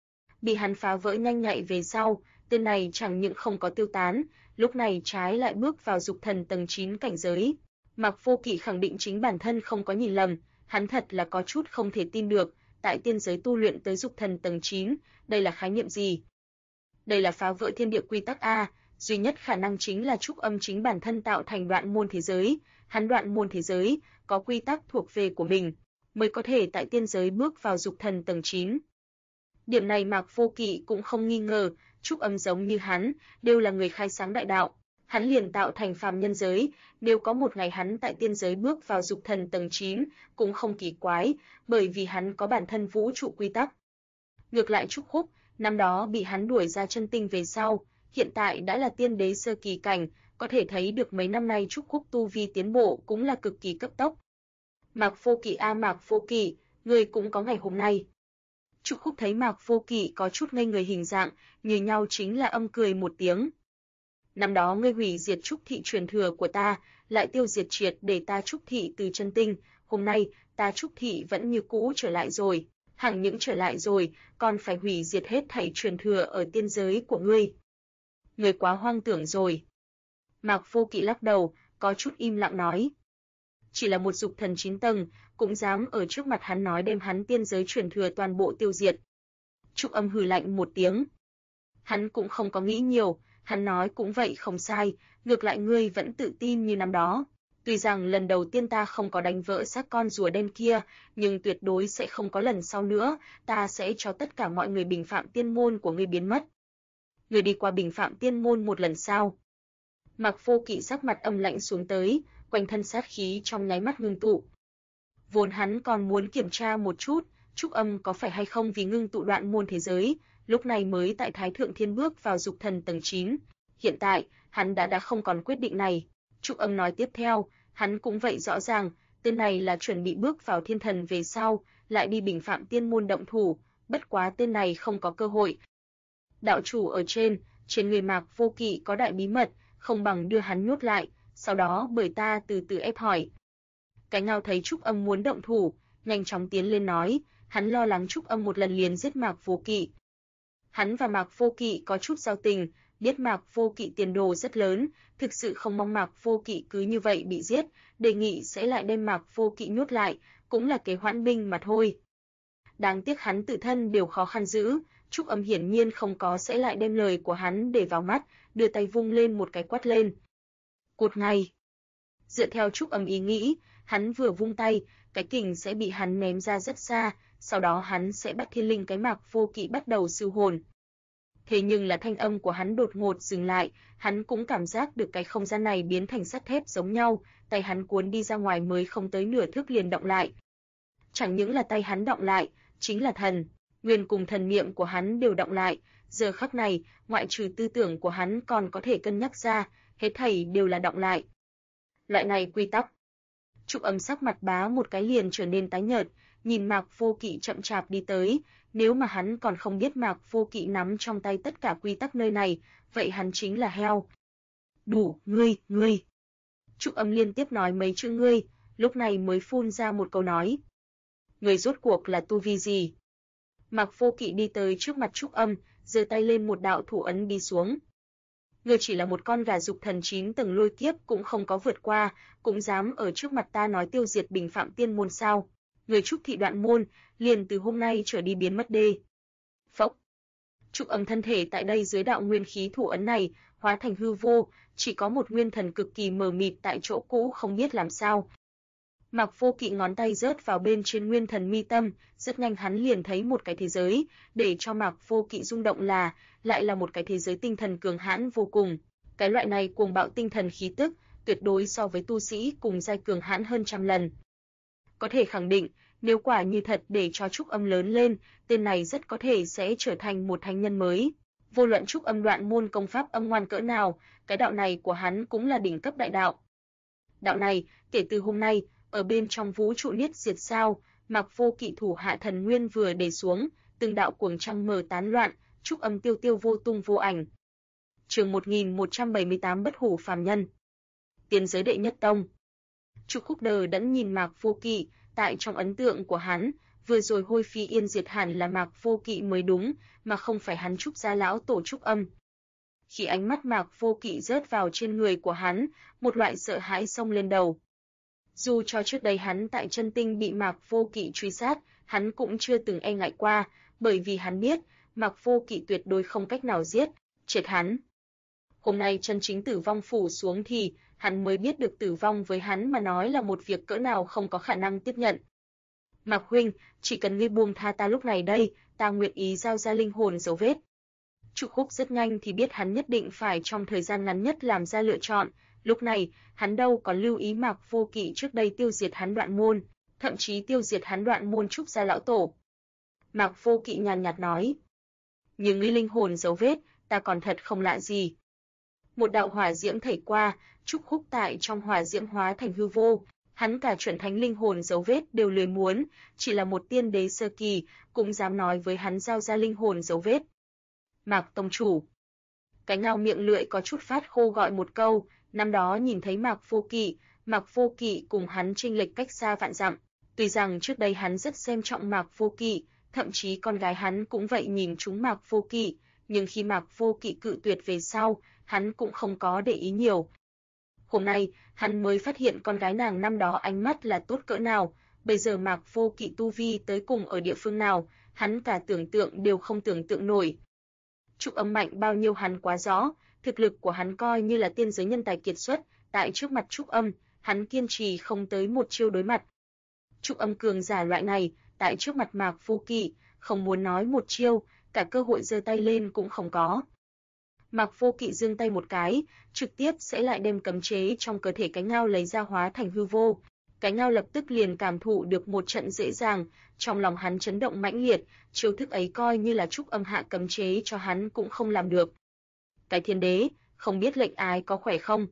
bị hắn phá vỡ nhanh nhạy về sau, tên này chẳng những không có tiêu tán, lúc này trái lại bước vào dục thần tầng 9 cảnh giới. Mạc Vô Kỵ khẳng định chính bản thân không có nhìn lầm, hắn thật là có chút không thể tin được, tại tiên giới tu luyện tới dục thần tầng 9, đây là khái niệm gì? Đây là phá vỡ thiên địa quy tắc a, duy nhất khả năng chính là Trúc Âm chính bản thân tạo thành đoạn môn thế giới, hắn đoạn môn thế giới có quy tắc thuộc về của mình, mới có thể tại tiên giới bước vào dục thần tầng 9. Điểm này Mạc Vô Kỵ cũng không nghi ngờ, Trúc Âm giống như hắn, đều là người khai sáng đại đạo, hắn liền tạo thành phàm nhân giới, nếu có một ngày hắn tại tiên giới bước vào dục thần tầng 9, cũng không kỳ quái, bởi vì hắn có bản thân vũ trụ quy tắc. Ngược lại Trúc Húc, năm đó bị hắn đuổi ra chân tinh về sau, hiện tại đã là tiên đế sơ kỳ cảnh, có thể thấy được mấy năm nay Trúc Húc tu vi tiến bộ cũng là cực kỳ cấp tốc. Mạc Vô Kỵ Mạc Vô Kỵ, ngươi cũng có ngày hôm nay. Trúc Húc thấy Mạc Vô Kỵ có chút ngây người hình dạng, như nhau chính là âm cười một tiếng. Năm đó ngươi hủy diệt Trúc thị truyền thừa của ta, lại tiêu diệt triệt để ta Trúc thị từ chân tinh, hôm nay ta Trúc thị vẫn như cũ trở lại rồi, chẳng những trở lại rồi, còn phải hủy diệt hết thảy truyền thừa ở tiên giới của ngươi. Ngươi quá hoang tưởng rồi. Mạc Vô Kỵ lắc đầu, có chút im lặng nói. Chỉ là một dục thần 9 tầng, cũng dám ở trước mặt hắn nói đem hắn tiên giới truyền thừa toàn bộ tiêu diệt. Trúc Âm hừ lạnh một tiếng. Hắn cũng không có nghĩ nhiều, hắn nói cũng vậy không sai, ngược lại ngươi vẫn tự tin như năm đó. Tuy rằng lần đầu tiên ta không có đánh vỡ xác con rùa đen kia, nhưng tuyệt đối sẽ không có lần sau nữa, ta sẽ cho tất cả mọi người Bình Phạm Tiên môn của ngươi biến mất. Ngươi đi qua Bình Phạm Tiên môn một lần sao? Mạc Vô Kỵ sắc mặt âm lạnh xuống tới, quanh thân sát khí trong nháy mắt ngưng tụ. Vốn hắn còn muốn kiểm tra một chút, Trúc Âm có phải hay không vì ngưng tụ đoạn môn thế giới, lúc này mới tại Thái Thượng Thiên bước vào dục thần tầng 9. Hiện tại, hắn đã không còn quyết định này. Trúc Âm nói tiếp theo, hắn cũng vậy rõ ràng, tên này là chuẩn bị bước vào thiên thần về sau, lại đi Bình Phạm Tiên môn động thủ, bất quá tên này không có cơ hội. Đạo chủ ở trên người Mạc Vô Kỵ có đại bí mật, không bằng đưa hắn nhốt lại, sau đó bởi ta từ từ ép hỏi. Cánh Ngao thấy Trúc Âm muốn động thủ, nhanh chóng tiến lên nói, hắn lo lắng Trúc Âm một lần liền giết Mạc Vô Kỵ. Hắn và Mạc Vô Kỵ có chút giao tình, biết Mạc Vô Kỵ tiền đồ rất lớn, thực sự không mong Mạc Vô Kỵ cứ như vậy bị giết, đề nghị sẽ lại đem Mạc Vô Kỵ nhốt lại, cũng là kế hoãn binh mà thôi. Đáng tiếc hắn tự thân đều khó khăn giữ, Trúc Âm hiển nhiên không có sẽ lại đem lời của hắn để vào mắt, đưa tay vung lên một cái quát lên. Cút ngay. Dựa theo Trúc Âm ý nghĩ, hắn vừa vung tay, cái kình sẽ bị hắn ném ra rất xa, sau đó hắn sẽ bắt thiên linh cái Mạc Vô Kỵ bắt đầu siêu hồn. Thế nhưng là thanh âm của hắn đột ngột dừng lại, hắn cũng cảm giác được cái không gian này biến thành sắt thép giống nhau, tay hắn cuốn đi ra ngoài mới không tới nửa thước liền động lại. Chẳng những là tay hắn động lại, chính là thần, nguyên cùng thần niệm của hắn đều động lại, giờ khắc này, ngoại trừ tư tưởng của hắn còn có thể cân nhắc ra, hết thảy đều là đọng lại. Loại này quy tắc. Trúc Âm sắc mặt bá một cái liền trở nên tái nhợt, nhìn Mạc Vô Kỵ chậm chạp đi tới, nếu mà hắn còn không biết Mạc Vô Kỵ nắm trong tay tất cả quy tắc nơi này, vậy hắn chính là heo. Đủ, ngươi. Trúc Âm liên tiếp nói mấy chữ ngươi, lúc này mới phun ra một câu nói. Ngươi rốt cuộc là tu vi gì? Mạc Vô Kỵ đi tới trước mặt Trúc Âm, giơ tay lên một đạo thủ ấn đi xuống. Ngươi chỉ là một con gà dục thần 9 tầng lôi kiếp cũng không có vượt qua, cũng dám ở trước mặt ta nói tiêu diệt Bình Phạm Tiên môn sao? Người Trúc thị đoạn môn, liền từ hôm nay trở đi biến mất đê. Phốc. Trúc Âm thân thể tại đây dưới đạo nguyên khí thủ ấn này, hóa thành hư vô, chỉ có một nguyên thần cực kỳ mờ mịt tại chỗ cũ không biết làm sao. Mạc Vô Kỵ ngón tay rớt vào bên trên nguyên thần mi tâm, rất nhanh hắn liền thấy một cái thế giới, để cho Mạc Vô Kỵ rung động là, lại là một cái thế giới tinh thần cường hãn vô cùng. Cái loại này cuồng bạo tinh thần khí tức, tuyệt đối so với tu sĩ cùng giai cường hãn hơn trăm lần. Có thể khẳng định, nếu quả như thật để cho Trúc Âm lớn lên, tên này rất có thể sẽ trở thành một thánh nhân mới. Vô luận Trúc Âm đoạn môn công pháp âm ngoan cỡ nào, cái đạo này của hắn cũng là đỉnh cấp đại đạo. Đạo này, kể từ hôm nay, ở bên trong vũ trụ niết diệt sao, Mạc Vô Kỵ thủ hạ thần nguyên vừa để xuống, từng đạo cuồng trăng mờ tán loạn, Trúc Âm tiêu tiêu vô tung vô ảnh. Chương 1178 Bất hủ phàm nhân. Tiên giới đệ nhất tông. Trúc Khúc đờ đẫn nhìn Mạc Vô Kỵ, tại trong ấn tượng của hắn, vừa rồi hôi phi yên diệt hẳn là Mạc Vô Kỵ mới đúng, mà không phải hắn Trúc gia lão tổ Trúc Âm. Khi ánh mắt Mạc Vô Kỵ rớt vào trên người của hắn, một loại sợ hãi xông lên đầu. Dù cho trước đây hắn tại chân tinh bị Mạc Vô Kỵ truy sát, hắn cũng chưa từng e ngại qua, bởi vì hắn biết, Mạc Vô Kỵ tuyệt đối không cách nào giết chết hắn. Hôm nay chân chính tử vong phủ xuống thì, hắn mới biết được tử vong với hắn mà nói là một việc cỡ nào không có khả năng tiếp nhận. Mạc huynh, chỉ cần ngươi buông tha ta lúc này đây, ta nguyện ý giao ra linh hồn dấu vết. Trúc Khúc rất nhanh thì biết hắn nhất định phải trong thời gian ngắn nhất làm ra lựa chọn, lúc này, hắn đâu còn lưu ý Mạc Vô Kỵ trước đây tiêu diệt hắn đoạn môn, thậm chí tiêu diệt hắn đoạn môn Trúc gia lão tổ. Mạc Vô Kỵ nhàn nhạt nói, nhưng ngươi linh hồn dấu vết, ta còn thật không lạ gì. Một đạo hỏa diễm thảy qua, Trúc Khúc tại trong hỏa diễm hóa thành hư vô, hắn cả chuẩn thánh linh hồn dấu vết đều lười muốn, chỉ là một tiên đế sơ kỳ, cũng dám nói với hắn giao ra linh hồn dấu vết. Mạc tông chủ. Cái ngao miệng lưỡi có chút phát khô gọi một câu, năm đó nhìn thấy Mạc Vô Kỵ cùng hắn chênh lệch cách xa vạn dặm, tuy rằng trước đây hắn rất xem trọng Mạc Vô Kỵ, thậm chí con gái hắn cũng vậy nhìn chúng Mạc Vô Kỵ, nhưng khi Mạc Vô Kỵ cự tuyệt về sau, hắn cũng không có để ý nhiều. Hôm nay, hắn mới phát hiện con gái nàng năm đó ánh mắt là tốt cỡ nào, bây giờ Mạc Vô Kỵ tu vi tới cùng ở địa phương nào, hắn cả tưởng tượng đều không tưởng tượng nổi. Trúc Âm mạnh bao nhiêu hắn quá rõ, thực lực của hắn coi như là tiên giới nhân tài kiệt xuất, tại trước mặt Trúc Âm, hắn kiên trì không tới một chiêu đối mặt. Trúc Âm cường giả loại này, tại trước mặt Mạc Vô Kỵ, không muốn nói một chiêu, cả cơ hội giơ tay lên cũng không có. Mạc Vô Kỵ giương tay một cái, trực tiếp sẽ lại đem cấm chế trong cơ thể cái ngao lấy ra hóa thành hư vô. Cái ngao lập tức liền cảm thụ được một trận dễ dàng, trong lòng hắn chấn động mãnh liệt, chiêu thức ấy coi như là Trúc Âm hạ cấm chế cho hắn cũng không làm được. Cái thiên đế, không biết lệnh ái có khỏe không?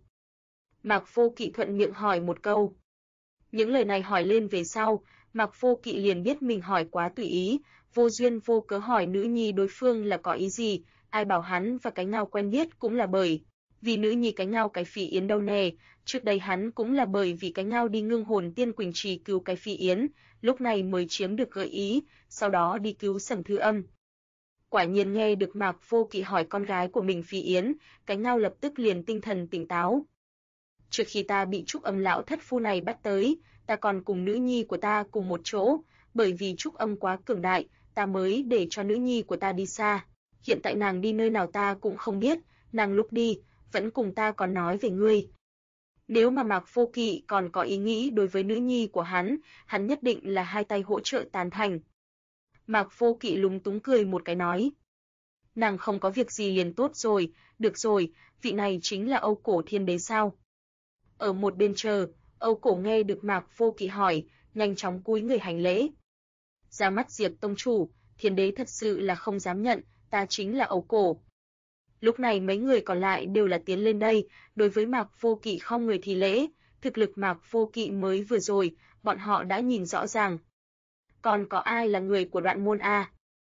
Mạc Vô Kỵ thuận miệng hỏi một câu. Những lời này hỏi lên về sau, Mạc Vô Kỵ liền biết mình hỏi quá tùy ý, vô duyên vô cớ hỏi nữ nhi đối phương là có ý gì, ai bảo hắn và cái ngao quen biết cũng là bởi vì nữ nhi cái ngao cái Phi Yến đâu nè, trước đây hắn cũng là bởi vì cái ngao đi Ngưng Hồn Tiên Quỳnh Trì cứu cái Phi Yến, lúc này mới chiếm được gợi ý, sau đó đi cứu Sầm Thư Âm. Quả nhiên nghe được Mạc Vô Kỵ hỏi con gái của mình Phi Yến, cái ngao lập tức liền tinh thần tỉnh táo. Trước khi ta bị Trúc Âm lão thất phu này bắt tới, ta còn cùng nữ nhi của ta cùng một chỗ, bởi vì Trúc Âm quá cường đại, ta mới để cho nữ nhi của ta đi xa. Hiện tại nàng đi nơi nào ta cũng không biết, nàng lúc đi, vẫn cùng ta còn nói về ngươi. Nếu mà Mạc Vô Kỵ còn có ý nghĩ đối với nữ nhi của hắn nhất định là hai tay hỗ trợ tán thành. Mạc Vô Kỵ lúng túng cười một cái nói. Nàng không có việc gì liền tốt rồi, được rồi, vị này chính là Âu Cổ Thiên Đế sao? Ở một bên chờ, Âu Cổ nghe được Mạc Vô Kỵ hỏi, nhanh chóng cúi người hành lễ. Ra mắt Diệp tông chủ, Thiên Đế thật sự là không dám nhận, ta chính là Âu Cổ. Lúc này mấy người còn lại đều là tiến lên đây, đối với Mạc Vô Kỵ khom người thi lễ, thực lực Mạc Vô Kỵ mới vừa rồi, bọn họ đã nhìn rõ ràng. Còn có ai là người của Đoạn môn a?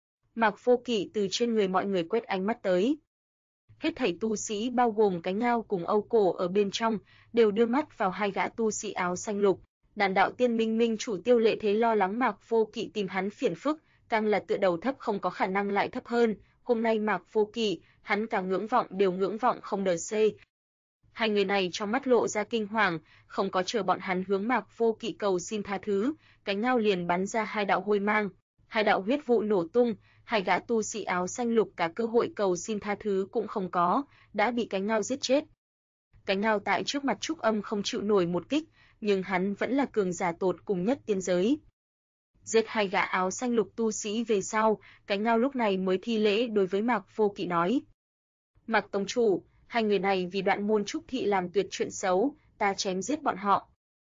Mạc Vô Kỵ từ trên người mọi người quét ánh mắt tới. Hết thảy tu sĩ bao gồm Cánh Ngao cùng Âu Cổ ở bên trong, đều đưa mắt vào hai gã tu sĩ áo xanh lục. Đàn đạo tiên minh minh chủ Tiêu Lệ Thế lo lắng Mạc Vô Kỵ tìm hắn phiền phức, càng là tựa đầu thấp không có khả năng lại thấp hơn. Hôm nay Mạc Vô Kỵ, hắn càng ngưỡng vọng đều ngưỡng vọng không đờ xê. Hai người này trong mắt lộ ra kinh hoàng, không có chờ bọn hắn hướng Mạc Vô Kỵ cầu xin tha thứ, Cánh Ngao liền bắn ra hai đạo hôi mang, hai đạo huyết vụ nổ tung, hai gã tu sĩ áo xanh lục cả cơ hội cầu xin tha thứ cũng không có, đã bị Cánh Ngao giết chết. Cánh Ngao tại trước mặt Trúc Âm không chịu nổi một kích, nhưng hắn vẫn là cường giả tột cùng nhất tiên giới. Giết hai gã áo xanh lục tu sĩ về sau, Cánh Ngao lúc này mới thi lễ đối với Mạc Vô Kỵ nói: "Mạc tông chủ, hai người này vì Đoạn môn Trúc thị làm tuyệt chuyện xấu, ta chém giết bọn họ."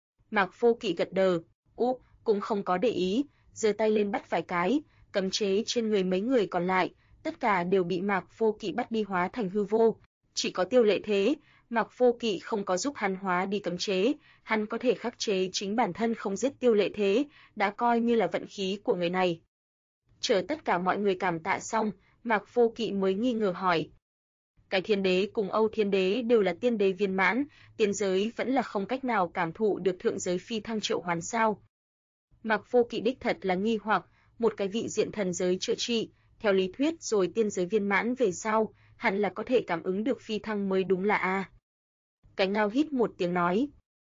Mạc Vô Kỵ gật đờ, cũng không có để ý, giơ tay lên bắt vài cái, cấm chế trên người mấy người còn lại, tất cả đều bị Mạc Vô Kỵ bắt đi hóa thành hư vô, chỉ có Tiêu Lệ Thế, Mạc Vô Kỵ không có giúp hắn hóa đi cấm chế, hắn có thể khắc chế chính bản thân không giết Tiêu Lệ Thế, đã coi như là vận khí của người này. Chờ tất cả mọi người cảm tạ xong, Mạc Vô Kỵ mới nghi ngờ hỏi: "Cái Thiên Đế cùng Âu Thiên Đế đều là tiên đế viên mãn, tiên giới vẫn là không cách nào cảm thụ được thượng giới phi thăng triệu hoán sao?" Mạc Vô Kỵ đích thật là nghi hoặc, một cái vị diện thần giới chữa trị, theo lý thuyết rồi tiên giới viên mãn về sau, hẳn là có thể cảm ứng được phi thăng mới đúng là a. Cánh Ngao hít một tiếng nói: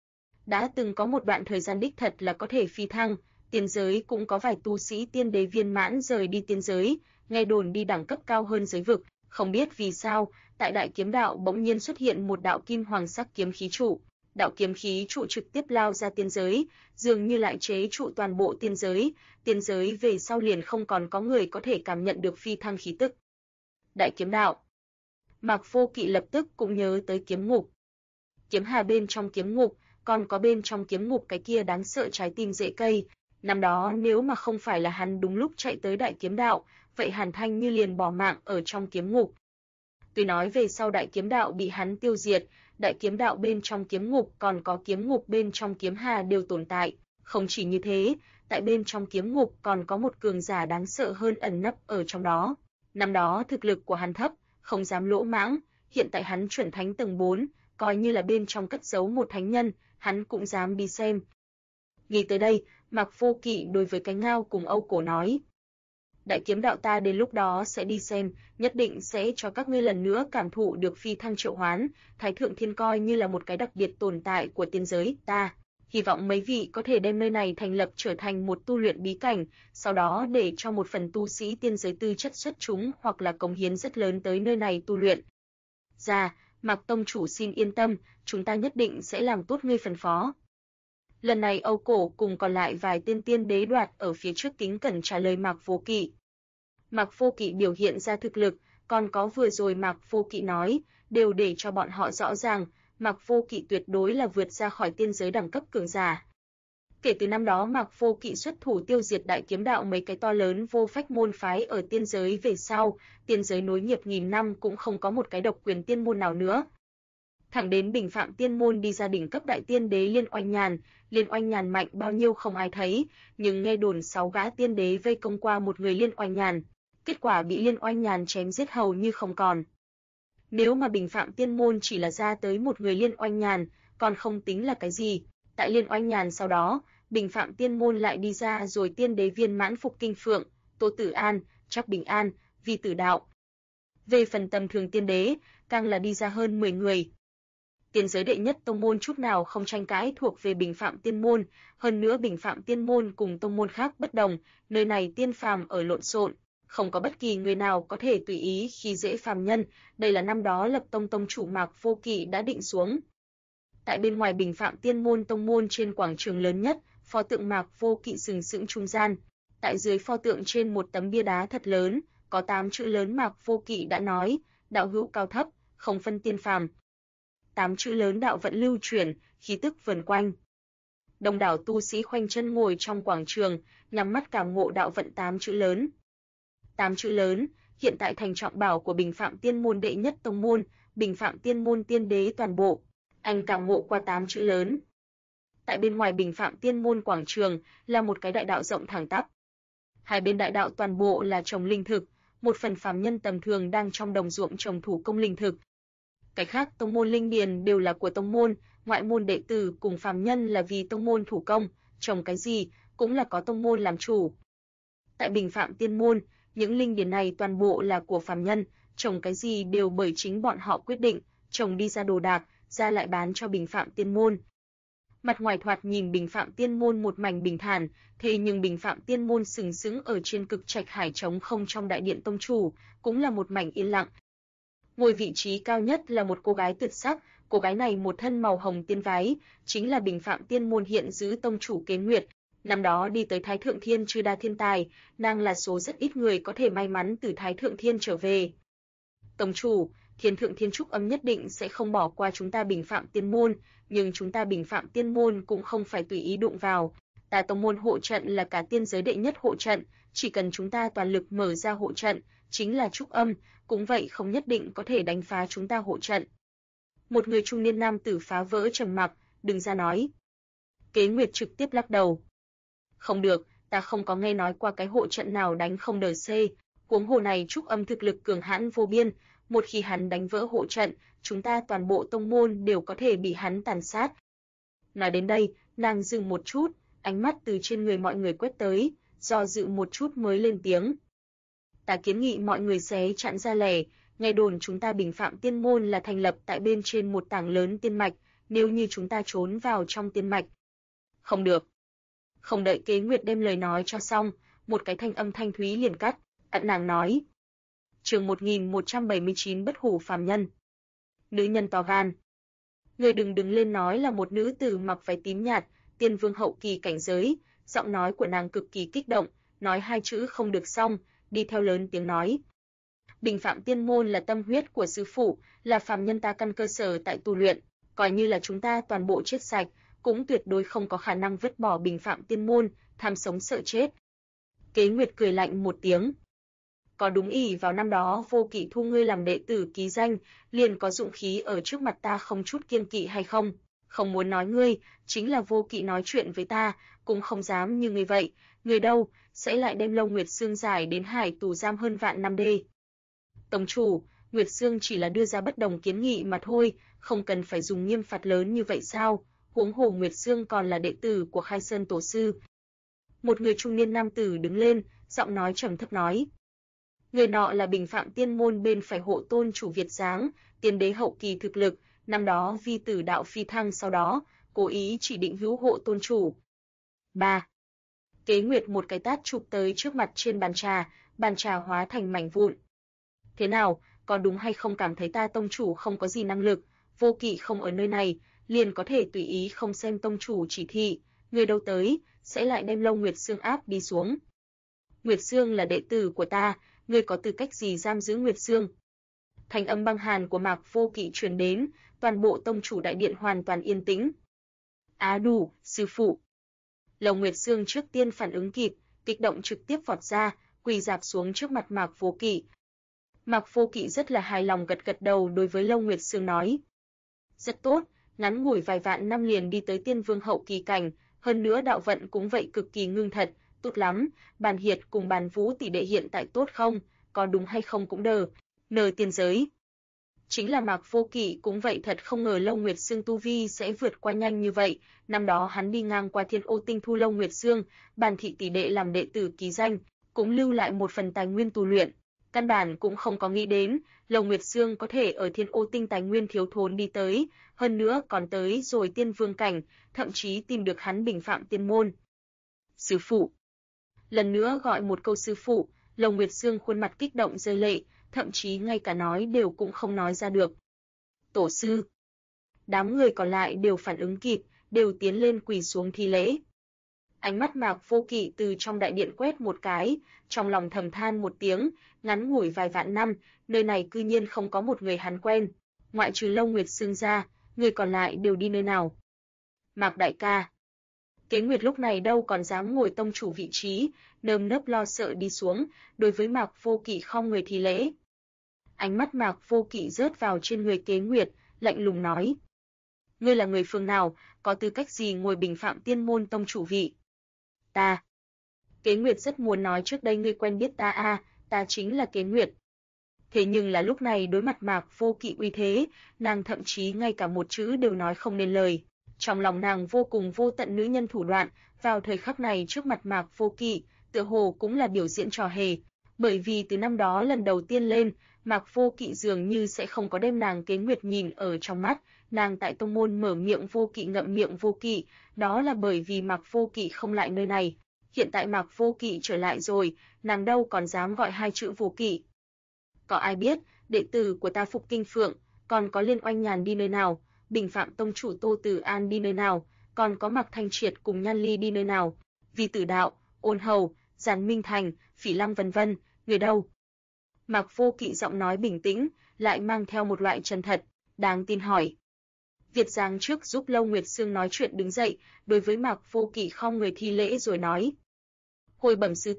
"Đã từng có một đoạn thời gian đích thật là có thể phi thăng, tiên giới cũng có vài tu sĩ tiên đế viên mãn rời đi tiên giới, nghe đồn đi đẳng cấp cao hơn giới vực, không biết vì sao, tại Đại Kiếm Đạo bỗng nhiên xuất hiện một đạo kim hoàng sắc kiếm khí trụ. Đạo kiếm khí trụ trực tiếp lao ra tiên giới, dường như lại chế trụ toàn bộ tiên giới về sau liền không còn có người có thể cảm nhận được phi thăng khí tức." Đại Kiếm Đạo. Mạc Vô Kỵ lập tức cũng nhớ tới kiếm ngục. Kiếm hà bên trong kiếm ngục, còn có bên trong kiếm ngục cái kia đáng sợ trái tim rễ cây. Năm đó nếu mà không phải là hắn đúng lúc chạy tới Đại Kiếm Đạo, vậy Hàn Thanh như liền bỏ mạng ở trong kiếm ngục. Tuy nói về sau Đại Kiếm Đạo bị hắn tiêu diệt, Đại Kiếm Đạo bên trong kiếm ngục còn có kiếm ngục bên trong kiếm hà đều tồn tại, không chỉ như thế, tại bên trong kiếm ngục còn có một cường giả đáng sợ hơn ẩn nấp ở trong đó. Năm đó thực lực của hắn thấp, không dám lỗ mãng, hiện tại hắn chuẩn thánh tầng 4, coi như là bên trong cất giấu một thánh nhân, hắn cũng dám đi xem. Nghĩ tới đây, Mạc Vô Kỵ đối với Cánh Ngao cùng Âu Cổ nói: "Đại Kiếm Đạo ta đến lúc đó sẽ đi xem, nhất định sẽ cho các ngươi lần nữa cảm thụ được phi thăng triệu hoán, Thái Thượng Thiên coi như là một cái đặc biệt tồn tại của tiên giới ta. Hy vọng mấy vị có thể đem nơi này thành lập trở thành một tu luyện bí cảnh, sau đó để cho một phần tu sĩ tiên giới tư chất xuất chúng hoặc là cống hiến rất lớn tới nơi này tu luyện." "Dạ, Mạc tông chủ xin yên tâm, chúng ta nhất định sẽ làm tốt ngươi phân phó." Lần này Âu Cổ cùng còn lại vài tên tiên đế đoạt ở phía trước kính cẩn trả lời Mạc Vô Kỵ. Mạc Vô Kỵ biểu hiện ra thực lực, còn có vừa rồi Mạc Vô Kỵ nói, đều để cho bọn họ rõ ràng, Mạc Vô Kỵ tuyệt đối là vượt ra khỏi tiên giới đẳng cấp cường giả. Kể từ năm đó Mạc Vô Kỵ xuất thủ tiêu diệt Đại Kiếm Đạo mấy cái to lớn vô phách môn phái ở tiên giới về sau, tiên giới nối nghiệp nghìn năm cũng không có một cái độc quyền tiên môn nào nữa. Thẳng đến Bình Phạm Tiên môn đi ra đỉnh cấp đại tiên đế Liên Oanh Nhàn mạnh bao nhiêu không ai thấy, nhưng nghe đồn 6 gã tiên đế vây công qua một người Liên Oanh Nhàn, kết quả bị Liên Oanh Nhàn chém giết hầu như không còn. Nếu mà Bình Phạm Tiên môn chỉ là ra tới một người Liên Oanh Nhàn, còn không tính là cái gì, tại Liên Oanh Nhàn sau đó, Bình Phạm Tiên môn lại đi ra rồi tiên đế viên mãn Phục Kinh Phượng, Tô Tử An, Trác Bình An, Vi Tử Đạo. Về phần tầm thường tiên đế, càng là đi ra hơn 10 người. Tiên giới đệ nhất tông môn chút nào không tranh cãi thuộc về Bình Phạm Tiên môn, hơn nữa Bình Phạm Tiên môn cùng tông môn khác bất đồng, nơi này tiên phàm ở lộn xộn, không có bất kỳ người nào có thể tùy ý khi dễ phàm nhân, đây là năm đó lập tông tông chủ Mạc Vô Kỵ đã định xuống. Tại bên ngoài Bình Phạm Tiên môn tông môn trên quảng trường lớn nhất, pho tượng Mạc Vô Kỵ sừng sững trung gian, tại dưới pho tượng trên một tấm bia đá thật lớn, có 8 chữ lớn Mạc Vô Kỵ đã nói, đạo hữu cao thấp, không phân tiên phàm. 8 chữ lớn đạo vận lưu chuyển, khí tức vần quanh. Đông đảo tu sĩ khoanh chân ngồi trong quảng trường, nhắm mắt cảm ngộ đạo vận 8 chữ lớn. 8 chữ lớn, hiện tại thành trọng bảo của Bình Phạm Tiên môn đệ nhất tông môn, Bình Phạm Tiên môn tiên đế toàn bộ. Anh cảm ngộ qua 8 chữ lớn. Tại bên ngoài Bình Phạm Tiên môn quảng trường là một cái đại đạo rộng thẳng tắp. Hai bên đại đạo toàn bộ là trồng linh thực, một phần phàm nhân tầm thường đang trong đồng ruộng trồng thủ công linh thực. Cái khác tông môn linh điền đều là của tông môn, ngoại môn đệ tử cùng phàm nhân là vì tông môn thủ công, trồng cái gì cũng là có tông môn làm chủ. Tại Bình Phạm Tiên môn, những linh điền này toàn bộ là của phàm nhân, trồng cái gì đều bởi chính bọn họ quyết định, trồng đi ra đồ đạc, ra lại bán cho Bình Phạm Tiên môn. Mặt ngoài thoạt nhìn Bình Phạm Tiên môn một mảnh bình thản, thế nhưng Bình Phạm Tiên môn sừng sững ở trên cực trạch hải trống không trong đại điện tông chủ, cũng là một mảnh yên lặng. Ngồi vị trí cao nhất là một cô gái tuyệt sắc, cô gái này một thân màu hồng tiên váy, chính là Bình Phạm Tiên môn hiện giữ tông chủ Kế Nguyệt. Năm đó đi tới Thái Thượng Thiên Chư Đa Thiên Tài, nàng là số rất ít người có thể may mắn từ Thái Thượng Thiên trở về. Tông chủ, Thiên Thượng Thiên Trúc Âm nhất định sẽ không bỏ qua chúng ta Bình Phạm Tiên môn, nhưng chúng ta Bình Phạm Tiên môn cũng không phải tùy ý đụng vào. Ta tông môn hộ trận là cả tiên giới đệ nhất hộ trận, chỉ cần chúng ta toàn lực mở ra hộ trận, chính là Trúc Âm, cũng vậy không nhất định có thể đánh phá chúng ta hộ trận. Một người trung niên nam tử phá vỡ trầm mặc, đừng ra nói. Kế Nguyệt trực tiếp lắc đầu. Không được, ta không có nghe nói qua cái hộ trận nào đánh không đờ xê, huống hồ này Trúc Âm thực lực cường hãn vô biên, một khi hắn đánh vỡ hộ trận, chúng ta toàn bộ tông môn đều có thể bị hắn tàn sát. Nói đến đây, nàng dừng một chút, ánh mắt từ trên người mọi người quét tới, do dự một chút mới lên tiếng. Ta kiến nghị mọi người xé chặn ra lẻ, nghe đồn chúng ta Bình Phạm Tiên môn là thành lập tại bên trên một tảng lớn tiên mạch, nếu như chúng ta trốn vào trong tiên mạch. Không được. Không đợi Kế Nguyệt đem lời nói cho xong, một cái thanh âm thanh thúy liền cắt, nàng nói. Chương 1179 bất hủ phàm nhân. Nữ nhân to gan. Người đừng đứng lên nói là một nữ tử mặc váy tím nhạt, tiên vương hậu kỳ cảnh giới, giọng nói của nàng cực kỳ kích động, nói hai chữ không được xong, đi theo lớn tiếng nói. Bình Phạm Tiên môn là tâm huyết của sư phụ, là phàm nhân ta căn cơ sở tại tu luyện, coi như là chúng ta toàn bộ chết sạch, cũng tuyệt đối không có khả năng vứt bỏ Bình Phạm Tiên môn, tham sống sợ chết. Kế Nguyệt cười lạnh một tiếng. Có đúng ỷ vào năm đó Vô Kỵ thu ngươi làm đệ tử ký danh, liền có dụng khí ở trước mặt ta không chút kiêng kỵ hay không? Không muốn nói ngươi, chính là Vô Kỵ nói chuyện với ta, cũng không dám như ngươi vậy, người đâu, sẽ lại đem Lâu Nguyệt Sương giải đến hải tù giam hơn vạn năm đê. Tông chủ, Nguyệt Sương chỉ là đưa ra bất đồng kiến nghị mà thôi, không cần phải dùng nghiêm phạt lớn như vậy sao? Huống hồ Nguyệt Sương còn là đệ tử của Khai Sơn tổ sư. Một người trung niên nam tử đứng lên, giọng nói trầm thấp nói. Người nọ là Bình Phạm Tiên môn bên phải hộ tôn chủ Việt Giáng, tiên đế hậu kỳ thực lực, năm đó vi tử đạo phi thăng sau đó, cố ý chỉ định hữu hộ tôn chủ. 3. Kế Nguyệt một cái tát chụp tới trước mặt trên bàn trà hóa thành mảnh vụn. Thế nào, có đúng hay không cảm thấy ta tông chủ không có gì năng lực, Vô Kỵ không ở nơi này, liền có thể tùy ý không xem tông chủ chỉ thị, người đâu tới, sẽ lại đem Lâu Nguyệt Sương áp đi xuống. Nguyệt Sương là đệ tử của ta, ngươi có tư cách gì giam giữ Nguyệt Sương? Thanh âm băng hàn của Mạc Vô Kỵ truyền đến, toàn bộ tông chủ đại điện hoàn toàn yên tĩnh. Á đủ, sư phụ. Lâu Nguyệt Sương trước tiên phản ứng kịp, kích động trực tiếp vọt ra, quỳ rạp xuống trước mặt Mạc Vô Kỵ. Mạc Vô Kỵ rất là hài lòng gật gật đầu đối với Lâu Nguyệt Sương nói. Rất tốt, ngắn ngủi vài vạn năm liền đi tới tiên vương hậu kỳ cảnh, hơn nữa đạo vận cũng vậy cực kỳ ngưng thật, tốt lắm, Bàn Hiệt cùng Bàn Vũ tỷ đệ hiện tại tốt không, có đúng hay không cũng nờ tiên giới. Chính là Mạc Vô Kỵ cũng vậy thật không ngờ Lâu Nguyệt Sương tu vi sẽ vượt qua nhanh như vậy, năm đó hắn đi ngang qua Thiên Ô Tinh thu Lâu Nguyệt Sương, Bàn thị tỷ đệ làm đệ tử ký danh, cũng lưu lại một phần tài nguyên tu luyện, căn bản cũng không có nghĩ đến, Lâu Nguyệt Sương có thể ở Thiên Ô Tinh tài nguyên thiếu thốn đi tới, hơn nữa còn tới rồi tiên vương cảnh, thậm chí tìm được hắn Bình Phạm Tiên môn. Sư phụ. Lần nữa gọi một câu sư phụ, Lâu Nguyệt Sương khuôn mặt kích động rơi lệ, thậm chí ngay cả nói đều cũng không nói ra được. Tổ sư. Đám người còn lại đều phản ứng kịp, đều tiến lên quỳ xuống thi lễ. Ánh mắt Mạc Vô Kỵ từ trong đại điện quét một cái, trong lòng thầm than một tiếng, ngắn ngủi vài vạn năm, nơi này cư nhiên không có một người hắn quen, ngoại trừ Lâu Nguyệt Sương ra, người còn lại đều đi nơi nào? Mạc đại ca. Kế Nguyệt lúc này đâu còn dám ngồi tông chủ vị trí, nơm nớp lo sợ đi xuống, đối với Mạc Vô Kỵ khom người thi lễ. Ánh mắt Mạc Vô Kỵ rớt vào trên người Kế Nguyệt, lạnh lùng nói: "Ngươi là người phương nào, có tư cách gì ngồi bình phạm tiên môn tông chủ vị?" "Ta." Kế Nguyệt rất muốn nói trước đây ngươi quen biết ta ta chính là Kế Nguyệt. Thế nhưng là lúc này đối mặt Mạc Vô Kỵ uy thế, nàng thậm chí ngay cả một chữ đều nói không nên lời. Trong lòng nàng vô cùng vô tận nữ nhân thủ đoạn, vào thời khắc này trước mặt Mạc Vô Kỵ, tựa hồ cũng là biểu diễn trò hề, bởi vì từ năm đó lần đầu tiên lên, Mạc Vô Kỵ dường như sẽ không có đem nàng Kế Nguyệt nhìn ở trong mắt, nàng tại tông môn mở miệng Vô Kỵ ngậm miệng Vô Kỵ, đó là bởi vì Mạc Vô Kỵ không lại nơi này. Hiện tại Mạc Vô Kỵ trở lại rồi, nàng đâu còn dám gọi hai chữ Vô Kỵ. Có ai biết, đệ tử của ta Phục Kinh Phượng, còn có Liên Oanh Nhàn đi nơi nào, bình phạm tông chủ Tô Tử An đi nơi nào, còn có Mạc Thanh Triệt cùng Nhan Ly đi nơi nào, Vi Tử Đạo, Ôn Hầu, Giản Minh Thành, Phỉ Lăng vân vân, người đâu? Mạc Vô Kỵ giọng nói bình tĩnh, lại mang theo một loại chân thật, đáng tin hỏi. Việt Giáng trước giúp Lâu Nguyệt Sương nói chuyện đứng dậy, đối với Mạc Vô Kỵ khom người thi lễ rồi nói: "Hồi bẩm sư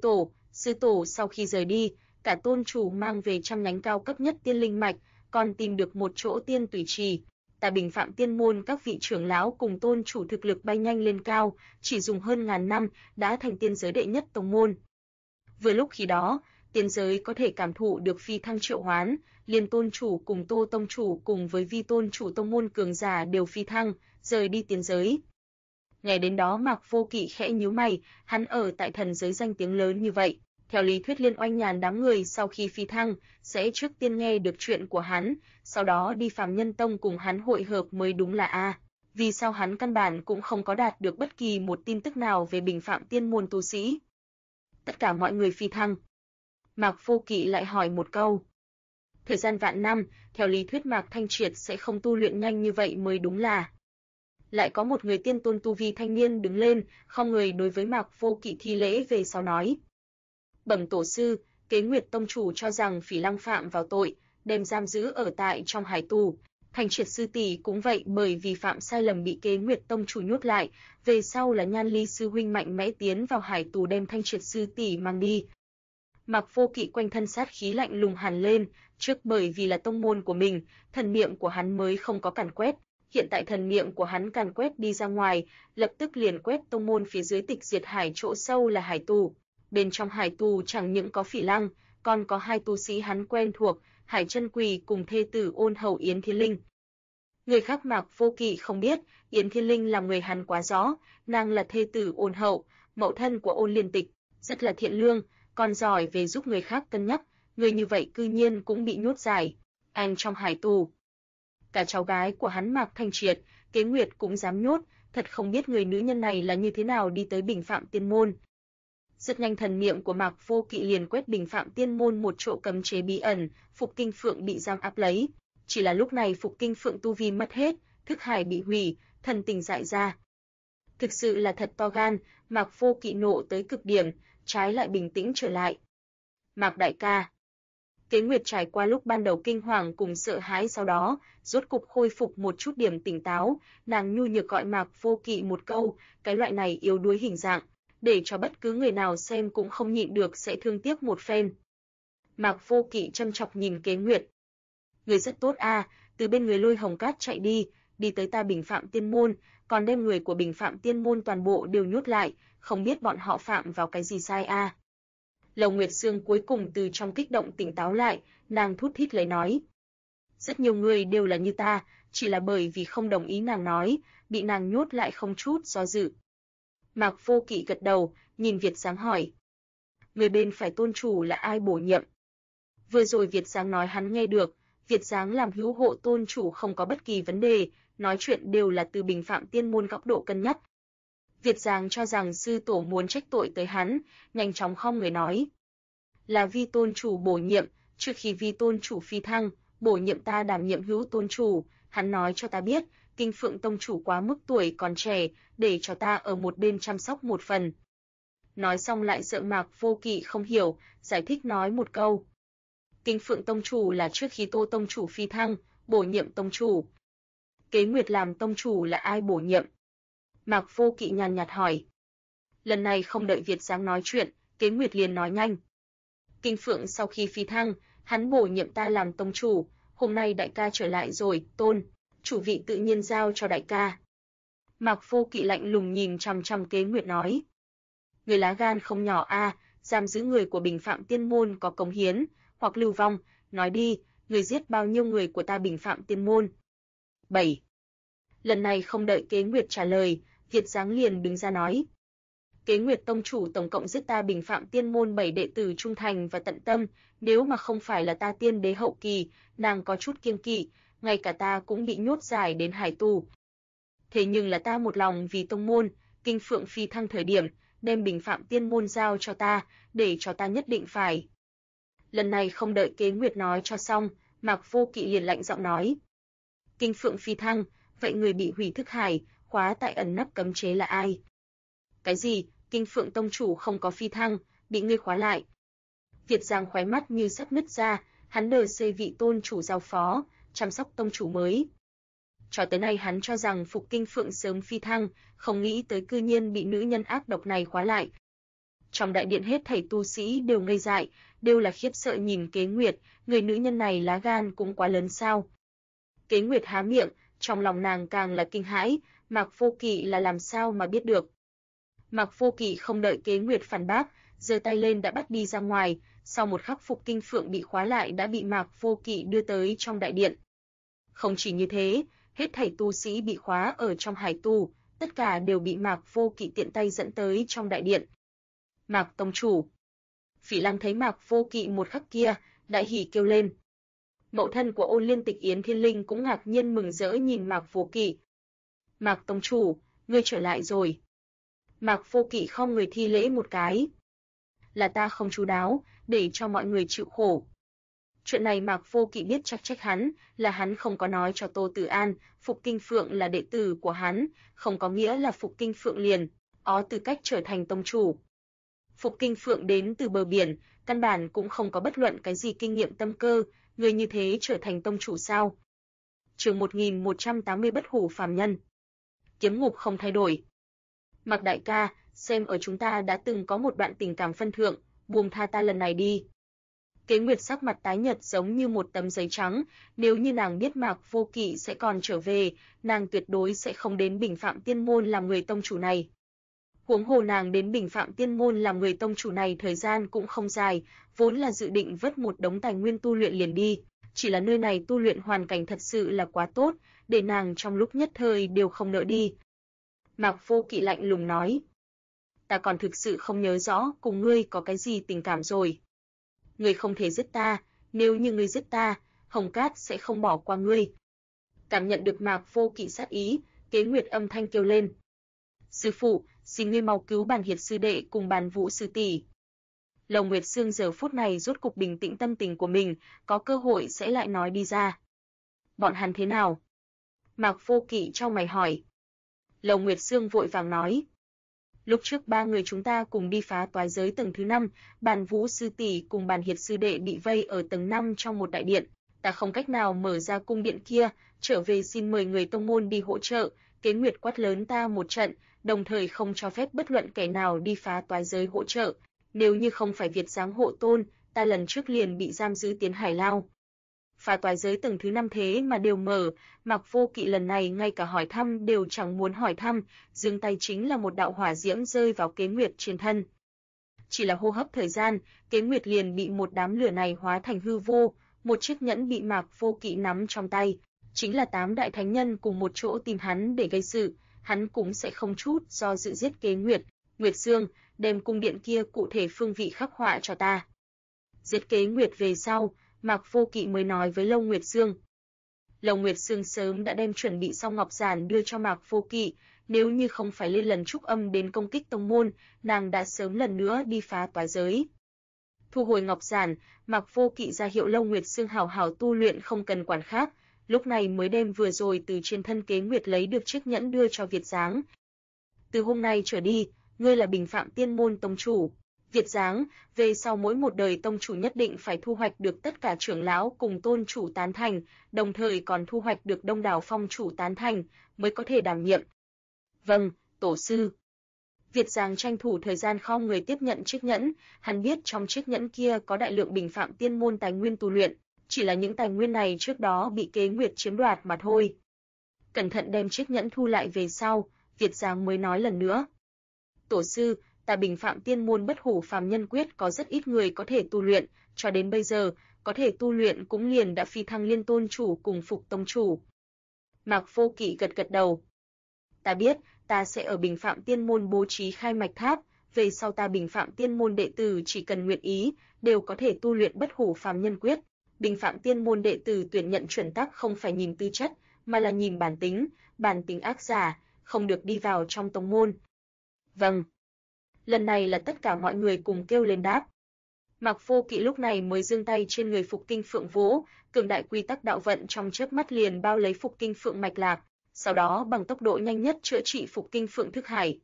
tổ sau khi rời đi, cả tôn chủ mang về trăm nhánh cao cấp nhất tiên linh mạch, còn tìm được một chỗ tiên tùy trì. Ta bình phạm tiên môn các vị trưởng lão cùng tôn chủ thực lực bay nhanh lên cao, chỉ dùng hơn ngàn năm đã thành tiên giới đệ nhất tông môn. Vừa lúc khi đó, tiên giới có thể cảm thụ được phi thăng triệu hoán, liền tôn chủ cùng Tô tông chủ cùng với Vi tôn chủ tông môn cường giả đều phi thăng, rời đi tiên giới." Nghe đến đó Mạc Vô Kỵ khẽ nhíu mày, hắn ở tại thần giới danh tiếng lớn như vậy, theo lý thuyết Liên Oanh Nhàn đám người sau khi phi thăng sẽ trước tiên nghe được chuyện của hắn, sau đó đi Phàm Nhân Tông cùng hắn hội hợp mới đúng là vì sao hắn căn bản cũng không có đạt được bất kỳ một tin tức nào về bình phạm tiên môn tu sĩ? Tất cả mọi người phi thăng. Mạc Vô Kỵ lại hỏi một câu. Thời gian vạn năm, theo lý thuyết Mạc Thanh Triệt sẽ không tu luyện nhanh như vậy mới đúng là. Lại có một người tiên tôn tu vi thanh niên đứng lên, không người đối với Mạc Vô Kỵ thi lễ về sau nói: "Bẩm tổ sư, Kế Nguyệt tông chủ cho rằng Phỉ Lăng phạm vào tội, đem giam giữ ở tại trong hải tù. Thanh Triệt sư tỷ cũng vậy, bởi vì phạm sai lầm bị Kế Nguyệt tông chủ nhốt lại, về sau là Nhan Ly sư huynh mạnh mẽ tiến vào hải tù đem Thanh Triệt sư tỷ mang đi." Mạc Vô Kỵ quanh thân sát khí lạnh lùng hằn lên, trước bởi vì là tông môn của mình, thần niệm của hắn mới không có càn quét, hiện tại thần niệm của hắn càn quét đi ra ngoài, lập tức liền quét tông môn phía dưới Tịch Diệt Hải chỗ sâu là hải tù. Bên trong hải tù chẳng những có Phỉ Lăng, còn có hai tu sĩ hắn quen thuộc, Hải Chân Quỳ cùng thê tử Ôn Hầu Yến Thiên Linh. Người khác Mạc Vô Kỵ không biết, Yến Thiên Linh là người hắn quá rõ, nàng là thê tử Ôn Hậu, mẫu thân của Ôn Liên Tịch, rất là thiện lương, còn giỏi về giúp người khác cân nhắc, người như vậy cư nhiên cũng bị nhốt giải, anh trong hải tù. Cả cháu gái của hắn Mạc Thanh Triệt, Kế Nguyệt cũng dám nhốt, thật không biết người nữ nhân này là như thế nào đi tới bình phạm tiên môn. Rất nhanh thần niệm của Mạc Vô Kỵ liền quét bình phạm tiên môn một chỗ cấm chế bí ẩn, Phục Kinh Phượng bị giam áp lấy. Chỉ là lúc này Phục Kinh Phượng tu vi mất hết, thức hải bị hủy, thần tình dại ra. Thực sự là thật to gan, Mạc Vô Kỵ nộ tới cực điểm, trái lại bình tĩnh trở lại. Mạc đại ca. Kế Nguyệt trải qua lúc ban đầu kinh hoàng cùng sợ hãi sau đó, rốt cục khôi phục một chút điểm tỉnh táo, nàng nhu nhược gọi Mạc Vô Kỵ một câu, cái loại này yếu đuối hình dạng, để cho bất cứ người nào xem cũng không nhịn được sẽ thương tiếc một phen. Mạc Vô Kỵ chăm chọc nhìn Kế Nguyệt. Người rất tốt từ bên người Lôi Hồng Cát chạy đi, đi tới ta bình phạm tiên môn, còn đem người của bình phạm tiên môn toàn bộ đều nhốt lại, không biết bọn họ phạm vào cái gì sai Lầu Nguyệt Sương cuối cùng từ trong kích động tỉnh táo lại, nàng thút thít lấy nói. Rất nhiều người đều là như ta, chỉ là bởi vì không đồng ý nàng nói, bị nàng nhốt lại không chút do dự. Mạc Vô Kỵ gật đầu, nhìn Việt Giáng hỏi. Người bên phải tôn chủ là ai bổ nhiệm? Vừa rồi Việt Giáng nói hắn nghe được, Việt Giáng làm hữu hộ tôn chủ không có bất kỳ vấn đề, nói chuyện đều là từ bình phạm tiên môn góc độ cân nhắc. Việt Giáng cho rằng sư tổ muốn trách tội tới hắn, nhanh chóng khom người nói. Là Vi tôn chủ bổ nhiệm, trước khi Vi tôn chủ phi thăng, bổ nhiệm ta đảm nhiệm hữu tôn chủ, hắn nói cho ta biết, Kinh Phượng tông chủ quá mức tuổi còn trẻ, để cho ta ở một bên chăm sóc một phần. Nói xong lại sợ Mạc Vô Kỵ không hiểu, giải thích nói một câu. Kinh Phượng tông chủ là trước khi Tô tông chủ phi thăng, bổ nhiệm tông chủ. Kế Nguyệt làm tông chủ là ai bổ nhiệm? Mạc Vô Kỵ nhàn nhạt hỏi. Lần này không đợi Việt Giáng nói chuyện, Kế Nguyệt liền nói nhanh. Kinh Phượng sau khi phi thăng, hắn bổ nhiệm ta làm tông chủ, hôm nay đại ca trở lại rồi, tôn, chủ vị tự nhiên giao cho đại ca. Mạc Vô Kỵ lạnh lùng nhìn chằm chằm Kế Nguyệt nói. Người lá gan không nhỏ a, giam giữ người của Bình Phạm Tiên môn có cống hiến, hoặc lưu vong, nói đi, người giết bao nhiêu người của ta Bình Phạm Tiên môn? 7. Lần này không đợi Kế Nguyệt trả lời, Việt Giáng liền đứng ra nói. Kế Nguyệt tông chủ tổng cộng giết ta Bình Phạm Tiên môn 7 đệ tử trung thành và tận tâm, nếu mà không phải là ta tiên đế hậu kỳ, nàng có chút kiêng kỵ, ngay cả ta cũng bị nhốt giải đến hải tù. Thế nhưng là ta một lòng vì tông môn, Kinh Phượng phi thăng thời điểm, đem Bình Phạm Tiên môn giao cho ta, để cho ta nhất định phải. Lần này không đợi Kế Nguyệt nói cho xong, Mạc Vô Kỵ liền lạnh giọng nói. Kinh Phượng phi thăng, vậy người bị hủy thức hải, khóa tại ẩn nấp cấm chế là ai? Cái gì? Kinh Phượng tông chủ không có phi thăng, bị ngươi khóa lại. Việt Giang khóe mắt như sắp nứt ra, hắn đờ xây vị tôn chủ giao phó, chăm sóc tông chủ mới. Cho tới nay hắn cho rằng Phục Kinh Phượng sớm phi thăng, không nghĩ tới cư nhiên bị nữ nhân ác độc này khóa lại. Trong đại điện hết thảy tu sĩ đều ngây dại, đều là khiếp sợ nhìn Kế Nguyệt, người nữ nhân này lá gan cũng quá lớn sao. Kế Nguyệt há miệng, trong lòng nàng càng là kinh hãi, Mạc Vô Kỵ là làm sao mà biết được. Mạc Vô Kỵ không đợi Kế Nguyệt phản bác, giơ tay lên đã bắt đi ra ngoài, sau một khắc Phục Kinh Phượng bị khóa lại đã bị Mạc Vô Kỵ đưa tới trong đại điện. Không chỉ như thế, hết thảy tu sĩ bị khóa ở trong hải tù, tất cả đều bị Mạc Vô Kỵ tiện tay dẫn tới trong đại điện. Mạc tông chủ. Phỉ Lan thấy Mạc Vô Kỵ một khắc kia, đại hỉ kêu lên. Mẫu thân của Ôn Liên Tịch Yến Thiên Linh cũng ngạc nhiên mừng rỡ nhìn Mạc Vô Kỵ. Mạc tông chủ, ngươi trở lại rồi. Mạc Vô Kỵ không người thi lễ một cái. Là ta không chú đáo, để cho mọi người chịu khổ. Chuyện này Mạc Vô Kỵ biết chắc trách hắn, là hắn không có nói cho Tô Tử An, Phục Kinh Phượng là đệ tử của hắn, không có nghĩa là Phục Kinh Phượng liền có tư cách trở thành tông chủ. Phục Kinh Phượng đến từ bờ biển, căn bản cũng không có bất luận cái gì kinh nghiệm tâm cơ, người như thế trở thành tông chủ sao? Chương 1180 bất hủ phàm nhân. Kiếm ngục không thay đổi. Mạc đại ca, xem ở chúng ta đã từng có một đoạn tình cảm phân thượng, buông tha ta lần này đi. Kế Nguyệt sắc mặt tái nhợt giống như một tấm giấy trắng, nếu như nàng biết Mạc Vô Kỵ sẽ còn trở về, nàng tuyệt đối sẽ không đến Bình Phạm Tiên môn làm người tông chủ này. Huống hồ nàng đến Bình Phạm Tiên môn làm người tông chủ này thời gian cũng không dài, vốn là dự định vớt một đống tài nguyên tu luyện liền đi, chỉ là nơi này tu luyện hoàn cảnh thật sự là quá tốt, để nàng trong lúc nhất thời đều không nỡ đi. Mạc Vô Kỵ lạnh lùng nói. Ta còn thực sự không nhớ rõ cùng ngươi có cái gì tình cảm rồi. Ngươi không thể giết ta, nếu như ngươi giết ta, Hồng Cát sẽ không bỏ qua ngươi. Cảm nhận được Mạc Vô Kỵ sát ý, Kế Nguyệt âm thanh kêu lên. Sư phụ, xin ngươi mau cứu Bàn Hiệt sư đệ cùng Bàn Vũ sư tỷ. Lồng Nguyệt Sương giờ phút này rốt cục bình tĩnh tâm tình của mình, có cơ hội sẽ lại nói đi ra. Bọn hắn thế nào? Mạc Vô Kỵ chau mày hỏi. Lồng Nguyệt Sương vội vàng nói. Lúc trước ba người chúng ta cùng đi phá toái giới tầng thứ 5, Bàn Vũ sư tỷ cùng Bàn Hiệt sư đệ bị vây ở tầng 5 trong một đại điện, ta không cách nào mở ra cung điện kia, trở về xin mời người tông môn đi hỗ trợ, Kế Nguyệt quát lớn ta một trận, đồng thời không cho phép bất luận kẻ nào đi phá toái giới hỗ trợ, nếu như không phải Việt Giáng hộ tôn, ta lần trước liền bị giam giữ tiến hải lao. Phá toái giới tầng thứ 5 thế mà đều mở, Mạc Vô Kỵ lần này ngay cả hỏi thăm đều chẳng muốn hỏi thăm, giương tay chính là một đạo hỏa diễm rơi vào Kế Nguyệt trên thân. Chỉ là hô hấp thời gian, Kế Nguyệt liền bị một đám lửa này hóa thành hư vô, một chiếc nhẫn bị Mạc Vô Kỵ nắm trong tay, chính là 8 đại thánh nhân cùng một chỗ tìm hắn để gây sự, hắn cũng sẽ không chút do dự giết Kế Nguyệt. Nguyệt Dương, đem cung điện kia cụ thể phương vị khắc họa cho ta. Giết Kế Nguyệt về sau, Mạc Vô Kỵ mới nói với Long Nguyệt Dương. Long Nguyệt Dương sớm đã đem chuẩn bị xong ngọc giản đưa cho Mạc Vô Kỵ, nếu như không phải lên lần trúc âm đến công kích tông môn, nàng đã sớm lần nữa đi phá toái giới. Thu hồi ngọc giản, Mạc Vô Kỵ ra hiệu Long Nguyệt Dương hảo hảo tu luyện không cần quản khác, lúc này mới đem vừa rồi từ trên thân Kế Nguyệt lấy được chiếc nhẫn đưa cho Việt Giáng. Từ hôm nay trở đi, ngươi là Bình Phạm Tiên môn tông chủ. Việt Giáng, về sau mỗi một đời tông chủ nhất định phải thu hoạch được tất cả trưởng lão cùng tôn chủ tán thành, đồng thời còn thu hoạch được đông đảo phong chủ tán thành, mới có thể đảm nhiệm. Vâng, tổ sư. Việt Giàng tranh thủ thời gian khom người tiếp nhận chiếc nhẫn, hắn biết trong chiếc nhẫn kia có đại lượng Bình Phạm Tiên môn tài nguyên tu luyện, chỉ là những tài nguyên này trước đó bị Kế Nguyệt chiếm đoạt mà thôi. Cẩn thận đem chiếc nhẫn thu lại về sau, Việt Giàng mới nói lần nữa. Tổ sư, ta Bình Phạm Tiên môn Bất Hủ Phàm Nhân Quyết có rất ít người có thể tu luyện, cho đến bây giờ, có thể tu luyện cũng liền đã phi thăng Liên Tôn chủ cùng Phục tông chủ. Mạc Vô Kỵ gật gật đầu. Ta biết, ta sẽ ở Bình Phạm Tiên môn bố trí khai mạch tháp, về sau ta Bình Phạm Tiên môn đệ tử chỉ cần nguyện ý, đều có thể tu luyện Bất Hủ Phàm Nhân Quyết. Bình Phạm Tiên môn đệ tử tuyển nhận chuẩn tắc không phải nhìn tư chất, mà là nhìn bản tính ác giả, không được đi vào trong tông môn. Vâng. Lần này là tất cả mọi người cùng kêu lên đáp. Mạc Vô Kỵ lúc này mới giương tay trên người Phục Kinh Phượng vỗ, cường đại quy tắc đạo vận trong chớp mắt liền bao lấy Phục Kinh Phượng mạch lạc, sau đó bằng tốc độ nhanh nhất chữa trị Phục Kinh Phượng thức hải.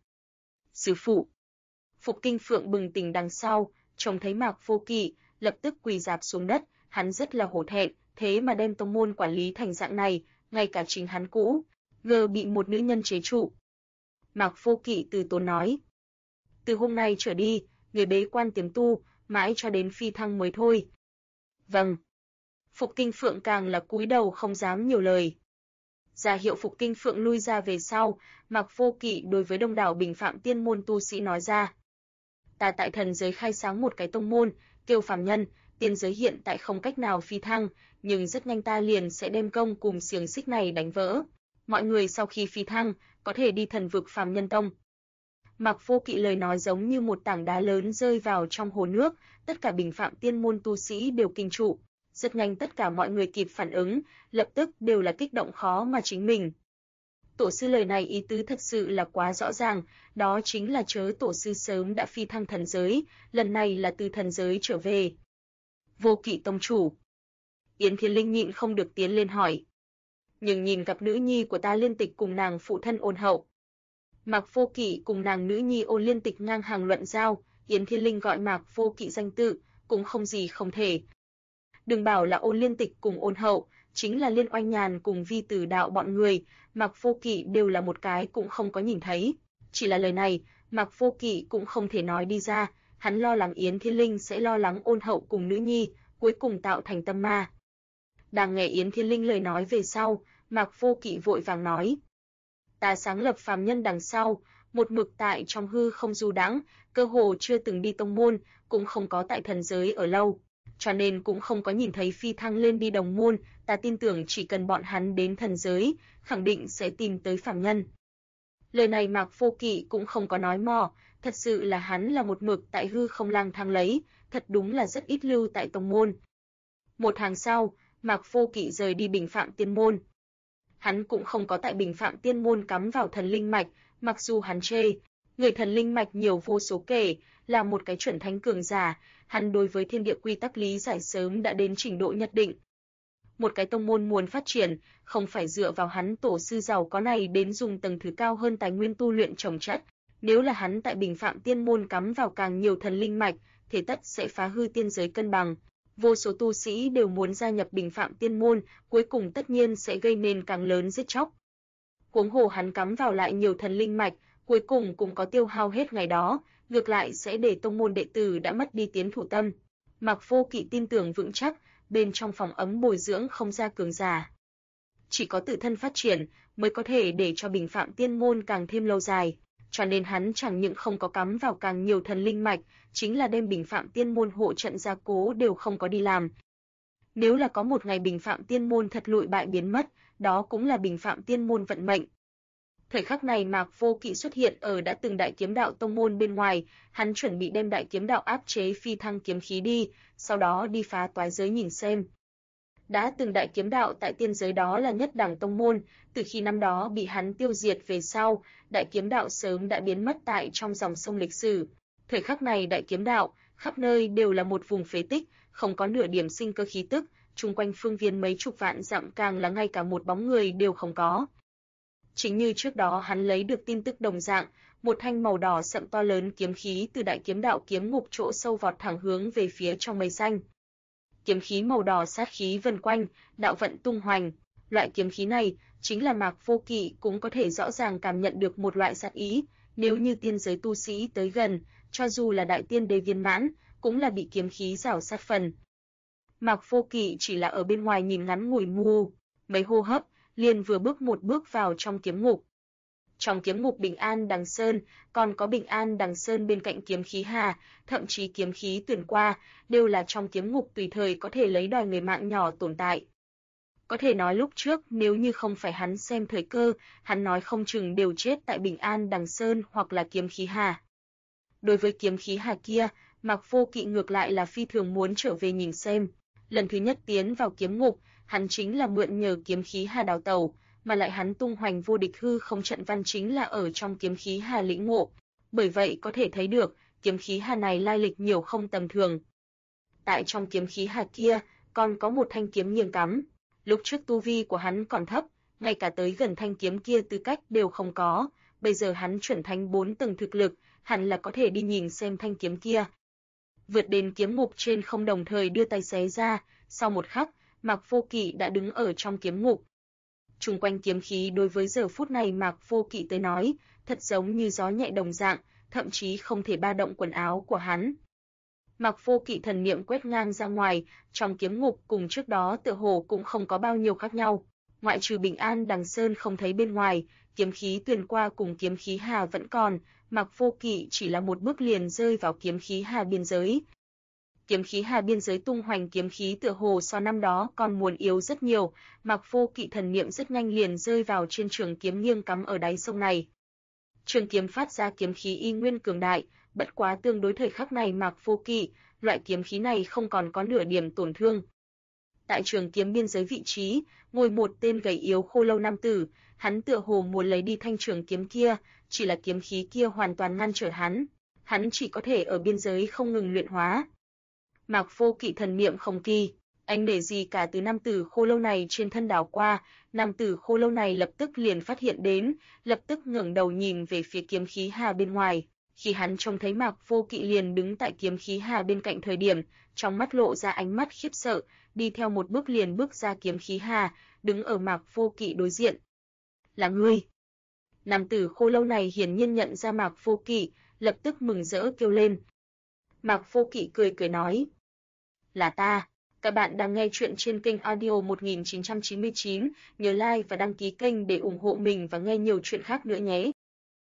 Sư phụ. Phục Kinh Phượng bừng tỉnh đằng sau, trông thấy Mạc Vô Kỵ, lập tức quỳ rạp xuống đất, hắn rất là hổ thẹn, thế mà đem tông môn quản lý thành dạng này, ngay cả chính hắn cũ, ngờ bị một nữ nhân chế trụ. Mạc Vô Kỵ từ tốn nói. Từ hôm nay trở đi, người bế quan tiềm tu, mãi cho đến phi thăng mới thôi. Vâng. Phục Kinh Phượng càng là cúi đầu không dám nhiều lời. Ra hiệu Phục Kinh Phượng lui ra về sau, Mạc Vô Kỵ đối với đông đảo Bình Phạm Tiên môn tu sĩ nói ra. Ta tại thần giới khai sáng một cái tông môn, kêu phàm nhân, tiên giới hiện tại không cách nào phi thăng, nhưng rất nhanh ta liền sẽ đem công cùng xiềng xích này đánh vỡ. Mọi người sau khi phi thăng, có thể đi thần vực phàm nhân tông. Mạc Vô Kỵ lời nói giống như một tảng đá lớn rơi vào trong hồ nước, tất cả Bình Phạm Tiên môn tu sĩ đều kinh trụ. Rất nhanh tất cả mọi người kịp phản ứng, lập tức đều là kích động khó mà chính mình. Tổ sư lời này ý tứ thật sự là quá rõ ràng, đó chính là chớ tổ sư sớm đã phi thăng thần giới, lần này là từ thần giới trở về. Vô Kỵ tông chủ. Yến Thiên Linh nhịn không được tiến lên hỏi. Nhưng nhìn gặp nữ nhi của ta Liên Tịch cùng nàng phụ thân Ôn Hậu. Mạc Vô Kỵ cùng nàng nữ nhi Ôn Liên Tịch ngang hàng luận giao, Yến Thiên Linh gọi Mạc Vô Kỵ danh tự, cũng không gì không thể. Đừng bảo là Ôn Liên Tịch cùng Ôn Hậu, chính là Liên Oanh Nhàn cùng Vi Tử Đạo bọn người, Mạc Vô Kỵ đều là một cái cũng không có nhìn thấy. Chỉ là lời này, Mạc Vô Kỵ cũng không thể nói đi ra, hắn lo lắng Yến Thiên Linh sẽ lo lắng Ôn Hậu cùng nữ nhi, cuối cùng tạo thành tâm ma. Đang nghe Yến Thiên Linh lời nói về sau, Mạc Vô Kỵ vội vàng nói. Ta sáng lập phàm nhân đằng sau, một mực tại trong hư không du đãng, cơ hồ chưa từng đi tông môn, cũng không có tại thần giới ở lâu, cho nên cũng không có nhìn thấy phi thăng lên đi đồng môn, ta tin tưởng chỉ cần bọn hắn đến thần giới, khẳng định sẽ tìm tới phàm nhân. Lời này Mạc Vô Kỵ cũng không có nói mò, thật sự là hắn là một mực tại hư không lang thang lấy, thật đúng là rất ít lưu tại tông môn. Một tháng sau, Mạc Vô Kỵ rời đi Bình Phạm Tiên môn. Hắn cũng không có tại Bình Phạm Tiên môn cắm vào thần linh mạch, mặc dù hắn chê, người thần linh mạch nhiều vô số kể, là một cái chuẩn thánh cường giả, hắn đối với thiên địa quy tắc lý giải sớm đã đến trình độ nhất định. Một cái tông môn muốn phát triển, không phải dựa vào hắn tổ sư giàu có này đến dùng tầng thứ cao hơn tài nguyên tu luyện trồng chất, nếu là hắn tại Bình Phạm Tiên môn cắm vào càng nhiều thần linh mạch, thế tất sẽ phá hư tiên giới cân bằng. Vô số tu sĩ đều muốn gia nhập Bình Phạm Tiên môn, cuối cùng tất nhiên sẽ gây nên càng lớn giết chóc. Huống hồ hắn cắm vào lại nhiều thần linh mạch, cuối cùng cũng có tiêu hao hết ngày đó, ngược lại sẽ để tông môn đệ tử đã mất đi tiến thủ tâm. Mạc Vô Kỵ tin tưởng vững chắc, bên trong phòng ấm bồi dưỡng không ra cường giả. Chỉ có tự thân phát triển mới có thể để cho Bình Phạm Tiên môn càng thêm lâu dài, cho nên hắn chẳng những không có cắm vào càng nhiều thần linh mạch, chính là đem Bình Phạm Tiên môn hộ trận gia cố đều không có đi làm. Nếu là có một ngày Bình Phạm Tiên môn thật lụi bại biến mất, đó cũng là Bình Phạm Tiên môn vận mệnh. Thời khắc này Mạc Vô Kỵ xuất hiện ở đã từng Đại Kiếm Đạo tông môn bên ngoài, hắn chuẩn bị đem Đại Kiếm Đạo áp chế phi thăng kiếm khí đi, sau đó đi phá toái giới nhìn xem. Đã từng Đại Kiếm Đạo tại tiên giới đó là nhất đẳng tông môn, từ khi năm đó bị hắn tiêu diệt về sau, Đại Kiếm Đạo sớm đã biến mất tại trong dòng sông lịch sử. Thời khắc này Đại Kiếm Đạo, khắp nơi đều là một vùng phế tích, không có nửa điểm sinh cơ khí tức, chung quanh phương viên mấy chục vạn dặm càng là ngay cả một bóng người đều không có. Chính như trước đó hắn lấy được tin tức đồng dạng, một thanh màu đỏ sậm to lớn kiếm khí từ Đại Kiếm Đạo kiếm ngục chỗ sâu vọt thẳng hướng về phía trong mây xanh. Kiếm khí màu đỏ sát khí vần quanh, đạo vận tung hoành, Loại kiếm khí này chính là Mạc Vô Kỵ cũng có thể rõ ràng cảm nhận được một loại sát ý, nếu như tiên giới tu sĩ tới gần, cho dù là đại tiên đế viên mãn, cũng là bị kiếm khí rảo sát phần. Mạc Vô Kỵ chỉ là ở bên ngoài nhìn ngắn ngủi mấy hô hấp, liền vừa bước một bước vào trong kiếm ngục. Trong kiếm ngục Bình An Đằng Sơn, còn có Bình An Đằng Sơn bên cạnh kiếm khí hà, thậm chí kiếm khí tuyển qua, đều là trong kiếm ngục tùy thời có thể lấy đòi người mạng nhỏ tồn tại. Có thể nói lúc trước nếu như không phải hắn xem thời cơ, hắn nói không chừng đều chết tại Bình An Đằng Sơn hoặc là kiếm khí hà. Đối với kiếm khí hà kia, Mạc Vô Kỵ ngược lại là phi thường muốn trở về nhìn xem. Lần thứ nhất tiến vào kiếm ngục, hắn chính là mượn nhờ kiếm khí hà đào tẩu, mà lại hắn tung hoành vô địch hư không trận văn chính là ở trong kiếm khí hà lĩnh ngộ. Bởi vậy có thể thấy được, kiếm khí hà này lai lịch nhiều không tầm thường. Tại trong kiếm khí hà kia, còn có một thanh kiếm nghiêng cắm. Lúc trước tu vi của hắn còn thấp, ngay cả tới gần thanh kiếm kia tư cách đều không có, bây giờ hắn chuẩn thánh 4 tầng thực lực, hẳn là có thể đi nhìn xem thanh kiếm kia. Vượt đến kiếm ngục trên không đồng thời đưa tay xé ra, sau một khắc, Mạc Vô Kỵ đã đứng ở trong kiếm ngục. Chung quanh kiếm khí đối với giờ phút này Mạc Vô Kỵ tới nói, thật giống như gió nhẹ đồng dạng, thậm chí không thể ba động quần áo của hắn. Mạc Vô Kỵ thần niệm quét ngang ra ngoài, trong kiếm ngục cùng trước đó tựa hồ cũng không có bao nhiêu khác nhau, ngoại trừ Bình An Đằng Sơn không thấy bên ngoài, kiếm khí tuyền qua cùng kiếm khí hà vẫn còn, Mạc Vô Kỵ chỉ là một bước liền rơi vào kiếm khí hà biên giới. Kiếm khí hà biên giới tung hoành kiếm khí tựa hồ so năm đó còn muốn yếu rất nhiều, Mạc Vô Kỵ thần niệm rất nhanh liền rơi vào trên trường kiếm nghiêng cắm ở đáy sông này. Trường kiếm phát ra kiếm khí y nguyên cường đại, bất quá tương đối thời khắc này Mạc Vô Kỵ, loại kiếm khí này không còn có nửa điểm tổn thương. Tại trường kiếm biên giới vị trí, ngồi một tên gầy yếu khô lâu nam tử, hắn tựa hồ muốn lấy đi thanh trường kiếm kia, chỉ là kiếm khí kia hoàn toàn ngăn trở hắn chỉ có thể ở biên giới không ngừng luyện hóa. Mạc Vô Kỵ thần niệm không kỳ, anh để gì cả từ nam tử khô lâu này trên thân đảo qua, nam tử khô lâu này lập tức liền phát hiện đến, lập tức ngẩng đầu nhìn về phía kiếm khí hà bên ngoài. Khi hắn trông thấy Mạc Vô Kỵ liền đứng tại kiếm khí hà bên cạnh thời điểm, trong mắt lộ ra ánh mắt khiếp sợ, đi theo một bước liền bước ra kiếm khí hà, đứng ở Mạc Vô Kỵ đối diện. Là ngươi? Nam tử khô lâu này hiển nhiên nhận ra Mạc Vô Kỵ, lập tức mừng rỡ kêu lên. Mạc Vô Kỵ cười cười nói. Là ta. Các bạn đang nghe chuyện trên kênh audio 1999, nhớ like và đăng ký kênh để ủng hộ mình và nghe nhiều chuyện khác nữa nhé.